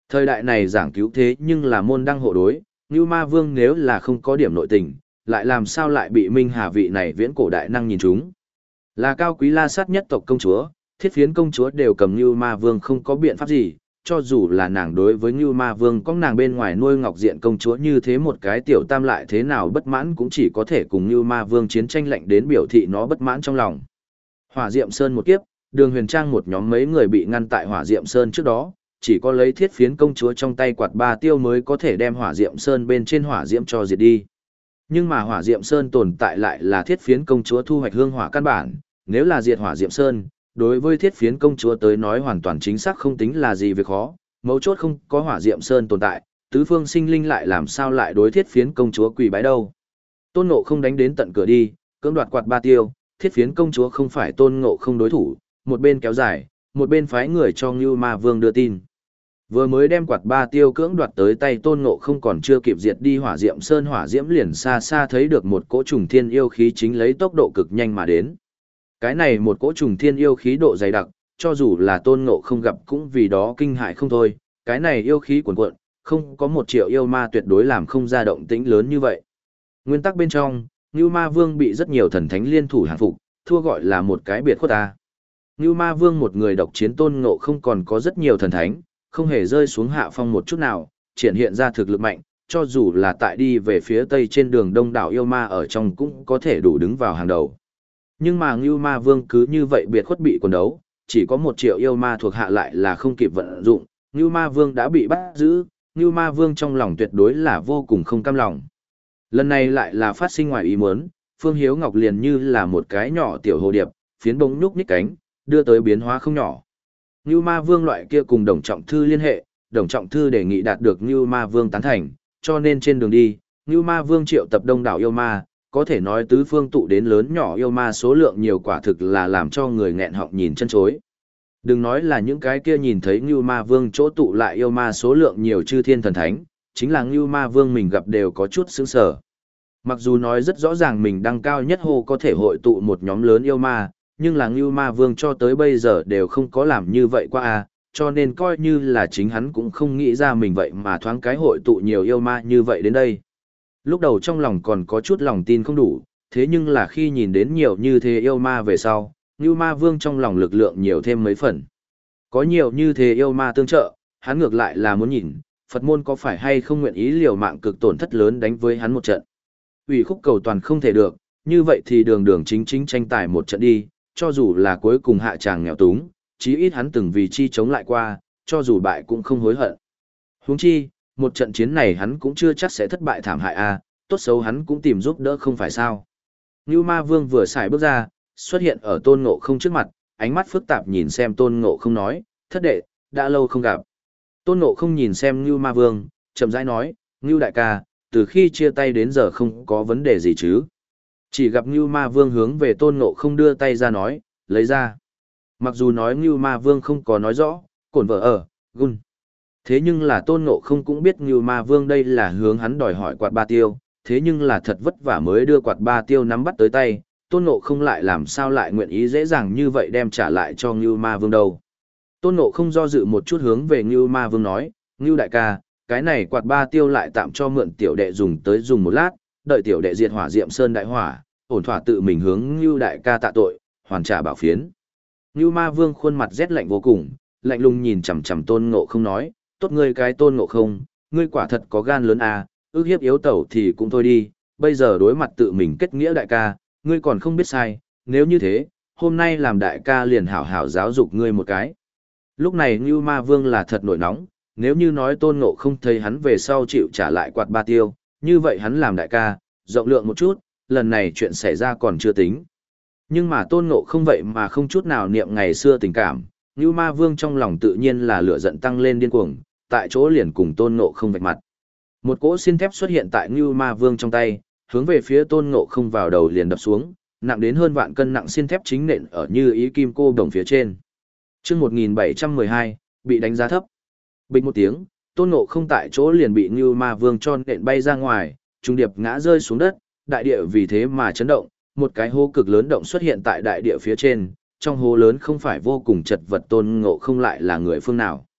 Thời đại này giảng cứu thế nhưng là môn đăng hộ đối, Ngưu Ma Vương nếu là không có điểm nội tình, lại làm sao lại bị Minh Hà vị này viễn cổ đại năng nhìn chúng. Là cao quý la sát nhất tộc công chúa, thiết phiến công chúa đều cầm Ngưu Ma Vương không có biện pháp gì, cho dù là nàng đối với Ngưu Ma Vương có nàng bên ngoài nuôi ngọc diện công chúa như thế một cái tiểu tam lại thế nào bất mãn cũng chỉ có thể cùng Ngưu Ma Vương chiến tranh lạnh đến biểu thị nó bất mãn trong lòng. Hỏa Diệm Sơn một kiếp, Đường Huyền Trang một nhóm mấy người bị ngăn tại Hỏa Diệm Sơn trước đó, chỉ có lấy thiết phiến công chúa trong tay quạt ba tiêu mới có thể đem Hỏa Diệm Sơn bên trên hỏa diễm cho diệt đi. Nhưng mà Hỏa Diệm Sơn tồn tại lại là thiết phiến công chúa thu hoạch hương hỏa căn bản, nếu là diệt Hỏa Diệm Sơn, đối với thiết phiến công chúa tới nói hoàn toàn chính xác không tính là gì việc khó, mấu chốt không có Hỏa Diệm Sơn tồn tại, tứ phương sinh linh lại làm sao lại đối thiết phiến công chúa quỳ bái đâu. Tôn Ngộ không đánh đến tận cửa đi, cưỡng đoạt quạt ba tiêu, thiết phiến công chúa không phải Tôn Ngộ không đối thủ, một bên kéo dài, một bên phái người cho Ngưu Ma Vương đưa tin. Vừa mới đem quạt ba tiêu cưỡng đoạt tới tay Tôn Ngộ không còn chưa kịp diệt đi Hỏa Diệm Sơn, hỏa diễm liền xa xa thấy được một cỗ trùng thiên yêu khí chính lấy tốc độ cực nhanh mà đến. Cái này một cỗ trùng thiên yêu khí độ dày đặc, cho dù là Tôn Ngộ không gặp cũng vì đó kinh hại không thôi, cái này yêu khí cuồn cuộn, không có một triệu yêu ma tuyệt đối làm không ra động tĩnh lớn như vậy. Nguyên tắc bên trong, Ngưu Ma Vương bị rất nhiều thần thánh liên thủ hàng phục, thua gọi là một cái biệt khuất ta. Ngưu Ma Vương một người độc chiến Tôn Ngộ không còn có rất nhiều thần thánh, không hề rơi xuống hạ phong một chút nào, triển hiện ra thực lực mạnh, cho dù là tại đi về phía tây trên đường đông đảo yêu ma ở trong cũng có thể đủ đứng vào hàng đầu. Nhưng mà Ngưu Ma Vương cứ như vậy biệt khuất bị quần đấu, chỉ có một triệu yêu ma thuộc hạ lại là không kịp vận dụng, Ngưu Ma Vương đã bị bắt giữ, Ngưu Ma Vương trong lòng tuyệt đối là vô cùng không cam lòng. Lần này lại là phát sinh ngoài ý muốn, Phương Hiếu Ngọc liền như là một cái nhỏ tiểu hồ điệp, phiến bông nhúc nhích cánh, đưa tới biến hóa không nhỏ. Ngưu Ma Vương loại kia cùng Đồng Trọng Thư liên hệ, Đồng Trọng Thư đề nghị đạt được Ngưu Ma Vương tán thành, cho nên trên đường đi, Ngưu Ma Vương triệu tập đông đảo yêu ma, có thể nói tứ phương tụ đến lớn nhỏ yêu ma số lượng nhiều quả thực là làm cho người nghẹn họng nhìn chân chối. Đừng nói là những cái kia nhìn thấy Ngưu Ma Vương chỗ tụ lại yêu ma số lượng nhiều chư thiên thần thánh, chính là Ngưu Ma Vương mình gặp đều có chút sững sờ. Mặc dù nói rất rõ ràng mình đăng cao nhất hô có thể hội tụ một nhóm lớn yêu ma, nhưng là Ngưu Ma Vương cho tới bây giờ đều không có làm như vậy qua à, cho nên coi như là chính hắn cũng không nghĩ ra mình vậy mà thoáng cái hội tụ nhiều yêu ma như vậy đến đây. Lúc đầu trong lòng còn có chút lòng tin không đủ, thế nhưng là khi nhìn đến nhiều như thế yêu ma về sau, Ngưu Ma Vương trong lòng lực lượng nhiều thêm mấy phần. Có nhiều như thế yêu ma tương trợ, hắn ngược lại là muốn nhìn, Phật môn có phải hay không nguyện ý liều mạng cực tổn thất lớn đánh với hắn một trận. Ủy khúc cầu toàn không thể được, như vậy thì đường đường chính chính tranh tài một trận đi, cho dù là cuối cùng hạ tràng nghèo túng, chí ít hắn từng vì chi chống lại qua, cho dù bại cũng không hối hận. Huống chi, một trận chiến này hắn cũng chưa chắc sẽ thất bại thảm hại a, tốt xấu hắn cũng tìm giúp đỡ không phải sao. Ngưu Ma Vương vừa xài bước ra, xuất hiện ở Tôn Ngộ không trước mặt, ánh mắt phức tạp nhìn xem Tôn Ngộ không nói, thất đệ, đã lâu không gặp. Tôn Ngộ không nhìn xem Ngưu Ma Vương, chậm rãi nói, Ngưu đại ca, từ khi chia tay đến giờ không có vấn đề gì chứ. Chỉ gặp Ngưu Ma Vương hướng về Tôn Ngộ không đưa tay ra nói, lấy ra. Mặc dù nói Ngưu Ma Vương không có nói rõ, cổn vợ ở, gun. Thế nhưng là Tôn Ngộ không cũng biết Ngưu Ma Vương đây là hướng hắn đòi hỏi quạt ba tiêu, thế nhưng là thật vất vả mới đưa quạt ba tiêu nắm bắt tới tay, Tôn Ngộ không lại làm sao lại nguyện ý dễ dàng như vậy đem trả lại cho Ngưu Ma Vương đâu. Tôn Ngộ không do dự một chút hướng về Ngưu Ma Vương nói, Ngưu đại ca, cái này quạt ba tiêu lại tạm cho mượn tiểu đệ dùng tới dùng một lát, đợi tiểu đệ diệt hỏa Diệm Sơn đại hỏa, ổn thỏa tự mình hướng Ngưu đại ca tạ tội, hoàn trả bảo phiến. Ngưu Ma Vương khuôn mặt rét lạnh vô cùng, lạnh lùng nhìn chằm chằm Tôn Ngộ không nói, tốt ngươi cái Tôn Ngộ không, ngươi quả thật có gan lớn à, ước hiếp yếu tẩu thì cũng thôi đi, bây giờ đối mặt tự mình kết nghĩa đại ca, ngươi còn không biết sai, nếu như thế, hôm nay làm đại ca liền hảo hảo giáo dục ngươi một cái. Lúc này Ngưu Ma Vương là thật nổi nóng, nếu như nói Tôn Ngộ không thấy hắn về sau chịu trả lại quạt ba tiêu, như vậy hắn làm đại ca, rộng lượng một chút, lần này chuyện xảy ra còn chưa tính. Nhưng mà Tôn Ngộ không vậy mà không chút nào niệm ngày xưa tình cảm, Ngưu Ma Vương trong lòng tự nhiên là lửa giận tăng lên điên cuồng, tại chỗ liền cùng Tôn Ngộ không vạch mặt. Một cỗ xin thép xuất hiện tại Ngưu Ma Vương trong tay, hướng về phía Tôn Ngộ không vào đầu liền đập xuống, nặng đến hơn vạn cân nặng xin thép chính nện ở như ý kim cô đồng phía trên. Chương một nghìn bảy trăm mười hai, bị đánh giá thấp. Bịch một tiếng, Tôn Ngộ không tại chỗ liền bị Ngưu Ma Vương cho nện bay ra ngoài, trung điệp ngã rơi xuống đất, đại địa vì thế mà chấn động, một cái hố cực lớn động xuất hiện tại đại địa phía trên, trong hố lớn không phải vô cùng chật vật Tôn Ngộ không lại là người phương nào.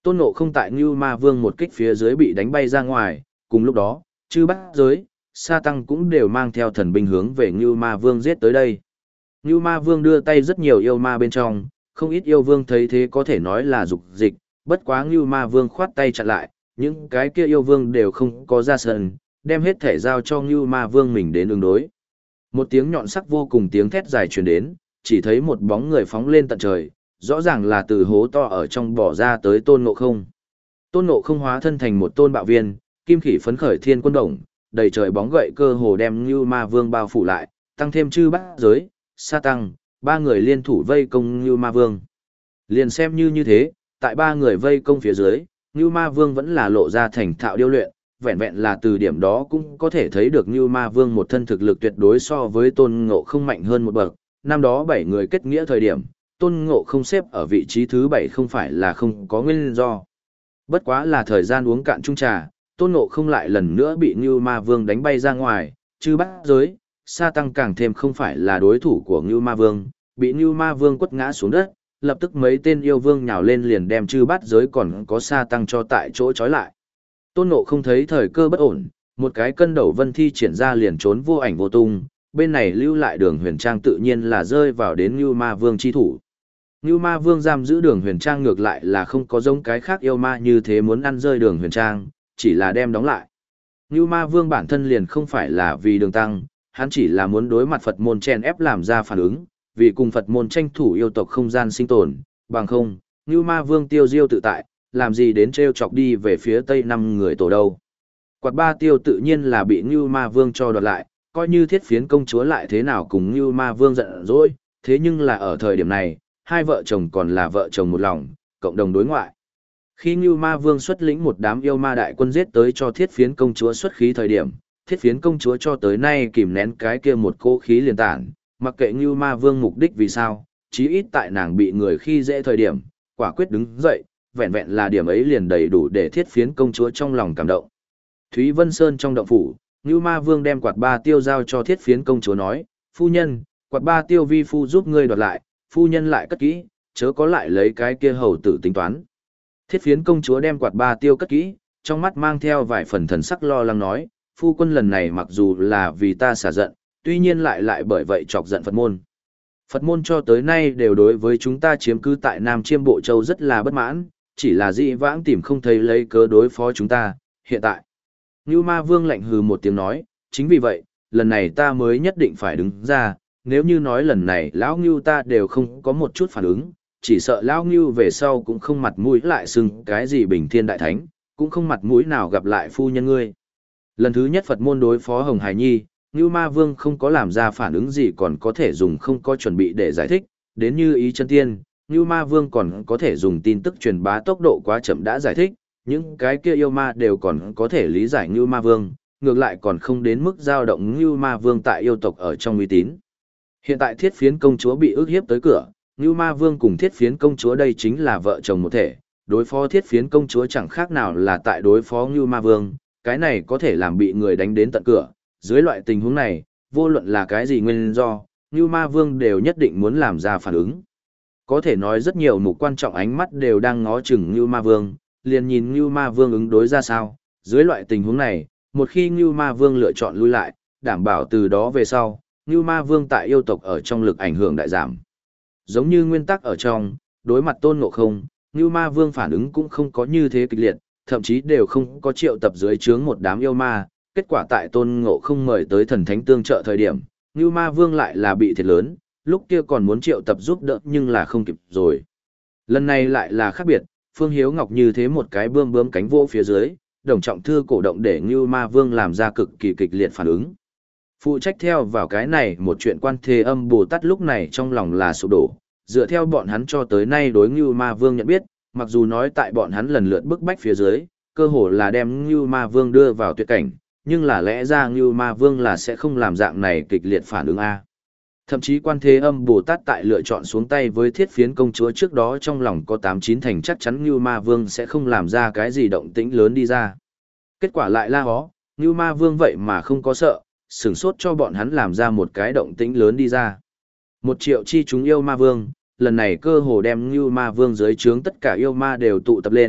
Tôn Ngộ Không tại Ngưu Ma Vương một kích phía dưới bị đánh bay ra ngoài, cùng lúc đó, chư bát giới, Sa Tăng cũng đều mang theo thần binh hướng về Ngưu Ma Vương giết tới đây. Ngưu Ma Vương đưa tay rất nhiều yêu ma bên trong, không ít yêu vương thấy thế có thể nói là dục dịch, bất quá Ngưu Ma Vương khoát tay chặn lại, những cái kia yêu vương đều không có ra sân, đem hết thể giao cho Ngưu Ma Vương mình đến ứng đối. Một tiếng nhọn sắc vô cùng tiếng thét dài truyền đến, chỉ thấy một bóng người phóng lên tận trời, rõ ràng là từ hố to ở trong bỏ ra tới Tôn Ngộ Không. Tôn Ngộ Không hóa thân thành một tôn bạo viên, kim khỉ phấn khởi thiên quân đồng, đầy trời bóng gậy cơ hồ đem Ngưu Ma Vương bao phủ lại, tăng thêm chư bát giới, Sa Tăng, ba người liên thủ vây công Ngưu Ma Vương. Liền xem như như thế, tại ba người vây công phía dưới, Ngưu Ma Vương vẫn là lộ ra thành thạo điêu luyện, vẹn vẹn là từ điểm đó cũng có thể thấy được Ngưu Ma Vương một thân thực lực tuyệt đối so với Tôn Ngộ Không mạnh hơn một bậc. Năm đó bảy người kết nghĩa thời điểm, Tôn Ngộ Không xếp ở vị trí thứ bảy không phải là không có nguyên do. Bất quá là thời gian uống cạn chung trà, Tôn Ngộ Không lại lần nữa bị Ngưu Ma Vương đánh bay ra ngoài, chư bát giới, Sa Tăng càng thêm không phải là đối thủ của Ngưu Ma Vương, bị Ngưu Ma Vương quất ngã xuống đất, lập tức mấy tên yêu vương nhào lên liền đem chư bát giới còn có Sa Tăng cho tại chỗ trói lại. Tôn Ngộ Không thấy thời cơ bất ổn, một cái cân đầu vân thi triển ra liền trốn vô ảnh vô tung, bên này lưu lại Đường Huyền Trang tự nhiên là rơi vào đến Ngưu Ma Vương chi thủ. Ngưu Ma Vương giam giữ Đường Huyền Trang ngược lại là không có giống cái khác yêu ma như thế muốn ăn rơi Đường Huyền Trang, chỉ là đem đóng lại. Ngưu Ma Vương bản thân liền không phải là vì Đường Tăng, hắn chỉ là muốn đối mặt Phật môn chen ép làm ra phản ứng, vì cùng Phật môn tranh thủ yêu tộc không gian sinh tồn, bằng không, Ngưu Ma Vương tiêu diêu tự tại, làm gì đến treo chọc đi về phía tây năm người tổ đâu. Quạt ba tiêu tự nhiên là bị Ngưu Ma Vương cho đoạt lại, coi như Thiết Phiến công chúa lại thế nào cùng Ngưu Ma Vương giận dỗi, thế nhưng là ở thời điểm này, hai vợ chồng còn là vợ chồng một lòng, cộng đồng đối ngoại. Khi Ngưu Ma Vương xuất lĩnh một đám yêu ma đại quân giết tới cho Thiết Phiến công chúa xuất khí thời điểm, Thiết Phiến công chúa cho tới nay kìm nén cái kia một cỗ khí liền tản, mặc kệ Ngưu Ma Vương mục đích vì sao, chí ít tại nàng bị người khi dễ thời điểm, quả quyết đứng dậy, vẹn vẹn là điểm ấy liền đầy đủ để Thiết Phiến công chúa trong lòng cảm động. Thúy Vân Sơn trong động phủ, Ngưu Ma Vương đem quạt ba tiêu giao cho Thiết Phiến công chúa nói, phu nhân, quạt ba tiêu vi phu giúp ngươi đoạt lại, phu nhân lại cất kỹ, chớ có lại lấy cái kia hầu tử tính toán. Thiết Phiến công chúa đem quạt ba tiêu cất kỹ, trong mắt mang theo vài phần thần sắc lo lắng nói, phu quân lần này mặc dù là vì ta xả giận, tuy nhiên lại lại bởi vậy chọc giận Phật môn. Phật môn cho tới nay đều đối với chúng ta chiếm cứ tại Nam Chiêm Bộ Châu rất là bất mãn, chỉ là dị vãng tìm không thấy lấy cớ đối phó chúng ta, hiện tại. Ngưu Ma Vương lạnh hừ một tiếng nói, chính vì vậy, lần này ta mới nhất định phải đứng ra, nếu như nói lần này lão Ngưu ta đều không có một chút phản ứng, chỉ sợ lão Ngưu về sau cũng không mặt mũi lại xưng cái gì bình thiên đại thánh, cũng không mặt mũi nào gặp lại phu nhân ngươi. Lần thứ nhất Phật môn đối phó Hồng Hải Nhi, Ngưu Ma Vương không có làm ra phản ứng gì còn có thể dùng không có chuẩn bị để giải thích, đến như ý chân tiên, Ngưu Ma Vương còn có thể dùng tin tức truyền bá tốc độ quá chậm đã giải thích, những cái kia yêu ma đều còn có thể lý giải Ngưu Ma Vương, ngược lại còn không đến mức dao động Ngưu Ma Vương tại yêu tộc ở trong uy tín. Hiện tại Thiết Phiến công chúa bị ức hiếp tới cửa, Ngưu Ma Vương cùng Thiết Phiến công chúa đây chính là vợ chồng một thể, đối phó Thiết Phiến công chúa chẳng khác nào là tại đối phó Ngưu Ma Vương, cái này có thể làm bị người đánh đến tận cửa. Dưới loại tình huống này, vô luận là cái gì nguyên do, Ngưu Ma Vương đều nhất định muốn làm ra phản ứng. Có thể nói rất nhiều mục quan trọng ánh mắt đều đang ngó chừng Ngưu Ma Vương, liền nhìn Ngưu Ma Vương ứng đối ra sao. Dưới loại tình huống này, một khi Ngưu Ma Vương lựa chọn lui lại, đảm bảo từ đó về sau, Ngưu Ma Vương tại yêu tộc ở trong lực ảnh hưởng đại giảm. Giống như nguyên tắc ở trong, đối mặt Tôn Ngộ Không, Ngưu Ma Vương phản ứng cũng không có như thế kịch liệt, thậm chí đều không có triệu tập dưới trướng một đám yêu ma. Kết quả tại Tôn Ngộ Không mời tới thần thánh tương trợ thời điểm, Ngưu Ma Vương lại là bị thiệt lớn, lúc kia còn muốn triệu tập giúp đỡ nhưng là không kịp rồi. Lần này lại là khác biệt, Phương Hiếu Ngọc như thế một cái bươm bướm cánh vô phía dưới, Đồng Trọng Thư cổ động để Ngưu Ma Vương làm ra cực kỳ kịch liệt phản ứng. Phụ trách theo vào cái này một chuyện Quan Thế Âm Bồ Tát lúc này trong lòng là sụp đổ, dựa theo bọn hắn cho tới nay đối Ngưu Ma Vương nhận biết, mặc dù nói tại bọn hắn lần lượt bức bách phía dưới, cơ hồ là đem Ngưu Ma Vương đưa vào tuyệt cảnh, nhưng là lẽ ra Ngưu Ma Vương là sẽ không làm dạng này kịch liệt phản ứng A. Thậm chí Quan Thế Âm Bồ Tát tại lựa chọn xuống tay với Thiết Phiến công chúa trước đó trong lòng có tám chín thành chắc chắn Ngưu Ma Vương sẽ không làm ra cái gì động tĩnh lớn đi ra. Kết quả lại la hó, Ngưu Ma Vương vậy mà không có sợ, sửng sốt cho bọn hắn làm ra một cái động tĩnh lớn đi ra. Một triệu chi chúng yêu Ma Vương, lần này cơ hồ đem Ngưu Ma Vương dưới trướng tất cả yêu ma đều tụ tập lên,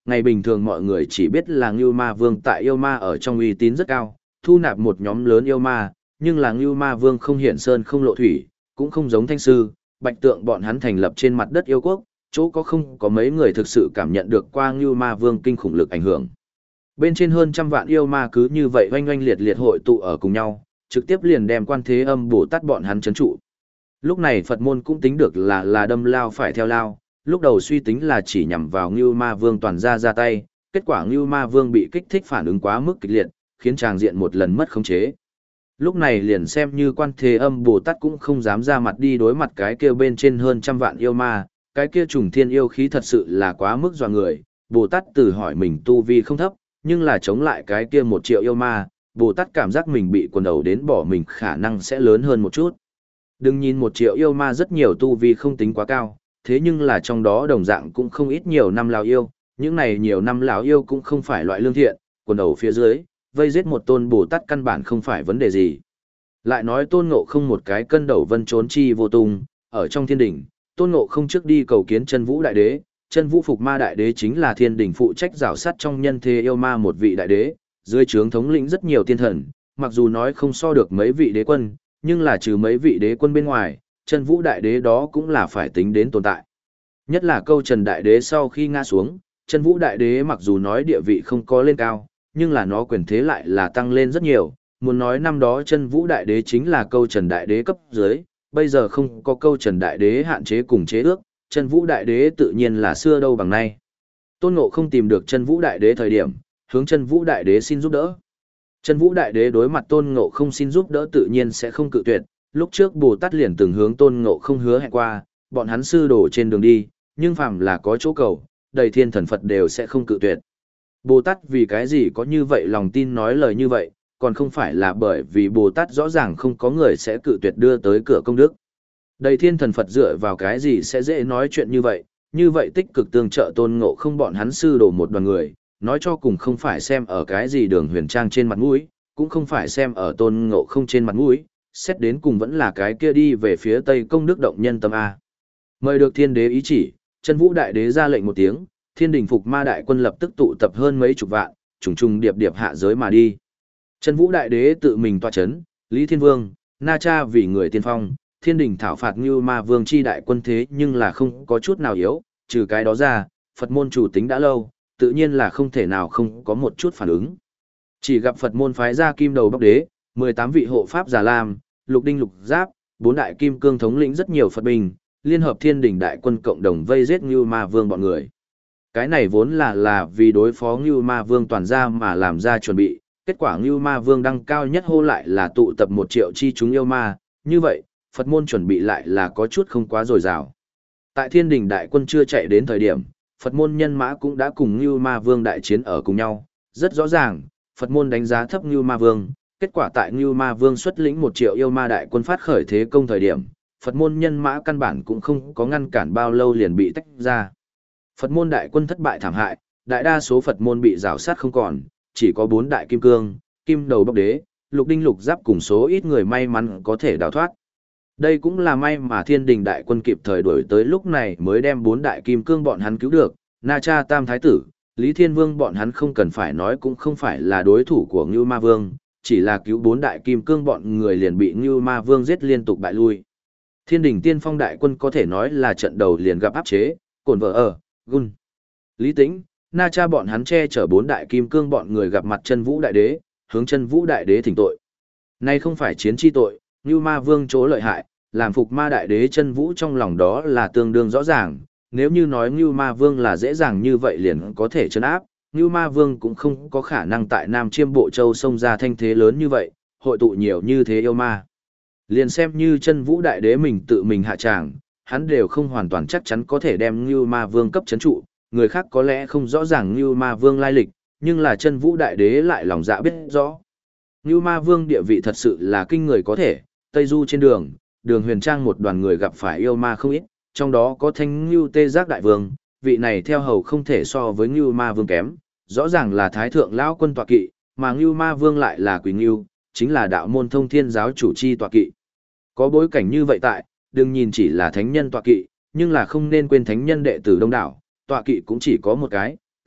ngày bình thường mọi người chỉ biết là Ngưu Ma Vương tại yêu ma ở trong uy tín rất cao, thu nạp một nhóm lớn yêu ma, nhưng là Ngưu Ma Vương không hiện sơn không lộ thủy, cũng không giống Thanh Sư, Bạch Tượng bọn hắn thành lập trên mặt đất yêu quốc, chỗ có không có mấy người thực sự cảm nhận được qua Ngưu Ma Vương kinh khủng lực ảnh hưởng. Bên trên hơn trăm vạn yêu ma cứ như vậy oanh oanh liệt liệt hội tụ ở cùng nhau, trực tiếp liền đem Quan Thế Âm Bồ Tát bọn hắn trấn trụ. Lúc này Phật môn cũng tính được là là đâm lao phải theo lao, lúc đầu suy tính là chỉ nhằm vào Ngưu Ma Vương toàn ra ra tay, kết quả Ngưu Ma Vương bị kích thích phản ứng quá mức kịch liệt, khiến tràng diện một lần mất khống chế. Lúc này liền xem như Quan Thế Âm Bồ Tát cũng không dám ra mặt đi đối mặt cái kia bên trên hơn trăm vạn yêu ma, cái kia trùng thiên yêu khí thật sự là quá mức dọa người. Bồ Tát tự hỏi mình tu vi không thấp, nhưng là chống lại cái kia một triệu yêu ma, Bồ Tát cảm giác mình bị quần đầu đến bỏ mình khả năng sẽ lớn hơn một chút. Đừng nhìn một triệu yêu ma rất nhiều tu vi không tính quá cao, thế nhưng là trong đó đồng dạng cũng không ít nhiều năm lão yêu, những này nhiều năm lão yêu cũng không phải loại lương thiện, quần đầu phía dưới, vây giết một tôn Bồ Tát căn bản không phải vấn đề gì. Lại nói Tôn Ngộ Không một cái cân đầu vân trốn chi vô tung, ở trong thiên đỉnh, Tôn Ngộ Không trước đi cầu kiến Chân Vũ Đại Đế, Chân Vũ Phục Ma Đại Đế chính là thiên đỉnh phụ trách rào sát trong nhân thế yêu ma một vị đại đế, dưới trướng thống lĩnh rất nhiều tiên thần, mặc dù nói không so được mấy vị đế quân, nhưng là trừ mấy vị đế quân bên ngoài, Chân Vũ Đại Đế đó cũng là phải tính đến tồn tại. Nhất là câu Trần Đại Đế sau khi ngã xuống, Chân Vũ Đại Đế mặc dù nói địa vị không có lên cao, nhưng là nó quyền thế lại là tăng lên rất nhiều. Muốn nói năm đó Chân Vũ Đại Đế chính là câu Trần Đại Đế cấp dưới, bây giờ không có câu Trần Đại Đế hạn chế cùng chế ước, Chân Vũ Đại Đế tự nhiên là xưa đâu bằng nay. Tôn Ngộ không tìm được Chân Vũ Đại Đế thời điểm, hướng Chân Vũ Đại Đế xin giúp đỡ. Chân Vũ Đại Đế đối mặt Tôn Ngộ không xin giúp đỡ tự nhiên sẽ không cự tuyệt, lúc trước Bồ Tát liền từng hướng Tôn Ngộ không hứa hẹn qua, bọn hắn sư đồ trên đường đi, nhưng phàm là có chỗ cầu, đầy thiên thần Phật đều sẽ không cự tuyệt. Bồ Tát vì cái gì có như vậy lòng tin nói lời như vậy, còn không phải là bởi vì Bồ Tát rõ ràng không có người sẽ cự tuyệt đưa tới cửa công đức. Đầy thiên thần Phật dựa vào cái gì sẽ dễ nói chuyện như vậy, như vậy tích cực tương trợ Tôn Ngộ không bọn hắn sư đồ một đoàn người, nói cho cùng không phải xem ở cái gì Đường Huyền Trang trên mặt mũi, cũng không phải xem ở Tôn Ngộ không trên mặt mũi, xét đến cùng vẫn là cái kia đi về phía Tây công đức động nhân tâm A. Mời được thiên đế ý chỉ, Chân Vũ Đại Đế ra lệnh một tiếng, thiên đình phục ma đại quân lập tức tụ tập hơn mấy chục vạn, trùng trùng điệp điệp hạ giới mà đi. Chân Vũ Đại Đế tự mình tọa chấn, Lý Thiên Vương, Na Cha vì người tiên phong, thiên đình thảo phạt Ngưu Ma Vương chi đại quân thế nhưng là không có chút nào yếu, trừ cái đó ra, Phật môn chủ tính đã lâu, tự nhiên là không thể nào không có một chút phản ứng. Chỉ gặp Phật môn phái ra kim đầu bóc đế, mười tám vị hộ pháp Già Lam, lục đinh lục giáp, bốn đại kim cương thống lĩnh rất nhiều Phật binh, liên hợp thiên đình đại quân cộng đồng vây giết Ngưu Ma Vương bọn người. Cái này vốn là là vì đối phó Ngưu Ma Vương toàn ra mà làm ra chuẩn bị, kết quả Ngưu Ma Vương đăng cao nhất hô lại là tụ tập một triệu chi chúng yêu ma, như vậy, Phật môn chuẩn bị lại là có chút không quá dồi dào. Tại thiên đình đại quân chưa chạy đến thời điểm, Phật môn nhân mã cũng đã cùng Ngưu Ma Vương đại chiến ở cùng nhau, rất rõ ràng, Phật môn đánh giá thấp Ngưu Ma Vương, kết quả tại Ngưu Ma Vương xuất lĩnh một triệu yêu ma đại quân phát khởi thế công thời điểm, Phật môn nhân mã căn bản cũng không có ngăn cản bao lâu liền bị tách ra. Phật môn đại quân thất bại thảm hại, đại đa số Phật môn bị rào sát không còn, chỉ có bốn đại kim cương, kim đầu bốc đế, lục đinh lục giáp cùng số ít người may mắn có thể đào thoát. Đây cũng là may mà thiên đình đại quân kịp thời đuổi tới lúc này mới đem bốn đại kim cương bọn hắn cứu được, Na Cha Tam Thái Tử, Lý Thiên Vương bọn hắn không cần phải nói cũng không phải là đối thủ của Ngưu Ma Vương, chỉ là cứu bốn đại kim cương bọn người liền bị Ngưu Ma Vương giết liên tục bại lui. Thiên đình tiên phong đại quân có thể nói là trận đầu liền gặp áp chế, cồn vợ ở, gun. Lý Tĩnh, Na Cha bọn hắn che chở bốn đại kim cương bọn người gặp mặt Chân Vũ Đại Đế, hướng Chân Vũ Đại Đế thỉnh tội. Nay không phải chiến chi tội, Ngưu Ma Vương chỗ lợi hại, làm phục ma đại đế Chân Vũ trong lòng đó là tương đương rõ ràng, nếu như nói Ngưu Ma Vương là dễ dàng như vậy liền có thể trấn áp, Ngưu Ma Vương cũng không có khả năng tại Nam Chiêm Bộ Châu xông ra thanh thế lớn như vậy, hội tụ nhiều như thế yêu ma. Liền xem như Chân Vũ Đại Đế mình tự mình hạ tràng, hắn đều không hoàn toàn chắc chắn có thể đem Ngưu Ma Vương cấp chấn trụ, người khác có lẽ không rõ ràng Ngưu Ma Vương lai lịch, nhưng là Chân Vũ Đại Đế lại lòng dạ biết rõ. Ngưu Ma Vương địa vị thật sự là kinh người có thể, Tây Du trên đường, Đường Huyền Trang một đoàn người gặp phải yêu ma không ít, trong đó có Thanh Ngưu Tê Giác Đại Vương, vị này theo hầu không thể so với Ngưu Ma Vương kém, rõ ràng là Thái Thượng Lão Quân tọa kỵ, mà Ngưu Ma Vương lại là Quỳ Ngưu, chính là đạo môn Thông Thiên giáo chủ chi tọa kỵ. Có bối cảnh như vậy tại, đừng nhìn chỉ là thánh nhân tọa kỵ, nhưng là không nên quên thánh nhân đệ tử đông đảo, tọa kỵ cũng chỉ có một cái,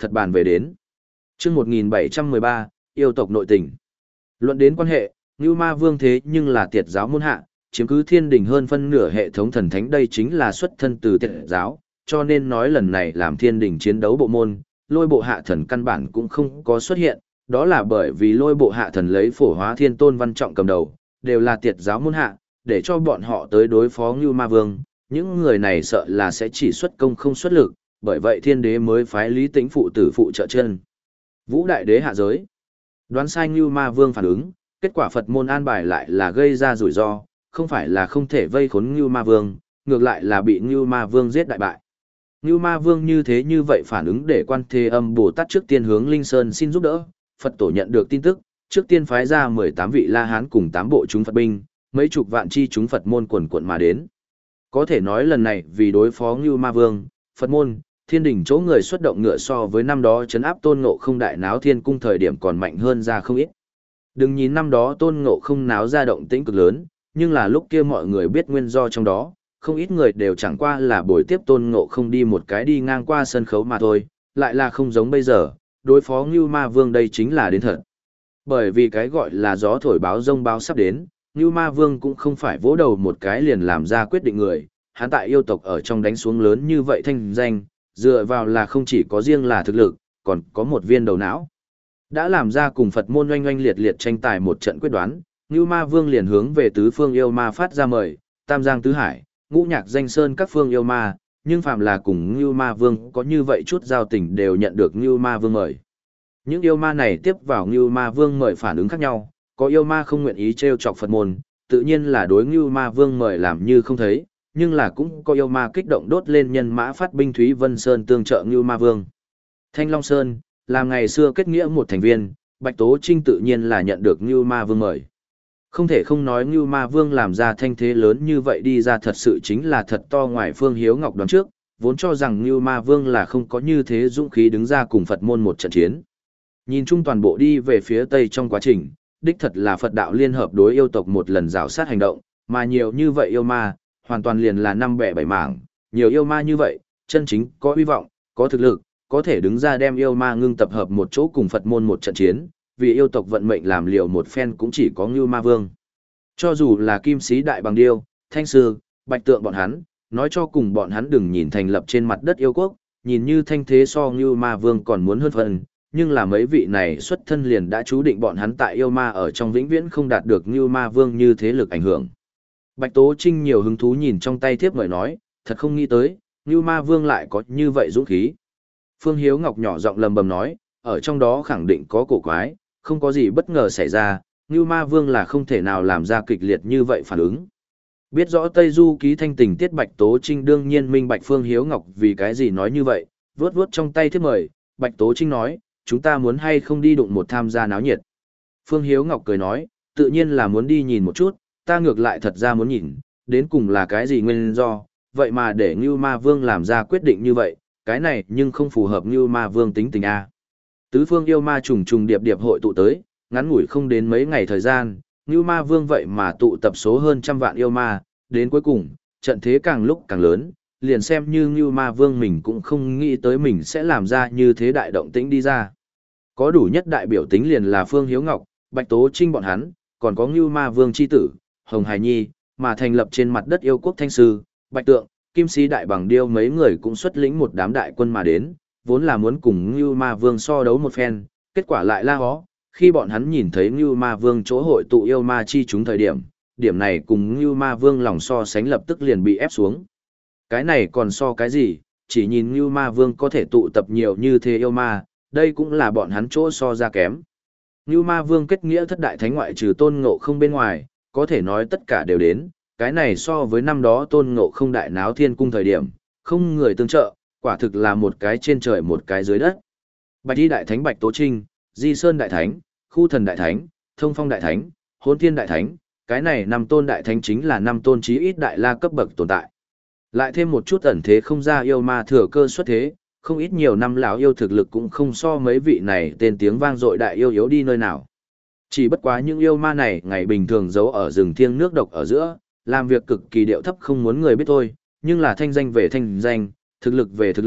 thật bàn về đến. Chương một nghìn bảy trăm mười ba, yêu tộc nội tình. Luận đến quan hệ, Ngưu Ma Vương thế nhưng là tiệt giáo môn hạ, chiếm cứ thiên đình hơn phân nửa hệ thống thần thánh, đây chính là xuất thân từ tiệt giáo, cho nên nói lần này làm thiên đình chiến đấu bộ môn, lôi bộ hạ thần căn bản cũng không có xuất hiện, đó là bởi vì lôi bộ hạ thần lấy Phổ Hóa Thiên Tôn Văn Trọng cầm đầu, đều là tiệt giáo môn hạ, để cho bọn họ tới đối phó Ngưu Ma Vương, những người này sợ là sẽ chỉ xuất công không xuất lực, bởi vậy thiên đế mới phái Lý Tĩnh phụ tử phụ trợ chân. Vũ Đại Đế hạ giới. Đoán sai Ngưu Ma Vương phản ứng, kết quả Phật môn an bài lại là gây ra rủi ro, không phải là không thể vây khốn Ngưu Ma Vương, ngược lại là bị Ngưu Ma Vương giết đại bại. Ngưu Ma Vương như thế như vậy phản ứng để Quan Thế Âm Bồ Tát trước tiên hướng Linh Sơn xin giúp đỡ, Phật tổ nhận được tin tức, trước tiên phái ra mười tám vị La Hán cùng tám bộ chúng Phật binh, mấy chục vạn chi chúng Phật môn quần quận mà đến. Có thể nói lần này vì đối phó Ngưu Ma Vương, Phật môn, thiên đình chỗ người xuất động ngựa so với năm đó trấn áp Tôn Ngộ Không đại náo thiên cung thời điểm còn mạnh hơn ra không ít. Đừng nhìn năm đó Tôn Ngộ Không náo ra động tĩnh cực lớn, nhưng là lúc kia mọi người biết nguyên do trong đó, không ít người đều chẳng qua là buổi tiếp Tôn Ngộ Không đi một cái đi ngang qua sân khấu mà thôi, lại là không giống bây giờ, đối phó Ngưu Ma Vương đây chính là đến thật. Bởi vì cái gọi là gió thổi báo rông báo sắp đến, Ngưu Ma Vương cũng không phải vỗ đầu một cái liền làm ra quyết định người, hắn tại yêu tộc ở trong đánh xuống lớn như vậy thanh danh, dựa vào là không chỉ có riêng là thực lực, còn có một viên đầu não. Đã làm ra cùng Phật môn oanh oanh liệt liệt tranh tài một trận quyết đoán, Ngưu Ma Vương liền hướng về tứ phương yêu ma phát ra mời, Tam Giang Tứ Hải, Ngũ Nhạc Danh Sơn các phương yêu ma, nhưng phạm là cùng Ngưu Ma Vương có như vậy chút giao tình đều nhận được Ngưu Ma Vương mời. Những yêu ma này tiếp vào Ngưu Ma Vương mời phản ứng khác nhau, có yêu ma không nguyện ý trêu chọc Phật môn, tự nhiên là đối Ngưu Ma Vương mời làm như không thấy, nhưng là cũng có yêu ma kích động đốt lên nhân mã phát binh Thúy Vân Sơn tương trợ Ngưu Ma Vương. Thanh Long Sơn, làm ngày xưa kết nghĩa một thành viên, Bạch Tố Trinh tự nhiên là nhận được Ngưu Ma Vương mời. Không thể không nói Ngưu Ma Vương làm ra thanh thế lớn như vậy đi ra thật sự chính là thật to ngoài Phương Hiếu Ngọc đoán trước, vốn cho rằng Ngưu Ma Vương là không có như thế dũng khí đứng ra cùng Phật môn một trận chiến. Nhìn chung toàn bộ đi về phía Tây trong quá trình, đích thật là Phật đạo liên hợp đối yêu tộc một lần rào sát hành động, mà nhiều như vậy yêu ma, hoàn toàn liền là năm bẻ bảy mảng, nhiều yêu ma như vậy, chân chính có hy vọng, có thực lực, có thể đứng ra đem yêu ma ngưng tập hợp một chỗ cùng Phật môn một trận chiến, vì yêu tộc vận mệnh làm liều một phen cũng chỉ có Ngưu Ma Vương. Cho dù là Kim Sĩ Đại Bằng Điêu, Thanh Sư, Bạch Tượng bọn hắn, nói cho cùng bọn hắn đừng nhìn thành lập trên mặt đất yêu quốc, nhìn như thanh thế so Ngưu Ma Vương còn muốn hơn phần, nhưng là mấy vị này xuất thân liền đã chú định bọn hắn tại yêu ma ở trong vĩnh viễn không đạt được Ngưu Ma Vương như thế lực ảnh hưởng. Bạch Tố Trinh nhiều hứng thú nhìn trong tay thiếp mời nói, thật không nghĩ tới, Ngưu Ma Vương lại có như vậy dũng khí. Phương Hiếu Ngọc nhỏ giọng lầm bầm nói, ở trong đó khẳng định có cổ quái, không có gì bất ngờ xảy ra, Ngưu Ma Vương là không thể nào làm ra kịch liệt như vậy phản ứng. Biết rõ Tây Du ký thanh tình tiết Bạch Tố Trinh đương nhiên minh bạch Phương Hiếu Ngọc vì cái gì nói như vậy, vuốt vuốt trong tay thiếp mời, Bạch Tố Trinh nói, chúng ta muốn hay không đi đụng một tham gia náo nhiệt. Phương Hiếu Ngọc cười nói, tự nhiên là muốn đi nhìn một chút, ta ngược lại thật ra muốn nhìn, đến cùng là cái gì nguyên do, vậy mà để Ngưu Ma Vương làm ra quyết định như vậy, cái này nhưng không phù hợp Ngưu Ma Vương tính tình a. Tứ phương yêu ma trùng trùng điệp điệp hội tụ tới, ngắn ngủi không đến mấy ngày thời gian, Ngưu Ma Vương vậy mà tụ tập số hơn trăm vạn yêu ma, đến cuối cùng, trận thế càng lúc càng lớn, liền xem như Ngưu Ma Vương mình cũng không nghĩ tới mình sẽ làm ra như thế đại động tĩnh đi ra. Có đủ nhất đại biểu tính liền là Phương Hiếu Ngọc, Bạch Tố Trinh bọn hắn, còn có Ngưu Ma Vương chi tử, Hồng Hải Nhi, mà thành lập trên mặt đất yêu quốc Thanh Sư, Bạch Tượng, Kim Sĩ Đại Bằng Điêu mấy người cũng xuất lĩnh một đám đại quân mà đến, vốn là muốn cùng Ngưu Ma Vương so đấu một phen, kết quả lại la hó, khi bọn hắn nhìn thấy Ngưu Ma Vương chỗ hội tụ yêu ma chi chúng thời điểm, điểm này cùng Ngưu Ma Vương lòng so sánh lập tức liền bị ép xuống. Cái này còn so cái gì, chỉ nhìn Ngưu Ma Vương có thể tụ tập nhiều như thế yêu ma, đây cũng là bọn hắn chỗ so ra kém. Ngưu Ma Vương kết nghĩa thất đại thánh ngoại trừ Tôn Ngộ Không bên ngoài, có thể nói tất cả đều đến, cái này so với năm đó Tôn Ngộ Không đại náo thiên cung thời điểm, không người tương trợ, quả thực là một cái trên trời một cái dưới đất. Bạch Di Đại Thánh Bạch Tố Trinh, Di Sơn Đại Thánh, Khu Thần Đại Thánh, Thông Phong Đại Thánh, Hỗn Thiên Đại Thánh, cái này năm tôn đại thánh chính là năm tôn chí ít đại la cấp bậc tồn tại. Lại thêm một chút ẩn thế không ra yêu ma thừa cơ xuất thế, không ít nhiều năm lão yêu thực lực cũng không so mấy vị này tên tiếng vang dội đại yêu yếu đi nơi nào. Chỉ bất quá những yêu ma này ngày bình thường giấu ở rừng thiêng nước độc ở giữa, làm việc cực kỳ điệu thấp không muốn người biết thôi, nhưng là thanh danh về thanh danh, thực lực về thực lực,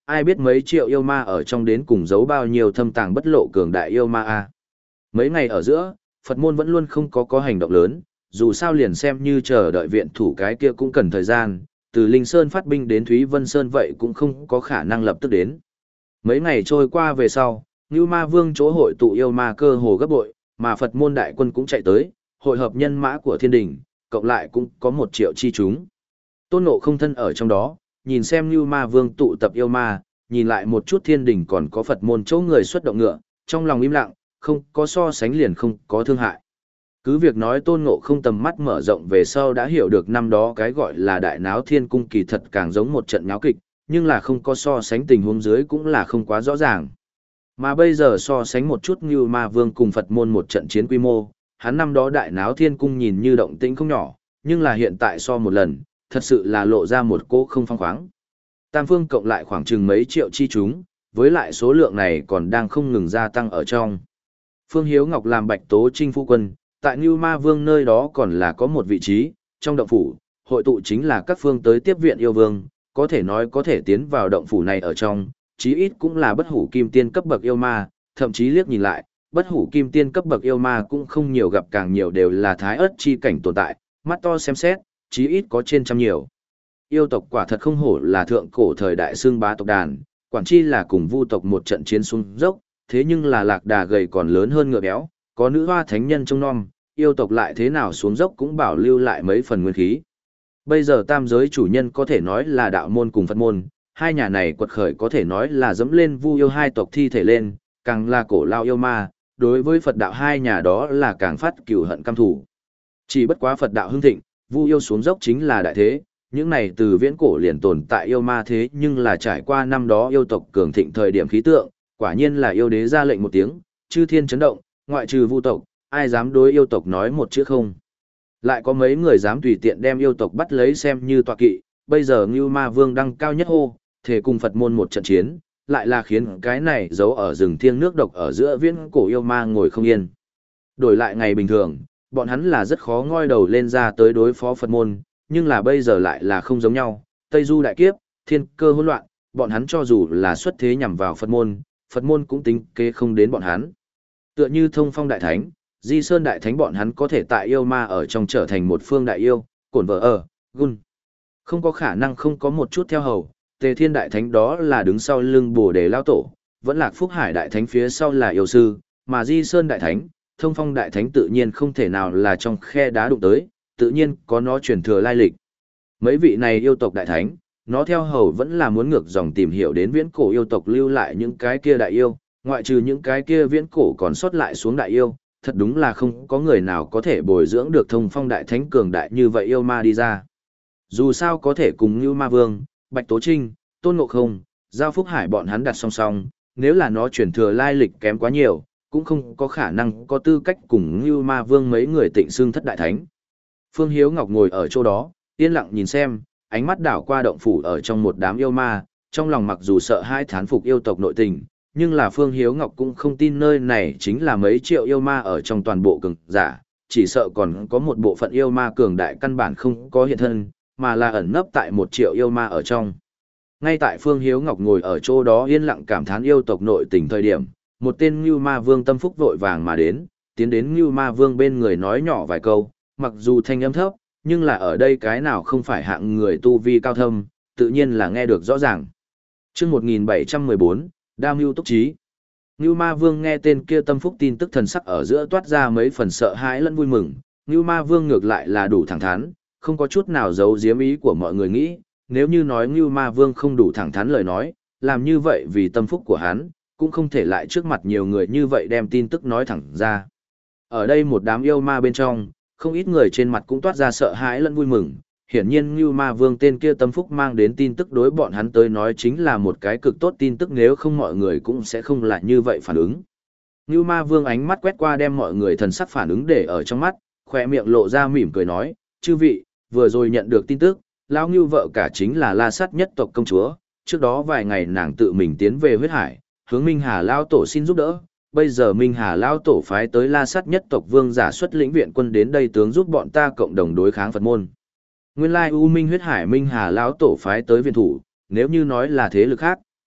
ai biết mấy triệu yêu ma ở trong đến cùng giấu bao nhiêu thâm tàng bất lộ cường đại yêu ma a. Mấy ngày ở giữa, Phật môn vẫn luôn không có có hành động lớn, dù sao liền xem như chờ đợi viện thủ cái kia cũng cần thời gian, từ Linh Sơn phát binh đến Thúy Vân Sơn vậy cũng không có khả năng lập tức đến. Mấy ngày trôi qua về sau, Ngưu Ma Vương chỗ hội tụ yêu ma cơ hồ gấp bội, mà Phật môn đại quân cũng chạy tới, hội hợp nhân mã của thiên đình, cộng lại cũng có một triệu chi chúng. Tôn Ngộ không thân ở trong đó, nhìn xem Ngưu Ma Vương tụ tập yêu ma, nhìn lại một chút thiên đình còn có Phật môn chỗ người xuất động ngựa, trong lòng im lặng, không có so sánh liền không có thương hại. Cứ việc nói Tôn Ngộ không tầm mắt mở rộng về sau đã hiểu được năm đó cái gọi là đại náo thiên cung kỳ thật càng giống một trận náo kịch, nhưng là không có so sánh tình huống dưới cũng là không quá rõ ràng. Mà bây giờ so sánh một chút Ngưu Ma Vương cùng Phật môn một trận chiến quy mô, hắn năm đó đại náo thiên cung nhìn như động tĩnh không nhỏ, nhưng là hiện tại so một lần, thật sự là lộ ra một cỗ không phong khoáng. Tam phương cộng lại khoảng chừng mấy triệu chi chúng, với lại số lượng này còn đang không ngừng gia tăng ở trong. Phương Hiếu Ngọc làm Bạch Tố Trinh phu quân, tại Ngưu Ma Vương nơi đó còn là có một vị trí, trong động phủ, hội tụ chính là các phương tới tiếp viện yêu vương, có thể nói có thể tiến vào động phủ này ở trong, chí ít cũng là bất hủ kim tiên cấp bậc yêu ma, thậm chí liếc nhìn lại, bất hủ kim tiên cấp bậc yêu ma cũng không nhiều gặp càng nhiều đều là thái ớt chi cảnh tồn tại, mắt to xem xét, chí ít có trên trăm nhiều. Yêu tộc quả thật không hổ là thượng cổ thời đại xương bá tộc đàn, quản chi là cùng vu tộc một trận chiến xuống dốc, thế nhưng là lạc đà gầy còn lớn hơn ngựa béo, có nữ hoa thánh nhân trông nom, yêu tộc lại thế nào xuống dốc cũng bảo lưu lại mấy phần nguyên khí. Bây giờ tam giới chủ nhân có thể nói là đạo môn cùng Phật môn, hai nhà này quật khởi có thể nói là dẫm lên vu yêu hai tộc thi thể lên, càng là cổ lao yêu ma, đối với Phật đạo hai nhà đó là càng phát cừu hận căm thù. Chỉ bất quá Phật đạo hưng thịnh, vu yêu xuống dốc chính là đại thế, những này từ viễn cổ liền tồn tại yêu ma thế nhưng là trải qua năm đó yêu tộc cường thịnh thời điểm khí tượng, quả nhiên là yêu đế ra lệnh một tiếng, chư thiên chấn động, ngoại trừ vu tộc, ai dám đối yêu tộc nói một chữ không. Lại có mấy người dám tùy tiện đem yêu tộc bắt lấy xem như tọa kỵ, bây giờ Ngưu Ma Vương đăng cao nhất hô, thể cùng Phật môn một trận chiến, lại là khiến cái này giấu ở rừng thiêng nước độc ở giữa viễn cổ yêu ma ngồi không yên. Đổi lại ngày bình thường, bọn hắn là rất khó ngoi đầu lên ra tới đối phó Phật môn, nhưng là bây giờ lại là không giống nhau, Tây Du đại kiếp, thiên cơ hỗn loạn, bọn hắn cho dù là xuất thế nhằm vào Phật môn, Phật môn cũng tính kế không đến bọn hắn. Tựa như Thông Phong đại thánh, Di Sơn đại thánh bọn hắn có thể tại yêu ma ở trong trở thành một phương đại yêu, cổn vợ ở, gun. Không có khả năng không có một chút theo hầu, Tề Thiên đại thánh đó là đứng sau lưng Bồ Đề lao tổ, vẫn Lạc Phúc Hải đại thánh phía sau là yêu sư, mà Di Sơn đại thánh, Thông Phong đại thánh tự nhiên không thể nào là trong khe đá đụng tới, tự nhiên có nó truyền thừa lai lịch. Mấy vị này yêu tộc đại thánh, nó theo hầu vẫn là muốn ngược dòng tìm hiểu đến viễn cổ yêu tộc lưu lại những cái kia đại yêu, ngoại trừ những cái kia viễn cổ còn sót lại xuống đại yêu, thật đúng là không có người nào có thể bồi dưỡng được Thông Phong đại thánh cường đại như vậy yêu ma đi ra. Dù sao có thể cùng Ngưu Ma Vương, Bạch Tố Trinh, Tôn Ngộ Không, Giao Phúc Hải bọn hắn đặt song song, nếu là nó truyền thừa lai lịch kém quá nhiều, cũng không có khả năng có tư cách cùng Ngưu Ma Vương mấy người tịnh xưng thất đại thánh. Phương Hiếu Ngọc ngồi ở chỗ đó, yên lặng nhìn xem, ánh mắt đảo qua động phủ ở trong một đám yêu ma, trong lòng mặc dù sợ hãi thán phục yêu tộc nội tình, nhưng là Phương Hiếu Ngọc cũng không tin nơi này chính là mấy triệu yêu ma ở trong toàn bộ cường giả, chỉ sợ còn có một bộ phận yêu ma cường đại căn bản không có hiện thân, mà là ẩn nấp tại một triệu yêu ma ở trong. Ngay tại Phương Hiếu Ngọc ngồi ở chỗ đó yên lặng cảm thán yêu tộc nội tình thời điểm, một tên Ngưu Ma Vương tâm phúc vội vàng mà đến, tiến đến Ngưu Ma Vương bên người nói nhỏ vài câu, mặc dù thanh âm thấp, nhưng là ở đây cái nào không phải hạng người tu vi cao thâm, tự nhiên là nghe được rõ ràng. Chương một nghìn bảy trăm mười bốn, Đa Mưu Túc Trí. Ngưu Ma Vương nghe tên kia tâm phúc tin tức thần sắc ở giữa toát ra mấy phần sợ hãi lẫn vui mừng, Ngưu Ma Vương ngược lại là đủ thẳng thắn, không có chút nào giấu giếm ý của mọi người nghĩ, nếu như nói Ngưu Ma Vương không đủ thẳng thắn lời nói, làm như vậy vì tâm phúc của hắn, cũng không thể lại trước mặt nhiều người như vậy đem tin tức nói thẳng ra. Ở đây một đám yêu ma bên trong, không ít người trên mặt cũng toát ra sợ hãi lẫn vui mừng, hiển nhiên Ngưu Ma Vương tên kia tâm phúc mang đến tin tức đối bọn hắn tới nói chính là một cái cực tốt tin tức, nếu không mọi người cũng sẽ không lại như vậy phản ứng. Ngưu Ma Vương ánh mắt quét qua đem mọi người thần sắc phản ứng để ở trong mắt, khỏe miệng lộ ra mỉm cười nói, chư vị, vừa rồi nhận được tin tức, lão Ngưu vợ cả chính là La Sát nhất tộc công chúa, trước đó vài ngày nàng tự mình tiến về huyết hải, hướng Minh Hà lão tổ xin giúp đỡ, bây giờ Minh Hà lão tổ phái tới La Sát nhất tộc vương giả xuất lĩnh viện quân đến đây tướng giúp bọn ta cộng đồng đối kháng Phật môn. Nguyên lai U Minh huyết hải Minh Hà lão tổ phái tới viện thủ, nếu như nói là thế lực khác,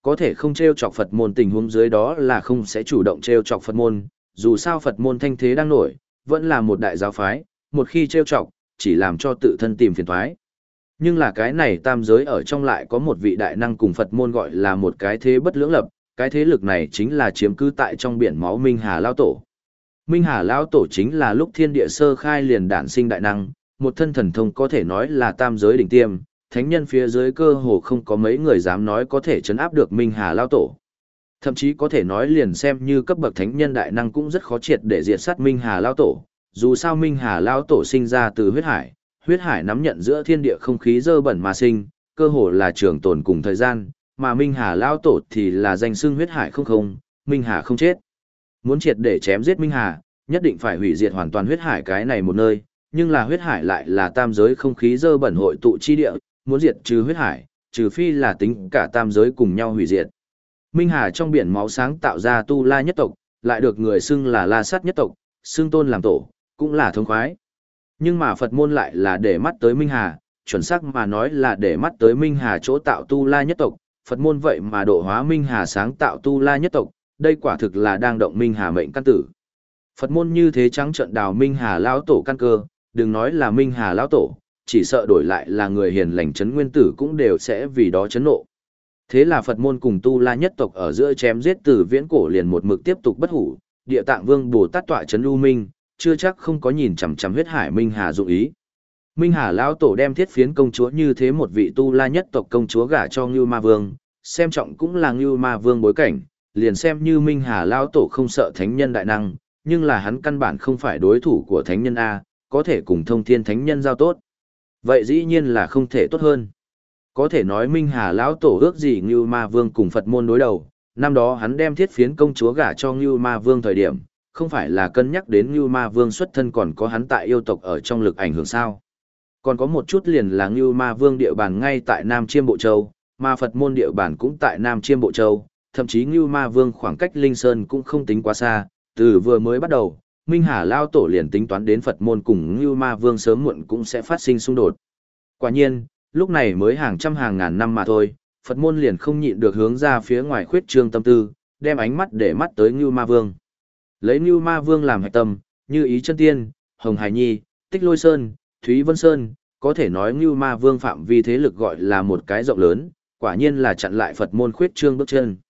có thể không treo chọc Phật môn tình huống dưới đó là không sẽ chủ động treo chọc Phật môn, dù sao Phật môn thanh thế đang nổi, vẫn là một đại giáo phái, một khi treo chọc, chỉ làm cho tự thân tìm phiền toái. Nhưng là cái này tam giới ở trong lại có một vị đại năng cùng Phật môn gọi là một cái thế bất lưỡng lập, cái thế lực này chính là chiếm cứ tại trong biển máu Minh Hà Lao Tổ. Minh Hà Lao Tổ chính là lúc thiên địa sơ khai liền đản sinh đại năng, một thân thần thông có thể nói là tam giới đỉnh tiêm, thánh nhân phía dưới cơ hồ không có mấy người dám nói có thể chấn áp được Minh Hà Lao Tổ. Thậm chí có thể nói liền xem như cấp bậc thánh nhân đại năng cũng rất khó triệt để diệt sát Minh Hà Lao Tổ, dù sao Minh Hà Lao Tổ sinh ra từ huyết hải, huyết hải nắm nhận giữa thiên địa không khí dơ bẩn mà sinh, cơ hồ là trường tồn cùng thời gian, mà Minh Hà Lao Tổ thì là danh xưng huyết hải không không, Minh Hà không chết. Muốn triệt để chém giết Minh Hà, nhất định phải hủy diệt hoàn toàn huyết hải cái này một nơi, nhưng là huyết hải lại là tam giới không khí dơ bẩn hội tụ chi địa, muốn diệt trừ huyết hải, trừ phi là tính cả tam giới cùng nhau hủy diệt. Minh Hà trong biển máu sáng tạo ra Tu La nhất tộc, lại được người xưng là La Sát nhất tộc, xưng tôn làm tổ, cũng là thống khoái. Nhưng mà Phật môn lại là để mắt tới Minh Hà, chuẩn xác mà nói là để mắt tới Minh Hà chỗ tạo Tu La nhất tộc, Phật môn vậy mà độ hóa Minh Hà sáng tạo Tu La nhất tộc, đây quả thực là đang động Minh Hà mệnh căn tử. Phật môn như thế trắng trợn đào Minh Hà lão tổ căn cơ, đừng nói là Minh Hà lão tổ, chỉ sợ đổi lại là người hiền lành chấn nguyên tử cũng đều sẽ vì đó chấn nộ. Thế là Phật môn cùng Tu La nhất tộc ở giữa chém giết từ viễn cổ liền một mực tiếp tục bất hủ, Địa Tạng Vương Bồ Tát tọa chấn u minh, chưa chắc không có nhìn chằm chằm huyết hải Minh Hà dụng ý. Minh Hà lão tổ đem thiết phiến công chúa như thế một vị Tu La nhất tộc công chúa gả cho Ngưu Ma Vương, xem trọng cũng là Ngưu Ma Vương bối cảnh, liền xem như Minh Hà lão tổ không sợ thánh nhân đại năng, nhưng là hắn căn bản không phải đối thủ của thánh nhân a, có thể cùng Thông Thiên thánh nhân giao tốt. Vậy dĩ nhiên là không thể tốt hơn. Có thể nói Minh Hà lão tổ ước gì Ngưu Ma Vương cùng Phật môn đối đầu, năm đó hắn đem thiết phiến công chúa gả cho Ngưu Ma Vương thời điểm, không phải là cân nhắc đến Ngưu Ma Vương xuất thân còn có hắn tại yêu tộc ở trong lực ảnh hưởng sao. Còn có một chút liền là Ngưu Ma Vương địa bàn ngay tại Nam Chiêm Bộ Châu, mà Phật môn địa bàn cũng tại Nam Chiêm Bộ Châu, thậm chí Ngưu Ma Vương khoảng cách Linh Sơn cũng không tính quá xa, từ vừa mới bắt đầu, Minh Hà lão tổ liền tính toán đến Phật môn cùng Ngưu Ma Vương sớm muộn cũng sẽ phát sinh xung đột. Quả nhiên, lúc này mới hàng trăm hàng ngàn năm mà thôi, Phật môn liền không nhịn được hướng ra phía ngoài khuyết trương tâm tư, đem ánh mắt để mắt tới Ngưu Ma Vương. Lấy Ngưu Ma Vương làm hạch tâm, như Ý Chân Tiên, Hồng Hải Nhi, Tích Lôi Sơn, Thúy Vân Sơn, có thể nói Ngưu Ma Vương phạm vi thế lực gọi là một cái rộng lớn, quả nhiên là chặn lại Phật môn khuyết trương bước chân.